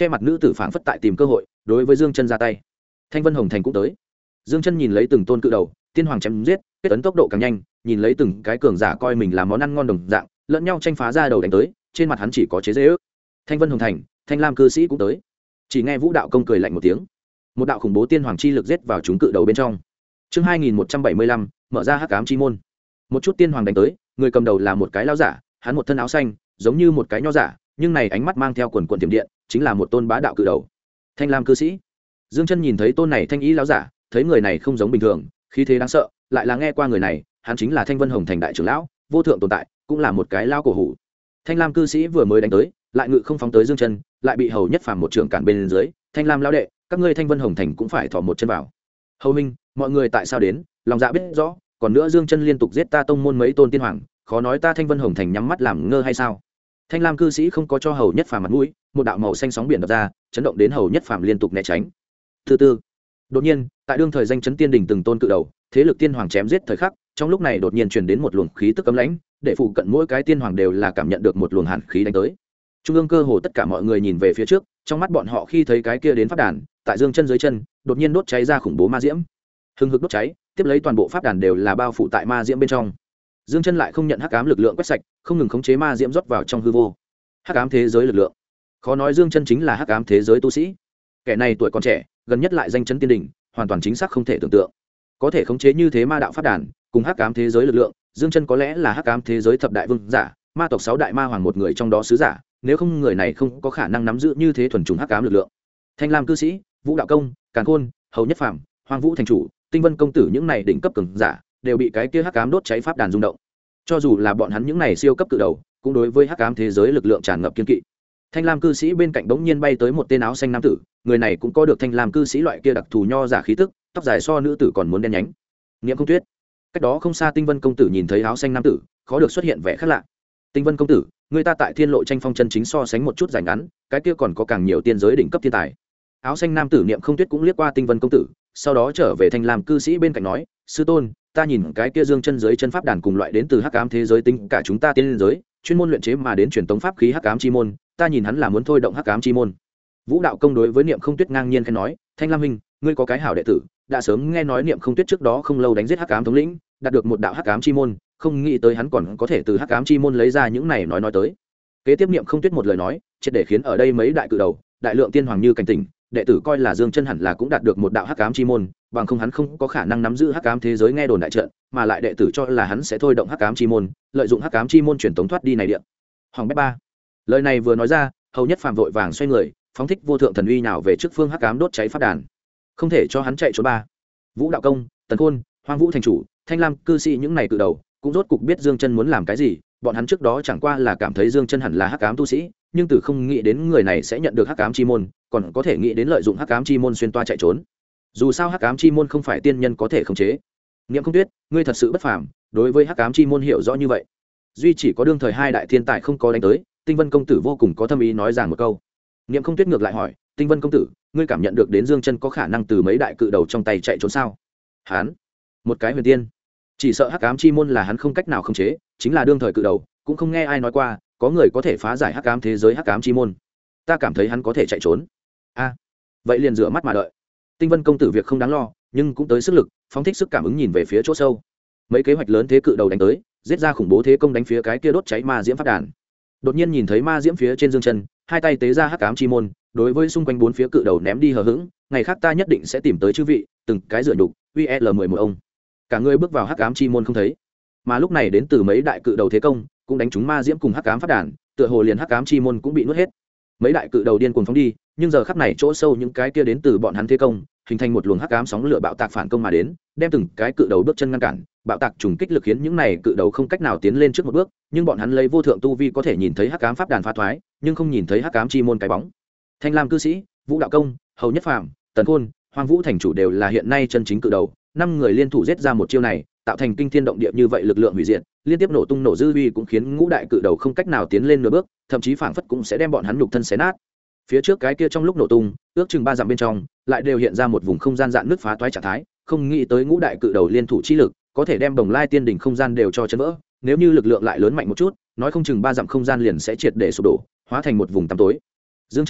che mặt nữ tử phảng phất tại tìm cơ hội đối với Dương Chân ra tay. Thanh Vân Hồng Thành cũng tới. Dương Chân nhìn lấy từng tôn cự đầu tiên hoàng chém giết, kết ấn tốc độ càng nhanh, nhìn lấy từng cái cường giả coi mình là món ăn ngon đồng dạng, lẫn nhau tranh phá ra đầu đánh tới, trên mặt hắn chỉ có chế giễu. Thanh Vân Hồng Thành, Thanh Lam cư sĩ cũng tới. Chỉ nghe Vũ Đạo Công cười lạnh một tiếng, một đạo khủng bố tiên hoàng chi lực giết vào chúng cự đầu bên trong. Chương 2175, mở ra Hắc Ám chi môn. Một chút tiên hoàng đánh tới, người cầm đầu là một cái lão giả, hắn một thân áo xanh, giống như một cái nho giả, nhưng này ánh mắt mang theo quần quần tiềm điện, chính là một tôn bá đạo cự đầu. Thanh Lam cư sĩ. Dương Chân nhìn thấy tôn này thanh ý lão giả, thấy người này không giống bình thường, khí thế đáng sợ, lại là nghe qua người này, hắn chính là Thanh Vân Hồng Thành đại trưởng lão, vô thượng tồn tại, cũng là một cái lao cổ hủ. Thanh Lam cư sĩ vừa mới đánh tới, lại ngự không phóng tới Dương Chân, lại bị Hầu Nhất Phàm một trưởng cản bên dưới. Thanh Lam lão đệ, các ngươi Thanh Vân Hồng Thành cũng phải thò một chân vào. Hầu minh, mọi người tại sao đến, lòng dạ biết rõ, còn nữa Dương Chân liên tục giết ta tông môn mấy tôn tiên hoàng, khó nói ta Thanh Vân Hồng Thành nhắm mắt làm ngơ hay sao? Thanh Lam cư sĩ không có cho Hầu Nhất Phàm mặt mũi, một đạo màu xanh sóng biển đập ra, chấn động đến Hầu Nhất Phàm liên tục né tránh. Thứ tư, đột nhiên, tại đương thời danh chấn tiên đỉnh từng tôn cự đầu, thế lực tiên hoàng chém giết thời khắc, trong lúc này đột nhiên truyền đến một luồng khí tức cấm lãnh, để phụ cận mỗi cái tiên hoàng đều là cảm nhận được một luồng hàn khí đánh tới. Trung ương cơ hồ tất cả mọi người nhìn về phía trước, trong mắt bọn họ khi thấy cái kia đến pháp đàn, tại Dương Chân dưới chân, đột nhiên đốt cháy ra khủng bố ma diễm. Hừng hực đốt cháy, tiếp lấy toàn bộ pháp đàn đều là bao phủ tại ma diễm bên trong. Dương Chân lại không nhận hắc ám lực lượng quét sạch, không ngừng khống chế ma diễm rót vào trong hư vô. Hắc ám thế giới lực lượng. Khó nói Dương Chân chính là hắc ám thế giới tu sĩ. Kẻ này tuổi còn trẻ, gần nhất lại danh chấn tiên đỉnh, hoàn toàn chính xác không thể tưởng tượng. Có thể khống chế như thế ma đạo pháp đàn, cùng hắc ám thế giới lực lượng, Dương Chân có lẽ là hắc ám thế giới thập đại vương giả, ma tộc 6 đại ma hoàng một người trong đó sứ giả, nếu không người này không có khả năng nắm giữ như thế thuần trùng hắc ám lực lượng. Thanh Lam cư sĩ, Vũ Đạo Công, Càn Khôn, Hầu Nhất Phàm, Hoang Vũ thành chủ, Tinh Vân công tử những này đỉnh cấp cường giả, đều bị cái kia hắc ám đốt cháy pháp đàn rung động. Cho dù là bọn hắn những này siêu cấp cự đầu, cũng đối với hắc ám thế giới lực lượng tràn ngập kiên kỵ. Thanh Lam cư sĩ bên cạnh bỗng nhiên bay tới một tên áo xanh nam tử, người này cũng có được Thanh Lam cư sĩ loại kia đặc thù nho giả khí tức, tóc dài so nữ tử còn muốn đen nhánh. Niệm Không Tuyết. Cách đó không xa Tinh Vân công tử nhìn thấy áo xanh nam tử, khó được xuất hiện vẻ khác lạ. Tinh Vân công tử, người ta tại Thiên Lộ tranh phong chân chính so sánh một chút dài ngắn, cái kia còn có càng nhiều tiên giới đỉnh cấp thiên tài. Áo xanh nam tử Niệm Không Tuyết cũng liếc qua Tinh Vân công tử, sau đó trở về Thanh Lam cư sĩ bên cạnh nói, sư tôn, ta nhìn cái kia Dương Chân dưới chân pháp đàn cùng loại đến từ hắc ám thế giới tính cả chúng ta tiên giới, chuyên môn luyện chế mà đến truyền tống pháp khí hắc ám chi môn, ta nhìn hắn là muốn thôi động hắc ám chi môn. Vũ Đạo Công đối với Niệm Không Tuyết ngang nhiên khen nói, Thanh Lam huynh, ngươi có cái hảo đệ tử, đã sớm nghe nói Niệm Không Tuyết trước đó không lâu đánh giết hắc ám thống lĩnh, đạt được một đạo hắc ám chi môn, không nghĩ tới hắn còn có thể từ hắc ám chi môn lấy ra những này nói tới. Kế tiếp Niệm Không Tuyết một lời nói, triệt để khiến ở đây mấy đại cự đầu, đại lượng tiên hoàng như cảnh tỉnh, đệ tử coi là Dương Chân hẳn là cũng đạt được một đạo hắc ám chi môn, bằng không hắn không có khả năng nắm giữ hắc ám thế giới nghe đồn đại trận, mà lại đệ tử cho là hắn sẽ thôi động hắc ám chi môn, lợi dụng hắc ám chi môn truyền tống thoát đi này địa. Hoàng bét ba. Lời này vừa nói ra, Hầu Nhất Phàm vội vàng xoay người, phóng thích vô thượng thần uy nào về trước phương hắc ám đốt cháy pháp đàn. Không thể cho hắn chạy trốn ba. Vũ Đạo Công, Tần Khôn, Hoang Vũ thành chủ, Thanh Lam cư sĩ những này cự đầu, cũng rốt cục biết Dương Chân muốn làm cái gì, bọn hắn trước đó chẳng qua là cảm thấy Dương Chân hẳn là hắc ám tu sĩ, nhưng từ không nghĩ đến người này sẽ nhận được hắc ám chi môn, còn có thể nghĩ đến lợi dụng hắc ám chi môn xuyên toa chạy trốn. Dù sao hắc ám chi môn không phải tiên nhân có thể khống chế. Niệm Không Tuyết, ngươi thật sự bất phàm, đối với hắc ám chi môn hiểu rõ như vậy. Duy chỉ có đương thời hai đại thiên tài không có đánh tới, Tinh Vân công tử vô cùng có thâm ý nói rằng một câu. Niệm Không Tuyết ngược lại hỏi, Tinh Vân công tử, ngươi cảm nhận được đến Dương Chân có khả năng từ mấy đại cự đầu trong tay chạy trốn sao? Hắn, một cái huyền tiên, chỉ sợ hắc ám chi môn là hắn không cách nào khống chế, chính là đương thời cự đầu, cũng không nghe ai nói qua có người có thể phá giải hắc ám thế giới hắc ám chi môn. Ta cảm thấy hắn có thể chạy trốn. A, vậy liền rửa mắt mà đợi. Tinh Vân công tử việc không đáng lo, nhưng cũng tới sức lực, phóng thích sức cảm ứng nhìn về phía chỗ sâu. Mấy kế hoạch lớn thế cự đầu đánh tới, giết ra khủng bố thế công đánh phía cái kia đốt cháy ma diễm pháp đàn. Đột nhiên nhìn thấy ma diễm phía trên Dương Chân, hai tay tế ra hắc ám chi môn, đối với xung quanh bốn phía cự đầu ném đi hờ hững, ngày khác ta nhất định sẽ tìm tới chư vị, từng cái rửa nhục, VL11 ông. Cả người bước vào hắc ám chi môn không thấy. Mà lúc này đến từ mấy đại cự đầu thế công, cũng đánh trúng ma diễm cùng hắc ám pháp đàn, tựa hồ liền hắc ám chi môn cũng bị nuốt hết. Mấy đại cự đầu điên cuồng phóng đi, nhưng giờ khắc này chỗ sâu những cái kia đến từ bọn hắn thế công, hình thành một luồng hắc ám sóng lửa bạo tạc phản công mà đến, đem từng cái cự đầu bước chân ngăn cản, bạo tạc trùng kích lực khiến những này cự đầu không cách nào tiến lên trước một bước, nhưng bọn hắn lấy vô thượng tu vi có thể nhìn thấy hắc ám pháp đàn phá thoái, nhưng không nhìn thấy hắc ám chi môn cái bóng. Thanh Lam cư sĩ, Vũ Đạo Công, Hầu Nhất Phàm, Tần Khôn, Hoang Vũ thành chủ đều là hiện nay chân chính cự đầu, 5 người liên thủ giết ra một chiêu này, tạo thành kinh thiên động địa như vậy lực lượng hủy diệt, liên tiếp nổ tung nổ dư uy cũng khiến ngũ đại cự đầu không cách nào tiến lên nửa bước, thậm chí phảng phất cũng sẽ đem bọn hắn nhục thân xé nát. Phía trước cái kia trong lúc nổ tung, ước chừng 3 dặm bên trong, lại đều hiện ra một vùng không gian dạn nứt phá toái trạng thái, không nghĩ tới ngũ đại cự đầu liên thủ chi lực, có thể đem Đồng Lai Tiên đỉnh không gian đều cho chấn vỡ, nếu như lực lượng lại lớn mạnh một chút, nói không chừng 3 dặm không gian liền sẽ triệt để sụp đổ, hóa thành một vùng tăm tối. Dương Chân,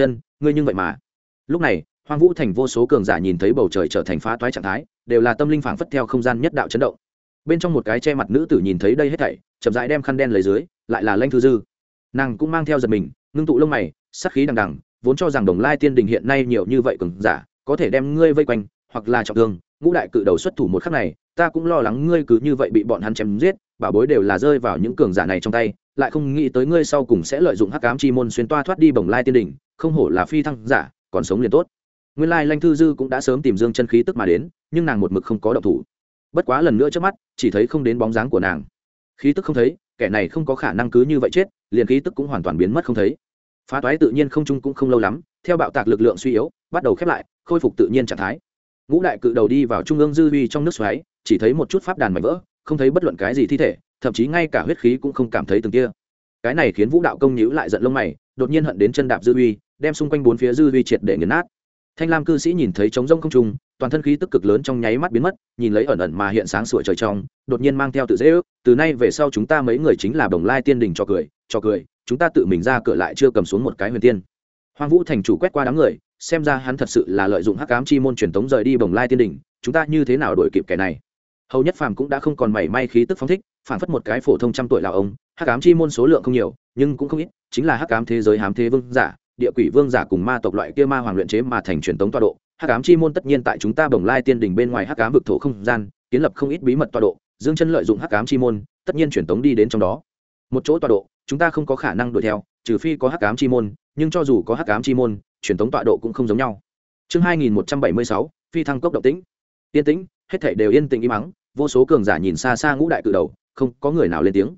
ngươi nhưng vậy mà. Lúc này Hoang Vũ Thành vô số cường giả nhìn thấy bầu trời trở thành phá toái trạng thái, đều là tâm linh phảng phất theo không gian nhất đạo chấn động. Bên trong một cái che mặt nữ tử nhìn thấy đây hết thảy, chậm rãi đem khăn đen lấy dưới, lại là Lãnh Thư Dư. Nàng cũng mang theo giật mình, ngưng tụ lông mày, sát khí đằng đằng, vốn cho rằng Đồng Lai Tiên Đình hiện nay nhiều như vậy cường giả, có thể đem ngươi vây quanh, hoặc là trọng thương, ngũ đại cự đầu xuất thủ một khắc này, ta cũng lo lắng ngươi cứ như vậy bị bọn hắn chém giết, bảo bối đều là rơi vào những cường giả này trong tay, lại không nghĩ tới ngươi sau cùng sẽ lợi dụng Hắc Ám Chi môn xuyên toa thoát đi Bồng Lai Tiên Đình, không hổ là phi thăng giả, còn sống liền tốt. Nguyên lai Lãnh Thư Dư cũng đã sớm tìm Dương Chân khí tức mà đến, nhưng nàng một mực không có động thủ. Bất quá lần nữa trước mắt, chỉ thấy không đến bóng dáng của nàng. Khí tức không thấy, kẻ này không có khả năng cứ như vậy chết, liền khí tức cũng hoàn toàn biến mất không thấy. Phá toái tự nhiên không trung cũng không lâu lắm, theo bạo tạc lực lượng suy yếu, bắt đầu khép lại, khôi phục tự nhiên trạng thái. Ngũ đại cự đầu đi vào trung ương dư uy trong nước xoáy, chỉ thấy một chút pháp đàn mảnh vỡ, không thấy bất luận cái gì thi thể, thậm chí ngay cả huyết khí cũng không cảm thấy từng kia. Cái này khiến Vũ đạo công nhíu lại giận lông mày, đột nhiên hận đến chân đạp dư uy, đem xung quanh bốn phía dư uy triệt để nghiền nát. Thanh lam cư sĩ nhìn thấy trống rông không trung, toàn thân khí tức cực lớn trong nháy mắt biến mất, nhìn lấy ẩn ẩn mà hiện sáng sủa trời trong, đột nhiên mang theo tự dễ ước, từ nay về sau chúng ta mấy người chính là Bồng Lai Tiên Đình cho cười, chúng ta tự mình ra cửa lại chưa cầm xuống một cái huyền tiên. Hoang Vũ thành chủ quét qua đám người, xem ra hắn thật sự là lợi dụng Hắc Ám Chi môn truyền tống rời đi Bồng Lai Tiên Đình, chúng ta như thế nào đuổi kịp kẻ này? Hầu Nhất Phàm cũng đã không còn mảy may khí tức phóng thích, phản phất một cái phổ thông trăm tuổi lão ông. Hắc Ám Chi môn số lượng không nhiều, nhưng cũng không ít, chính là Hắc Ám thế giới hám thế vương giả, địa quỷ vương giả cùng ma tộc loại kia ma hoàng luyện chế mà thành truyền tống tọa độ. Hắc Ám Chi môn tất nhiên tại chúng ta Bồng Lai Tiên Đình bên ngoài Hắc Ám vực thổ không gian, kiến lập không ít bí mật tọa độ, Dương Chân lợi dụng Hắc Ám Chi môn, tất nhiên truyền tống đi đến trong đó. Một chỗ tọa độ, chúng ta không có khả năng đuổi theo, trừ phi có Hắc Ám Chi môn, nhưng cho dù có Hắc Ám Chi môn, truyền tống tọa độ cũng không giống nhau. Chương 2176, phi thăng cốc động tĩnh. Yên tĩnh, hết thảy đều yên tĩnh im mắng, vô số cường giả nhìn xa xa ngũ đại cự đầu, không có người nào lên tiếng.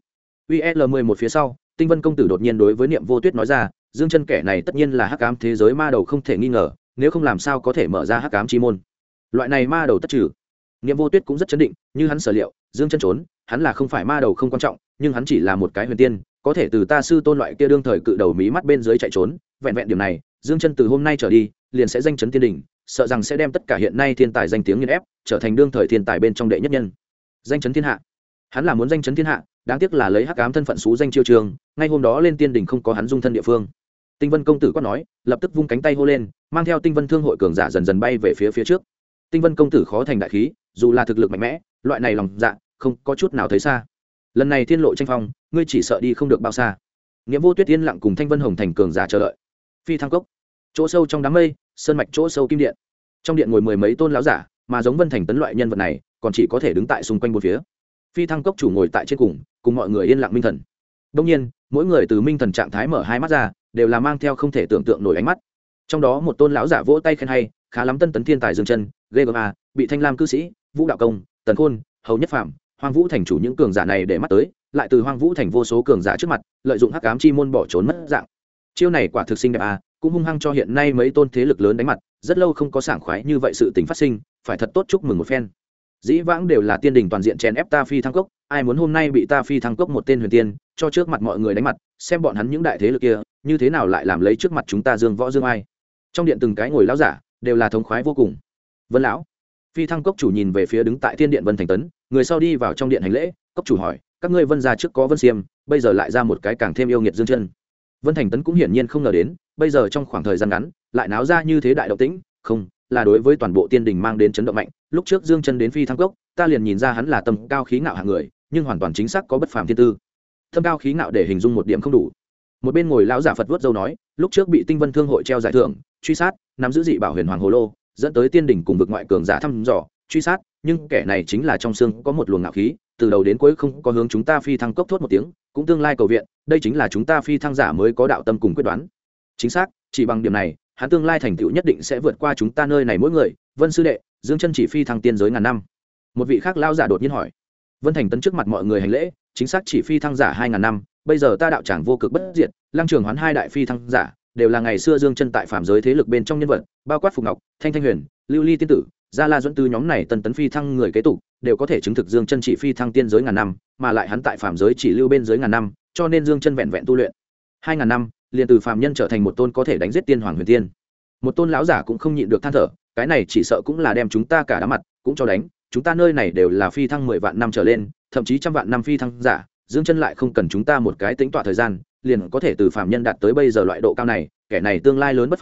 UL11 phía sau, Tinh Vân công tử đột nhiên đối với Niệm Vô Tuyết nói ra, Dương Chân kẻ này tất nhiên là Hắc Ám thế giới ma đầu không thể nghi ngờ, nếu không làm sao có thể mở ra Hắc Ám Chi môn. Loại này ma đầu tất trừ. Niệm Vô Tuyết cũng rất chấn định, như hắn sở liệu, Dương Chân trốn, hắn là không phải ma đầu không quan trọng, nhưng hắn chỉ là một cái huyền tiên, có thể từ ta sư tôn loại kia đương thời cự đầu mí mắt bên dưới chạy trốn, vẹn vẹn điểm này, Dương Chân từ hôm nay trở đi, liền sẽ danh chấn tiên đỉnh, sợ rằng sẽ đem tất cả hiện nay thiên tài danh tiếng nghiền ép, trở thành đương thời thiên tài bên trong đệ nhất nhân. Danh chấn thiên hạ. Hắn là muốn danh chấn thiên hạ, đáng tiếc là lấy Hắc Ám thân phận xú danh chiêu trường, ngay hôm đó lên tiên đỉnh không có hắn dung thân địa phương. Tinh Vân công tử quát nói, lập tức vung cánh tay hô lên, mang theo Tinh Vân thương hội cường giả dần dần bay về phía trước. Tinh Vân công tử khó thành đại khí, dù là thực lực mạnh mẽ, loại này lòng dạ, không có chút nào thấy xa. Lần này thiên lộ tranh phong, ngươi chỉ sợ đi không được bao xa. Niệm Vô Tuyết yên lặng cùng Thanh Vân Hồng thành cường giả chờ đợi. Phi thăng cốc, chỗ sâu trong đám mây, sơn mạch chỗ sâu kim điện. Trong điện ngồi mười mấy tôn lão giả, mà giống Vân Thành Tấn loại nhân vật này, còn chỉ có thể đứng tại xung quanh bốn phía. Phi thăng cốc chủ ngồi tại trên cùng mọi người yên lặng minh thần. Đương nhiên, mỗi người từ minh thần trạng thái mở hai mắt ra, đều là mang theo không thể tưởng tượng nổi ánh mắt. Trong đó một tôn lão giả vỗ tay khen hay, khá lắm, Tân Tấn thiên tài Dương Chân, ghê gớm à, bị Thanh Lam cư sĩ, Vũ đạo công, Tần Khôn, Hầu Nhất Phàm, Hoang Vũ thành chủ những cường giả này để mắt tới, lại từ Hoang Vũ thành vô số cường giả trước mặt, lợi dụng Hắc Ám Chi môn bỏ trốn mất dạng. Chiêu này quả thực xinh đẹp à, cũng hung hăng cho hiện nay mấy tôn thế lực lớn đánh mặt, rất lâu không có sảng khoái như vậy sự tình phát sinh, phải thật tốt chúc mừng một phen. Dĩ vãng đều là tiên đình toàn diện chèn ép ta phi thăng cốc, ai muốn hôm nay bị ta phi thăng cốc một tên huyền tiên, cho trước mặt mọi người đánh mặt, xem bọn hắn những đại thế lực kia, như thế nào lại làm lấy trước mặt chúng ta dương võ dương ai. Trong điện từng cái ngồi lão giả, đều là thống khoái vô cùng. Vân lão, phi thăng cốc chủ nhìn về phía đứng tại thiên điện Vân Thành Tấn, người sau đi vào trong điện hành lễ, cốc chủ hỏi, các ngươi Vân gia trước có Vân Xiêm, bây giờ lại ra một cái càng thêm yêu nghiệt Dương Chân. Vân Thành Tấn cũng hiển nhiên không ngờ đến, bây giờ trong khoảng thời gian ngắn, lại náo ra như thế đại động tĩnh, không, là đối với toàn bộ tiên đình mang đến chấn động mạnh. Lúc trước Dương Chân đến phi thăng cốc, ta liền nhìn ra hắn là tâm cao khí ngạo hạng người, nhưng hoàn toàn chính xác có bất phàm thiên tư. Tâm cao khí ngạo để hình dung một điểm không đủ. Một bên ngồi lão giả Phật vuốt râu nói, lúc trước bị Tinh Vân thương hội treo giải thưởng, truy sát, nắm giữ dị bảo huyền hoàng hồ lô, dẫn tới tiên đình cùng vực ngoại cường giả thăm dò, truy sát, nhưng kẻ này chính là trong xương có một luồng ngạo khí, từ đầu đến cuối không có hướng chúng ta phi thăng cốc thốt một tiếng, cũng tương lai cầu viện, đây chính là chúng ta phi thăng giả mới có đạo tâm cùng quyết đoán. Chính xác, chỉ bằng điểm này, hắn tương lai thành tựu nhất định sẽ vượt qua chúng ta nơi này mỗi người. Vân sư đệ, Dương Chân chỉ phi thăng tiên giới ngàn năm. Một vị khác lão giả đột nhiên hỏi. Vân Thành Tấn trước mặt mọi người hành lễ, chính xác chỉ phi thăng giả 2000 năm, bây giờ ta đạo tràng vô cực bất diệt, Lăng Trường Hoán hai đại phi thăng giả, đều là ngày xưa Dương Chân tại phàm giới thế lực bên trong nhân vật, bao quát Phục Ngọc, Thanh Thanh Huyền, Lưu Ly tiên tử, Gia La Duẫn Tư nhóm này Tân Tấn phi thăng người kế tục, đều có thể chứng thực Dương Chân chỉ phi thăng tiên giới ngàn năm, mà lại hắn tại phàm giới chỉ lưu bên giới ngàn năm, cho nên Dương Chân vẹn vẹn tu luyện 2000 năm, liền từ phàm nhân trở thành một tôn có thể đánh giết tiên hoàng huyền tiên. Một tôn lão giả cũng không nhịn được than thở, cái này chỉ sợ cũng là đem chúng ta cả đám mặt cũng cho đánh, chúng ta nơi này đều là phi thăng 10 vạn năm trở lên, thậm chí trăm vạn năm phi thăng giả, Dương Chân lại không cần chúng ta một cái tính tọa thời gian, liền có thể từ phàm nhân đạt tới bây giờ loại độ cao này, kẻ này tương lai lớn bất phàm,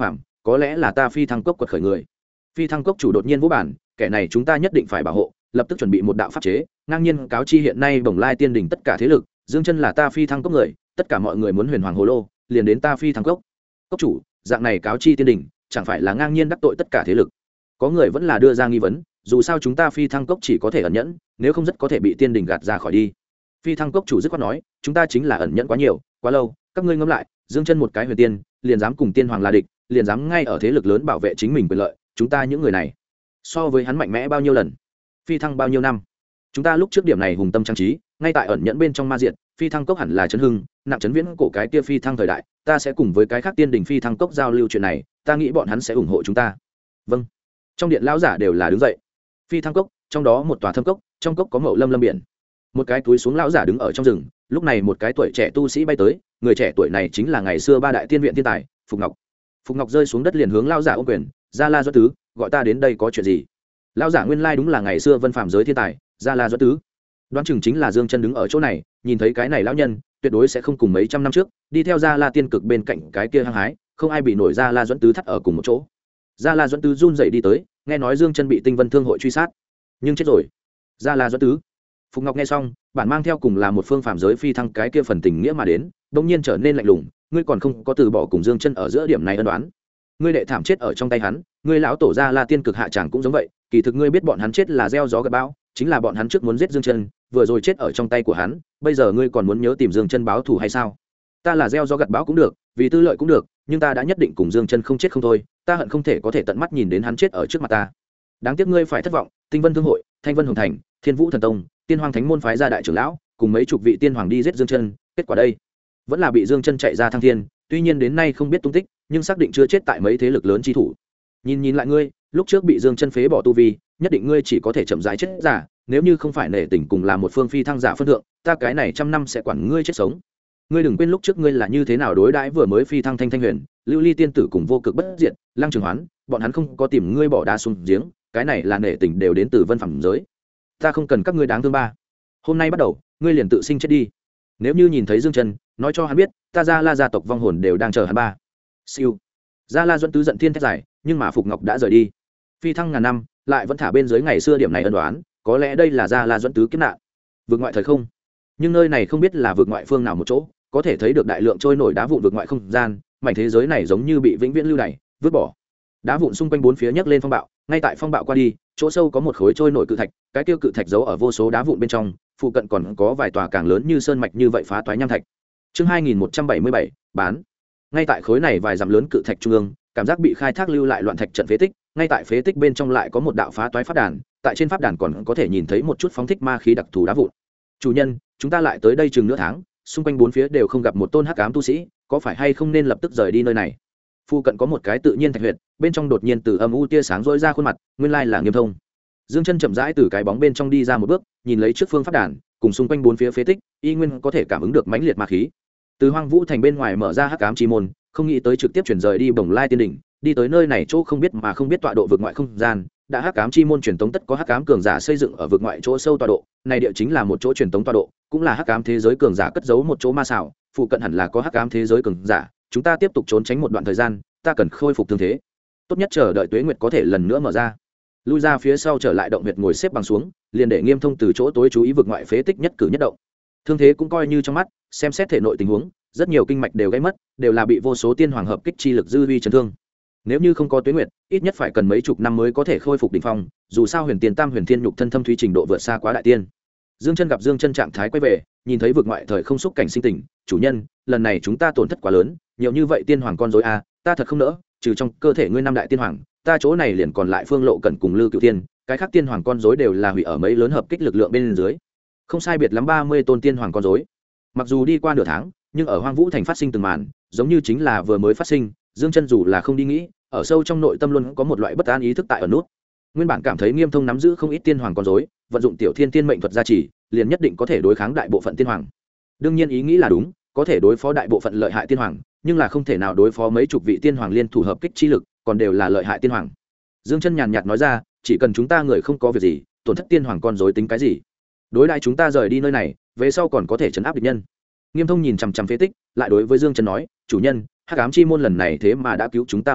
có lẽ là ta phi thăng cốc quật khởi người. Phi thăng cốc chủ đột nhiên vỗ bản, kẻ này chúng ta nhất định phải bảo hộ, lập tức chuẩn bị một đạo pháp chế, ngang nhiên cáo chi hiện nay Bồng Lai Tiên Đình tất cả thế lực, Dương Chân là ta phi thăng cốc người, tất cả mọi người muốn huyền hoàng hồ lô, liền đến ta phi thăng cốc. Cốc chủ, dạng này cáo chi Tiên Đình, chẳng phải là ngang nhiên đắc tội tất cả thế lực? Có người vẫn là đưa ra nghi vấn, dù sao chúng ta phi thăng cốc chỉ có thể ẩn nhẫn, nếu không rất có thể bị Tiên Đình gạt ra khỏi đi. Phi thăng cốc chủ dứt khoát nói, chúng ta chính là ẩn nhẫn quá nhiều, quá lâu, các ngươi ngẫm lại, Dương Chân một cái huyền tiên, liền dám cùng tiên hoàng là địch, liền dám ngay ở thế lực lớn bảo vệ chính mình quyền lợi, chúng ta những người này so với hắn mạnh mẽ bao nhiêu lần, phi thăng bao nhiêu năm. Chúng ta lúc trước điểm này hùng tâm trang trí, ngay tại ẩn nhẫn bên trong ma diện, phi thăng cốc hẳn là chấn hưng, nặng chấn viễn cổ cái kia phi thăng thời đại, ta sẽ cùng với cái khác tiên đình phi thăng cốc giao lưu chuyện này, ta nghĩ bọn hắn sẽ ủng hộ chúng ta. Vâng. Trong điện lão giả đều là đứng dậy. Phi thăng cốc, trong đó một tòa thâm cốc, trong cốc có mậu lâm lâm biển. Một cái túi xuống lão giả đứng ở trong rừng, lúc này một cái tuổi trẻ tu sĩ bay tới, người trẻ tuổi này chính là ngày xưa ba đại tiên viện thiên tài, Phục Ngọc. Phục Ngọc rơi xuống đất liền hướng lão giả ôm quyền, Gia La Duẫn Tứ, gọi ta đến đây có chuyện gì? Lão giả nguyên lai đúng là ngày xưa vân phàm giới thiên tài, Gia La Duẫn Tứ. Đoán chừng chính là Dương Chân đứng ở chỗ này, nhìn thấy cái này lão nhân, tuyệt đối sẽ không cùng mấy trăm năm trước, đi theo Gia La tiên cực bên cạnh cái kia hăng hái, không ai bị nổi Gia La Duẫn Tứ thắt ở cùng một chỗ. Gia La Duẫn Tứ run rẩy đi tới, nghe nói Dương Chân bị Tinh Vân Thương hội truy sát, nhưng chết rồi. Gia La Duẫn Tứ. Phục Ngọc nghe xong, bản mang theo cùng là một phương phàm giới phi thăng cái kia phần tình nghĩa mà đến, bỗng nhiên trở nên lạnh lùng, ngươi còn không có từ bỏ cùng Dương Chân ở giữa điểm này ân đoán. Ngươi đệ thảm chết ở trong tay hắn, ngươi lão tổ Gia La tiên cực hạ chẳng cũng giống vậy, kỳ thực ngươi biết bọn hắn chết là gieo gió gặt bão, chính là bọn hắn trước muốn giết Dương Chân, vừa rồi chết ở trong tay của hắn, bây giờ ngươi còn muốn nhớ tìm Dương Chân báo thù hay sao? Ta là gieo gió gặt bão cũng được, vì tư lợi cũng được, nhưng ta đã nhất định cùng Dương Chân không chết không thôi, ta hận không thể có thể tận mắt nhìn đến hắn chết ở trước mặt ta. Đáng tiếc ngươi phải thất vọng, Tinh Vân Thương hội, Thanh Vân Hồng Thành, Thiên Vũ Thần Tông, Tiên Hoàng Thánh môn phái ra đại trưởng lão, cùng mấy chục vị tiên hoàng đi giết Dương Chân, kết quả đây, vẫn là bị Dương Chân chạy ra thăng thiên, tuy nhiên đến nay không biết tung tích, nhưng xác định chưa chết tại mấy thế lực lớn chi thủ. Nhìn lại ngươi, lúc trước bị Dương Chân phế bỏ tu vi, nhất định ngươi chỉ có thể chậm rãi chết giả, nếu như không phải nể tình cùng là một phương phi thăng giả phân thượng, ta cái này trăm năm sẽ quản ngươi chết sống. Ngươi đừng quên lúc trước ngươi là như thế nào đối đãi vừa mới phi thăng Thanh Thanh Huyền, Lưu Ly tiên tử cùng Vô Cực bất diệt, Lăng Trường Hoán, bọn hắn không có tìm ngươi bỏ đá xuống giếng, cái này là nể tình đều đến từ vân phẩm giới. Ta không cần các ngươi đáng thương ba. Hôm nay bắt đầu, ngươi liền tự sinh chết đi. Nếu như nhìn thấy Dương Chân, nói cho hắn biết, ta Gia La gia tộc vong hồn đều đang chờ hắn ba. Siêu. Gia La Duẫn Tứ giận thiên thét giải, nhưng mà Phục Ngọc đã rời đi. Phi thăng ngàn năm, lại vẫn thả bên dưới ngày xưa điểm này ân đoán, có lẽ đây là Gia La Duẫn Tứ kiếp nạn. Vượt ngoại thời không. Nhưng nơi này không biết là vượt ngoại phương nào một chỗ, có thể thấy được đại lượng trôi nổi đá vụn vượt ngoại không gian, mảnh thế giới này giống như bị vĩnh viễn lưu đày, vứt bỏ. Đá vụn xung quanh bốn phía nhấc lên phong bạo, ngay tại phong bạo qua đi, chỗ sâu có một khối trôi nổi cự thạch, cái tiêu cự thạch giấu ở vô số đá vụn bên trong, phụ cận còn có vài tòa càng lớn như sơn mạch như vậy phá toái nham thạch. Chương 2177, bán. Ngay tại khối này vài dặm lớn cự thạch trung ương, cảm giác bị khai thác lưu lại loạn thạch trận phế tích, ngay tại phế tích bên trong lại có một đạo phá toái pháp đàn, tại trên pháp đàn còn có thể nhìn thấy một chút phóng thích ma khí đặc thù đá vụn. Chủ nhân, chúng ta lại tới đây chừng nửa tháng, xung quanh bốn phía đều không gặp một tôn hắc ám tu sĩ, có phải hay không nên lập tức rời đi nơi này? Phu cận có một cái tự nhiên thạch huyệt, bên trong đột nhiên từ âm u tia sáng rọi ra khuôn mặt, nguyên lai là Nghiêm Thông. Dương Chân chậm rãi từ cái bóng bên trong đi ra một bước, nhìn lấy trước phương pháp đàn, cùng xung quanh bốn phía phế tích, y nguyên có thể cảm ứng được mãnh liệt ma khí. Từ Hoang Vũ thành bên ngoài mở ra hắc ám chi môn, không nghĩ tới trực tiếp chuyển rời đi Bồng Lai Tiên đỉnh, đi tới nơi này chỗ không biết mà không biết tọa độ vực ngoại không gian, đã hắc ám chi môn truyền tống tất có hắc ám cường giả xây dựng ở vực ngoại chỗ sâu tọa độ, này địa chính là một chỗ truyền tống tọa độ, cũng là hắc ám thế giới cường giả cất giấu một chỗ ma xảo, phụ cận hẳn là có hắc ám thế giới cường giả, chúng ta tiếp tục trốn tránh một đoạn thời gian, ta cần khôi phục thương thế, tốt nhất chờ đợi tuế nguyệt có thể lần nữa mở ra. Lui ra phía sau trở lại động huyệt ngồi xếp bằng xuống, liền để Nghiêm Thông từ chỗ tối chú ý vực ngoại phế tích nhất cử nhất động. Thương thế cũng coi như trong mắt, xem xét thể nội tình huống, rất nhiều kinh mạch đều gãy mất, đều là bị vô số tiên hoàng hợp kích chi lực dư vi chấn thương. Nếu như không có tuế nguyệt, ít nhất phải cần mấy chục năm mới có thể khôi phục đỉnh phong, dù sao Huyền Tiên Tam Huyền Thiên nhục thân thâm thúy trình độ vượt xa quá đại tiên. Dương Chân gặp Dương Chân trạng thái quay về, nhìn thấy vực ngoại thời không xúc cảnh sinh tình, chủ nhân, lần này chúng ta tổn thất quá lớn, nhiều như vậy tiên hoàng con rối a, ta thật không nỡ, trừ trong cơ thể ngươi năm đại tiên hoàng, ta chỗ này liền còn lại Phương Lộ Cẩn cùng Lư Cửu Tiên, cái khác tiên hoàng con rối đều là hủy ở mấy lớn hợp kích lực lượng bên dưới. Không sai biệt lắm 30 tôn tiên hoàng con rối. Mặc dù đi qua nửa tháng, nhưng ở Hoang Vũ thành phát sinh từng màn, giống như chính là vừa mới phát sinh, Dương Chân dù là không đi nghĩ, ở sâu trong nội tâm luôn có một loại bất an ý thức tại ở nút. Nguyên bản cảm thấy Nghiêm Thông nắm giữ không ít tiên hoàng con rối, vận dụng tiểu thiên tiên mệnh thuật gia trì, liền nhất định có thể đối kháng đại bộ phận tiên hoàng. Đương nhiên ý nghĩ là đúng, có thể đối phó đại bộ phận lợi hại tiên hoàng, nhưng là không thể nào đối phó mấy chục vị tiên hoàng liên thủ hợp kích chi lực, còn đều là lợi hại tiên hoàng. Dương Chân nhàn nhạt nói ra, chỉ cần chúng ta người không có việc gì, tổn thất tiên hoàng con rối tính cái gì? Đối đãi chúng ta rời đi nơi này, về sau còn có thể trấn áp địch nhân. Nghiêm Thông nhìn chằm chằm phế tích, lại đối với Dương Chân nói, chủ nhân, hắc ám chi môn lần này thế mà đã cứu chúng ta một mạng,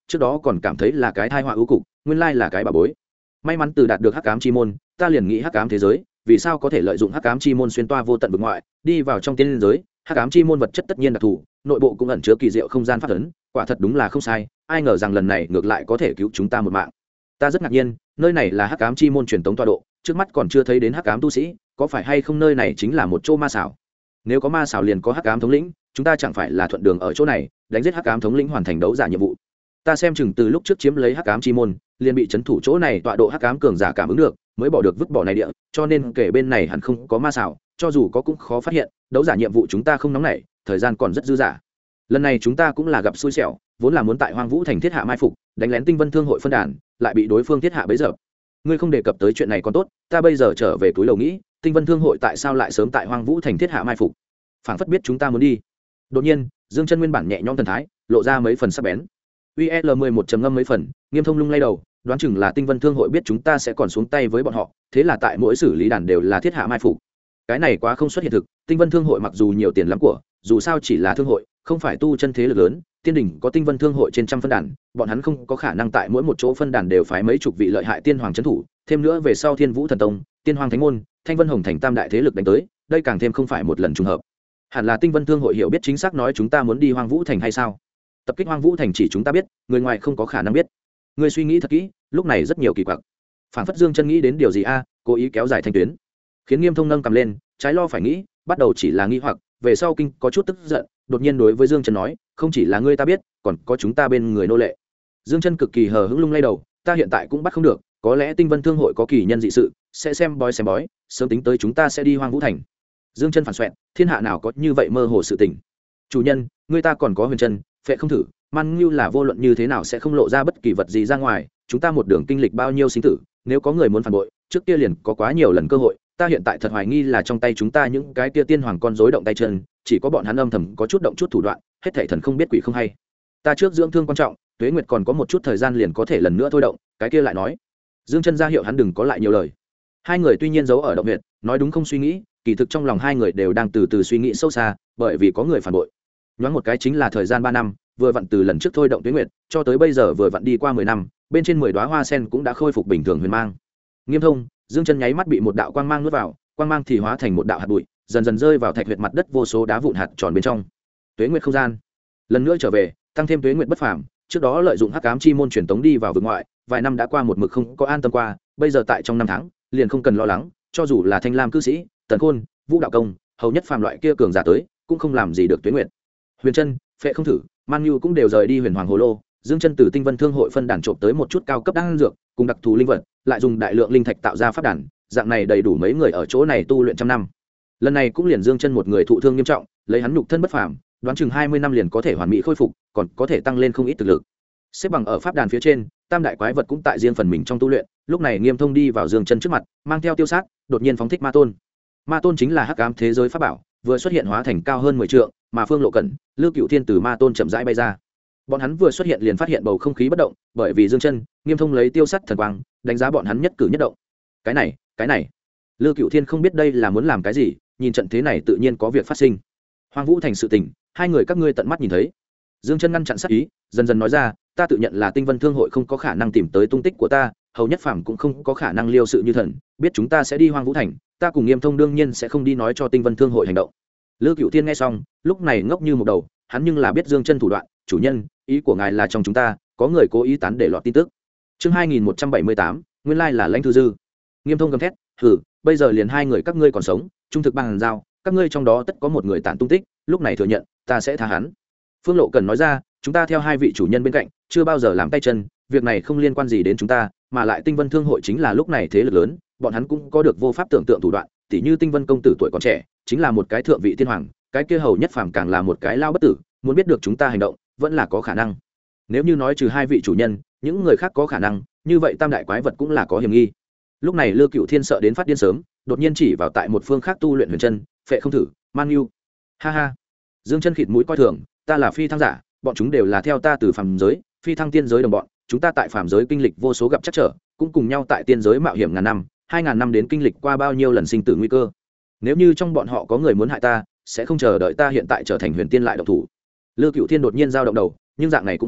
trước đó còn cảm thấy là cái thai họa ưu cục, nguyên lai là cái bà bối. May mắn từ đạt được hắc ám chi môn, ta liền nghĩ hắc ám thế giới vì sao có thể lợi dụng hắc ám chi môn xuyên toa vô tận vực ngoại đi vào trong tiên giới. Hắc ám chi môn vật chất tất nhiên đặc thù, nội bộ cũng ẩn chứa kỳ diệu không gian pháp ấn, quả thật đúng là không sai. Ai ngờ rằng lần này ngược lại có thể cứu chúng ta một mạng. Ta rất ngạc nhiên, nơi này là hắc ám chi môn truyền tống tọa độ, trước mắt còn chưa thấy đến hắc ám tu sĩ, có phải hay không nơi này chính là một chỗ ma xảo? Nếu có ma xảo liền có hắc ám thống lĩnh, chúng ta chẳng phải là thuận đường ở chỗ này đánh giết hắc ám thống lĩnh, hoàn thành đấu giả nhiệm vụ. Ta xem chừng từ lúc trước chiếm lấy hắc ám chi môn liền bị trấn thủ chỗ này tọa độ hắc ám cường giả cảm ứng được, mới bỏ được vứt bỏ này địa, cho nên kể bên này hẳn không có ma xảo, cho dù có cũng khó phát hiện. Đấu giả nhiệm vụ chúng ta không nóng nảy, thời gian còn rất dư dả. Lần này chúng ta cũng là gặp xui xẻo, vốn là muốn tại Hoang Vũ thành thiết hạ mai phục, đánh lén Tinh Vân Thương hội phân đàn, lại bị đối phương thiết hạ bấy giờ. Ngươi không đề cập tới chuyện này còn tốt, ta bây giờ trở về túi lầu nghĩ, Tinh Vân Thương hội tại sao lại sớm tại Hoang Vũ thành thiết hạ mai phục? Phảng phất biết chúng ta muốn đi. Đột nhiên, Dương Chân nguyên bản nhẹ nhõm thần thái, lộ ra mấy phần sắc bén. UL11 trầm ngâm mấy phần, Nghiêm Thông lung lay đầu, đoán chừng là Tinh Vân Thương hội biết chúng ta sẽ còn xuống tay với bọn họ, thế là tại mỗi xử lý đàn đều là thiết hạ mai phục. Cái này quá không xuất hiện thực, Tinh Vân Thương hội mặc dù nhiều tiền lắm của, dù sao chỉ là thương hội, không phải tu chân thế lực lớn, tiên đỉnh có Tinh Vân Thương hội trên trăm phân đàn, bọn hắn không có khả năng tại mỗi một chỗ phân đàn đều phái mấy chục vị lợi hại tiên hoàng trấn thủ, thêm nữa về sau Thiên Vũ Thần Tông, Tiên Hoàng Thánh môn, Thanh Vân Hồng thành tam đại thế lực đánh tới, đây càng thêm không phải một lần trùng hợp. Hẳn là Tinh Vân Thương hội hiểu biết chính xác nói chúng ta muốn đi Hoang Vũ thành hay sao? Tập kích Hoang Vũ thành chỉ chúng ta biết, người ngoài không có khả năng biết. Người suy nghĩ thật kỹ, lúc này rất nhiều kỳ quặc. Phản phất Dương Chân nghĩ đến điều gì cố ý kéo dài thanh tuyến, khiến Nghiêm Thông nâng cầm lên, trái lo phải nghĩ, bắt đầu chỉ là nghi hoặc, về sau kinh có chút tức giận, đột nhiên đối với Dương Chân nói, không chỉ là ngươi ta biết, còn có chúng ta bên người nô lệ. Dương Chân cực kỳ hờ hững lung lay đầu, ta hiện tại cũng bắt không được, có lẽ Tinh Vân Thương hội có kỳ nhân dị sự, sẽ xem bói, sớm tính tới chúng ta sẽ đi Hoang Vũ thành. Dương Chân phản xoẹn, thiên hạ nào có như vậy mơ hồ sự tình. Chủ nhân, ngươi ta còn có Huyền Chân, Phệ không thử, Man Ngưu là vô luận như thế nào sẽ không lộ ra bất kỳ vật gì ra ngoài, chúng ta một đường kinh lịch bao nhiêu sinh tử, nếu có người muốn phản bội, trước kia liền có quá nhiều lần cơ hội, ta hiện tại thật hoài nghi là trong tay chúng ta những cái kia tiên hoàng con rối động tay chân, chỉ có bọn hắn âm thầm có chút động chút thủ đoạn, hết thảy thần không biết quỷ không hay. Ta trước dưỡng thương quan trọng, Tuế Nguyệt còn có một chút thời gian liền có thể lần nữa thôi động, cái kia lại nói. Dương Chân ra hiệu hắn đừng có lại nhiều lời. Hai người tuy nhiên giấu ở động huyệt, nói đúng không suy nghĩ, kỳ thực trong lòng hai người đều đang từ từ suy nghĩ sâu xa, bởi vì có người phản bội. Nhoáng một cái chính là thời gian 3 năm, vừa vặn từ lần trước thôi động Tuế Nguyệt, cho tới bây giờ vừa vặn đi qua 10 năm, bên trên 10 đóa hoa sen cũng đã khôi phục bình thường huyền mang. Nghiêm Thông, Dương Chân nháy mắt bị một đạo quang mang nuốt vào, quang mang thì hóa thành một đạo hạt bụi, dần dần rơi vào thạch huyệt mặt đất vô số đá vụn hạt tròn bên trong. Tuế Nguyệt không gian, lần nữa trở về, tăng thêm Tuế Nguyệt bất phàm, trước đó lợi dụng hắc ám chi môn truyền tống đi vào vực ngoại, vài năm đã qua một mực không có an tâm qua, bây giờ tại trong 5 tháng, liền không cần lo lắng, cho dù là Thanh Lam cư sĩ, Tần Khôn, Vũ đạo công, hầu nhất phàm loại kia cường giả tới, cũng không làm gì được Tuế Nguyệt. Huyền Chân, Phệ không thử, Man Nhu cũng đều rời đi Huyền Hoàng Hồ Lô, Dương Chân từ Tinh Vân Thương hội phân đàn trộm tới một chút cao cấp đan dược, cùng đặc thù linh vật, lại dùng đại lượng linh thạch tạo ra pháp đàn, dạng này đầy đủ mấy người ở chỗ này tu luyện trăm năm. Lần này cũng liền Dương Chân một người thụ thương nghiêm trọng, lấy hắn nhục thân bất phàm, đoán chừng 20 năm liền có thể hoàn mỹ khôi phục, còn có thể tăng lên không ít thực lực. Xếp bằng ở pháp đàn phía trên, tam đại quái vật cũng tại riêng phần mình trong tu luyện, lúc này Nghiêm Thông đi vào Dương Chân trước mặt, mang theo tiêu sát, đột nhiên phóng thích Ma Tôn. Ma Tôn chính là hắc ám thế giới pháp bảo, vừa xuất hiện hóa thành cao hơn 10 trượng, mà Phương Lộ Cẩn, Lưu Cựu Thiên từ Ma Tôn chậm rãi bay ra. Bọn hắn vừa xuất hiện liền phát hiện bầu không khí bất động, bởi vì Dương Chân, Nghiêm Thông lấy tiêu sát thần quang, đánh giá bọn hắn nhất cử nhất động. Cái này, Lưu Cựu Thiên không biết đây là muốn làm cái gì, nhìn trận thế này tự nhiên có việc phát sinh. Hoang Vũ thành sự tình, hai người các ngươi tận mắt nhìn thấy. Dương Chân ngăn chặn sát ý, dần dần nói ra, ta tự nhận là Tinh Vân Thương hội không có khả năng tìm tới tung tích của ta, hầu nhất phàm cũng không có khả năng liêu sự như thần, biết chúng ta sẽ đi Hoang Vũ thành, ta cùng Nghiêm Thông đương nhiên sẽ không đi nói cho Tinh Vân Thương hội hành động. Lưu Cựu Thiên nghe xong, lúc này ngốc như một đầu, hắn nhưng là biết Dương Chân thủ đoạn, chủ nhân, ý của ngài là trong chúng ta có người cố ý tán để lọt tin tức. Chương 2178, nguyên lai là Lãnh Thư Dư. Nghiêm Thông gầm thét, hừ, bây giờ liền hai người các ngươi còn sống, trung thực bằng giao, các ngươi trong đó tất có một người tản tung tích, lúc này thừa nhận, ta sẽ tha hắn. Phương Lộ Cần nói ra, chúng ta theo hai vị chủ nhân bên cạnh, chưa bao giờ làm tay chân, việc này không liên quan gì đến chúng ta, mà lại Tinh Vân Thương hội chính là lúc này thế lực lớn, bọn hắn cũng có được vô pháp tưởng tượng thủ đoạn, tỉ như Tinh Vân công tử tuổi còn trẻ, chính là một cái thượng vị tiên hoàng, cái kia hầu nhất phàm càng là một cái lao bất tử, muốn biết được chúng ta hành động, vẫn là có khả năng. Nếu như nói trừ hai vị chủ nhân, những người khác có khả năng, như vậy tam đại quái vật cũng là có hiểm nghi. Lúc này Lưu Cựu Thiên sợ đến phát điên sớm, đột nhiên chỉ vào tại một phương khác tu luyện Huyền Chân, Phệ không thử, Man Nhu. Ha ha. Dương Chân khịt mũi coi thường, ta là phi thăng giả, bọn chúng đều là theo ta từ phàm giới, phi thăng tiên giới đồng bọn, chúng ta tại phàm giới kinh lịch vô số gặp trắc trở, cũng cùng nhau tại tiên giới mạo hiểm ngàn năm, 2000 năm đến kinh lịch qua bao nhiêu lần sinh tử nguy cơ. Nếu như trong bọn họ có người muốn hại ta, sẽ không chờ đợi ta hiện tại trở thành huyền tiên lại động thủ. Lưu Cựu Thiên đột nhiên giao động đầu, nhưng dạng này cũng không,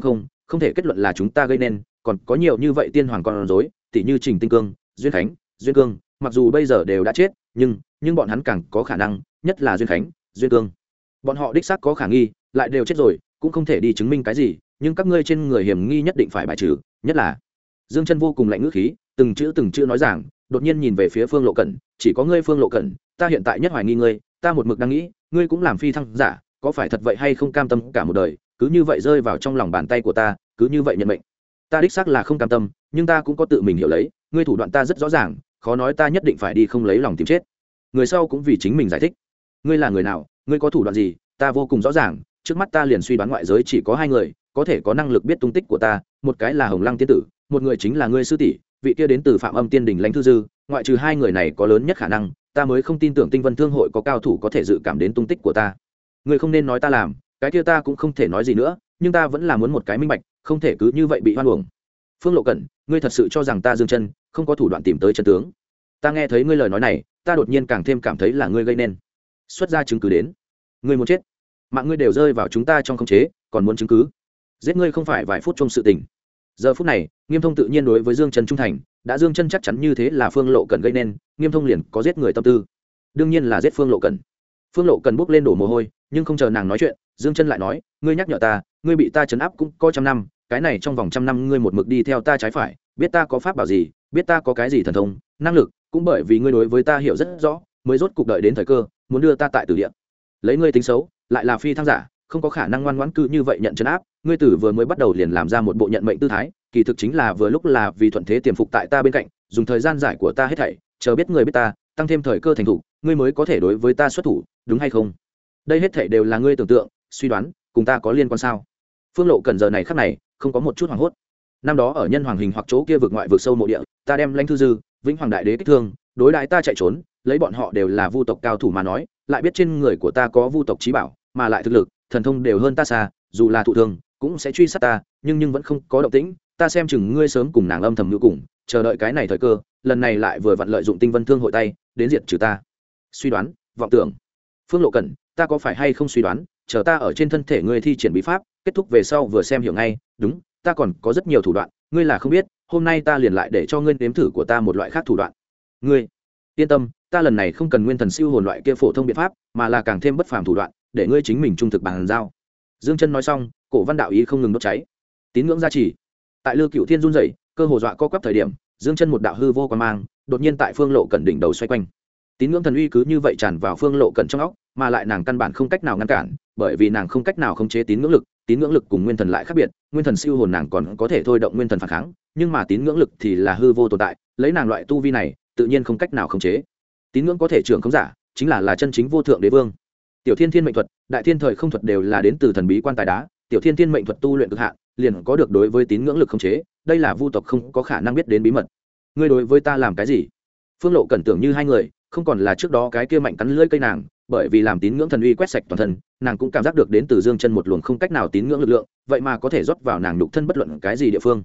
không thể kết luận là chúng ta gây nên, còn có nhiều như vậy tiên hoàng con rối, tỷ như Trình Tinh Cương, Duyên Khánh, Duyên Cương, mặc dù bây giờ đều đã chết, nhưng bọn hắn càng có khả năng, nhất là Duyên Khánh, Duyên Cương. Bọn họ đích xác có khả nghi, lại đều chết rồi, cũng không thể đi chứng minh cái gì, nhưng các ngươi trên người hiểm nghi nhất định phải bài trừ, nhất là Dương Chân vô cùng lạnh ngữ khí, từng chữ nói rằng, đột nhiên nhìn về phía Phương Lộ Cẩn, chỉ có ngươi Phương Lộ Cẩn, ta hiện tại nhất hoài nghi ngươi, ta một mực đang nghĩ, ngươi cũng làm phi thăng giả, có phải thật vậy hay không cam tâm cả một đời, cứ như vậy rơi vào trong lòng bàn tay của ta, cứ như vậy nhận mệnh. Ta đích xác là không cam tâm, nhưng ta cũng có tự mình hiểu lấy, ngươi thủ đoạn ta rất rõ ràng, khó nói ta nhất định phải đi không lấy lòng tìm chết. Người sau cũng vì chính mình giải thích, ngươi là người nào, ngươi có thủ đoạn gì, ta vô cùng rõ ràng, trước mắt ta liền suy đoán ngoại giới chỉ có hai người có thể có năng lực biết tung tích của ta, một cái là Hồng Lăng tiên tử, một người chính là ngươi sư tỷ, vị kia đến từ Phạm Âm Tiên Đình Lãnh Thư Dư, ngoại trừ hai người này có lớn nhất khả năng, ta mới không tin tưởng Tinh Vân Thương hội có cao thủ có thể dự cảm đến tung tích của ta. Ngươi không nên nói ta làm, cái kia ta cũng không thể nói gì nữa, nhưng ta vẫn là muốn một cái minh bạch, không thể cứ như vậy bị hoan uổng. Phương Lộ Cẩn, ngươi thật sự cho rằng ta Dương Chân không có thủ đoạn tìm tới chân tướng? Ta nghe thấy ngươi lời nói này, ta đột nhiên càng thêm cảm thấy là ngươi gây nên. Xuất ra chứng cứ đến. Ngươi muốn chết, mạng ngươi đều rơi vào chúng ta trong khống chế, còn muốn chứng cứ? Giết ngươi không phải vài phút trong sự tình. Giờ phút này, Nghiêm Thông tự nhiên đối với Dương Chân trung thành, đã Dương Chân chắc chắn như thế là Phương Lộ Cẩn gây nên, Nghiêm Thông liền có giết người tâm tư. Đương nhiên là giết Phương Lộ Cẩn. Phương Lộ Cẩn bốc lên đổ mồ hôi, nhưng không chờ nàng nói chuyện, Dương Chân lại nói, ngươi nhắc nhở ta, ngươi bị ta trấn áp cũng có trăm năm, cái này trong vòng trăm năm ngươi một mực đi theo ta trái phải, biết ta có pháp bảo gì, biết ta có cái gì thần thông, năng lực, cũng bởi vì ngươi đối với ta hiểu rất rõ, mới rốt cục đợi đến thời cơ, muốn đưa ta tại tử địa. Lấy ngươi tính xấu, lại là phi thăng giả, không có khả năng ngoan ngoãn cư như vậy nhận trấn áp, ngươi tử vừa mới bắt đầu liền làm ra một bộ nhận mệnh tư thái, kỳ thực chính là vừa lúc là vì thuận thế tiềm phục tại ta bên cạnh, dùng thời gian giải của ta hết thảy, chờ biết người biết ta, tăng thêm thời cơ thành thủ, ngươi mới có thể đối với ta xuất thủ, đúng hay không? Đây hết thảy đều là ngươi tưởng tượng, suy đoán, cùng ta có liên quan sao? Phương Lộ Cẩn giờ này khắc này, không có một chút hoảng hốt. Năm đó ở Nhân Hoàng Hình hoặc chỗ kia vực ngoại vực sâu mộ địa, ta đem Lãnh Thư Dư, Vĩnh Hoàng Đại Đế kích thương, đối đãi ta chạy trốn, lấy bọn họ đều là vu tộc cao thủ mà nói, lại biết trên người của ta có vu tộc chí bảo, mà lại thực lực, thần thông đều hơn ta xa, dù là thụ thương, cũng sẽ truy sát ta, nhưng vẫn không có động tĩnh, ta xem chừng ngươi sớm cùng nàng âm thầm lưu cùng, chờ đợi cái này thời cơ, lần này lại vừa vặn lợi dụng Tinh Vân Thương hội tay, đến diệt trừ ta. Suy đoán, vọng tưởng. Phương Lộ Cẩn, ta có phải hay không suy đoán, chờ ta ở trên thân thể ngươi thi triển bí pháp, kết thúc về sau vừa xem hiểu ngay, đúng, ta còn có rất nhiều thủ đoạn, ngươi là không biết, hôm nay ta liền lại để cho ngươi nếm thử của ta một loại khác thủ đoạn. Ngươi yên tâm, ta lần này không cần nguyên thần siêu hồn loại kia phổ thông biện pháp, mà là càng thêm bất phàm thủ đoạn, để ngươi chính mình trung thực bàn giao. Dương Chân nói xong, cổ văn đạo ý không ngừng đốt cháy. Tín ngưỡng gia trì. Tại Lư Cựu Thiên run rẩy, cơ hồ dọa co quắp thời điểm, Dương Chân một đạo hư vô quan mang, đột nhiên tại Phương Lộ Cẩn đỉnh đầu xoay quanh. Tín ngưỡng thần uy cứ như vậy tràn vào Phương Lộ Cẩn trong óc, mà lại nàng căn bản không cách nào ngăn cản, bởi vì nàng không cách nào khống chế tín ngưỡng lực cùng nguyên thần lại khác biệt, nguyên thần siêu hồn nàng còn có thể thôi động nguyên thần phản kháng, nhưng mà tín ngưỡng lực thì là hư vô tồn tại, lấy nàng loại tu vi này, tự nhiên không cách nào khống chế. Tín ngưỡng có thể trưởng khống giả, chính là chân chính vô thượng đế vương. Tiểu Thiên Thiên mệnh thuật, đại thiên thời không thuật đều là đến từ thần bí quan tài đá, Tiểu Thiên Thiên mệnh thuật tu luyện cực hạn, liền có được đối với tín ngưỡng lực khống chế, đây là vu tộc không có khả năng biết đến bí mật. Ngươi đối với ta làm cái gì? Phương Lộ Cẩn tưởng như hai người, không còn là trước đó cái kia mạnh cắn lưỡi cây nàng, bởi vì làm tín ngưỡng thần uy quét sạch toàn thân, nàng cũng cảm giác được đến từ Dương Chân một luồng không cách nào tín ngưỡng lực lượng, vậy mà có thể rót vào nàng nhục thân bất luận cái gì địa phương.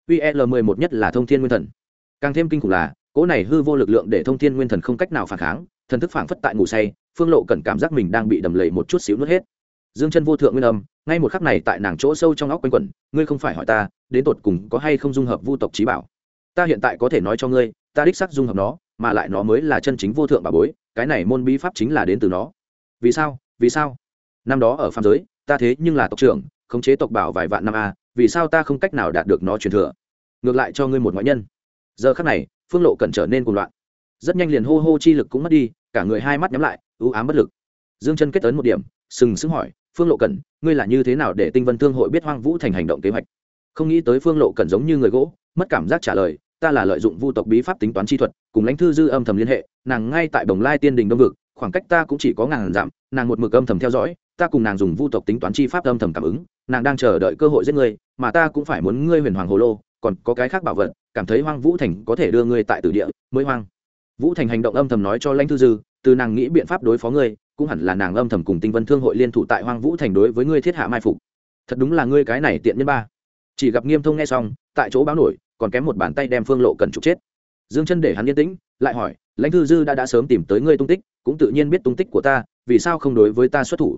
UL11 nhất là Thông Thiên Nguyên Thần. Càng thêm kinh khủng là, cỗ này hư vô lực lượng để Thông Thiên Nguyên Thần không cách nào phản kháng, thần thức phảng phất tại ngủ say, Phương Lộ Cẩn cảm giác mình đang bị đầm lầy một chút xíu nuốt hết. Dương Chân vô thượng nguyên âm, ngay một khắc này tại nàng chỗ sâu trong óc quanh quẩn, ngươi không phải hỏi ta, đến tột cùng có hay không dung hợp vu tộc chí bảo. Ta hiện tại có thể nói cho ngươi, ta đích xác dung hợp nó, mà lại nó mới là chân chính vô thượng bảo bối, cái này môn bí pháp chính là đến từ nó. Vì sao? Vì sao? Năm đó ở phàm giới, ta thế nhưng là tộc trưởng, khống chế tộc bảo vài vạn năm a, vì sao ta không cách nào đạt được nó truyền thừa? Ngược lại cho ngươi một ngoại nhân. Giờ khắc này, Phương Lộ Cẩn trở nên cuồng loạn. Rất nhanh liền hô hô chi lực cũng mất đi, cả người hai mắt nhắm lại, u ám bất lực. Dương Chân kết ấn một điểm, sừng sững hỏi, Phương Lộ Cẩn, ngươi là như thế nào để Tinh Vân Thương hội biết Hoang Vũ Thành hành động kế hoạch? Không nghĩ tới Phương Lộ Cẩn giống như người gỗ, mất cảm giác trả lời, ta là lợi dụng vu tộc bí pháp tính toán chi thuật, cùng Lãnh Thư Dư âm thầm liên hệ, nàng ngay tại Bồng Lai Tiên Đình Đông vực, khoảng cách ta cũng chỉ có ngàn dặm, nàng một mực âm thầm theo dõi, ta cùng nàng dùng vu tộc tính toán chi pháp âm thầm cảm ứng, nàng đang chờ đợi cơ hội giết ngươi, mà ta cũng phải muốn ngươi Huyền Hoàng Hồ Lô, còn có cái khác bảo vật, cảm thấy Hoang Vũ Thành có thể đưa ngươi tại tử địa, mới Hoang Vũ Thành hành động âm thầm nói cho Lãnh Thư Dư, từ nàng nghĩ biện pháp đối phó ngươi, cũng hẳn là nàng âm thầm cùng Tinh Vân Thương hội liên thủ tại Hoang Vũ Thành đối với ngươi thiết hạ mai phục. Thật đúng là ngươi cái này tiện nhân ba. Chỉ gặp Nghiêm Thông nghe xong, tại chỗ báo nổi, còn kém một bàn tay đem Phương Lộ Cẩn trục chết. Dương Chân để hắn yên tĩnh, lại hỏi, Lãnh Thư Dư đã sớm tìm tới ngươi tung tích, cũng tự nhiên biết tung tích của ta, vì sao không đối với ta xuất thủ?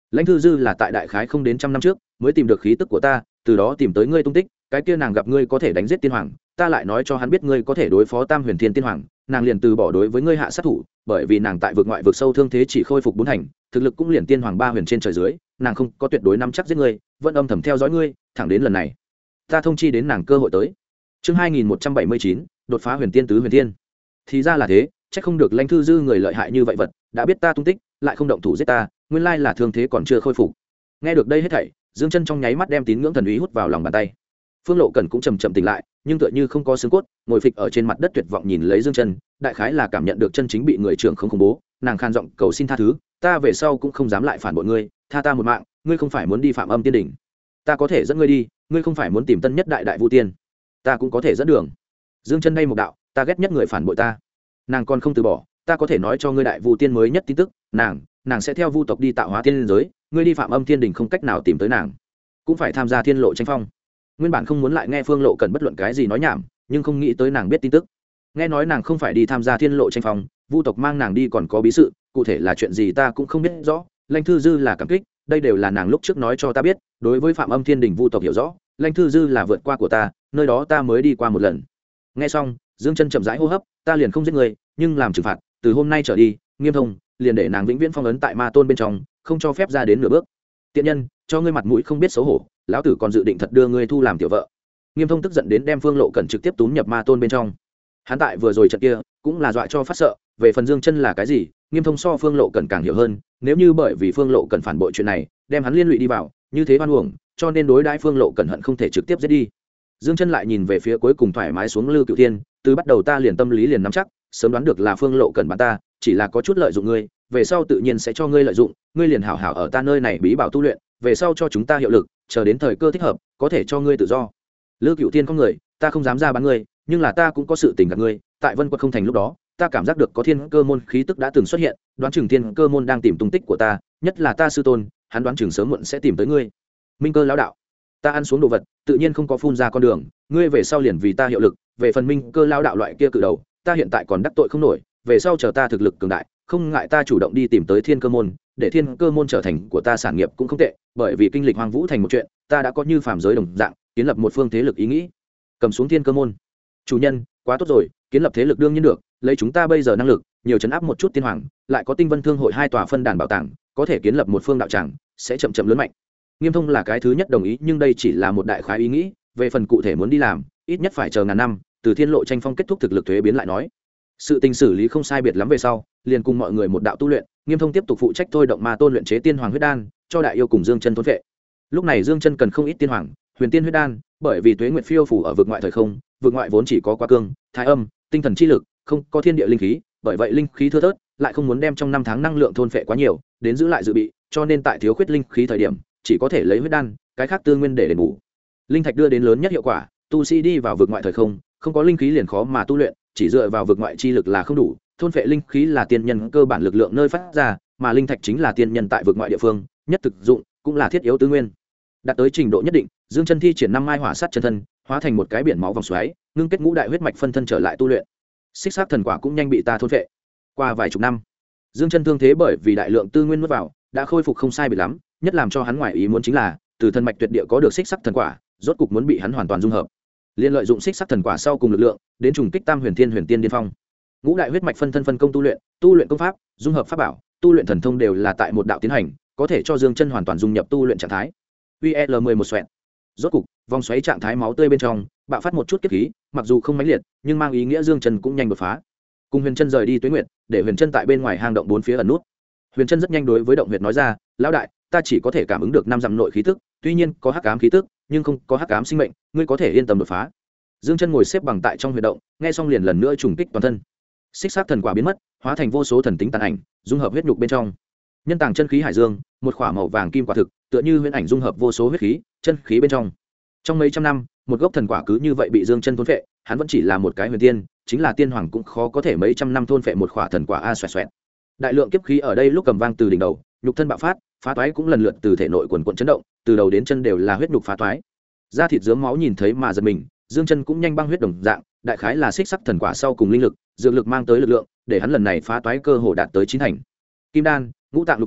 Lãnh Thư Dư là tại đại khái không đến trăm năm trước mới tìm được khí tức của ta, từ đó tìm tới ngươi tung tích. Cái kia nàng gặp ngươi có thể đánh giết tiên hoàng, ta lại nói cho hắn biết ngươi có thể đối phó Tam Huyền Thiên tiên hoàng, nàng liền từ bỏ đối với ngươi hạ sát thủ, bởi vì nàng tại vực ngoại vực sâu thương thế chỉ khôi phục 4 thành, thực lực cũng liền tiên hoàng 3 huyền trên trời dưới, nàng không có tuyệt đối nắm chắc giết ngươi, vẫn âm thầm theo dõi ngươi, thẳng đến lần này, ta thông chi đến nàng cơ hội tới. Chương 2179, đột phá huyền tiên tứ huyền tiên. Thì ra là thế, chắc không được Lãnh Thư Dư người lợi hại như vậy vật, đã biết ta tung tích, lại không động thủ giết ta, nguyên lai là thương thế còn chưa khôi phục. Nghe được đây hết thảy, Dương Chân trong nháy mắt đem tín ngưỡng thần úy hút vào lòng bàn tay. Phương Lộ Cẩn cũng chậm chậm tỉnh lại, nhưng tựa như không có xương cốt, ngồi phịch ở trên mặt đất tuyệt vọng nhìn lấy Dương Chân, đại khái là cảm nhận được chân chính bị người trưởng không khủng bố, nàng khan giọng cầu xin tha thứ, ta về sau cũng không dám lại phản bội ngươi, tha ta một mạng, ngươi không phải muốn đi Phạm Âm Tiên đỉnh, ta có thể dẫn ngươi đi, ngươi không phải muốn tìm tân nhất đại đại vu tiên, ta cũng có thể dẫn đường. Dương Chân đây một đạo, ta ghét nhất người phản bội ta, nàng còn không từ bỏ, ta có thể nói cho ngươi đại vu tiên mới nhất tin tức, nàng sẽ theo vu tộc đi tạo hóa tiên giới, ngươi đi Phạm Âm Tiên đỉnh không cách nào tìm tới nàng, cũng phải tham gia thiên lộ tranh phong. Nguyên bản không muốn lại nghe Phương Lộ Cẩn bất luận cái gì nói nhảm, nhưng không nghĩ tới nàng biết tin tức, nghe nói nàng không phải đi tham gia thiên lộ tranh phong, vu tộc mang nàng đi còn có bí sự, cụ thể là chuyện gì ta cũng không biết rõ. Lãnh Thư Dư là cảm kích, đây đều là nàng lúc trước nói cho ta biết, đối với Phạm Âm Thiên Đình vu tộc hiểu rõ, Lãnh Thư Dư là vượt qua của ta, nơi đó ta mới đi qua một lần. Nghe xong, Dương Chân chậm rãi hô hấp, ta liền không giết người, nhưng làm trừng phạt, từ hôm nay trở đi, Nghiêm Thông liền để nàng vĩnh viễn phong ấn tại ma tôn bên trong, không cho phép ra đến nửa bước. Tiện nhân, cho ngươi mặt mũi không biết xấu hổ, lão tử còn dự định thật đưa ngươi thu làm tiểu vợ. Nghiêm Thông tức giận đến đem Phương Lộ Cẩn trực tiếp túm nhập ma tôn bên trong. Hắn tại vừa rồi trận kia cũng là dọa cho phát sợ, về phần Dương Chân là cái gì, Nghiêm Thông so Phương Lộ Cẩn càng hiểu hơn, nếu như bởi vì Phương Lộ Cẩn phản bội chuyện này, đem hắn liên lụy đi vào, như thế oan uổng, cho nên đối đãi Phương Lộ Cẩn hận không thể trực tiếp giết đi. Dương Chân lại nhìn về phía cuối cùng thoải mái xuống Lư Cửu Thiên, từ bắt đầu ta liền tâm lý liền nắm chắc, sớm đoán được là Phương Lộ Cẩn bạn ta, chỉ là có chút lợi dụng ngươi, về sau tự nhiên sẽ cho ngươi lợi dụng, ngươi liền hảo hảo ở ta nơi này bí bảo tu luyện, về sau cho chúng ta hiệu lực, chờ đến thời cơ thích hợp, có thể cho ngươi tự do. Lư Cửu Thiên có người, ta không dám ra bán ngươi, nhưng là ta cũng có sự tình gặp ngươi, tại Vân Quật không thành lúc đó, ta cảm giác được có thiên cơ môn khí tức đã từng xuất hiện, đoán chừng thiên cơ môn đang tìm tung tích của ta, nhất là ta sư tôn, hắn đoán chừng sớm muộn sẽ tìm tới ngươi. Minh Cơ lão đạo, ta ăn xuống đồ vật, tự nhiên không có phun ra con đường, ngươi về sau liền vì ta hiệu lực, về phần Minh Cơ lão đạo loại kia cự đầu, ta hiện tại còn đắc tội không nổi, về sau chờ ta thực lực cường đại, không ngại ta chủ động đi tìm tới thiên cơ môn, để thiên cơ môn trở thành của ta sản nghiệp cũng không tệ, bởi vì kinh lịch hoang vũ thành một chuyện, ta đã có như phàm giới đồng dạng, kiến lập một phương thế lực ý nghĩ. Cầm xuống thiên cơ môn. Chủ nhân, quá tốt rồi, kiến lập thế lực đương nhiên được, lấy chúng ta bây giờ năng lực, nhiều chấn áp một chút tiên hoàng, lại có Tinh Vân Thương hội 2 tòa phân đàn bảo tàng, có thể kiến lập một phương đạo tràng, sẽ chậm chậm lớn mạnh. Nghiêm Thông là cái thứ nhất đồng ý, nhưng đây chỉ là một đại khái ý nghĩ, về phần cụ thể muốn đi làm, ít nhất phải chờ ngàn năm, từ thiên lộ tranh phong kết thúc thực lực thuế biến lại nói. Sự tình xử lý không sai biệt lắm về sau, liền cùng mọi người một đạo tu luyện, Nghiêm Thông tiếp tục phụ trách thôi động ma tôn luyện chế tiên hoàng huyết đan, cho đại yêu cùng Dương Chân thôn vệ. Lúc này Dương Chân cần không ít tiên hoàng, huyền tiên huyết đan, bởi vì tuế nguyệt phiêu phủ ở vực ngoại thời không, vực ngoại vốn chỉ có quá cương, thái âm, tinh thần chi lực, không có thiên địa linh khí, bởi vậy linh khí thưa thớt, lại không muốn đem trong 5 tháng năng lượng thôn phệ quá nhiều, đến giữ lại dự bị, cho nên tại thiếu khuyết linh khí thời điểm, chỉ có thể lấy huyết đan, cái khác tư nguyên để đền bù. Linh thạch đưa đến lớn nhất hiệu quả, tu sĩ đi vào vực ngoại thời không, không có linh khí liền khó mà tu luyện, chỉ dựa vào vực ngoại chi lực là không đủ, thôn phệ linh khí là tiên nhân cơ bản lực lượng nơi phát ra, mà linh thạch chính là tiên nhân tại vực ngoại địa phương, nhất thực dụng, cũng là thiết yếu tư nguyên. Đạt tới trình độ nhất định, Dương Chân thi triển 5 mai hỏa sát chân thân, hóa thành một cái biển máu vòng xoáy, ngưng kết ngũ đại huyết mạch phân thân trở lại tu luyện. Xích sắc thần quả cũng nhanh bị ta thôn phệ. Qua vài chục năm, Dương Chân thương thế bởi vì đại lượng tư nguyên nuốt vào, đã khôi phục không sai biệt lắm, nhất làm cho hắn ngoài ý muốn chính là, từ thân mạch tuyệt địa có được xích sắc thần quả, rốt cục muốn bị hắn hoàn toàn dung hợp. Liên lợi dụng xích sắc thần quả sau cùng lực lượng, đến trùng kích Tam Huyền Thiên Huyền Tiên điên phong. Ngũ đại huyết mạch phân thân phân công tu luyện công pháp, dung hợp pháp bảo, tu luyện thần thông đều là tại một đạo tiến hành, có thể cho Dương Chân hoàn toàn dung nhập tu luyện trạng thái. VL11 xoẹt. Rốt cục, vòng xoáy trạng thái máu tươi bên trong, bạo phát một chút kiếp khí, mặc dù không mãnh liệt, nhưng mang ý nghĩa Dương Chân cũng nhanh đột phá. Cùng Huyền Chân rời đi Tuế Nguyệt, để Huyền Chân tại bên ngoài hang động 4 phía ẩn nút. Huyền Chân rất nhanh đối với động huyệt nói ra, "Lão đại, ta chỉ có thể cảm ứng được 5 dặm nội khí tức, tuy nhiên có hắc ám khí tức, nhưng không có hắc ám sinh mệnh, ngươi có thể yên tâm đột phá." Dương Chân ngồi xếp bằng tại trong huyệt động, nghe xong liền lần nữa trùng kích toàn thân. Xích sắc thần quả biến mất, hóa thành vô số thần tính tàn ảnh, dung hợp huyết nhục bên trong. Nhân tàng chân khí hải dương, một khỏa màu vàng kim quả thực, tựa như huyễn ảnh dung hợp vô số huyết khí, chân khí bên trong. Trong mấy trăm năm, một gốc thần quả cứ như vậy bị Dương Chân thôn phệ, hắn vẫn chỉ là một cái huyền tiên, chính là tiên hoàng cũng khó có thể mấy trăm năm thôn phệ một khỏa thần quả a xoẹt xoẹt. Đại lượng kiếp khí ở đây lúc cầm vang từ đỉnh đầu, nhục thân bạo phát, phá toái cũng lần lượt từ thể nội quần quần chấn động, từ đầu đến chân đều là huyết nhục phá toái. Da thịt rớm máu nhìn thấy mà giật mình, Dương Chân cũng nhanh băng huyết đồng dạng, đại khái là xích sắc thần quả sau cùng linh lực, dược lực mang tới lực lượng, để hắn lần này phá toái cơ hồ đạt tới 9 thành. Kim đan, ngũ tạng lục phủ,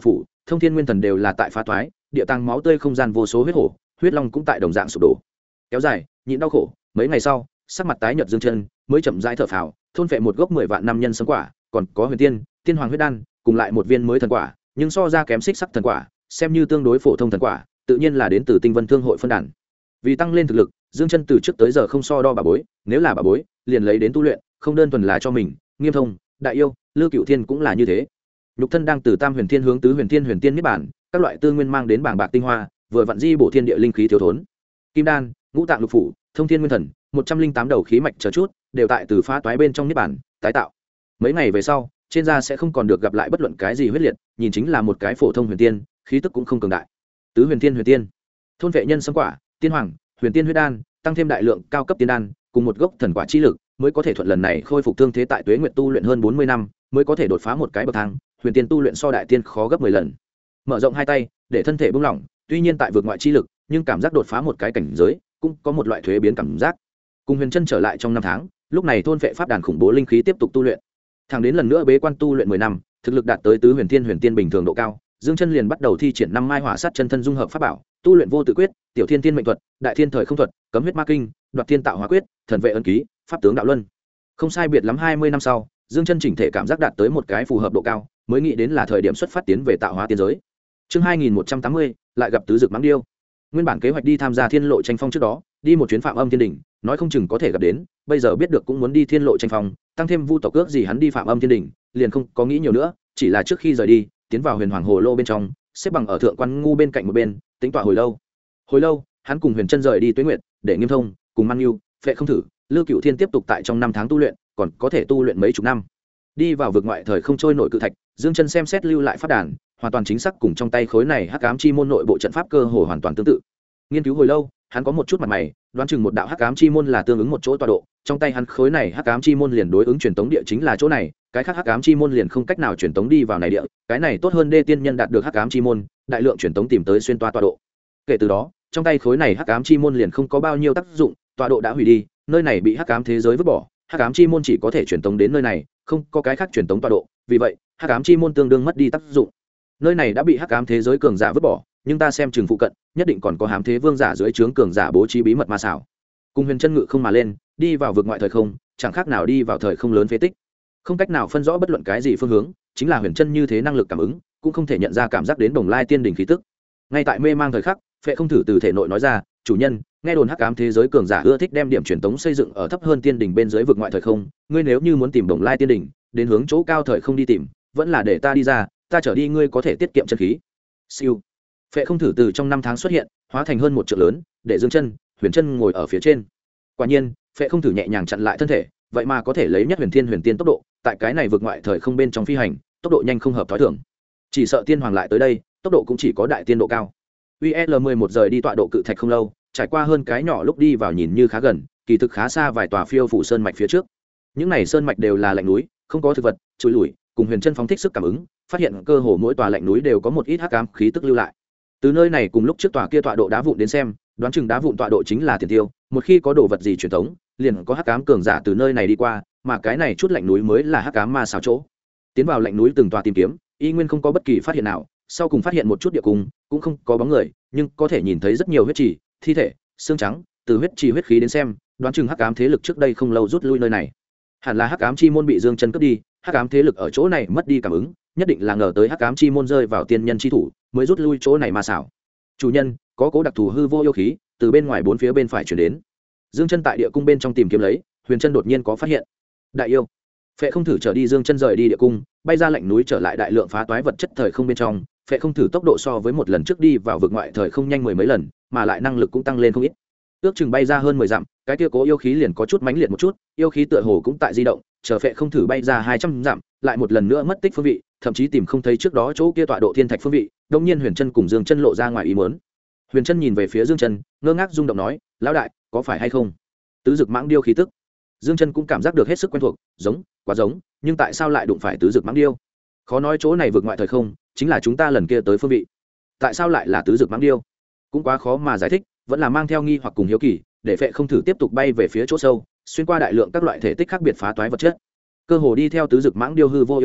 thông thiên nguyên thần đều là tại phá toái, địa tăng máu tươi không gian vô số huyết hổ, huyết long cũng tại đồng dạng sụp đổ. Kéo dài, nhịn đau khổ, mấy ngày sau, sắc mặt tái nhợt Dương Chân mới chậm rãi thở phào, thôn phệ một gốc 10 vạn năm nhân sấm quả, còn có huyền tiên, tiên hoàng huyết đan, cùng lại một viên mới thần quả, nhưng so ra kém xích sắc thần quả, xem như tương đối phổ thông thần quả, tự nhiên là đến từ Tinh Vân Thương hội phân đàn. Vì tăng lên thực lực, Dương Chân từ trước tới giờ không so đo bà bối, nếu là bà bối, liền lấy đến tu luyện, không đơn thuần là cho mình, Nghiêm Thông, Đại Yêu, Lư Cửu Thiên cũng là như thế. Nhục thân đang từ Tam Huyền Thiên hướng tứ Huyền Thiên Huyền Tiên niết bản, các loại tư nguyên mang đến bảng bạc tinh hoa, vừa vặn di bổ thiên địa linh khí thiếu thốn. Kim đan, ngũ tạng lục phủ, thông thiên nguyên thần, 108 đầu khí mạch chờ chút, đều tại từ phá toái bên trong niết bản, tái tạo. Mấy ngày về sau, trên da sẽ không còn được gặp lại bất luận cái gì huyết liệt, nhìn chính là một cái phổ thông huyền tiên, khí tức cũng không cường đại. Tứ Huyền Thiên Huyền Tiên, thôn vệ nhân sấm quả, tiên hoàng, huyền tiên huyết đan, tăng thêm đại lượng cao cấp tiên đan, cùng một gốc thần quả chi lực, mới có thể thuận lần này khôi phục thương thế tại tuế nguyện tu luyện hơn 40 năm, mới có thể đột phá một cái bậc thang, huyền tiên tu luyện so đại tiên khó gấp 10 lần. Mở rộng hai tay, để thân thể buông lỏng, tuy nhiên tại vượt ngoại chi lực, nhưng cảm giác đột phá một cái cảnh giới, cũng có một loại thuế biến cảm giác. Cùng Huyền Chân trở lại trong năm tháng, lúc này thôn vệ pháp đàn khủng bố linh khí tiếp tục tu luyện. Thẳng đến lần nữa bế quan tu luyện 10 năm, thực lực đạt tới tứ huyền thiên huyền tiên bình thường độ cao, Dương Chân liền bắt đầu thi triển năm mai hỏa sát chân thân dung hợp pháp bảo, tu luyện vô tự quyết, tiểu thiên thiên mệnh thuật, đại thiên thời không thuật, cấm huyết ma kinh, đoạt thiên tạo hóa quyết, thần vệ ân ký, pháp tướng đạo luân. Không sai biệt lắm 20 năm sau, Dương Chân chỉnh thể cảm giác đạt tới một cái phù hợp độ cao, mới nghĩ đến là thời điểm xuất phát tiến về tạo hóa tiên giới. Chương 2180, lại gặp tứ dực mãng điêu. Nguyên bản kế hoạch đi tham gia thiên lộ tranh phong trước đó, đi một chuyến Phạm Âm Thiên đỉnh, nói không chừng có thể gặp đến, bây giờ biết được cũng muốn đi thiên lộ tranh phong, tăng thêm Vu tộc ước gì hắn đi Phạm Âm Thiên đỉnh, liền không có nghĩ nhiều nữa, chỉ là trước khi rời đi, tiến vào Huyền Hoàng Hồ lô bên trong, xếp bằng ở thượng quan ngu bên cạnh một bên, tính tọa hồi lâu. Hồi lâu, hắn cùng Huyền Chân rời đi Tuế Nguyệt, để Nghiêm Thông cùng Mang Nưu, Phệ Không Thử, Lư Cửu Thiên tiếp tục tại trong năm tháng tu luyện, còn có thể tu luyện mấy chục năm. Đi vào vực ngoại thời không trôi nổi cự thạch, Dương Chân xem xét lưu lại pháp đàn, hoàn toàn chính xác cùng trong tay khối này Hắc Ám Chi môn nội bộ trận pháp cơ hồ hoàn toàn tương tự. Nghiên cứu hồi lâu, hắn có một chút mặt mày, đoán chừng một đạo Hắc Ám Chi môn là tương ứng một chỗ tọa độ, trong tay hắn khối này Hắc Ám Chi môn liền đối ứng truyền tống địa chính là chỗ này, cái khác Hắc Ám Chi môn liền không cách nào truyền tống đi vào này địa, cái này tốt hơn đê tiên nhân đạt được Hắc Ám Chi môn, đại lượng truyền tống tìm tới xuyên toa tọa độ. Kể từ đó, trong tay khối này Hắc Ám Chi môn liền không có bao nhiêu tác dụng, tọa độ đã hủy đi, nơi này bị Hắc Ám thế giới vứt bỏ, Hắc Ám Chi môn chỉ có thể truyền tống đến nơi này, không có cái khác truyền tống tọa độ, vì vậy, Hắc Ám Chi môn tương đương mất đi tác dụng. Nơi này đã bị Hắc Ám thế giới cường giả vứt bỏ, nhưng ta xem chừng phụ cận, nhất định còn có Hám thế vương giả dưới trướng cường giả bố trí bí mật ma xảo. Cùng Huyền Chân ngự không mà lên, đi vào vực ngoại thời không, chẳng khác nào đi vào thời không lớn phế tích. Không cách nào phân rõ bất luận cái gì phương hướng, chính là Huyền Chân như thế năng lực cảm ứng, cũng không thể nhận ra cảm giác đến Đồng Lai Tiên đỉnh khí tức. Ngay tại mê mang thời khắc, Phệ Không Thử từ thể nội nói ra, "Chủ nhân, nghe đồn Hắc Ám thế giới cường giả ưa thích đem điểm truyền tống xây dựng ở thấp hơn tiên đỉnh bên dưới vực ngoại thời không, ngươi nếu như muốn tìm Đồng Lai Tiên đỉnh, đến hướng chỗ cao thời không đi tìm, vẫn là để ta đi ra, ta chở đi ngươi có thể tiết kiệm chân khí." Siêu. Phệ Không Thử từ trong năm tháng xuất hiện, hóa thành hơn một trượng lớn, để Dương Chân, Huyền Chân ngồi ở phía trên. Quả nhiên, Phệ Không Thử nhẹ nhàng chặn lại thân thể, vậy mà có thể lấy nhất huyền thiên huyền tiên tốc độ, tại cái này vượt ngoại thời không bên trong phi hành, tốc độ nhanh không hợp thói thường. Chỉ sợ tiên hoàng lại tới đây, tốc độ cũng chỉ có đại tiên độ cao. UL11 rời đi tọa độ cự thạch không lâu, trải qua hơn cái nhỏ lúc đi vào nhìn như khá gần, kỳ thực khá xa vài tòa phiêu phủ sơn mạch phía trước. Những này sơn mạch đều là lạnh núi, không có thực vật, trụi lủi, cùng Huyền Chân phóng thích sức cảm ứng, phát hiện cơ hồ mỗi tòa lạnh núi đều có một ít hắc ám khí tức lưu lại. Từ nơi này cùng lúc trước tòa kia tọa độ đá vụn đến xem, đoán chừng đá vụn tọa độ chính là tiền tiêu, một khi có đồ vật gì truyền thống, liền có hắc ám cường giả từ nơi này đi qua, mà cái này chút lạnh núi mới là hắc ám ma xảo chỗ. Tiến vào lạnh núi từng tòa tìm kiếm, y nguyên không có bất kỳ phát hiện nào, sau cùng phát hiện một chút địa cung, cũng không có bóng người, nhưng có thể nhìn thấy rất nhiều huyết trì, thi thể, xương trắng, từ huyết trì huyết khí đến xem, đoán chừng hắc ám thế lực trước đây không lâu rút lui nơi này. Hẳn là hắc ám chi môn bị Dương Chân cướp đi, hắc ám thế lực ở chỗ này mất đi cảm ứng, nhất định là ngờ tới hắc ám chi môn rơi vào tiên nhân chi thủ, mới rút lui chỗ này ma xảo. Chủ nhân, có cố đặc thù hư vô yêu khí từ bên ngoài bốn phía bên phải chuyển đến. Dương Chân tại địa cung bên trong tìm kiếm lấy, Huyền Chân đột nhiên có phát hiện. Đại yêu. Phệ Không Thử trở đi Dương Chân rời đi địa cung, bay ra lạnh núi trở lại đại lượng phá toái vật chất thời không bên trong. Phệ Không Thử tốc độ so với một lần trước đi vào vực ngoại thời không nhanh mười mấy lần, mà lại năng lực cũng tăng lên không ít. Ước chừng bay ra hơn 10 dặm, cái kia cố yêu khí liền có chút mãnh liệt một chút, yêu khí tựa hồ cũng tại di động, chờ Phệ Không Thử bay ra 200 dặm, lại một lần nữa mất tích phương vị, thậm chí tìm không thấy trước đó chỗ kia tọa độ thiên thạch phương vị. Đột nhiên Huyền Chân cùng Dương Chân lộ ra ngoài ý muốn. Huyền Chân nhìn về phía Dương Chân, ngơ ngác rung động nói, "Lão đại, có phải hay không?" Tứ dực mãng điêu khí tức. Dương Chân cũng cảm giác được hết sức quen thuộc, giống, quá giống, nhưng tại sao lại đụng phải tứ dực mãng điêu? Khó nói chỗ này vượt ngoại thời không, chính là chúng ta lần kia tới phương vị. Tại sao lại là tứ dực mãng điêu? Cũng quá khó mà giải thích, vẫn là mang theo nghi hoặc cùng hiếu kỳ, để Phệ Không Thử tiếp tục bay về phía chỗ sâu, xuyên qua đại lượng các loại thể tích khác biệt phá toái vật chất. Cơ hồ đi theo tứ dực mãng điêu hư vô yêu khí,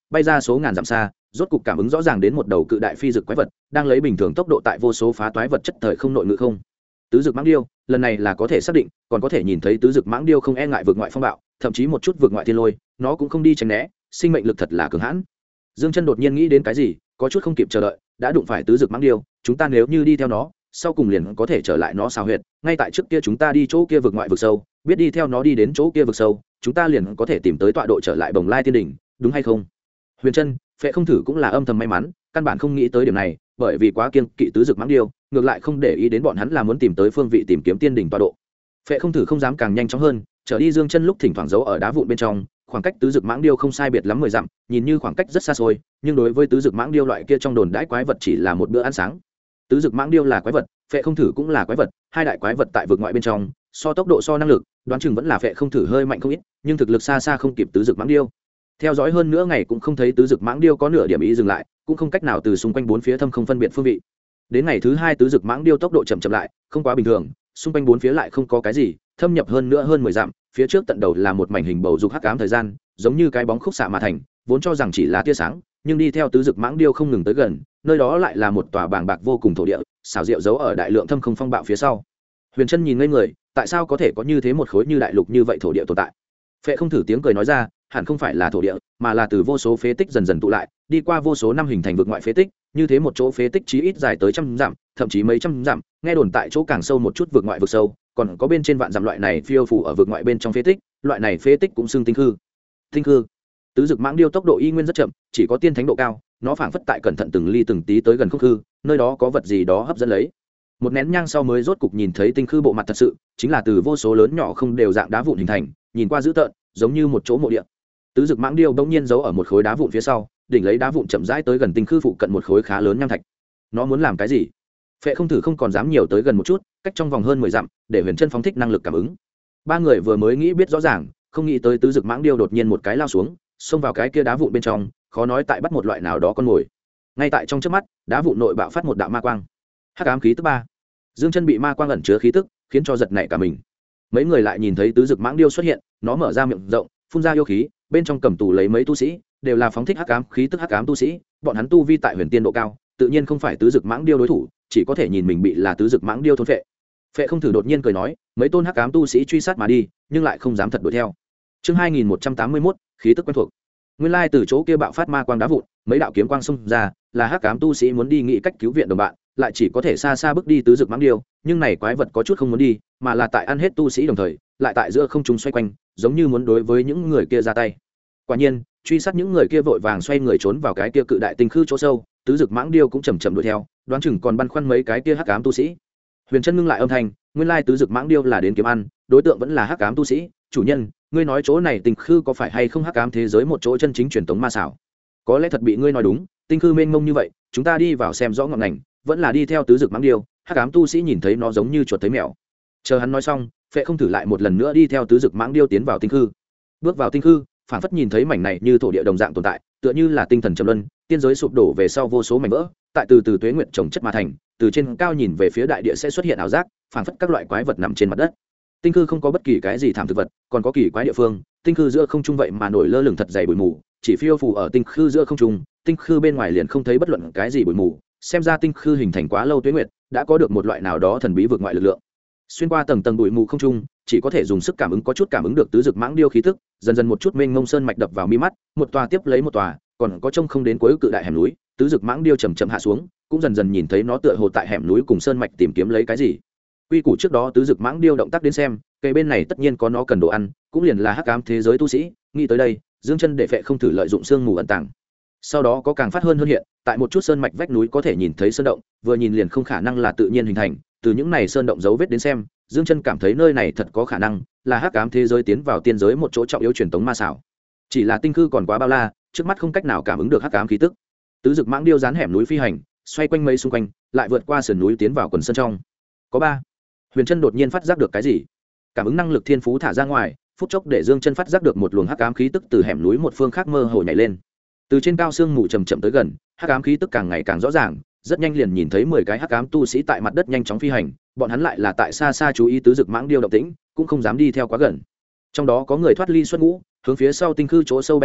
bay ra số ngàn dặm xa, rốt cục cảm ứng rõ ràng đến một đầu cự đại phi dực quái vật đang lấy bình thường tốc độ tại vô số phá toái vật chất thời không nội ngự không. Tứ dực mãng điêu lần này là có thể xác định, còn có thể nhìn thấy tứ dực mãng điêu không e ngại vượt ngoại phong bạo, thậm chí một chút vượt ngoại thiên lôi nó cũng không đi tránh né, sinh mệnh lực thật là cường hãn. Dương Chân đột nhiên nghĩ đến cái gì, có chút không kịp chờ đợi, đã đụng phải tứ dực mãng điêu, chúng ta nếu như đi theo nó, sau cùng liền có thể trở lại nó xào huyệt, ngay tại trước kia chúng ta đi chỗ kia vực ngoại vực sâu, biết đi theo nó đi đến chỗ kia vực sâu, chúng ta liền có thể tìm tới tọa độ trở lại Bồng Lai Tiên đỉnh, đúng hay không? Huyền Trân, Phệ Không Thử cũng là âm thầm may mắn, căn bản không nghĩ tới điểm này, bởi vì quá kiêng kỵ tứ dực mãng điêu, ngược lại không để ý đến bọn hắn là muốn tìm tới phương vị tìm kiếm tiên đỉnh tọa độ. Phệ Không Thử không dám càng nhanh chóng hơn, trở đi Dương Chân lúc thỉnh thoảng giấu ở đá vụn bên trong, khoảng cách tứ dực mãng điêu không sai biệt lắm 10 dặm, nhìn như khoảng cách rất xa xôi, nhưng đối với tứ dực mãng điêu loại kia trong đồn đãi quái vật chỉ là một bữa ăn sáng. Tứ dực mãng điêu là quái vật, Phệ Không Thử cũng là quái vật, hai đại quái vật tại vực ngoại bên trong, so tốc độ so năng lực, đoán chừng vẫn là Phệ Không Thử hơi mạnh không ít, nhưng thực lực xa xa không kịp tứ dực mãng điêu. Theo dõi hơn nữa ngày cũng không thấy tứ dực mãng điêu có nửa điểm ý dừng lại, cũng không cách nào từ xung quanh bốn phía thâm không phân biệt phương vị. Đến ngày thứ hai tứ dực mãng điêu tốc độ chậm chậm lại, không quá bình thường, xung quanh bốn phía lại không có cái gì, thâm nhập hơn nữa hơn 10 dặm, phía trước tận đầu là một mảnh hình bầu dục hắc ám thời gian, giống như cái bóng khúc xạ mà thành, vốn cho rằng chỉ là tia sáng, nhưng đi theo tứ dực mãng điêu không ngừng tới gần, nơi đó lại là một tòa bàng bạc vô cùng thổ địa, xảo diệu giấu ở đại lượng thâm không phong bạo phía sau. Huyền Trân nhìn ngây người, tại sao có thể có như thế một khối như đại lục như vậy thổ địa tồn tại? Phệ Không Thử tiếng cười nói ra, hẳn không phải là thổ địa, mà là từ vô số phế tích dần dần tụ lại, đi qua vô số năm hình thành vực ngoại phế tích, như thế một chỗ phế tích chí ít dài tới trăm dặm, thậm chí mấy trăm dặm, nghe đồn tại chỗ càng sâu một chút vực ngoại vực sâu, còn có bên trên vạn dặm loại này phiêu phù ở vực ngoại bên trong phế tích, loại này phế tích cũng xưng tinh khư. Tinh khư. Tứ dực mãng điêu tốc độ y nguyên rất chậm, chỉ có tiên thánh độ cao, nó phảng phất tại cẩn thận từng ly từng tí tới gần khúc khư, nơi đó có vật gì đó hấp dẫn lấy. Một nén nhang sau mới rốt cục nhìn thấy tinh khư bộ mặt thật sự, chính là từ vô số lớn nhỏ không đều dạng đá vụn hình thành, nhìn qua dữ tợn, giống như một chỗ mộ địa. Tứ dực mãng điêu bỗng nhiên giấu ở một khối đá vụn phía sau, đỉnh lấy đá vụn chậm rãi tới gần tinh khư phụ cận một khối khá lớn nham thạch. Nó muốn làm cái gì? Phệ Không Thử không còn dám nhiều tới gần một chút, cách trong vòng hơn 10 dặm, để Huyền Trân phóng thích năng lực cảm ứng. Ba người vừa mới nghĩ biết rõ ràng, không nghĩ tới tứ dực mãng điêu đột nhiên một cái lao xuống, xông vào cái kia đá vụn bên trong, khó nói tại bắt một loại nào đó con mồi. Ngay tại trong chớp mắt, đá vụn nội bạo phát một đạo ma quang. Hắc ám khí tức 3. Dương Chân bị ma quang ẩn chứa khí tức, khiến cho giật nảy cả mình. Mấy người lại nhìn thấy tứ dực mãng điêu xuất hiện, nó mở ra miệng rộng, phun ra yêu khí, bên trong cầm tù lấy mấy tu sĩ, đều là phóng thích hắc ám khí tức hắc ám tu sĩ, bọn hắn tu vi tại huyền tiên độ cao, tự nhiên không phải tứ dực mãng điêu đối thủ, chỉ có thể nhìn mình bị là tứ dực mãng điêu thôn phệ. Phệ Không Thử đột nhiên cười nói, mấy tôn hắc ám tu sĩ truy sát mà đi, nhưng lại không dám thật đuổi theo. Chương 2181, khí tức quen thuộc. Nguyên lai từ chỗ kia bạo phát ma quang đá vụn, mấy đạo kiếm quang xông ra, là hắc ám tu sĩ muốn đi nghĩ cách cứu viện đồng bạn, lại chỉ có thể xa xa bước đi tứ dực mãng điêu, nhưng này quái vật có chút không muốn đi, mà là tại ăn hết tu sĩ đồng thời, lại tại giữa không trung xoay quanh, giống như muốn đối với những người kia ra tay. Quả nhiên, truy sát những người kia vội vàng xoay người trốn vào cái kia cự đại tinh khư chỗ sâu, tứ dực mãng điêu cũng chậm chậm đuổi theo, đoán chừng còn băn khoăn mấy cái kia hắc ám tu sĩ. Huyền Trân ngưng lại âm thanh, nguyên lai tứ dực mãng điêu là đến kiếm ăn, đối tượng vẫn là hắc ám tu sĩ. Chủ nhân, ngươi nói chỗ này tinh khư có phải hay không hắc ám thế giới một chỗ chân chính truyền thống ma xảo? Có lẽ thật bị ngươi nói đúng, tinh khư mênh mông như vậy, chúng ta đi vào xem rõ ngọn ngành, vẫn là đi theo tứ dực mãng điêu. Hắc ám tu sĩ nhìn thấy nó giống như chuột thấy mèo. Chờ hắn nói xong, Phệ Không Thử lại một lần nữa đi theo tứ dực mãng điêu tiến vào tinh khư. Bước vào tinh khư, phản phất nhìn thấy mảnh này như thổ địa đồng dạng tồn tại, tựa như là tinh thần trầm luân, tiên giới sụp đổ về sau vô số mảnh vỡ, tại từ từ tuế nguyện trồng chất mà thành, từ trên cao nhìn về phía đại địa sẽ xuất hiện ảo giác, phản phất các loại quái vật nằm trên mặt đất. Tinh khư không có bất kỳ cái gì thảm thực vật, còn có kỳ quái địa phương, tinh khư giữa không trung vậy mà nổi lơ lửng thật dày bụi mù, chỉ phiêu phù ở tinh khư giữa không trung, tinh khư bên ngoài liền không thấy bất luận cái gì bụi mù, xem ra tinh khư hình thành quá lâu tuế nguyệt, đã có được một loại nào đó thần bí vượt ngoại lực lượng. Xuyên qua tầng tầng bụi mù không trung, chỉ có thể dùng sức cảm ứng có chút cảm ứng được tứ dực mãng điêu khí tức, dần dần một chút mênh mông sơn mạch đập vào mi mắt, một tòa tiếp lấy một tòa, còn có trông không đến cuối cự đại hẻm núi, tứ dực mãng điêu chậm chậm hạ xuống, cũng dần dần nhìn thấy nó tựa hồ tại hẻm núi cùng sơn mạch tìm kiếm lấy cái gì. Quy củ trước đó tứ dực mãng điêu động tác đến xem, cây bên này tất nhiên có nó cần đồ ăn, cũng liền là hắc ám thế giới tu sĩ, nghĩ tới đây, Dương Chân để Phệ Không Thử lợi dụng sương mù ẩn tàng. Sau đó có càng phát hơn hiện, tại một chút sơn mạch vách núi có thể nhìn thấy sơn động, vừa nhìn liền không khả năng là tự nhiên hình thành, từ những này sơn động dấu vết đến xem, Dương Chân cảm thấy nơi này thật có khả năng là hắc ám thế giới tiến vào tiên giới một chỗ trọng yếu truyền tống ma xảo. Chỉ là tinh khư còn quá bao la, trước mắt không cách nào cảm ứng được hắc ám khí tức. Tứ dực mãng điêu dán hẻm núi phi hành, xoay quanh mây xung quanh, lại vượt qua sườn núi tiến vào quần sơn trong. Có 3. Huyền Trân đột nhiên phát giác được cái gì, cảm ứng năng lực thiên phú thả ra ngoài, phút chốc để Dương Chân phát giác được một luồng hắc ám khí tức từ hẻm núi một phương khác mơ hồ nhảy lên. Từ trên cao sương mù chậm chậm tới gần, hắc ám khí tức càng ngày càng rõ ràng, rất nhanh liền nhìn thấy 10 cái hắc ám tu sĩ tại mặt đất nhanh chóng phi hành, bọn hắn lại là tại xa xa chú ý tứ dực mãng điêu động tĩnh, cũng không dám đi theo quá gần. Trong đó có người thoát ly xuất ngũ, hướng phía sau tinh khư chỗ sâu bay đi,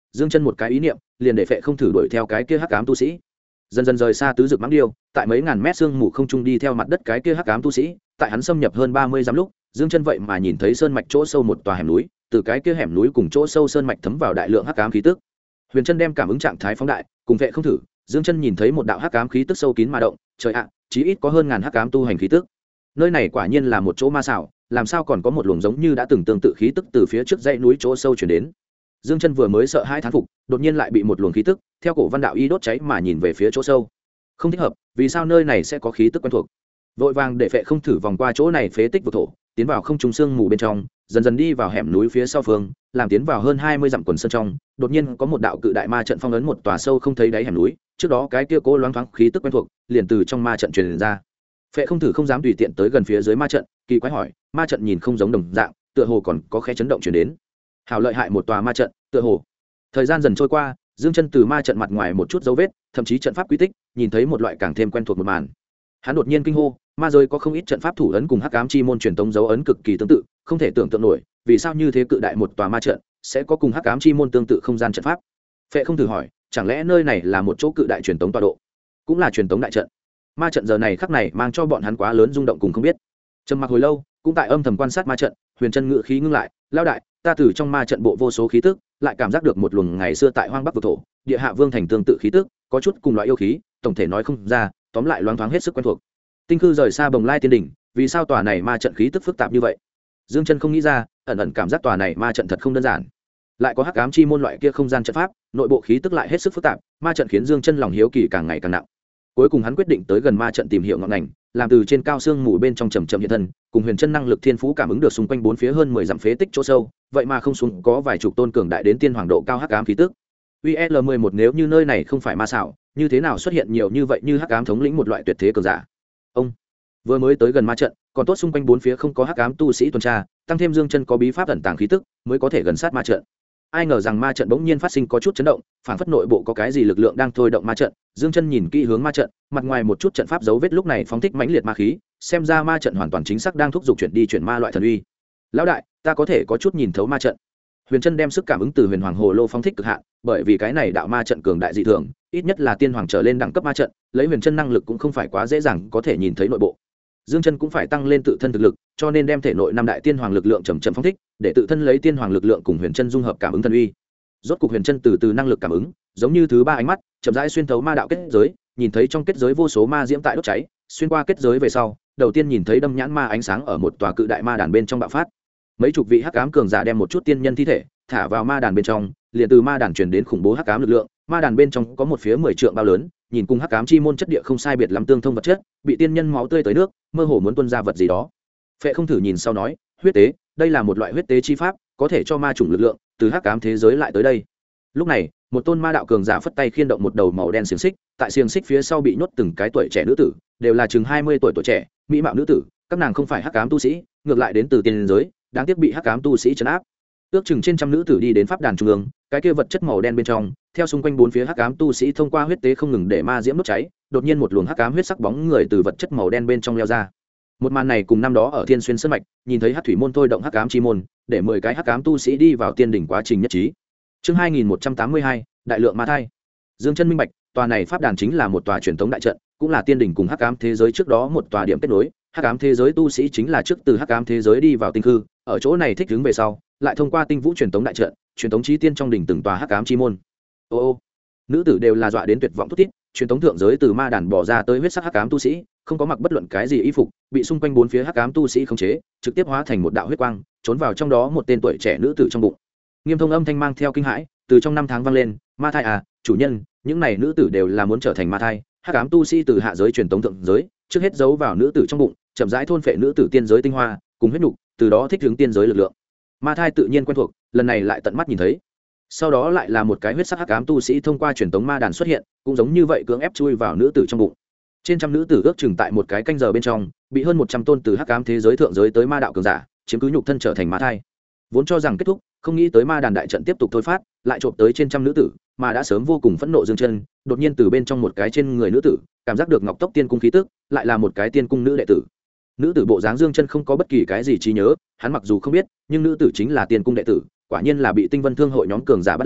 Dương Chân một cái ý niệm liền để Phệ Không Thử đuổi theo cái kia hắc ám tu sĩ, dần dần rời xa tứ dực mãng điêu, tại mấy ngàn mét sương mù không trung đi theo mặt đất cái kia hắc ám tu sĩ. Tại hắn xâm nhập hơn 30 dặm lúc, Dương Chân vậy mà nhìn thấy sơn mạch chỗ sâu một tòa hẻm núi, từ cái kia hẻm núi cùng chỗ sâu sơn mạch thấm vào đại lượng hắc ám khí tức. Huyền Chân đem cảm ứng trạng thái phóng đại, cùng Phệ Không Thử, Dương Chân nhìn thấy một đạo hắc ám khí tức sâu kín mà động, trời ạ, chí ít có hơn ngàn hắc ám tu hành khí tức. Nơi này quả nhiên là một chỗ ma xảo, làm sao còn có một luồng giống như đã từng tương tự khí tức từ phía trước dãy núi chỗ sâu truyền đến. Dương Chân vừa mới sợ hai thán phục, đột nhiên lại bị một luồng khí tức theo cổ văn đạo y đốt cháy mà nhìn về phía chỗ sâu. Không thích hợp, vì sao nơi này sẽ có khí tức quen thuộc? Vội vàng để Phệ Không Thử vòng qua chỗ này phế tích vực thổ, tiến vào không trung sương mù bên trong, dần dần đi vào hẻm núi phía sau phương, làm tiến vào hơn 20 dặm quần sơn trong, đột nhiên có một đạo cự đại ma trận phong ấn một tòa sâu không thấy đáy hẻm núi, trước đó cái kia cố loáng thoáng khí tức quen thuộc, liền từ trong ma trận truyền ra. Phệ Không Thử không dám tùy tiện tới gần phía dưới ma trận, kỳ quái hỏi, ma trận nhìn không giống đồng dạng, tựa hồ còn có khẽ chấn động truyền đến. Hảo lợi hại một tòa ma trận, tựa hồ. Thời gian dần trôi qua, Dương Chân từ ma trận mặt ngoài một chút dấu vết, thậm chí trận pháp quy tích, nhìn thấy một loại càng thêm quen thuộc một màn. Hắn đột nhiên kinh hô, ma giới có không ít trận pháp thủ ấn cùng hắc ám chi môn truyền tống dấu ấn cực kỳ tương tự, không thể tưởng tượng nổi, vì sao như thế cự đại một tòa ma trận sẽ có cùng hắc ám chi môn tương tự không gian trận pháp. Phệ Không Thử hỏi, chẳng lẽ nơi này là một chỗ cự đại truyền tống tọa độ, cũng là truyền tống đại trận? Ma trận giờ này khắc này mang cho bọn hắn quá lớn rung động cùng không biết. Trầm mặc hồi lâu, cũng tại âm thầm quan sát ma trận, Huyền Chân ngự khí ngưng lại, lao đại, ta từ trong ma trận bộ vô số khí tức, lại cảm giác được một luồng ngày xưa tại hoang bắc vực thổ, địa hạ vương thành tương tự khí tức, có chút cùng loại yêu khí, tổng thể nói không ra, tóm lại loáng thoáng hết sức quen thuộc. Tinh Khư rời xa Bồng Lai Tiên đỉnh, vì sao tòa này ma trận khí tức phức tạp như vậy? Dương Chân không nghĩ ra, ẩn ẩn cảm giác tòa này ma trận thật không đơn giản. Lại có hắc ám chi môn loại kia không gian trận pháp, nội bộ khí tức lại hết sức phức tạp, ma trận khiến Dương Chân lòng hiếu kỳ càng ngày càng nặng. Cuối cùng hắn quyết định tới gần ma trận tìm hiểu ngọn ngành, làm từ trên cao xương mù bên trong chậm chậm hiện thân, cùng Huyền Chân năng lực thiên phú cảm ứng được xung quanh bốn phía hơn 10 dặm phế tích chỗ sâu, vậy mà không xuống có vài chục tôn cường đại đến tiên hoàng độ cao hắc ám khí tức. UL11 nếu như nơi này không phải ma xảo, như thế nào xuất hiện nhiều như vậy như hắc ám thống lĩnh một loại tuyệt thế cường giả? Ông vừa mới tới gần ma trận, còn tốt xung quanh bốn phía không có hắc ám tu sĩ tuần tra, tăng thêm Dương Chân có bí pháp ẩn tàng khí tức, mới có thể gần sát ma trận. Ai ngờ rằng ma trận bỗng nhiên phát sinh có chút chấn động, phản phất nội bộ có cái gì lực lượng đang thôi động ma trận. Dương Chân nhìn kỹ hướng ma trận, mặt ngoài một chút trận pháp dấu vết lúc này phóng thích mãnh liệt ma khí, xem ra ma trận hoàn toàn chính xác đang thúc giục chuyển đi chuyển ma loại thần uy. Lão đại, ta có thể có chút nhìn thấu ma trận. Huyền Chân đem sức cảm ứng từ Huyền Hoàng Hồ Lô phóng thích cực hạn, bởi vì cái này đạo ma trận cường đại dị thường, ít nhất là tiên hoàng trở lên đẳng cấp ma trận, lấy Huyền Chân năng lực cũng không phải quá dễ dàng có thể nhìn thấy nội bộ. Dương Chân cũng phải tăng lên tự thân thực lực, cho nên đem thể nội năm đại tiên hoàng lực lượng chậm chậm phóng thích, để tự thân lấy tiên hoàng lực lượng cùng Huyền Chân dung hợp cảm ứng thần uy. Rốt cục Huyền Chân từ từ năng lực cảm ứng, giống như thứ ba ánh mắt, chậm rãi xuyên thấu ma đạo kết giới, nhìn thấy trong kết giới vô số ma diễm tại đốt cháy, xuyên qua kết giới về sau, đầu tiên nhìn thấy đâm nhãn ma ánh sáng ở một tòa cự đại ma đàn bên trong bạo phát. Mấy chục vị hắc ám cường giả đem một chút tiên nhân thi thể thả vào ma đàn bên trong, liền từ ma đàn truyền đến khủng bố hắc ám lực lượng, ma đàn bên trong có một phía 10 trượng bao lớn, nhìn cùng hắc ám chi môn chất địa không sai biệt lắm tương thông vật chất, bị tiên nhân máu tươi tới nước, mơ hồ muốn tuôn ra vật gì đó. Phệ Không Thử nhìn sau nói, huyết tế, đây là một loại huyết tế chi pháp, có thể cho ma chủng lực lượng từ hắc ám thế giới lại tới đây. Lúc này, một tôn ma đạo cường giả phất tay khiên động một đầu màu đen xiềng xích, tại xiềng xích phía sau bị nhốt từng cái tuổi trẻ nữ tử, đều là chừng 20 tuổi trẻ, mỹ mạo nữ tử, các nàng không phải hắc ám tu sĩ, ngược lại đến từ tiên giới, đáng tiếc bị hắc ám tu sĩ trấn áp. Ước chừng trên trăm nữ tử đi đến pháp đàn trung ương, cái kia vật chất màu đen bên trong, theo xung quanh bốn phía hắc ám tu sĩ thông qua huyết tế không ngừng để ma diễm đốt cháy, đột nhiên một luồng hắc ám huyết sắc bóng người từ vật chất màu đen bên trong leo ra. Một màn này cùng năm đó ở Thiên Xuyên sơn mạch, nhìn thấy hắc thủy môn thôi động hắc ám chi môn, để 10 cái hắc ám tu sĩ đi vào tiên đỉnh quá trình nhất trí. Chương 2182, đại lượng ma thai. Dương Chân minh bạch, tòa này pháp đàn chính là một tòa truyền thống đại trận, cũng là tiên đỉnh cùng hắc ám thế giới trước đó một tòa điểm kết nối. Hắc ám thế giới tu sĩ chính là trước từ hắc ám thế giới đi vào tinh khư, ở chỗ này thích ứng về sau, lại thông qua tinh vũ truyền thống đại trận, truyền thống chí tiên trong đỉnh từng tòa hắc ám chi môn. Ô, nữ tử đều là dọa đến tuyệt vọng thút thít, truyền thống thượng giới từ ma đàn bỏ ra tới huyết sắc hắc ám tu sĩ, không có mặc bất luận cái gì y phục, bị xung quanh bốn phía hắc ám tu sĩ khống chế, trực tiếp hóa thành một đạo huyết quang, trốn vào trong đó một tên tuổi trẻ nữ tử trong bụng. Nghiêm thông âm thanh mang theo kinh hãi, từ trong năm tháng vang lên, ma thai à, chủ nhân, những này nữ tử đều là muốn trở thành ma thai. Hắc ám tu sĩ từ hạ giới truyền thống thượng giới, trước hết giấu vào nữ tử trong bụng, chậm rãi thôn phệ nữ tử tiên giới tinh hoa, cùng huyết nục, từ đó thích ứng tiên giới lực lượng. Ma thai tự nhiên quen thuộc, lần này lại tận mắt nhìn thấy. Sau đó lại là một cái huyết sắc hắc ám tu sĩ thông qua truyền tống ma đàn xuất hiện, cũng giống như vậy cưỡng ép chui vào nữ tử trong bụng. Trên trăm nữ tử ước chừng tại một cái canh giờ bên trong, bị hơn 100 tôn từ hắc ám thế giới thượng giới tới ma đạo cường giả chiếm cứ nhục thân trở thành ma thai. Vốn cho rằng kết thúc, không nghĩ tới ma đàn đại trận tiếp tục thôi phát, lại trộm tới trên trăm nữ tử, mà đã sớm vô cùng phẫn nộ Dương Chân, đột nhiên từ bên trong một cái trên người nữ tử, cảm giác được ngọc tốc tiên cung khí tức, lại là một cái tiên cung nữ đệ tử. Nữ tử bộ dáng Dương Chân không có bất kỳ cái gì trí nhớ, hắn mặc dù không biết, nhưng nữ tử chính là tiên cung đệ tử, quả nhiên là bị Tinh Vân Thương hội nhóm cường giả bắt lấy,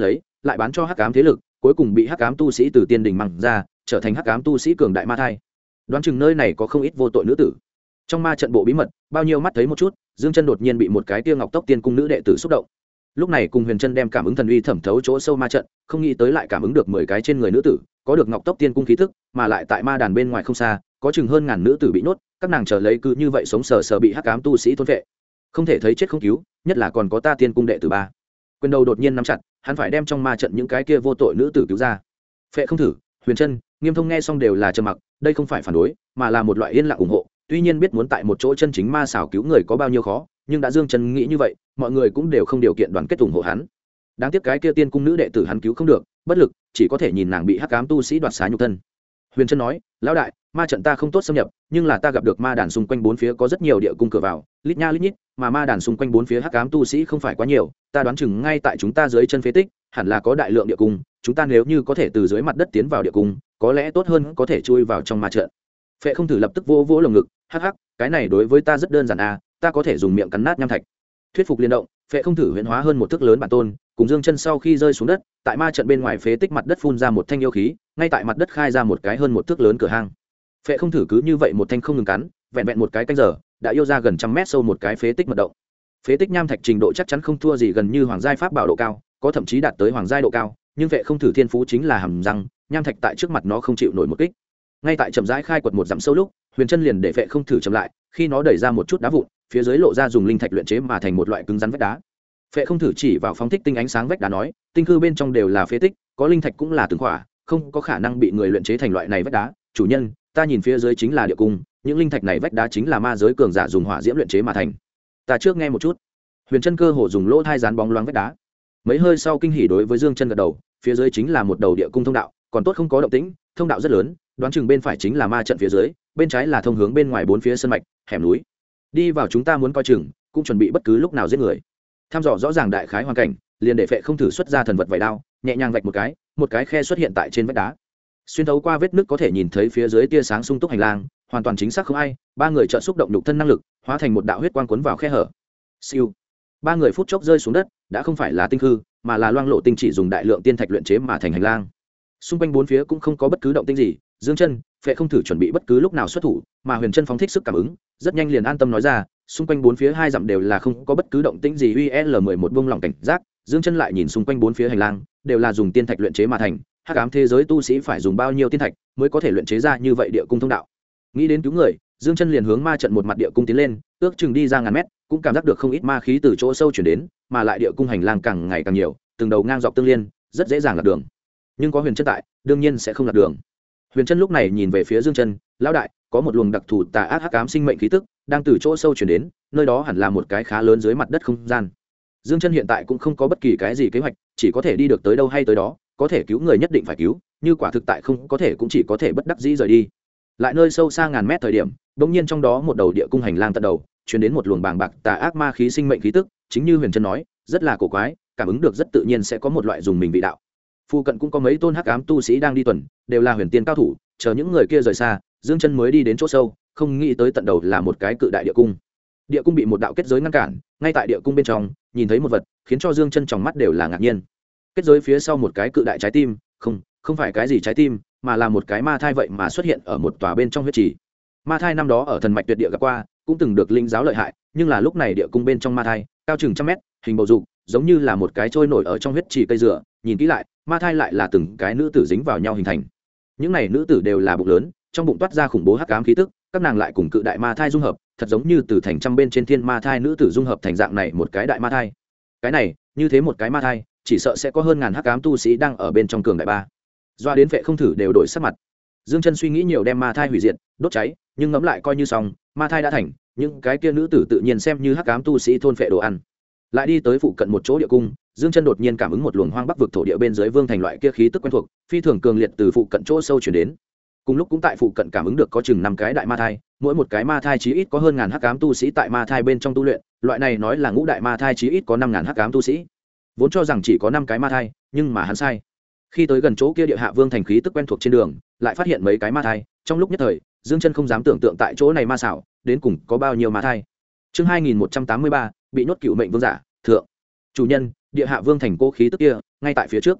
lại bán cho hắc ám thế lực, cuối cùng bị hắc ám tu sĩ từ tiên đình mang ra, trở thành hắc ám tu sĩ cường đại ma thai. Đoán chừng nơi này có không ít vô tội nữ tử. Trong ma trận bộ bí mật, bao nhiêu mắt thấy một chút, Dương Chân đột nhiên bị một cái tia ngọc tốc tiên cung nữ đệ tử xúc động. Lúc này cùng Huyền Chân đem cảm ứng thần uy thẩm thấu chỗ sâu ma trận, không nghĩ tới lại cảm ứng được 10 cái trên người nữ tử, có được ngọc tốc tiên cung khí tức, mà lại tại ma đàn bên ngoài không xa, có chừng hơn ngàn nữ tử bị nhốt, các nàng chờ lấy cứ như vậy sống sờ sờ bị hắc ám tu sĩ thôn phệ. Không thể thấy chết không cứu, nhất là còn có ta tiên cung đệ tử ba. Quyền đầu đột nhiên nắm chặt, hắn phải đem trong ma trận những cái kia vô tội nữ tử cứu ra. Phệ không thử, Huyền Chân, Nghiêm Thông nghe xong đều là trầm mặc, đây không phải phản đối, mà là một loại yên lặng ủng hộ. Tuy nhiên biết muốn tại một chỗ chân chính ma xảo cứu người có bao nhiêu khó, nhưng đã Dương Chân nghĩ như vậy, mọi người cũng đều không điều kiện đoàn kết ủng hộ hắn. Đáng tiếc cái kia tiên cung nữ đệ tử hắn cứu không được, bất lực, chỉ có thể nhìn nàng bị hắc ám tu sĩ đoạt xá nhục thân. Huyền Chân nói, lão đại, ma trận ta không tốt xâm nhập, nhưng là ta gặp được ma đàn xung quanh bốn phía có rất nhiều địa cung cửa vào, lít nha lít nhít, mà ma đàn xung quanh bốn phía hắc ám tu sĩ không phải quá nhiều, ta đoán chừng ngay tại chúng ta dưới chân phế tích, hẳn là có đại lượng địa cung, chúng ta nếu như có thể từ dưới mặt đất tiến vào địa cung, có lẽ tốt hơn có thể chui vào trong ma trận. Phệ không thử lập tức vỗ vỗ lồng ngực, hắc hắc, cái này đối với ta rất đơn giản à, ta có thể dùng miệng cắn nát nham thạch. Thuyết phục liên động, Phệ không thử huyễn hóa hơn một thước lớn bản tôn, cùng Dương Chân sau khi rơi xuống đất, tại ma trận bên ngoài phế tích mặt đất phun ra một thanh yêu khí, ngay tại mặt đất khai ra một cái hơn một thước lớn cửa hang. Phệ không thử cứ như vậy một thanh không ngừng cắn, vẹn vẹn một cái canh giờ, đã yêu ra gần trăm mét sâu một cái phế tích mật động. Phế tích nham thạch trình độ chắc chắn không thua gì gần như hoàng giai pháp bảo độ cao, có thậm chí đạt tới hoàng giai độ cao, nhưng Phệ không thử thiên phú chính là hầm răng, nham thạch tại trước mặt nó không chịu nổi một kích. Ngay tại chậm rãi khai quật một dặm sâu lúc, Huyền Chân liền để Phệ không thử chậm lại, khi nó đẩy ra một chút đá vụn, phía dưới lộ ra dùng linh thạch luyện chế mà thành một loại cứng rắn vách đá. Phệ không thử chỉ vào phóng thích tinh ánh sáng vách đá nói, tinh cư bên trong đều là phế tích, có linh thạch cũng là từng khỏa, không có khả năng bị người luyện chế thành loại này vách đá. Chủ nhân, ta nhìn phía dưới chính là địa cung, những linh thạch này vách đá chính là ma giới cường giả dùng hỏa diễm luyện chế mà thành. Ta trước nghe một chút. Huyền Chân cơ hồ dùng lỗ thai dán bóng loáng vách đá. Mấy hơi sau kinh hỉ đối với Dương Chân gật đầu, phía dưới chính là một đầu địa cung thông đạo, còn tốt không có động tĩnh, thông đạo rất lớn, đoán chừng bên phải chính là ma trận phía dưới, bên trái là thông hướng bên ngoài bốn phía sơn mạch, hẻm núi. Đi vào chúng ta muốn coi chừng, cũng chuẩn bị bất cứ lúc nào giết người. Tham dò rõ ràng đại khái hoàn cảnh, liền để Phệ không thử xuất ra thần vật vải đao, nhẹ nhàng vạch một cái khe xuất hiện tại trên vách đá. Xuyên thấu qua vết nứt có thể nhìn thấy phía dưới tia sáng sung túc hành lang, hoàn toàn chính xác không ai, ba người chợt xúc động nhục thân năng lực, hóa thành một đạo huyết quang cuốn vào khe hở. Siêu. Ba người phút chốc rơi xuống đất, đã không phải là tinh hư, mà là loang lộ tinh chỉ dùng đại lượng tiên thạch luyện chế mà thành hành lang. Xung quanh bốn phía cũng không có bất cứ động tĩnh gì, Dương Chân, Phệ không thử chuẩn bị bất cứ lúc nào xuất thủ, mà Huyền Chân phóng thích sức cảm ứng, rất nhanh liền an tâm nói ra, xung quanh bốn phía hai dặm đều là không có bất cứ động tĩnh gì. UL11 buông lỏng cảnh giác, Dương Chân lại nhìn xung quanh bốn phía hành lang, đều là dùng tiên thạch luyện chế mà thành, hắc ám thế giới tu sĩ phải dùng bao nhiêu tiên thạch mới có thể luyện chế ra như vậy địa cung thông đạo. Nghĩ đến cứu người, Dương Chân liền hướng ma trận một mặt địa cung tiến lên, ước chừng đi ra ngàn mét, cũng cảm giác được không ít ma khí từ chỗ sâu truyền đến, mà lại địa cung hành lang càng ngày càng nhiều, từng đầu ngang dọc tương liên, rất dễ dàng lạc đường. Nhưng có Huyền Chân tại, đương nhiên sẽ không lạc đường. Huyền Chân lúc này nhìn về phía Dương Chân, lão đại, có một luồng đặc thù tà ác hắc ám sinh mệnh khí tức đang từ chỗ sâu truyền đến, nơi đó hẳn là một cái khá lớn dưới mặt đất không gian. Dương Chân hiện tại cũng không có bất kỳ cái gì kế hoạch, chỉ có thể đi được tới đâu hay tới đó, có thể cứu người nhất định phải cứu, như quả thực tại không có thể cũng chỉ có thể bất đắc dĩ rời đi. Lại nơi sâu xa ngàn mét thời điểm, bỗng nhiên trong đó một đầu địa cung hành lang tận đầu, truyền đến một luồng bàng bạc tà ác ma khí sinh mệnh khí tức, chính như Huyền Chân nói, rất là cổ quái, cảm ứng được rất tự nhiên sẽ có một loại dùng mình vị đạo. Phu cận cũng có mấy tôn hắc ám tu sĩ đang đi tuần, đều là huyền tiên cao thủ, chờ những người kia rời xa, Dương Chân mới đi đến chỗ sâu, không nghĩ tới tận đầu là một cái cự đại địa cung. Địa cung bị một đạo kết giới ngăn cản, ngay tại địa cung bên trong, nhìn thấy một vật, khiến cho Dương Chân trong mắt đều là ngạc nhiên. Kết giới phía sau một cái cự đại trái tim, không phải cái gì trái tim, mà là một cái ma thai vậy mà xuất hiện ở một tòa bên trong huyết trì. Ma thai năm đó ở thần mạch tuyệt địa gặp qua, cũng từng được linh giáo lợi hại, nhưng là lúc này địa cung bên trong ma thai, cao chừng trăm mét, hình bầu dục, giống như là một cái trôi nổi ở trong huyết trì cây dừa, nhìn kỹ lại, ma thai lại là từng cái nữ tử dính vào nhau hình thành. Những này nữ tử đều là bụng lớn, trong bụng toát ra khủng bố hắc ám khí tức, các nàng lại cùng cự đại ma thai dung hợp, thật giống như từ thành trăm bên trên thiên ma thai nữ tử dung hợp thành dạng này một cái đại ma thai. Cái này, như thế một cái ma thai, chỉ sợ sẽ có hơn ngàn hắc ám tu sĩ đang ở bên trong cường đại ba. Doa đến Phệ không thử đều đổi sắc mặt. Dương Chân suy nghĩ nhiều đem ma thai hủy diệt, đốt cháy, nhưng ngẫm lại coi như xong, ma thai đã thành, những cái kia nữ tử tự nhiên xem như hắc ám tu sĩ thôn phệ đồ ăn. Lại đi tới phụ cận một chỗ địa cung, Dương Chân đột nhiên cảm ứng một luồng hoang bắc vực thổ địa bên dưới vương thành loại kia khí tức quen thuộc, phi thường cường liệt từ phụ cận chỗ sâu truyền đến. Cùng lúc cũng tại phụ cận cảm ứng được có chừng 5 cái đại ma thai, mỗi một cái ma thai chí ít có hơn ngàn hắc ám tu sĩ tại ma thai bên trong tu luyện, loại này nói là ngũ đại ma thai chí ít có 5000 hắc ám tu sĩ. Vốn cho rằng chỉ có 5 cái ma thai, nhưng mà hắn sai. Khi tới gần chỗ kia địa hạ vương thành khí tức quen thuộc trên đường, lại phát hiện mấy cái ma thai, trong lúc nhất thời, Dương Chân không dám tưởng tượng tại chỗ này ma xảo, đến cùng có bao nhiêu ma thai. Chương 2183, bị nhốt cựu mệnh vương giả, thượng. Chủ nhân, địa hạ vương thành cố khí tức kia, ngay tại phía trước.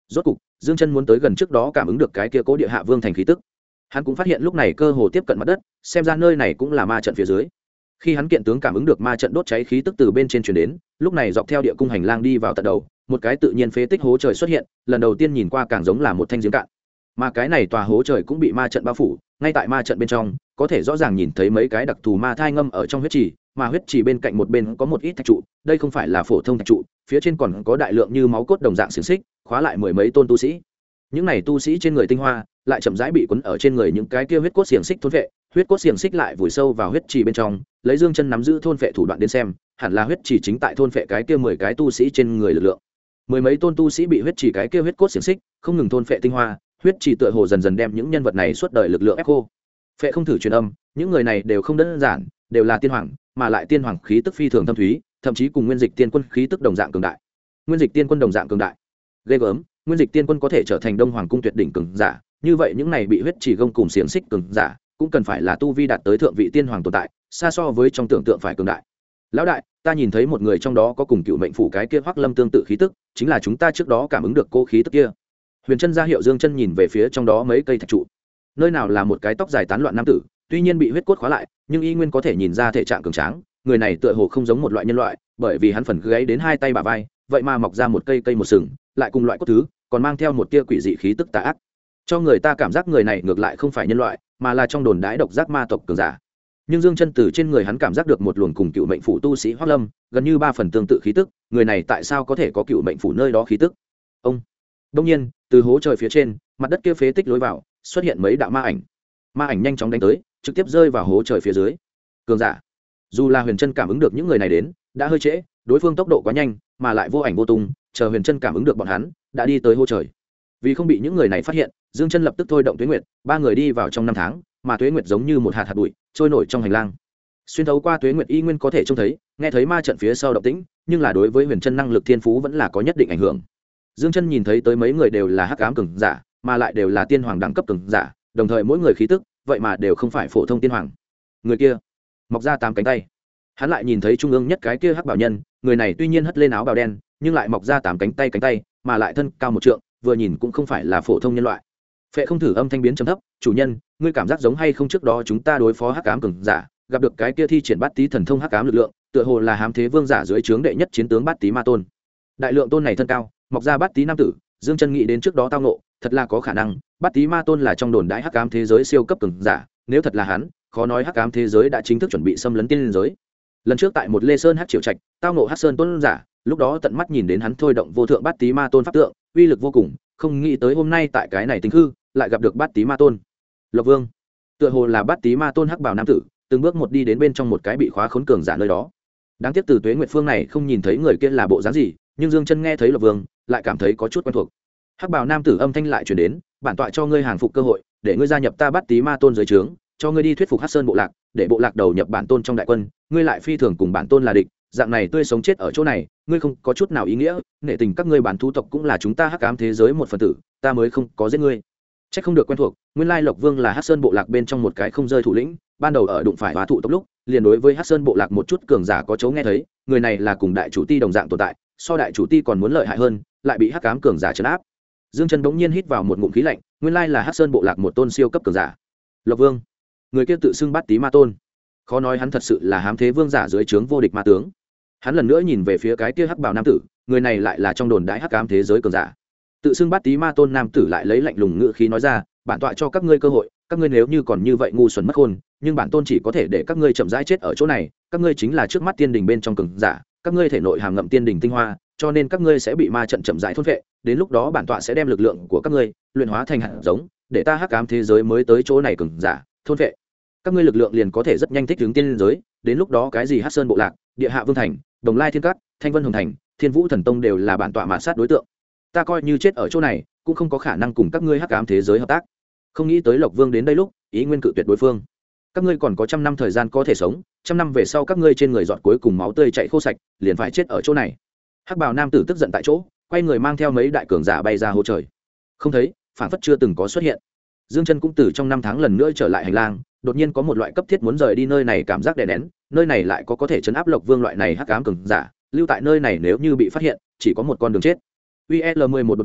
Rốt cục Dương Chân muốn tới gần trước đó cảm ứng được cái kia cố địa hạ vương thành khí tức. Hắn cũng phát hiện lúc này cơ hồ tiếp cận mặt đất, xem ra nơi này cũng là ma trận phía dưới. Khi hắn kiện tướng cảm ứng được ma trận đốt cháy khí tức từ bên trên truyền đến, lúc này dọc theo địa cung hành lang đi vào tận đầu, một cái tự nhiên phế tích hố trời xuất hiện, lần đầu tiên nhìn qua càng giống là một thanh giếng cạn. Mà cái này tòa hố trời cũng bị ma trận bao phủ, ngay tại ma trận bên trong, có thể rõ ràng nhìn thấy mấy cái đặc thù ma thai ngâm ở trong huyết trì, mà huyết trì bên cạnh một bên có một ít thạch trụ, đây không phải là phổ thông thạch trụ, phía trên còn có đại lượng như máu cốt đồng dạng xiềng xích, khóa lại mười mấy tôn tu sĩ. Những này tu sĩ trên người tinh hoa, lại chậm rãi bị quấn ở trên người những cái kia huyết cốt xiềng xích thôn vệ, huyết cốt xiềng xích lại vùi sâu vào huyết trì bên trong, lấy Dương Chân nắm giữ thôn vệ thủ đoạn đến xem, hẳn là huyết trì chính tại thôn vệ cái kia 10 cái tu sĩ trên người lực lượng. Mười mấy tôn tu sĩ bị huyết trì cái kia huyết cốt xiềng xích không ngừng thôn vệ tinh hoa, huyết trì tựa hồ dần dần đem những nhân vật này suốt đời lực lượng ép khô. Phệ không thử truyền âm, những người này đều không đơn giản, đều là tiên hoàng, mà lại tiên hoàng khí tức phi thường thâm thúy, thậm chí cùng nguyên dịch tiên quân khí tức đồng dạng cường đại. Nguyên dịch tiên quân đồng dạng cường đại. Ghê gớm, nguyên dịch tiên quân có thể trở thành Đông Hoàng cung tuyệt đỉnh cường giả, như vậy những này bị huyết trì gông cùng xiềng xích cường giả, cũng cần phải là tu vi đạt tới thượng vị tiên hoàng tồn tại, xa so với trong tưởng tượng phải cường đại. Lão đại, ta nhìn thấy một người trong đó có cùng cựu mệnh phủ cái kia Hoắc Lâm tương tự khí tức, chính là chúng ta trước đó cảm ứng được cô khí tức kia. Huyền Chân ra hiệu Dương Chân nhìn về phía trong đó mấy cây thạch trụ, nơi nào là một cái tóc dài tán loạn nam tử, tuy nhiên bị huyết cốt khóa lại, nhưng y nguyên có thể nhìn ra thể trạng cường tráng, người này tựa hồ không giống một loại nhân loại, bởi vì hắn phần gáy đến hai tay bả vai, vậy mà mọc ra một cây một sừng, lại cùng loại cốt thứ, còn mang theo một tia quỷ dị khí tức tà ác, cho người ta cảm giác người này ngược lại không phải nhân loại, mà là trong đồn đãi độc giác ma tộc cường giả. Nhưng Dương Chân từ trên người hắn cảm giác được một luồng cùng cựu mệnh phủ tu sĩ Hoắc Lâm gần như 3 phần tương tự khí tức, người này tại sao có thể có cựu mệnh phủ nơi đó khí tức? Ông. Đương nhiên, từ hố trời phía trên, mặt đất kia phế tích lối vào, xuất hiện mấy đạo ma ảnh. Ma ảnh nhanh chóng đánh tới, trực tiếp rơi vào hố trời phía dưới. Cường giả. Dù là Huyền Chân cảm ứng được những người này đến, đã hơi trễ, đối phương tốc độ quá nhanh, mà lại vô ảnh vô tung, chờ Huyền Chân cảm ứng được bọn hắn, đã đi tới hố trời. Vì không bị những người này phát hiện, Dương Chân lập tức thôi động Tuế Nguyệt, ba người đi vào trong 5 tháng, mà Tuế Nguyệt giống như một hạt bụi, trôi nổi trong hành lang. Xuyên thấu qua Tuế Nguyệt y nguyên có thể trông thấy, nghe thấy ma trận phía sau động tĩnh, nhưng là đối với Huyền Chân năng lực thiên phú vẫn là có nhất định ảnh hưởng. Dương Chân nhìn thấy tới mấy người đều là hắc ám cường giả, mà lại đều là tiên hoàng đẳng cấp cường giả, đồng thời mỗi người khí tức, vậy mà đều không phải phổ thông tiên hoàng. Người kia, mọc ra 8 cánh tay. Hắn lại nhìn thấy trung ương nhất cái kia hắc bảo nhân, người này tuy nhiên hất lên áo bào đen, nhưng lại mọc ra 8 cánh tay, mà lại thân cao 1 trượng, vừa nhìn cũng không phải là phổ thông nhân loại. Phệ không thử âm thanh biến trầm thấp, "Chủ nhân, ngươi cảm giác giống hay không trước đó chúng ta đối phó hắc ám cường giả, gặp được cái kia thi triển bát tí thần thông hắc ám lực lượng, tựa hồ là hám thế vương giả dưới trướng đệ nhất chiến tướng bát tí ma tôn." Đại lượng tôn này thân cao, mọc ra bát tí nam tử, Dương Chân nghĩ đến trước đó tao ngộ, thật là có khả năng, bát tí ma tôn là trong đồn đãi hắc ám thế giới siêu cấp cường giả, nếu thật là hắn, khó nói hắc ám thế giới đã chính thức chuẩn bị xâm lấn tiên giới. Lần trước tại một Lê Sơn hắc triều trạch, tao ngộ Hắc Sơn tôn giả, lúc đó tận mắt nhìn đến hắn thôi động vô thượng bát tí ma tôn pháp tượng, uy lực vô cùng, không nghĩ tới hôm nay tại cái này tình hư, lại gặp được bát tí ma tôn. Lộc Vương, tựa hồ là bát tí ma tôn hắc bảo nam tử, từng bước một đi đến bên trong một cái bị khóa khốn cường giả nơi đó. Đáng tiếc từ Tuế Nguyệt Phương này không nhìn thấy người kia là bộ dáng gì, nhưng Dương Chân nghe thấy Lộc Vương, lại cảm thấy có chút quen thuộc. Hắc bảo nam tử âm thanh lại truyền đến, "Bản tọa cho ngươi hàng phục cơ hội, để ngươi gia nhập ta bát tí ma tôn dưới trướng, cho ngươi đi thuyết phục Hắc Sơn bộ lạc, để bộ lạc đầu nhập bản tôn trong đại quân, ngươi lại phi thường cùng bản tôn là địch, dạng này tươi sống chết ở chỗ này, ngươi không có chút nào ý nghĩa, nể tình các ngươi bản thú tộc cũng là chúng ta hắc ám thế giới một phần tử, ta mới không có giết ngươi." Chắc không được quen thuộc, nguyên lai Lộc Vương là Hắc Sơn bộ lạc bên trong một cái không rơi thủ lĩnh, ban đầu ở đụng phải hóa thụ tộc lúc, liền đối với Hắc Sơn bộ lạc một chút cường giả có chấu nghe thấy, người này là cùng đại chủ ti đồng dạng tồn tại, so đại chủ ti còn muốn lợi hại hơn, lại bị hắc ám cường giả trấn áp. Dương Chân bỗng nhiên hít vào một ngụm khí lạnh, nguyên lai là Hắc Sơn bộ lạc một tôn siêu cấp cường giả. Lộc Vương, người kia tự xưng bát tí ma tôn, khó nói hắn thật sự là hám thế vương giả dưới trướng vô địch ma tướng. Hắn lần nữa nhìn về phía cái kia hắc bào nam tử, người này lại là trong đồn đại hắc ám thế giới cường giả. Tự xưng bát tí ma tôn nam tử lại lấy lạnh lùng ngữ khí nói ra, "Bản tọa cho các ngươi cơ hội, các ngươi nếu như còn như vậy ngu xuẩn mất khôn, nhưng bản tôn chỉ có thể để các ngươi chậm rãi chết ở chỗ này, các ngươi chính là trước mắt tiên đình bên trong cường giả, các ngươi thể nội hàm ngậm tiên đình tinh hoa, cho nên các ngươi sẽ bị ma trận chậm rãi thôn phệ, đến lúc đó bản tọa sẽ đem lực lượng của các ngươi luyện hóa thành hạt giống, để ta hắc ám thế giới mới tới chỗ này cường giả thôn phệ. Các ngươi lực lượng liền có thể rất nhanh thích ứng tiên giới, đến lúc đó cái gì Hắc Sơn bộ lạc, Địa Hạ Vương thành, Đồng Lai Thiên Các, Thanh Vân Hồng thành, Thiên Vũ Thần Tông đều là bản tọa mạt sát đối tượng. Ta coi như chết ở chỗ này, cũng không có khả năng cùng các ngươi hắc ám thế giới hợp tác." Không nghĩ tới Lộc Vương đến đây lúc, ý nguyên cự tuyệt đối phương. "Các ngươi còn có 100 năm thời gian có thể sống, 100 năm về sau các ngươi trên người giọt cuối cùng máu tươi chảy khô sạch, liền phải chết ở chỗ này." Hắc bào nam tử tức giận tại chỗ, quay người mang theo mấy đại cường giả bay ra hố trời. Không thấy, phản phất chưa từng có xuất hiện. Dương Chân cũng từ trong 5 tháng lần nữa trở lại hành lang, đột nhiên có một loại cấp thiết muốn rời đi nơi này cảm giác đè nén, nơi này lại có thể trấn áp Lộc Vương loại này hắc ám cường giả, lưu tại nơi này nếu như bị phát hiện, chỉ có một con đường chết. UL11 đột nhiên,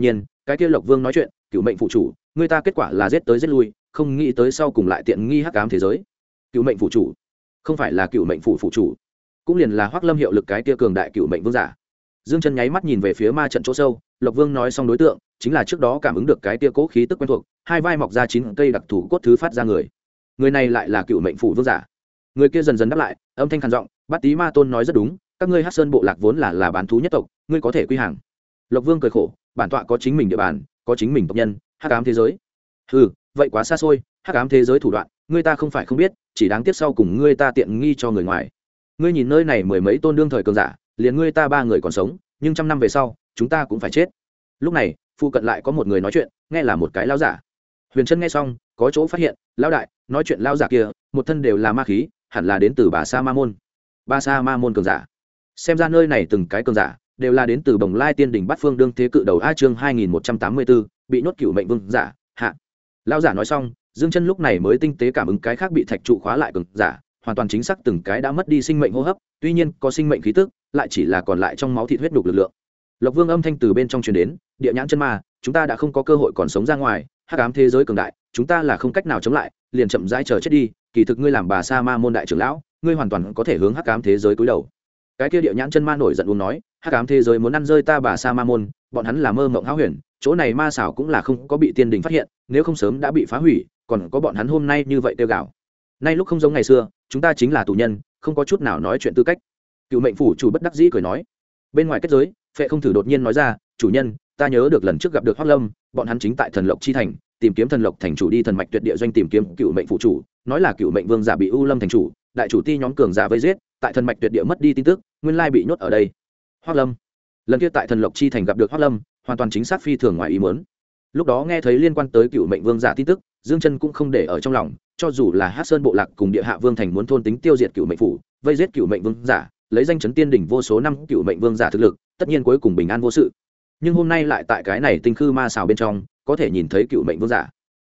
cái kia Lộc Vương nói chuyện, cựu mệnh phụ chủ, người ta kết quả là giết tới giết lui, không nghĩ tới sau cùng lại tiện nghi hắc ám thế giới. Cựu mệnh phụ chủ không phải là cựu mệnh phụ chủ, cũng liền là Hoắc Lâm hiệu lực cái kia cường đại cựu mệnh vương giả. Dương Chân nháy mắt nhìn về phía ma trận chỗ sâu, Lộc Vương nói xong đối tượng chính là trước đó cảm ứng được cái tia cố khí tức quen thuộc, hai vai mọc ra 9 cây đặc thủ cốt thứ phát ra người này lại là cựu mệnh phủ vương giả. Người kia dần dần đáp lại, âm thanh khàn giọng, Bát Tý Ma Tôn nói rất đúng, các ngươi Hắc Sơn bộ lạc vốn là bán thú nhất tộc, ngươi có thể quy hàng. Lộc Vương cười khổ, bản tọa có chính mình địa bàn, có chính mình tộc nhân, hắc ám thế giới. Hừ, vậy quá xa xôi, hắc ám thế giới thủ đoạn, ngươi ta không phải không biết, chỉ đáng tiếc sau cùng ngươi ta tiện nghi cho người ngoài. Ngươi nhìn nơi này mười mấy tôn đương thời cường giả, liền ngươi ta ba người còn sống, nhưng trăm năm về sau chúng ta cũng phải chết. Lúc này phụ cận lại có một người nói chuyện, nghe là một cái lão giả. Huyền Trân nghe xong có chỗ phát hiện, lão đại nói chuyện lão giả kia một thân đều là ma khí, hẳn là đến từ Bà Sa Ma Môn. Bà Sa Ma Môn cường giả, xem ra nơi này từng cái cường giả đều là đến từ Bồng Lai Tiên Đỉnh Bát Phương đương thế cự đầu. A chương 2184, bị nhốt cửu mệnh vương giả hạ. Lão giả nói xong, Dương Chân lúc này mới tinh tế cảm ứng cái khác bị thạch trụ khóa lại cường giả, hoàn toàn chính xác từng cái đã mất đi sinh mệnh hô hấp, tuy nhiên có sinh mệnh khí tức, lại chỉ là còn lại trong máu thịt huyết đục lực lượng. Lộc Vương âm thanh từ bên trong truyền đến, địa nhãn chân ma, chúng ta đã không có cơ hội còn sống ra ngoài, hắc ám thế giới cường đại, chúng ta là không cách nào chống lại, liền chậm rãi chờ chết đi. Kỳ thực ngươi làm Bà Sa Ma Môn đại trưởng lão, ngươi hoàn toàn có thể hướng hắc ám thế giới cúi đầu. Cái kia địa nhãn chân ma nổi giận uống nói, hắc ám thế giới muốn ăn rơi ta Bà Sa Ma Môn, bọn hắn là mơ mộng hão huyền, chỗ này ma xảo cũng là không có bị tiên đình phát hiện, nếu không sớm đã bị phá hủy, còn có bọn hắn hôm nay như vậy tiêu gạo. Nay lúc không giống ngày xưa, chúng ta chính là tù nhân, không có chút nào nói chuyện tư cách. Cựu mệnh phủ chủ bất đắc dĩ cười nói. Bên ngoài kết giới, Phệ Không Thử đột nhiên nói ra, chủ nhân, ta nhớ được lần trước gặp được Hoắc Lâm, bọn hắn chính tại Thần Lộc chi thành tìm kiếm Thần Lộc thành chủ đi thần mạch tuyệt địa doanh tìm kiếm cựu mệnh phụ chủ, nói là cựu mệnh vương giả bị U Lâm thành chủ đại chủ ti nhóm cường giả vây giết, tại thần mạch tuyệt địa mất đi tin tức, nguyên lai bị nhốt ở đây. Hoắc Lâm, lần kia tại Thần Lộc chi thành gặp được Hoắc Lâm, hoàn toàn chính xác phi thường ngoài ý muốn. Lúc đó nghe thấy liên quan tới cựu mệnh vương giả tin tức, Dương Chân cũng không để ở trong lòng, cho dù là Hắc Sơn bộ lạc cùng địa hạ vương thành muốn thôn tính tiêu diệt cựu mệnh phủ, vây giết cựu mệnh vương giả, lấy danh chấn tiên đỉnh vô số năm cựu mệnh vương giả thực lực, tất nhiên cuối cùng bình an vô sự. Nhưng hôm nay lại tại cái này tinh khư ma xào bên trong, có thể nhìn thấy cựu mệnh vương giả.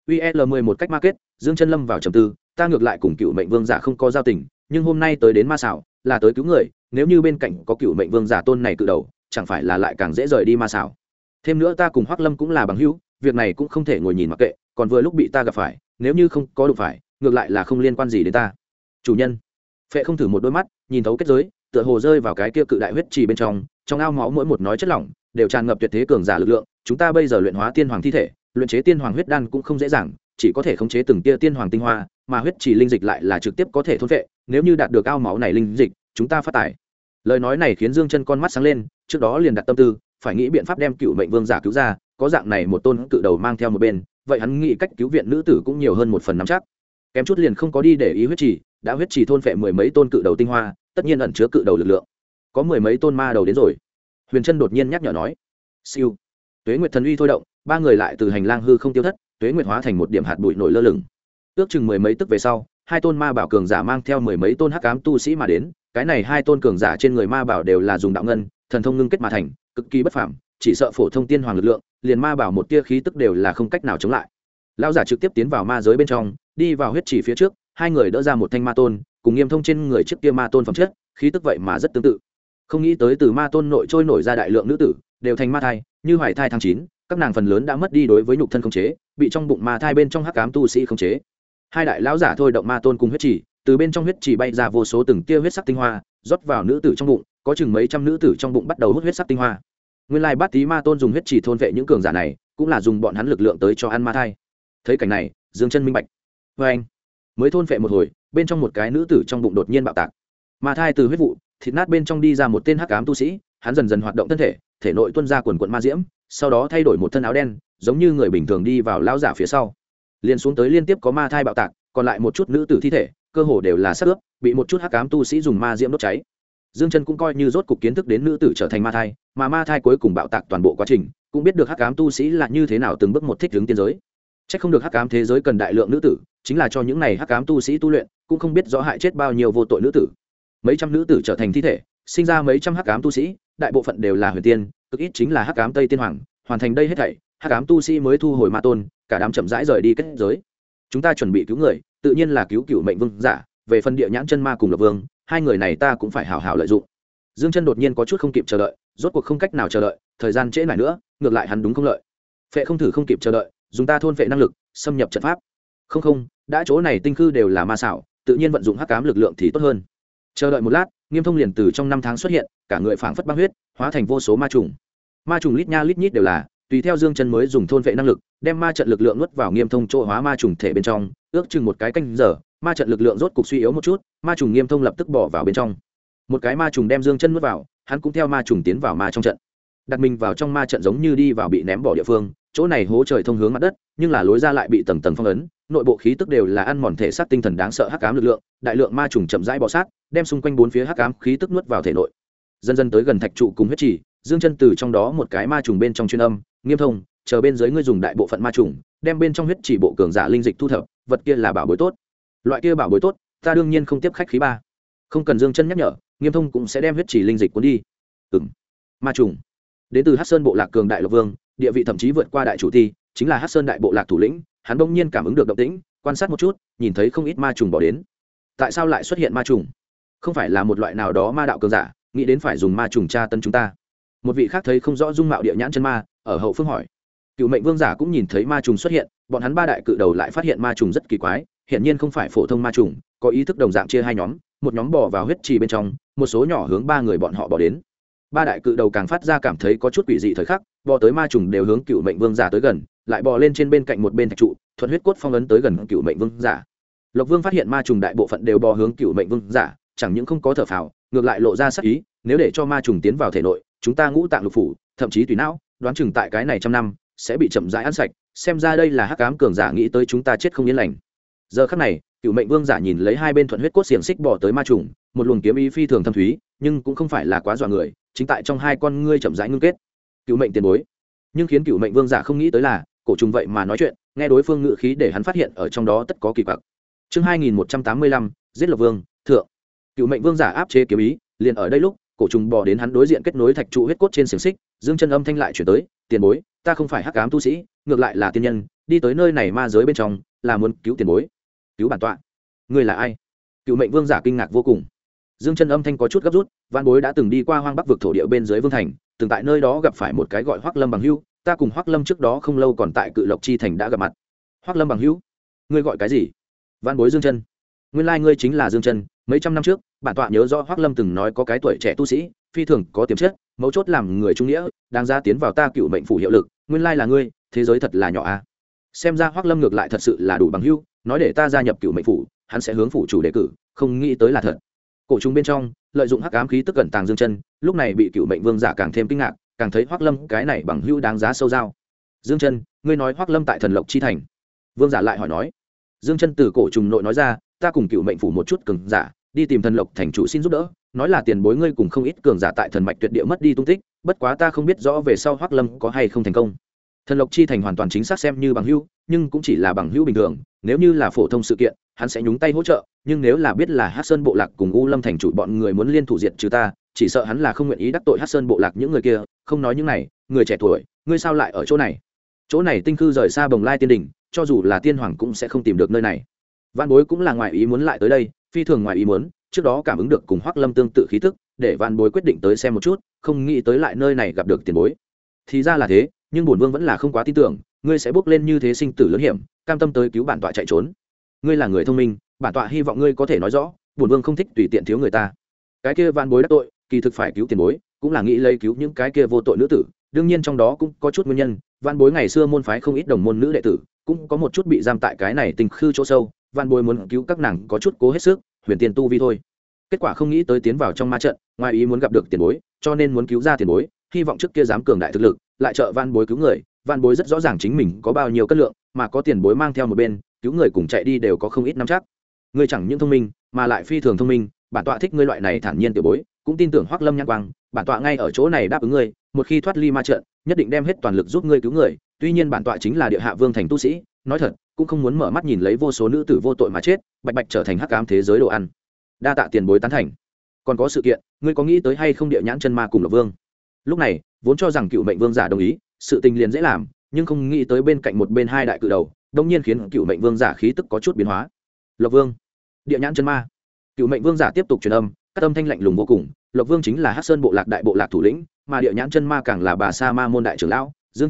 UL11 cách market, Dương Chân lâm vào trầm tư, ta ngược lại cùng cựu mệnh vương giả không có giao tình, nhưng hôm nay tới đến ma xào, là tới cứu người, nếu như bên cạnh có cựu mệnh vương giả tôn này cự đầu, chẳng phải là lại càng dễ rời đi ma xào. Thêm nữa ta cùng Hoắc Lâm cũng là bằng hữu, việc này cũng không thể ngồi nhìn mặc kệ, còn vừa lúc bị ta gặp phải, nếu như không có đụng phải, ngược lại là không liên quan gì đến ta. Chủ nhân. Phệ Không Thử một đôi mắt, nhìn thấu kết giới, tựa hồ rơi vào cái kia cự đại huyết trì bên trong ao máu mỗi một nói chất lỏng đều tràn ngập tuyệt thế cường giả lực lượng, chúng ta bây giờ luyện hóa tiên hoàng thi thể, luyện chế tiên hoàng huyết đan cũng không dễ dàng, chỉ có thể khống chế từng tia tiên hoàng tinh hoa, mà huyết trì linh dịch lại là trực tiếp có thể thôn phệ, nếu như đạt được ao máu này linh dịch, chúng ta phát tài. Lời nói này khiến Dương Chân con mắt sáng lên, trước đó liền đặt tâm tư, phải nghĩ biện pháp đem cựu mệnh vương giả cứu ra, có dạng này một tôn cự đầu mang theo một bên, vậy hắn nghĩ cách cứu viện nữ tử cũng nhiều hơn một phần nắm chắc. Kém chút liền không có đi để ý huyết trì, đã huyết trì thôn phệ mười mấy tôn cự đầu tinh hoa, tất nhiên ẩn chứa cự đầu lực lượng. Có mười mấy tôn ma đầu đến rồi. Huyền Trân đột nhiên nhắc nhở nói. Siêu. Tuế Nguyệt thần uy thôi động, ba người lại từ hành lang hư không tiêu thất, Tuế Nguyệt hóa thành một điểm hạt bụi nổi lơ lửng. Ước chừng mười mấy tức về sau, hai tôn ma bảo cường giả mang theo mười mấy tôn hắc ám tu sĩ mà đến, cái này hai tôn cường giả trên người ma bảo đều là dùng đạo ngân, thần thông ngưng kết mà thành, cực kỳ bất phàm, chỉ sợ phổ thông tiên hoàng lực lượng, liền ma bảo một tia khí tức đều là không cách nào chống lại. Lão giả trực tiếp tiến vào ma giới bên trong, đi vào huyết chỉ phía trước, hai người đỡ ra một thanh ma tôn, cùng Nghiêm Thông trên người trước kia ma tôn phẩm chất, khí tức vậy mà rất tương tự. Không nghĩ tới từ ma tôn nội trôi nổi ra đại lượng nữ tử, đều thành ma thai, như hoài thai tháng 9, các nàng phần lớn đã mất đi đối với nhục thân khống chế, bị trong bụng ma thai bên trong hắc ám tu sĩ khống chế. Hai đại lão giả thôi động ma tôn cùng huyết chỉ, từ bên trong huyết chỉ bay ra vô số từng tia huyết sắc tinh hoa, rót vào nữ tử trong bụng, có chừng mấy trăm nữ tử trong bụng bắt đầu hút huyết sắc tinh hoa. Nguyên lai Bát Tý ma tôn dùng huyết chỉ thôn vệ những cường giả này, cũng là dùng bọn hắn lực lượng tới cho ăn ma thai. Thấy cảnh này, Dương Chân minh bạch. Với anh, mới thôn vệ một hồi, bên trong một cái nữ tử trong bụng đột nhiên bạo tạc. Ma thai từ huyết vụ, thịt nát bên trong đi ra một tên hắc ám tu sĩ, hắn dần dần hoạt động thân thể, thể nội tuôn ra quần quần ma diễm, sau đó thay đổi một thân áo đen, giống như người bình thường đi vào lão giả phía sau. Liên xuống tới liên tiếp có ma thai bạo tạc, còn lại một chút nữ tử thi thể, cơ hồ đều là xác ướp, bị một chút hắc ám tu sĩ dùng ma diễm đốt cháy. Dương Chân cũng coi như rốt cục kiến thức đến nữ tử trở thành ma thai, mà ma thai cuối cùng bạo tạc toàn bộ quá trình, cũng biết được hắc ám tu sĩ là như thế nào từng bước một thích ứng tiên giới. Chắc không được hắc ám thế giới cần đại lượng nữ tử, chính là cho những này hắc ám tu sĩ tu luyện, cũng không biết rõ hại chết bao nhiêu vô tội nữ tử. Mấy trăm nữ tử trở thành thi thể, sinh ra mấy trăm hắc ám tu sĩ, đại bộ phận đều là huyền tiên, cực ít chính là hắc ám tây tiên hoàng, hoàn thành đây hết thảy, hắc ám tu sĩ mới thu hồi ma tôn, cả đám chậm rãi rời đi kết giới. Chúng ta chuẩn bị cứu người, tự nhiên là cứu cửu mệnh vương giả, về phần địa nhãn chân ma cùng Lộc Vương, hai người này ta cũng phải hảo hảo lợi dụng. Dương Chân đột nhiên có chút không kịp chờ đợi, rốt cuộc không cách nào chờ đợi, thời gian trễ nải nữa, ngược lại hắn đúng không lợi. phệ không thử không kịp chờ đợi, dùng ta thôn phệ năng lực xâm nhập trận pháp. Không, đã chỗ này tinh khư đều là ma xảo, tự nhiên vận dụng hắc ám lực lượng thì tốt hơn. Chờ đợi một lát, Nghiêm Thông liền từ trong năm tháng xuất hiện, cả người phảng phất băng huyết, hóa thành vô số ma trùng. Ma trùng lít nha lít nhít đều là, tùy theo Dương Chân mới dùng thôn vệ năng lực, đem ma trận lực lượng nuốt vào Nghiêm Thông chỗ hóa ma trùng thể bên trong, ước chừng một cái canh giờ, ma trận lực lượng rốt cục suy yếu một chút, ma trùng Nghiêm Thông lập tức bỏ vào bên trong. Một cái ma trùng đem Dương Chân nuốt vào, hắn cũng theo ma trùng tiến vào ma trong trận. Đặt mình vào trong ma trận giống như đi vào bị ném bỏ địa phương, chỗ này hố trời thông hướng mặt đất, nhưng là lối ra lại bị tầng tầng phong ấn, nội bộ khí tức đều là ăn mòn thể xác tinh thần đáng sợ hắc ám lực lượng, đại lượng ma trùng chậm rãi bò sát, đem xung quanh bốn phía hắc ám khí tức nuốt vào thể nội. Dần dần tới gần thạch trụ cùng huyết chỉ, Dương Chân từ trong đó một cái ma trùng bên trong truyền âm, Nghiêm Thông, chờ bên dưới ngươi dùng đại bộ phận ma trùng, đem bên trong huyết chỉ bộ cường giả linh dịch thu thập, vật kia là bảo bối tốt. Loại kia bảo bối tốt, ta đương nhiên không tiếp khách khí ba. Không cần Dương Chân nhắc nhở, Nghiêm Thông cũng sẽ đem huyết chỉ linh dịch cuốn đi. Ma trùng. Đến từ Hắc Sơn bộ lạc cường đại Lộc Vương, địa vị thậm chí vượt qua đại chủ ti, chính là Hắc Sơn đại bộ lạc thủ lĩnh, hắn bỗng nhiên cảm ứng được động tĩnh, quan sát một chút, nhìn thấy không ít ma trùng bỏ đến. Tại sao lại xuất hiện ma trùng? Không phải là một loại nào đó ma đạo cường giả, nghĩ đến phải dùng ma trùng tra tấn chúng ta. Một vị khác thấy không rõ dung mạo địa nhãn chân ma, ở hậu phương hỏi. Cựu Mệnh Vương giả cũng nhìn thấy ma trùng xuất hiện, bọn hắn ba đại cự đầu lại phát hiện ma trùng rất kỳ quái, hiển nhiên không phải phổ thông ma trùng, có ý thức đồng dạng chia hai nhóm, một nhóm bò vào huyết trì bên trong, một số nhỏ hướng ba người bọn họ bỏ đến. Ba đại cự đầu càng phát ra cảm thấy có chút quỷ dị thời khắc, bò tới ma trùng đều hướng Cựu Mệnh Vương giả tới gần, lại bò lên trên bên cạnh một bên thạch trụ, thuận huyết cốt phong ấn tới gần Cựu Mệnh Vương giả. Lộc Vương phát hiện ma trùng đại bộ phận đều bò hướng Cựu Mệnh Vương giả, chẳng những không có thở phào, ngược lại lộ ra sắc ý, nếu để cho ma trùng tiến vào thể nội, chúng ta ngũ tạng lục phủ, thậm chí tùy não, đoán chừng tại cái này trăm năm sẽ bị chậm rãi ăn sạch, xem ra đây là hắc ám cường giả nghĩ tới chúng ta chết không yên lành. Giờ khắc này, Cựu Mệnh Vương giả nhìn lấy hai bên thuận huyết cốt xiềng xích bò tới ma trùng, một luồng kiếm ý phi thường thâm thúy, nhưng cũng không phải là quá dọa người, chính tại trong hai con ngươi chậm rãi ngưng kết. Cựu Mệnh tiền bối. Nhưng khiến Cựu Mệnh Vương giả không nghĩ tới là, cổ trùng vậy mà nói chuyện, nghe đối phương ngữ khí để hắn phát hiện ở trong đó tất có kỳ quặc. Chương 2185, giết Lộc Vương, thượng. Cựu Mệnh Vương giả áp chế kiếm ý, liền ở đây lúc, cổ trùng bò đến hắn đối diện kết nối thạch trụ huyết cốt trên xiềng xích, Dương Chân âm thanh lại chuyển tới, tiền bối, ta không phải hắc ám tu sĩ, ngược lại là tiên nhân, đi tới nơi này ma giới bên trong, là muốn cứu tiền bối. Cứu bản tọa? Ngươi là ai? Cựu Mệnh Vương giả kinh ngạc vô cùng. Dương Chân âm thanh có chút gấp rút, Vạn Bối đã từng đi qua Hoang Bắc vực thổ địa bên dưới Vương thành, từng tại nơi đó gặp phải một cái gọi Hoắc Lâm bằng hữu, ta cùng Hoắc Lâm trước đó không lâu còn tại Cự Lộc chi thành đã gặp mặt. Hoắc Lâm bằng hữu? Ngươi gọi cái gì? Vạn Bối Dương Chân. Nguyên lai ngươi chính là Dương Chân, mấy trăm năm trước, bản tọa nhớ rõ Hoắc Lâm từng nói có cái tuổi trẻ tu sĩ, phi thường có tiềm chất, mấu chốt làm người trung nghĩa, đang ra tiến vào ta Cựu Mệnh phủ hiệu lực, nguyên lai là ngươi, thế giới thật là nhỏ a. Xem ra Hoắc Lâm ngược lại thật sự là đủ bằng hữu, nói để ta gia nhập Cựu Mệnh phủ, hắn sẽ hướng phủ chủ đề cử, không nghĩ tới là thật. Cổ trùng bên trong, lợi dụng hắc ám khí tức cẩn tàng Dương Chân, lúc này bị Cựu Mệnh Vương giả càng thêm kinh ngạc, càng thấy Hoắc Lâm cái này bằng hữu đáng giá sâu giao. Dương Chân, ngươi nói Hoắc Lâm tại Thần Lộc chi thành? Vương giả lại hỏi nói. Dương Chân từ cổ trùng nội nói ra, ta cùng Cựu Mệnh phủ một chút cường giả, đi tìm Thần Lộc thành chủ xin giúp đỡ, nói là tiền bối ngươi cùng không ít cường giả tại Thần Mạch Tuyệt Địa mất đi tung tích, bất quá ta không biết rõ về sau Hoắc Lâm có hay không thành công. Thần Lộc chi thành hoàn toàn chính xác xem như bằng hữu, nhưng cũng chỉ là bằng hữu bình thường, nếu như là phổ thông sự kiện, hắn sẽ nhúng tay hỗ trợ, nhưng nếu là biết là Hắc Sơn bộ lạc cùng U Lâm thành chủ bọn người muốn liên thủ diệt trừ ta, chỉ sợ hắn là không nguyện ý đắc tội Hắc Sơn bộ lạc những người kia, không nói những này, người trẻ tuổi, ngươi sao lại ở chỗ này? Chỗ này tinh khư rời xa Bồng Lai Tiên đỉnh, cho dù là tiên hoàng cũng sẽ không tìm được nơi này. Vạn Bối cũng là ngoài ý muốn lại tới đây, phi thường ngoài ý muốn, trước đó cảm ứng được cùng Hoắc Lâm tương tự khí tức, để Vạn Bối quyết định tới xem một chút, không nghĩ tới lại nơi này gặp được tiền bối. Thì ra là thế, nhưng bổn vương vẫn là không quá tin tưởng, ngươi sẽ bước lên như thế sinh tử lớn hiểm, cam tâm tới cứu bản tọa chạy trốn. Ngươi là người thông minh, bản tọa hy vọng ngươi có thể nói rõ, bổn vương không thích tùy tiện thiếu người ta. Cái kia Vạn Bối đắc tội, kỳ thực phải cứu tiền bối, cũng là nghĩ lấy cứu những cái kia vô tội nữ tử, đương nhiên trong đó cũng có chút nguyên nhân. Vạn Bối ngày xưa môn phái không ít đồng môn nữ đệ tử, cũng có một chút bị giam tại cái này tình khư chỗ sâu, Vạn Bối muốn cứu các nàng có chút cố hết sức, huyền tiền tu vi thôi. Kết quả không nghĩ tới tiến vào trong ma trận, ngoài ý muốn gặp được tiền bối, cho nên muốn cứu ra tiền bối, hy vọng trước kia dám cường đại thực lực, lại trợ Vạn Bối cứu người. Vạn Bối rất rõ ràng chính mình có bao nhiêu cân lượng, mà có tiền bối mang theo một bên, cứu người cùng chạy đi đều có không ít nắm chắc. Ngươi chẳng những thông minh, mà lại phi thường thông minh, bản tọa thích ngươi loại này thản nhiên tiểu bối, cũng tin tưởng Hoắc Lâm nhãn quang, bản tọa ngay ở chỗ này đáp ứng ngươi, một khi thoát ly ma trận, nhất định đem hết toàn lực giúp ngươi cứu người. Tuy nhiên bản tọa chính là địa hạ vương thành tu sĩ, nói thật, cũng không muốn mở mắt nhìn lấy vô số nữ tử vô tội mà chết, bạch bạch trở thành hắc ám thế giới đồ ăn. Đa tạ tiền bối tán thành. Còn có sự kiện, ngươi có nghĩ tới hay không địa nhãn chân ma cùng Lộc Vương? Lúc này, vốn cho rằng Cựu Mệnh Vương giả đồng ý, sự tình liền dễ làm, nhưng không nghĩ tới bên cạnh một bên hai đại cự đầu, đông nhiên khiến Cựu Mệnh Vương giả khí tức có chút biến hóa. Lộc Vương, địa nhãn chân ma. Cựu Mệnh Vương giả tiếp tục truyền âm, các âm thanh lạnh lùng vô cùng. Lộc Vương chính là Hắc Sơn bộ lạc đại bộ lạc thủ lĩnh, mà địa nhãn chân ma càng là bà sa ma môn đại trưởng lão. Dương Chân,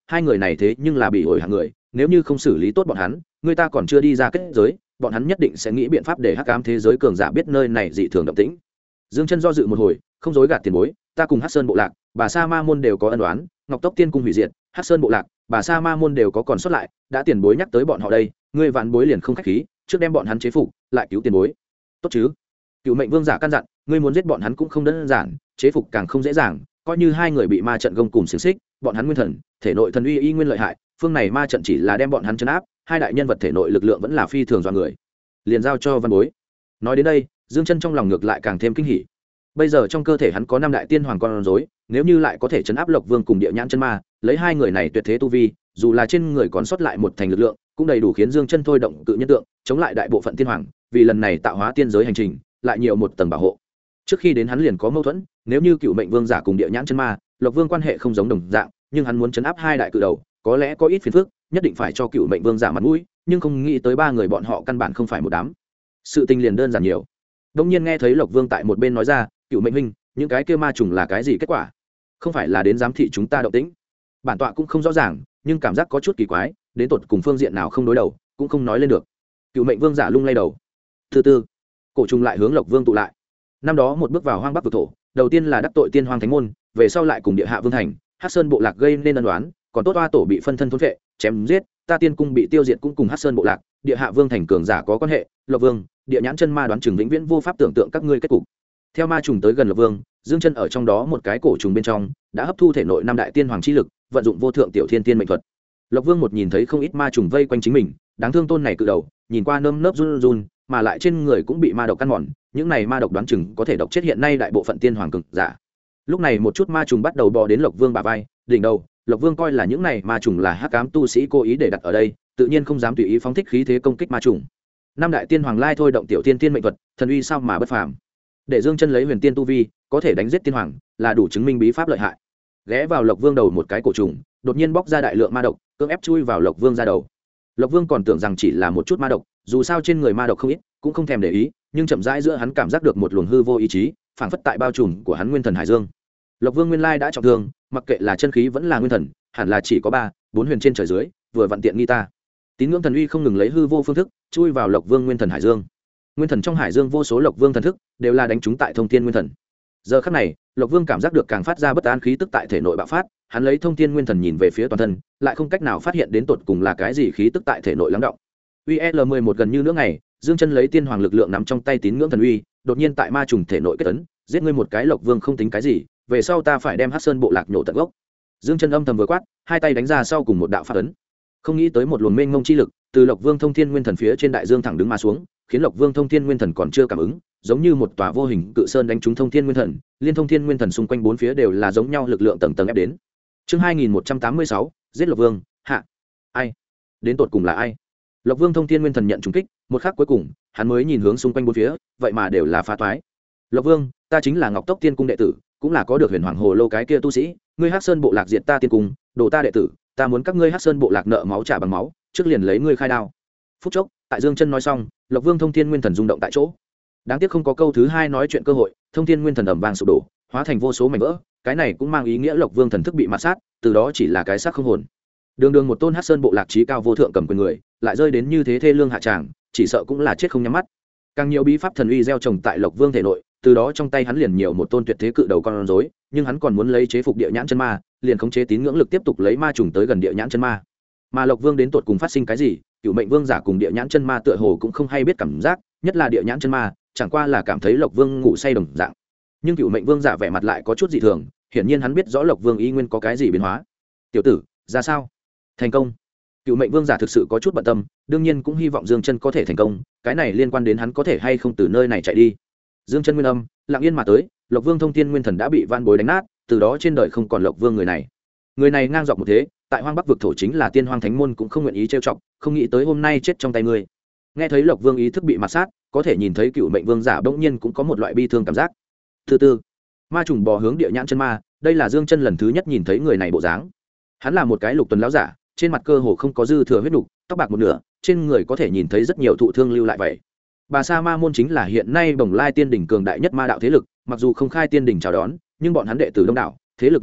hai người này thế nhưng là bị ổi hàng người, nếu như không xử lý tốt bọn hắn, người ta còn chưa đi ra kết giới, bọn hắn nhất định sẽ nghĩ biện pháp để hắc ám thế giới cường giả biết nơi này dị thường động tĩnh. Dương Chân do dự một hồi, không dối gạt tiền bối, ta cùng Hắc Sơn bộ lạc, Bà Sa Ma môn đều có ân oán, Ngọc Tốc Tiên cung hủy diệt, Hắc Sơn bộ lạc, Bà Sa Ma môn đều có còn sót lại, đã tiền bối nhắc tới bọn họ đây, ngươi vạn bối liền không khách khí, trước đem bọn hắn chế phục, lại cứu tiền bối. Tốt chứ? Cựu Mệnh Vương giả căn dặn, ngươi muốn giết bọn hắn cũng không đơn giản, chế phục càng không dễ dàng, coi như hai người bị ma trận gông cùng xiềng xích, bọn hắn nguyên thần, thể nội thần uy y nguyên lợi hại, phương này ma trận chỉ là đem bọn hắn trấn áp, hai đại nhân vật thể nội lực lượng vẫn là phi thường do người. Liền giao cho văn bối. Nói đến đây, Dương Chân trong lòng ngược lại càng thêm kinh hỉ. Bây giờ trong cơ thể hắn có năm đại tiên hoàng con rối, nếu như lại có thể trấn áp Lộc Vương cùng Địa Nhãn Chân Ma, lấy hai người này tuyệt thế tu vi, dù là trên người còn sót lại một thành lực lượng, cũng đầy đủ khiến Dương Chân thôi động cự nhân tượng, chống lại đại bộ phận tiên hoàng, vì lần này tạo hóa tiên giới hành trình, lại nhiều một tầng bảo hộ. Trước khi đến hắn liền có mâu thuẫn, nếu như Cựu Mệnh Vương giả cùng Địa Nhãn Chân Ma, Lộc Vương quan hệ không giống đồng dạng, nhưng hắn muốn trấn áp hai đại cự đầu, có lẽ có ít phiền phức, nhất định phải cho Cựu Mệnh Vương giả mặt mũi, nhưng không nghĩ tới ba người bọn họ căn bản không phải một đám. Sự tình liền đơn giản nhiều. Đông nhiên nghe thấy Lộc Vương tại một bên nói ra, Cựu Mệnh huynh, những cái kia ma trùng là cái gì kết quả? Không phải là đến giám thị chúng ta động tĩnh? Bản tọa cũng không rõ ràng, nhưng cảm giác có chút kỳ quái, đến tột cùng phương diện nào không đối đầu, cũng không nói lên được. Cựu Mệnh Vương giả lung lay đầu. Thứ tư, cổ trùng lại hướng Lộc Vương tụ lại. Năm đó một bước vào hoang bắc vực thổ, đầu tiên là đắc tội tiên hoang thánh môn, về sau lại cùng địa hạ vương thành, Hắc Sơn bộ lạc gây nên ân oán, còn tốt oa tổ bị phân thân thôn phệ, chém giết, ta tiên cung bị tiêu diệt cũng cùng Hắc Sơn bộ lạc, địa hạ vương thành cường giả có quan hệ, Lộc Vương, Địa Nhãn Chân Ma đoán chừng vĩnh viễn vô pháp tưởng tượng các ngươi kết cục. Theo ma trùng tới gần Lộc Vương, Dương Chân ở trong đó một cái cổ trùng bên trong, đã hấp thu thể nội năm đại tiên hoàng chi lực, vận dụng vô thượng tiểu thiên tiên mệnh thuật. Lộc Vương một nhìn thấy không ít ma trùng vây quanh chính mình, đáng thương tôn này cự đầu, nhìn qua nơm nớp run run, mà lại trên người cũng bị ma độc căn mòn, những này ma độc đoán chừng có thể độc chết hiện nay đại bộ phận tiên hoàng cường giả. Lúc này một chút ma trùng bắt đầu bò đến Lộc Vương bả vai, đỉnh đầu, Lộc Vương coi là những này ma trùng là hắc ám tu sĩ cố ý để đặt ở đây, tự nhiên không dám tùy ý phóng thích khí thế công kích ma trùng. Năm đại tiên hoàng lai thôi động tiểu tiên tiên mệnh thuật, thần uy sao mà bất phàm. Để Dương Chân lấy huyền tiên tu vi, có thể đánh giết tiên hoàng, là đủ chứng minh bí pháp lợi hại. Ghé vào Lộc Vương đầu một cái cổ trùng, đột nhiên bóc ra đại lượng ma độc, cưỡng ép chui vào Lộc Vương ra đầu. Lộc Vương còn tưởng rằng chỉ là một chút ma độc, dù sao trên người ma độc không ít, cũng không thèm để ý, nhưng chậm rãi giữa hắn cảm giác được một luồng hư vô ý chí, phảng phất tại bao trùm của hắn nguyên thần hải dương. Lộc Vương nguyên lai đã trọng thương, mặc kệ là chân khí vẫn là nguyên thần, hẳn là chỉ có 3, 4 huyền trên trời dưới, vừa vặn tiện nghi ta. Tín ngưỡng thần uy không ngừng lấy hư vô phương thức, chui vào Lộc Vương nguyên thần hải dương. Nguyên thần trong hải dương vô số Lộc Vương thần thức, đều là đánh trúng tại thông thiên nguyên thần. Giờ khắc này, Lộc Vương cảm giác được càng phát ra bất an khí tức tại thể nội bạo phát, hắn lấy thông thiên nguyên thần nhìn về phía toàn thân, lại không cách nào phát hiện đến tột cùng là cái gì khí tức tại thể nội lắng động. UL11 gần như nửa ngày, Dương Chân lấy tiên hoàng lực lượng nắm trong tay tín ngưỡng thần uy, đột nhiên tại ma trùng thể nội kết ấn, giết ngươi một cái Lộc Vương không tính cái gì, về sau ta phải đem Hắc Sơn bộ lạc nhổ tận gốc. Dương Chân âm thầm vừa quát, hai tay đánh ra sau cùng một đạo pháp ấn. Không nghĩ tới một luồng mênh mông chi lực từ Lộc Vương thông thiên nguyên thần phía trên đại dương thẳng đứng mà xuống, khiến Lộc Vương thông thiên nguyên thần còn chưa cảm ứng, giống như một tòa vô hình cự sơn đánh trúng thông thiên nguyên thần, liên thông thiên nguyên thần xung quanh bốn phía đều là giống nhau lực lượng tầng tầng ép đến. Chương 2186, giết Lộc Vương, hạ. Ai? Đến tột cùng là ai? Lộc Vương thông thiên nguyên thần nhận trúng kích, một khắc cuối cùng, hắn mới nhìn hướng xung quanh bốn phía, vậy mà đều là phá toái. Lộc Vương, ta chính là Ngọc Tốc Tiên cung đệ tử, cũng là có được Huyền Hoàng Hồ Lô cái kia tu sĩ, ngươi Hắc Sơn bộ lạc diệt ta tiên cung, đồ ta đệ tử, ta muốn các ngươi Hắc Sơn bộ lạc nợ máu trả bằng máu, trước liền lấy ngươi khai đao. Phút chốc, tại Dương Chân nói xong, Lộc Vương thông thiên nguyên thần rung động tại chỗ. Đáng tiếc không có câu thứ hai nói chuyện cơ hội, thông thiên nguyên thần ầm vang sụp đổ, hóa thành vô số mảnh vỡ, cái này cũng mang ý nghĩa Lộc Vương thần thức bị mạt sát, từ đó chỉ là cái xác không hồn. Đường đường một tôn Hắc Sơn bộ lạc trí cao vô thượng cầm quyền người, lại rơi đến như thế thê lương hạ tràng, chỉ sợ cũng là chết không nhắm mắt. Càng nhiều bí pháp thần uy gieo trồng tại Lộc Vương thể nội, từ đó trong tay hắn liền nhiều một tôn tuyệt thế cự đầu con rối, nhưng hắn còn muốn lấy chế phục Địa Nhãn Chân Ma, liền khống chế tín ngưỡng lực tiếp tục lấy ma trùng tới gần Địa Nhãn Chân Ma. Mà Lộc Vương đến tột cùng phát sinh cái gì, Cửu Mệnh Vương giả cùng Địa Nhãn Chân Ma tựa hồ cũng không hay biết cảm giác, nhất là Địa Nhãn Chân Ma, chẳng qua là cảm thấy Lộc Vương ngủ say đồng dạng. Nhưng Cửu Mệnh Vương giả vẻ mặt lại có chút dị thường, hiển nhiên hắn biết rõ Lộc Vương ý nguyên có cái gì biến hóa. "Tiểu tử, ra sao?" "Thành công." Cửu Mệnh Vương giả thực sự có chút bận tâm, đương nhiên cũng hy vọng Dương Chân có thể thành công, cái này liên quan đến hắn có thể hay không từ nơi này chạy đi. Dương Chân nguyên âm, lặng yên mà tới, Lộc Vương thông thiên nguyên thần đã bị van bối đánh nát, từ đó trên đời không còn Lộc Vương người này. Người này ngang dọc một thế, tại Hoang Bắc vực thổ chính là tiên hoang thánh môn cũng không nguyện ý trêu chọc, không nghĩ tới hôm nay chết trong tay ngươi. Nghe thấy Lộc Vương ý thức bị mạt sát, có thể nhìn thấy Cửu Mệnh Vương giả bỗng nhiên cũng có một loại bi thương cảm giác. Thứ tư, ma trùng bò hướng Địa Nhãn Chân Ma, đây là Dương Chân lần thứ nhất nhìn thấy người này bộ dáng. Hắn là một cái lục tuần lão giả, trên mặt cơ hồ không có dư thừa huyết nục, tóc bạc một nửa, trên người có thể nhìn thấy rất nhiều thụ thương lưu lại vậy. Bà Sa Ma môn chính là hiện nay Bồng Lai Tiên đỉnh cường đại nhất ma đạo thế lực, mặc dù không khai tiên đỉnh chào đón, nhưng bọn hắn đệ tử đông đảo, thế lực mạnh mẽ,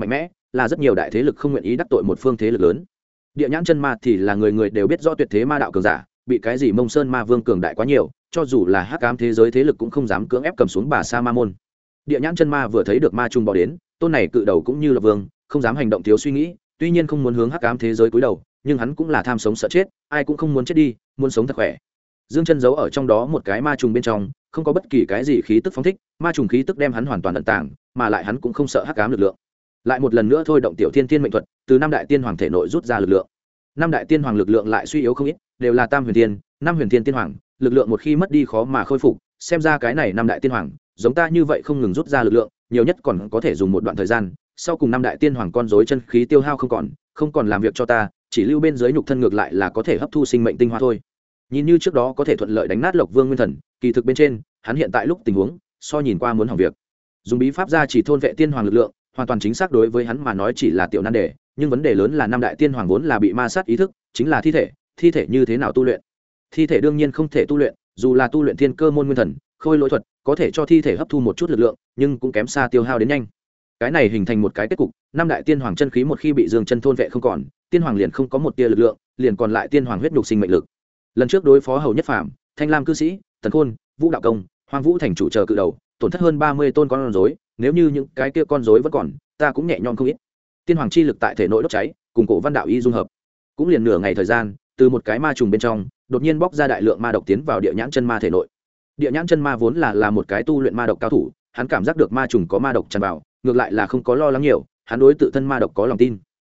là rất nhiều đại thế lực không nguyện ý đắc tội một phương thế lực lớn. Địa nhãn chân ma thì là người người đều biết rõ tuyệt thế ma đạo cường giả, bị cái gì Mông Sơn ma vương cường đại quá nhiều, cho dù là hắc ám thế giới thế lực cũng không dám cưỡng ép cầm xuống bà sa ma môn. Địa nhãn chân ma vừa thấy được ma trùng bò đến, tôn này cự đầu cũng như là vương, không dám hành động thiếu suy nghĩ, tuy nhiên không muốn hướng hắc ám thế giới cúi đầu, nhưng hắn cũng là tham sống sợ chết, ai cũng không muốn chết đi, muốn sống thật khỏe. Dương Chân giấu ở trong đó một cái ma trùng bên trong, không có bất kỳ cái gì khí tức phóng thích, ma trùng khí tức đem hắn hoàn toàn ẩn tàng, mà lại hắn cũng không sợ hắc ám lực lượng. Lại một lần nữa thôi động tiểu thiên thiên mệnh thuật, từ năm đại tiên hoàng thể nội rút ra lực lượng. Năm đại tiên hoàng lực lượng lại suy yếu không ít, đều là tam huyền tiên, năm huyền tiên tiên hoàng, lực lượng một khi mất đi khó mà khôi phục, xem ra cái này năm đại tiên hoàng, giống ta như vậy không ngừng rút ra lực lượng, nhiều nhất còn có thể dùng một đoạn thời gian, sau cùng năm đại tiên hoàng con rối chân khí tiêu hao không còn làm việc cho ta, chỉ lưu bên dưới nhục thân ngược lại là có thể hấp thu sinh mệnh tinh hoa thôi. Nhìn như trước đó có thể thuận lợi đánh nát Lộc Vương Nguyên Thần, kỳ thực bên trên, hắn hiện tại lúc tình huống, so nhìn qua muốn hỏng việc. Dùng bí pháp ra chỉ thôn vệ tiên hoàng lực lượng, hoàn toàn chính xác đối với hắn mà nói chỉ là tiểu nan đề, nhưng vấn đề lớn là năm đại tiên hoàng vốn là bị ma sát ý thức, chính là thi thể như thế nào tu luyện? Thi thể đương nhiên không thể tu luyện, dù là tu luyện thiên cơ môn nguyên thần, khôi lỗi thuật, có thể cho thi thể hấp thu một chút lực lượng, nhưng cũng kém xa tiêu hao đến nhanh. Cái này hình thành một cái kết cục, năm đại tiên hoàng chân khí một khi bị Dương Chân thôn vệ không còn, tiên hoàng liền không có một tia lực lượng, liền còn lại tiên hoàng huyết nhục sinh mệnh lực. Lần trước đối phó Hầu Nhất Phàm, Thanh Lam cư sĩ, Tần Khôn, Vũ Đạo Công, Hoang Vũ thành chủ chờ cự đầu, tổn thất hơn 30 tôn con rối, nếu như những cái kia con rối vẫn còn, ta cũng nhẹ nhõm không ít. Tiên hoàng chi lực tại thể nội đốt cháy, cùng cổ văn đạo y dung hợp, cũng liền nửa ngày thời gian, từ một cái ma trùng bên trong, đột nhiên bóc ra đại lượng ma độc tiến vào địa nhãn chân ma thể nội. Địa nhãn chân ma vốn là một cái tu luyện ma độc cao thủ, hắn cảm giác được ma trùng có ma độc tràn vào, ngược lại là không có lo lắng nhiều, hắn đối tự thân ma độc có lòng tin.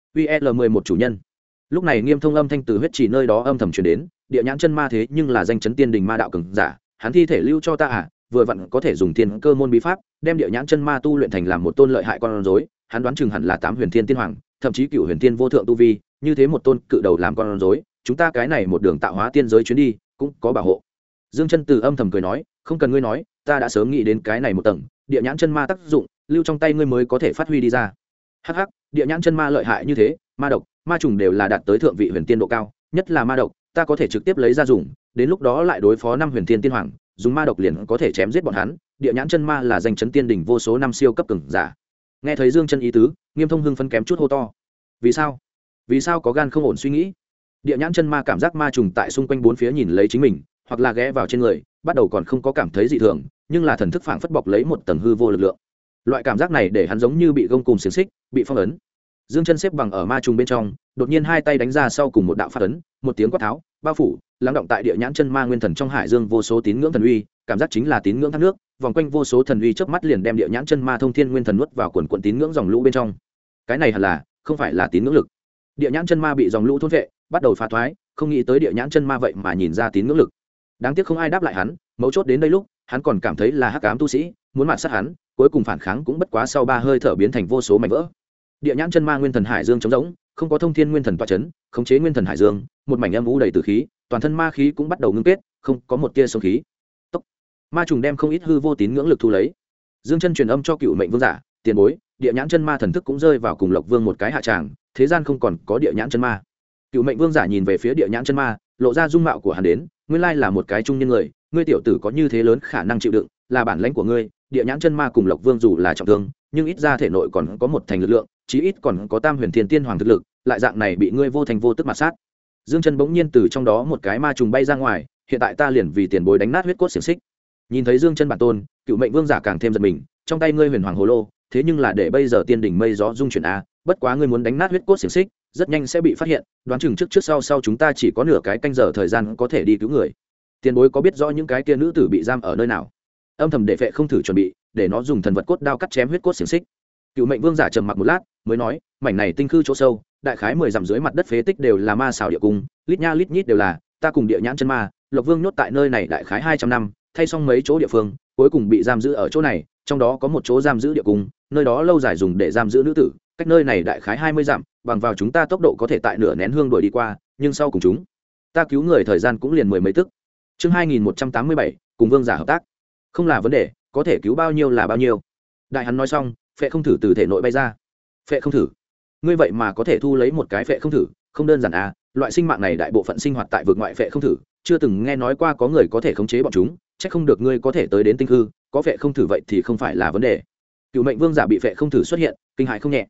VL11 chủ nhân. Lúc này Nghiêm Thông âm thanh từ huyết chỉ nơi đó âm thầm truyền đến, địa nhãn chân ma thế nhưng là danh chấn tiên đình ma đạo cường giả, hắn thi thể lưu cho ta à, vừa vặn có thể dùng thiên cơ môn bí pháp, đem địa nhãn chân ma tu luyện thành làm một tôn lợi hại con rối, hắn đoán chừng hẳn là 8 huyền thiên tiên hoàng, thậm chí cửu huyền thiên vô thượng tu vi, như thế một tôn cự đầu làm con rối, chúng ta cái này một đường tạo hóa tiên giới chuyến đi, cũng có bảo hộ. Dương Chân từ âm thầm cười nói, không cần ngươi nói, ta đã sớm nghĩ đến cái này một tầng, địa nhãn chân ma tác dụng, lưu trong tay ngươi mới có thể phát huy đi ra. Hắc hắc, địa nhãn chân ma lợi hại như thế, ma độc, ma trùng đều là đạt tới thượng vị huyền tiên độ cao, nhất là ma độc, ta có thể trực tiếp lấy ra dùng, đến lúc đó lại đối phó 5 huyền tiên tiên hoàng, dùng ma độc liền có thể chém giết bọn hắn, địa nhãn chân ma là danh chấn tiên đỉnh vô số năm siêu cấp cường giả. Nghe thấy Dương Chân ý tứ, Nghiêm Thông hưng phấn kém chút hô to. Vì sao? Vì sao có gan không ổn suy nghĩ? Địa nhãn chân ma cảm giác ma trùng tại xung quanh bốn phía nhìn lấy chính mình, hoặc là ghé vào trên người, bắt đầu còn không có cảm thấy dị thường, nhưng là thần thức phảng phất bọc lấy một tầng hư vô lực lượng. Loại cảm giác này để hắn giống như bị gông cùm xiềng xích, bị phong ấn. Dương Chân xếp bằng ở ma trùng bên trong, đột nhiên hai tay đánh ra sau cùng một đạo pháp ấn, một tiếng quát tháo, bao phủ, lắng động tại địa nhãn chân ma nguyên thần trong hải dương vô số tín ngưỡng thần uy, cảm giác chính là tín ngưỡng thác nước, vòng quanh vô số thần uy chớp mắt liền đem địa nhãn chân ma thông thiên nguyên thần nuốt vào quần tín ngưỡng dòng lũ bên trong. Cái này hẳn là, không phải là tín ngưỡng lực. Địa nhãn chân ma bị dòng lũ thôn vệ, bắt đầu phá thoái, không nghĩ tới địa nhãn chân ma vậy mà nhìn ra tín ngưỡng lực. Đáng tiếc không ai đáp lại hắn, mấu chốt đến đây lúc, hắn còn cảm thấy là hắc ám tu sĩ, muốn mạt sát hắn, cuối cùng phản kháng cũng bất quá sau 3 hơi thở biến thành vô số mảnh vỡ. Địa nhãn chân ma nguyên thần hải dương trống rỗng, không có thông thiên nguyên thần tọa chấn, khống chế nguyên thần hải dương, một mảnh âm u đầy tử khí, toàn thân ma khí cũng bắt đầu ngưng kết, không có một tia sống khí. Tốc. Ma trùng đem không ít hư vô tín ngưỡng lực thu lấy. Dương Chân truyền âm cho Cựu Mệnh Vương giả, tiền bối, địa nhãn chân ma thần thức cũng rơi vào cùng Lộc Vương một cái hạ tràng, thế gian không còn có địa nhãn chân ma. Cựu Mệnh Vương giả nhìn về phía địa nhãn chân ma, lộ ra dung mạo của hắn đến, nguyên lai là một cái trung niên người, ngươi tiểu tử có như thế lớn khả năng chịu đựng, là bản lãnh của ngươi. Địa nhãn chân ma cùng Lộc Vương dù là trọng thương, nhưng ít ra thể nội còn có một thành lực lượng, chí ít còn có tam huyền thiên tiên hoàng thực lực, lại dạng này bị ngươi vô thành vô tức mà sát. Dương Chân bỗng nhiên từ trong đó một cái ma trùng bay ra ngoài, hiện tại ta liền vì tiền bối đánh nát huyết cốt xiển xích. Nhìn thấy Dương Chân bản tôn, Cựu Mệnh Vương giả càng thêm giật mình, trong tay ngươi huyền hoàng hồ lô, thế nhưng là để bây giờ tiên đỉnh mây gió dung chuyển a, bất quá ngươi muốn đánh nát huyết cốt xiển xích, rất nhanh sẽ bị phát hiện, đoán chừng trước sau chúng ta chỉ có nửa cái canh giờ thời gian có thể đi cứu người. Tiền bối có biết rõ những cái kia nữ tử bị giam ở nơi nào? Âm thầm để phệ không thử chuẩn bị, để nó dùng thần vật cốt đao cắt chém huyết cốt xiển xích. Cựu Mệnh Vương giả trầm mặc một lát, mới nói, mảnh này tinh khư chỗ sâu, đại khái 10 dặm dưới mặt đất phế tích đều là ma xảo địa cung, lít nha lít nhít đều là, ta cùng địa nhãn chân ma, Lộc Vương nhốt tại nơi này đại khái 200 năm, thay xong mấy chỗ địa phương, cuối cùng bị giam giữ ở chỗ này, trong đó có một chỗ giam giữ địa cung, nơi đó lâu dài dùng để giam giữ nữ tử, cách nơi này đại khái 20 dặm, bằng vào chúng ta tốc độ có thể tại nửa nén hương đuổi đi qua, nhưng sau cùng chúng ta cứu người thời gian cũng liền 10 mấy tức. Chương 2187, cùng Vương giả hợp tác. Không là vấn đề, có thể cứu bao nhiêu là bao nhiêu. Đại hắn nói xong, phệ không thử từ thể nội bay ra. Phệ không thử, ngươi vậy mà có thể thu lấy một cái phệ không thử, không đơn giản à, loại sinh mạng này đại bộ phận sinh hoạt tại vực ngoại phệ không thử, chưa từng nghe nói qua có người có thể khống chế bọn chúng, chắc không được ngươi có thể tới đến tinh hư, có phệ không thử vậy thì không phải là vấn đề. Cựu Mệnh Vương giả bị phệ không thử xuất hiện, kinh hãi không nhẹ.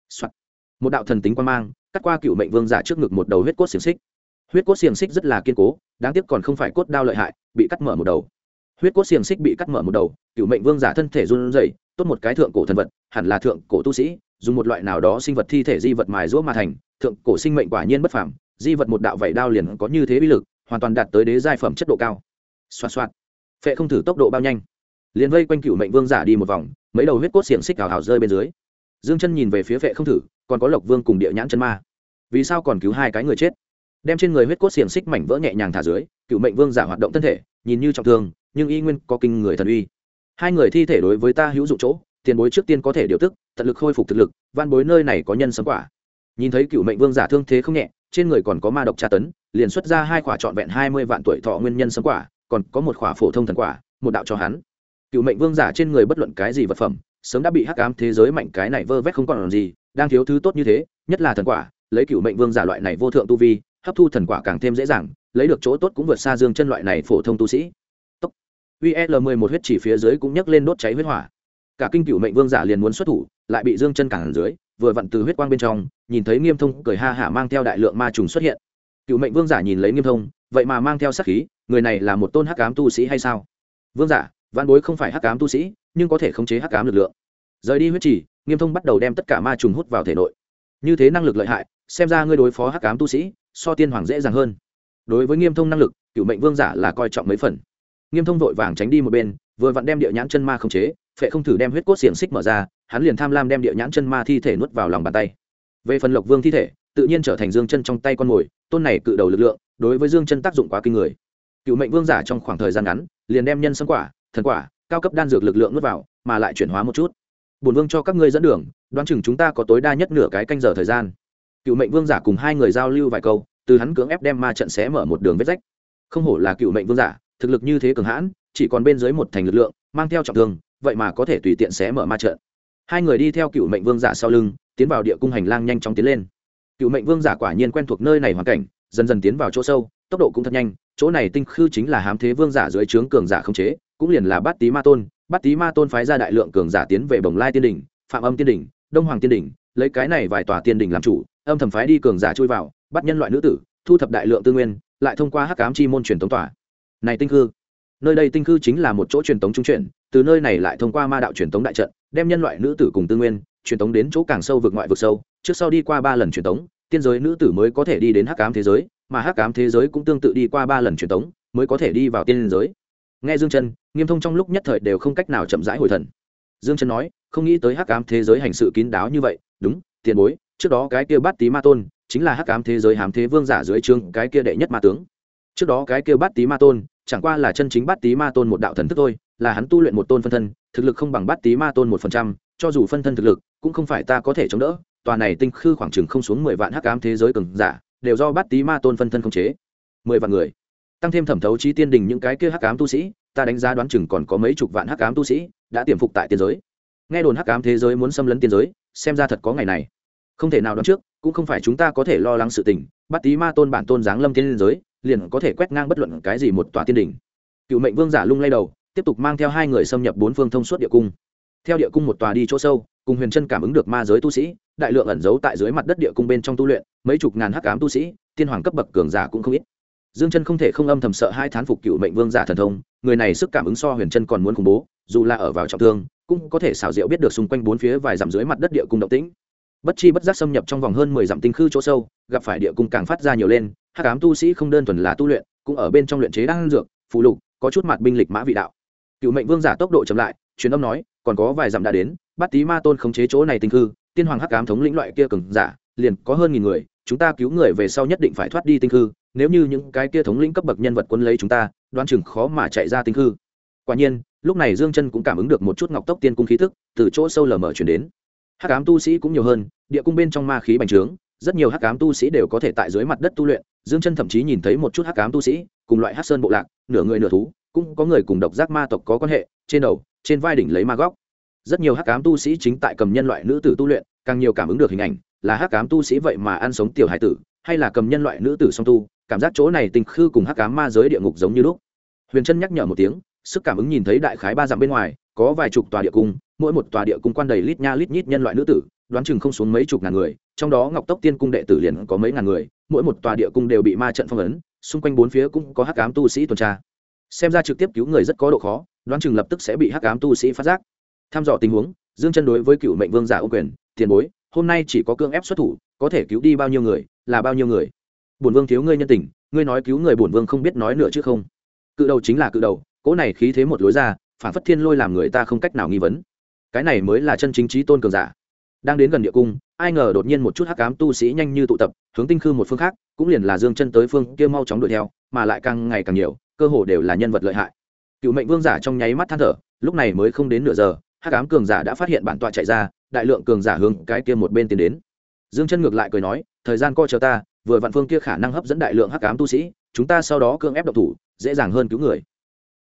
Soạn. Một đạo thần tính quang mang cắt qua cựu mệnh vương giả trước ngực một đầu huyết cốt xiềng xích. Huyết cốt xiềng xích rất là kiên cố, đáng tiếc còn không phải cốt đao lợi hại, bị cắt mở một đầu. Huyết cốt xiềng xích bị cắt mở một đầu, cựu mệnh vương giả thân thể run rẩy, tốt một cái thượng cổ thần vật, hẳn là thượng cổ tu sĩ dùng một loại nào đó sinh vật thi thể di vật mài giũa mà thành, thượng cổ sinh mệnh quả nhiên bất phàm, di vật một đạo vảy đao liền có như thế uy lực, hoàn toàn đạt tới đế giai phẩm chất độ cao. Xoạt xoạt. Phệ không thử tốc độ bao nhanh, liền vây quanh cựu mệnh vương giả đi một vòng, mấy đầu huyết cốt xiềng xích hào hào rơi bên dưới. Dương Chân nhìn về phía Phệ không thử, còn có Lộc Vương cùng Địa Nhãn chân ma, vì sao còn cứu hai cái người chết? Đem trên người huyết cốt xiềng xích mảnh vỡ nhẹ nhàng thả dưới, cựu mệnh vương giả hoạt động thân thể, nhìn như trọng thương, nhưng y nguyên có kinh người thần uy. Hai người thi thể đối với ta hữu dụng chỗ, tiền bối trước tiên có thể điều tức, tận lực khôi phục thực lực, van bối nơi này có nhân sấm quả. Nhìn thấy cựu mệnh vương giả thương thế không nhẹ, trên người còn có ma độc tra tấn, liền xuất ra hai quả trọn vẹn 20 vạn tuổi thọ nguyên nhân sấm quả, còn có một quả phổ thông thần quả, một đạo cho hắn. Cựu mệnh vương giả trên người bất luận cái gì vật phẩm, sớm đã bị hắc ám thế giới mạnh cái này vơ vét không còn làm gì, đang thiếu thứ tốt như thế, nhất là thần quả, lấy cựu mệnh vương giả loại này vô thượng tu vi, hấp thu thần quả càng thêm dễ dàng, lấy được chỗ tốt cũng vượt xa Dương Chân loại này phổ thông tu sĩ. Tốc. UL11 huyết chỉ phía dưới cũng nhấc lên đốt cháy huyết hỏa. Cả kinh cựu mệnh vương giả liền muốn xuất thủ, lại bị Dương Chân cản dưới, vừa vặn từ huyết quang bên trong, nhìn thấy Nghiêm Thông cười ha hả mang theo đại lượng ma trùng xuất hiện. Cựu mệnh vương giả nhìn lấy Nghiêm Thông, vậy mà mang theo sát khí, người này là một tôn hắc ám tu sĩ hay sao? Vương giả, vạn bối không phải hắc ám tu sĩ, nhưng có thể khống chế hắc ám lực lượng. Rời đi huyết chỉ, Nghiêm Thông bắt đầu đem tất cả ma trùng hút vào thể nội. Như thế năng lực lợi hại, xem ra ngươi đối phó hắc ám tu sĩ, so tiên hoàng dễ dàng hơn. Đối với Nghiêm Thông năng lực, cựu mệnh vương giả là coi trọng mấy phần. Nghiêm Thông vội vàng tránh đi một bên, vừa vặn đem Địa Nhãn chân ma khống chế, Phệ không thử đem huyết cốt xiềng xích mở ra, hắn liền tham lam đem Địa Nhãn chân ma thi thể nuốt vào lòng bàn tay. Về phần Lộc Vương thi thể, tự nhiên trở thành Dương Chân trong tay con mồi, tôn này cự đầu lực lượng, đối với Dương Chân tác dụng quá kinh người. Cựu mệnh vương giả trong khoảng thời gian ngắn, liền đem nhân sấm quả, thần quả, cao cấp đan dược lực lượng nuốt vào, mà lại chuyển hóa một chút. Bổn vương cho các ngươi dẫn đường, đoán chừng chúng ta có tối đa nhất nửa cái canh giờ thời gian. Cựu mệnh vương giả cùng hai người giao lưu vài câu, từ hắn cưỡng ép đem ma trận xé mở một đường vết rách. Không hổ là cựu mệnh vương giả, thực lực như thế cường hãn, chỉ còn bên dưới một thành lực lượng, mang theo trọng thương, vậy mà có thể tùy tiện xé mở ma trận. Hai người đi theo cựu mệnh vương giả sau lưng, tiến vào địa cung hành lang nhanh chóng tiến lên. Cựu mệnh vương giả quả nhiên quen thuộc nơi này hoàn cảnh, dần dần tiến vào chỗ sâu, tốc độ cũng thật nhanh. Chỗ này tinh khư chính là hám thế vương giả dưới trướng cường giả khống chế, cũng liền là Bát Tý Ma Tôn. Bát Tý Ma Tôn phái ra đại lượng cường giả tiến về Bồng Lai Tiên đỉnh, Phạm Âm Tiên đỉnh, Đông Hoàng Tiên đỉnh, lấy cái này vài tòa tiên đỉnh làm chủ, âm thầm phái đi cường giả chui vào, bắt nhân loại nữ tử, thu thập đại lượng tư nguyên, lại thông qua hắc ám chi môn truyền tống tòa. Này tinh khư, nơi đây tinh khư chính là một chỗ truyền tống trung chuyển, từ nơi này lại thông qua ma đạo truyền tống đại trận, đem nhân loại nữ tử cùng tư nguyên truyền tống đến chỗ càng sâu vực ngoại vực sâu, trước sau đi qua 3 lần truyền tống, tiên giới nữ tử mới có thể đi đến hắc ám thế giới, mà hắc ám thế giới cũng tương tự đi qua 3 lần truyền tống, mới có thể đi vào tiên giới. Nghe Dương Chân, Nghiêm Thông trong lúc nhất thời đều không cách nào chậm rãi hồi thần. Dương Chân nói, không nghĩ tới hắc ám thế giới hành sự kín đáo như vậy, đúng, tiền bối, trước đó cái kia Bát Tý Ma Tôn chính là hắc ám thế giới hám thế vương giả dưới trướng cái kia đệ nhất ma tướng. Trước đó cái kia Bát Tý Ma Tôn chẳng qua là chân chính Bát Tý Ma Tôn một đạo thần thức thôi, là hắn tu luyện một tôn phân thân, thực lực không bằng Bát Tý Ma Tôn 1%, cho dù phân thân thực lực, cũng không phải ta có thể chống đỡ. Tòa này tinh khư khoảng chừng không xuống 10 vạn hắc ám thế giới cường giả, đều do Bát Tý Ma Tôn phân thân khống chế. 10 vạn người, tăng thêm thẩm thấu chí tiên đình những cái kia hắc ám tu sĩ, ta đánh giá đoán chừng còn có mấy chục vạn hắc ám tu sĩ đã tiềm phục tại tiên giới. Nghe đồn hắc ám thế giới muốn xâm lấn tiên giới, xem ra thật có ngày này. Không thể nào đoán trước, cũng không phải chúng ta có thể lo lắng sự tình. Bát Tý Ma Tôn bản tôn giáng lâm tiên giới, liền có thể quét ngang bất luận cái gì một tòa tiên đỉnh. Cựu mệnh vương giả lung lay đầu, tiếp tục mang theo hai người xâm nhập bốn phương thông suốt địa cung. Theo địa cung một tòa đi chỗ sâu, cùng Huyền Chân cảm ứng được ma giới tu sĩ, đại lượng ẩn giấu tại dưới mặt đất địa cung bên trong tu luyện, mấy chục ngàn hắc ám tu sĩ, tiên hoàng cấp bậc cường giả cũng không ít. Dương Chân không thể không âm thầm sợ hai thán phục cựu mệnh vương giả thần thông, người này sức cảm ứng so Huyền Chân còn muốn khủng bố, dù là ở vào trọng thương, cũng có thể xảo diệu biết được xung quanh bốn phía vài dặm dưới mặt đất địa cung động tĩnh. Bất chi bất giác xâm nhập trong vòng hơn 10 dặm tinh khư chỗ sâu, gặp phải địa cung càng phát ra nhiều lên, hắc ám tu sĩ không đơn thuần là tu luyện, cũng ở bên trong luyện chế đan dược, phù lục, có chút mặt binh lịch mã vị đạo. Cựu mệnh vương giả tốc độ chậm lại, truyền âm nói, còn có vài dặm đã đến, Bát Tý Ma Tôn khống chế chỗ này tinh khư, tiên hoàng hắc ám thống lĩnh loại kia cường giả, liền có hơn 1000 người, chúng ta cứu người về sau nhất định phải thoát đi tinh khư, nếu như những cái kia thống lĩnh cấp bậc nhân vật quân lấy chúng ta, đoán chừng khó mà chạy ra tinh khư. Quả nhiên, lúc này Dương Chân cũng cảm ứng được một chút Ngọc Tốc Tiên cung khí tức từ chỗ sâu lờ mờ truyền đến. Hắc ám tu sĩ cũng nhiều hơn, địa cung bên trong ma khí bành trướng, rất nhiều hắc ám tu sĩ đều có thể tại dưới mặt đất tu luyện. Dương Chân thậm chí nhìn thấy một chút hắc ám tu sĩ, cùng loại Hắc Sơn bộ lạc, nửa người nửa thú, cũng có người cùng độc giác ma tộc có quan hệ, trên đầu, trên vai đỉnh lấy ma góc. Rất nhiều hắc ám tu sĩ chính tại cầm nhân loại nữ tử tu luyện, càng nhiều cảm ứng được hình ảnh, là hắc ám tu sĩ vậy mà ăn sống tiểu hải tử, hay là cầm nhân loại nữ tử song tu, cảm giác chỗ này tinh khư cùng hắc ám ma giới địa ngục giống như lúc. Huyền Chân nhắc nhở một tiếng, sức cảm ứng nhìn thấy đại khái 3 dặm bên ngoài, có vài chục tòa địa cung, mỗi một tòa địa cung quan đầy lít nha lít nhít nhân loại nữ tử, đoán chừng không xuống mấy chục ngàn người, trong đó Ngọc Tốc Tiên cung đệ tử liền có mấy ngàn người, mỗi một tòa địa cung đều bị ma trận phong ấn, xung quanh bốn phía cũng có hắc ám tu sĩ tuần tra. Xem ra trực tiếp cứu người rất có độ khó, đoán chừng lập tức sẽ bị hắc ám tu sĩ phát giác. Tham dò tình huống, Dương Chân đối với Cựu Mệnh Vương giả ô quyền, tiền bối, hôm nay chỉ có cương ép xuất thủ, có thể cứu đi bao nhiêu người, là bao nhiêu người. Bổn vương thiếu ngươi nhân tình, ngươi nói cứu người bổn vương không biết nói nữa chứ không. Cự đầu chính là cự đầu, cỗ này khí thế một lối ra, phản phất thiên lôi làm người ta không cách nào nghi vấn. Cái này mới là chân chính chí tôn cường giả. Đang đến gần địa cung, ai ngờ đột nhiên một chút hắc ám tu sĩ nhanh như tụ tập, hướng tinh khư một phương khác, cũng liền là Dương Chân tới phương kia mau chóng đuổi theo, mà lại càng ngày càng nhiều, cơ hồ đều là nhân vật lợi hại. Cựu Mệnh Vương giả trong nháy mắt than thở, lúc này mới không đến nửa giờ, hắc ám cường giả đã phát hiện bản tọa chạy ra, đại lượng cường giả hướng cái kia một bên tiến đến. Dương Chân ngược lại cười nói, thời gian coi chờ ta, vừa vạn phương kia khả năng hấp dẫn đại lượng hắc ám tu sĩ, chúng ta sau đó cưỡng ép động thủ, dễ dàng hơn cứu người.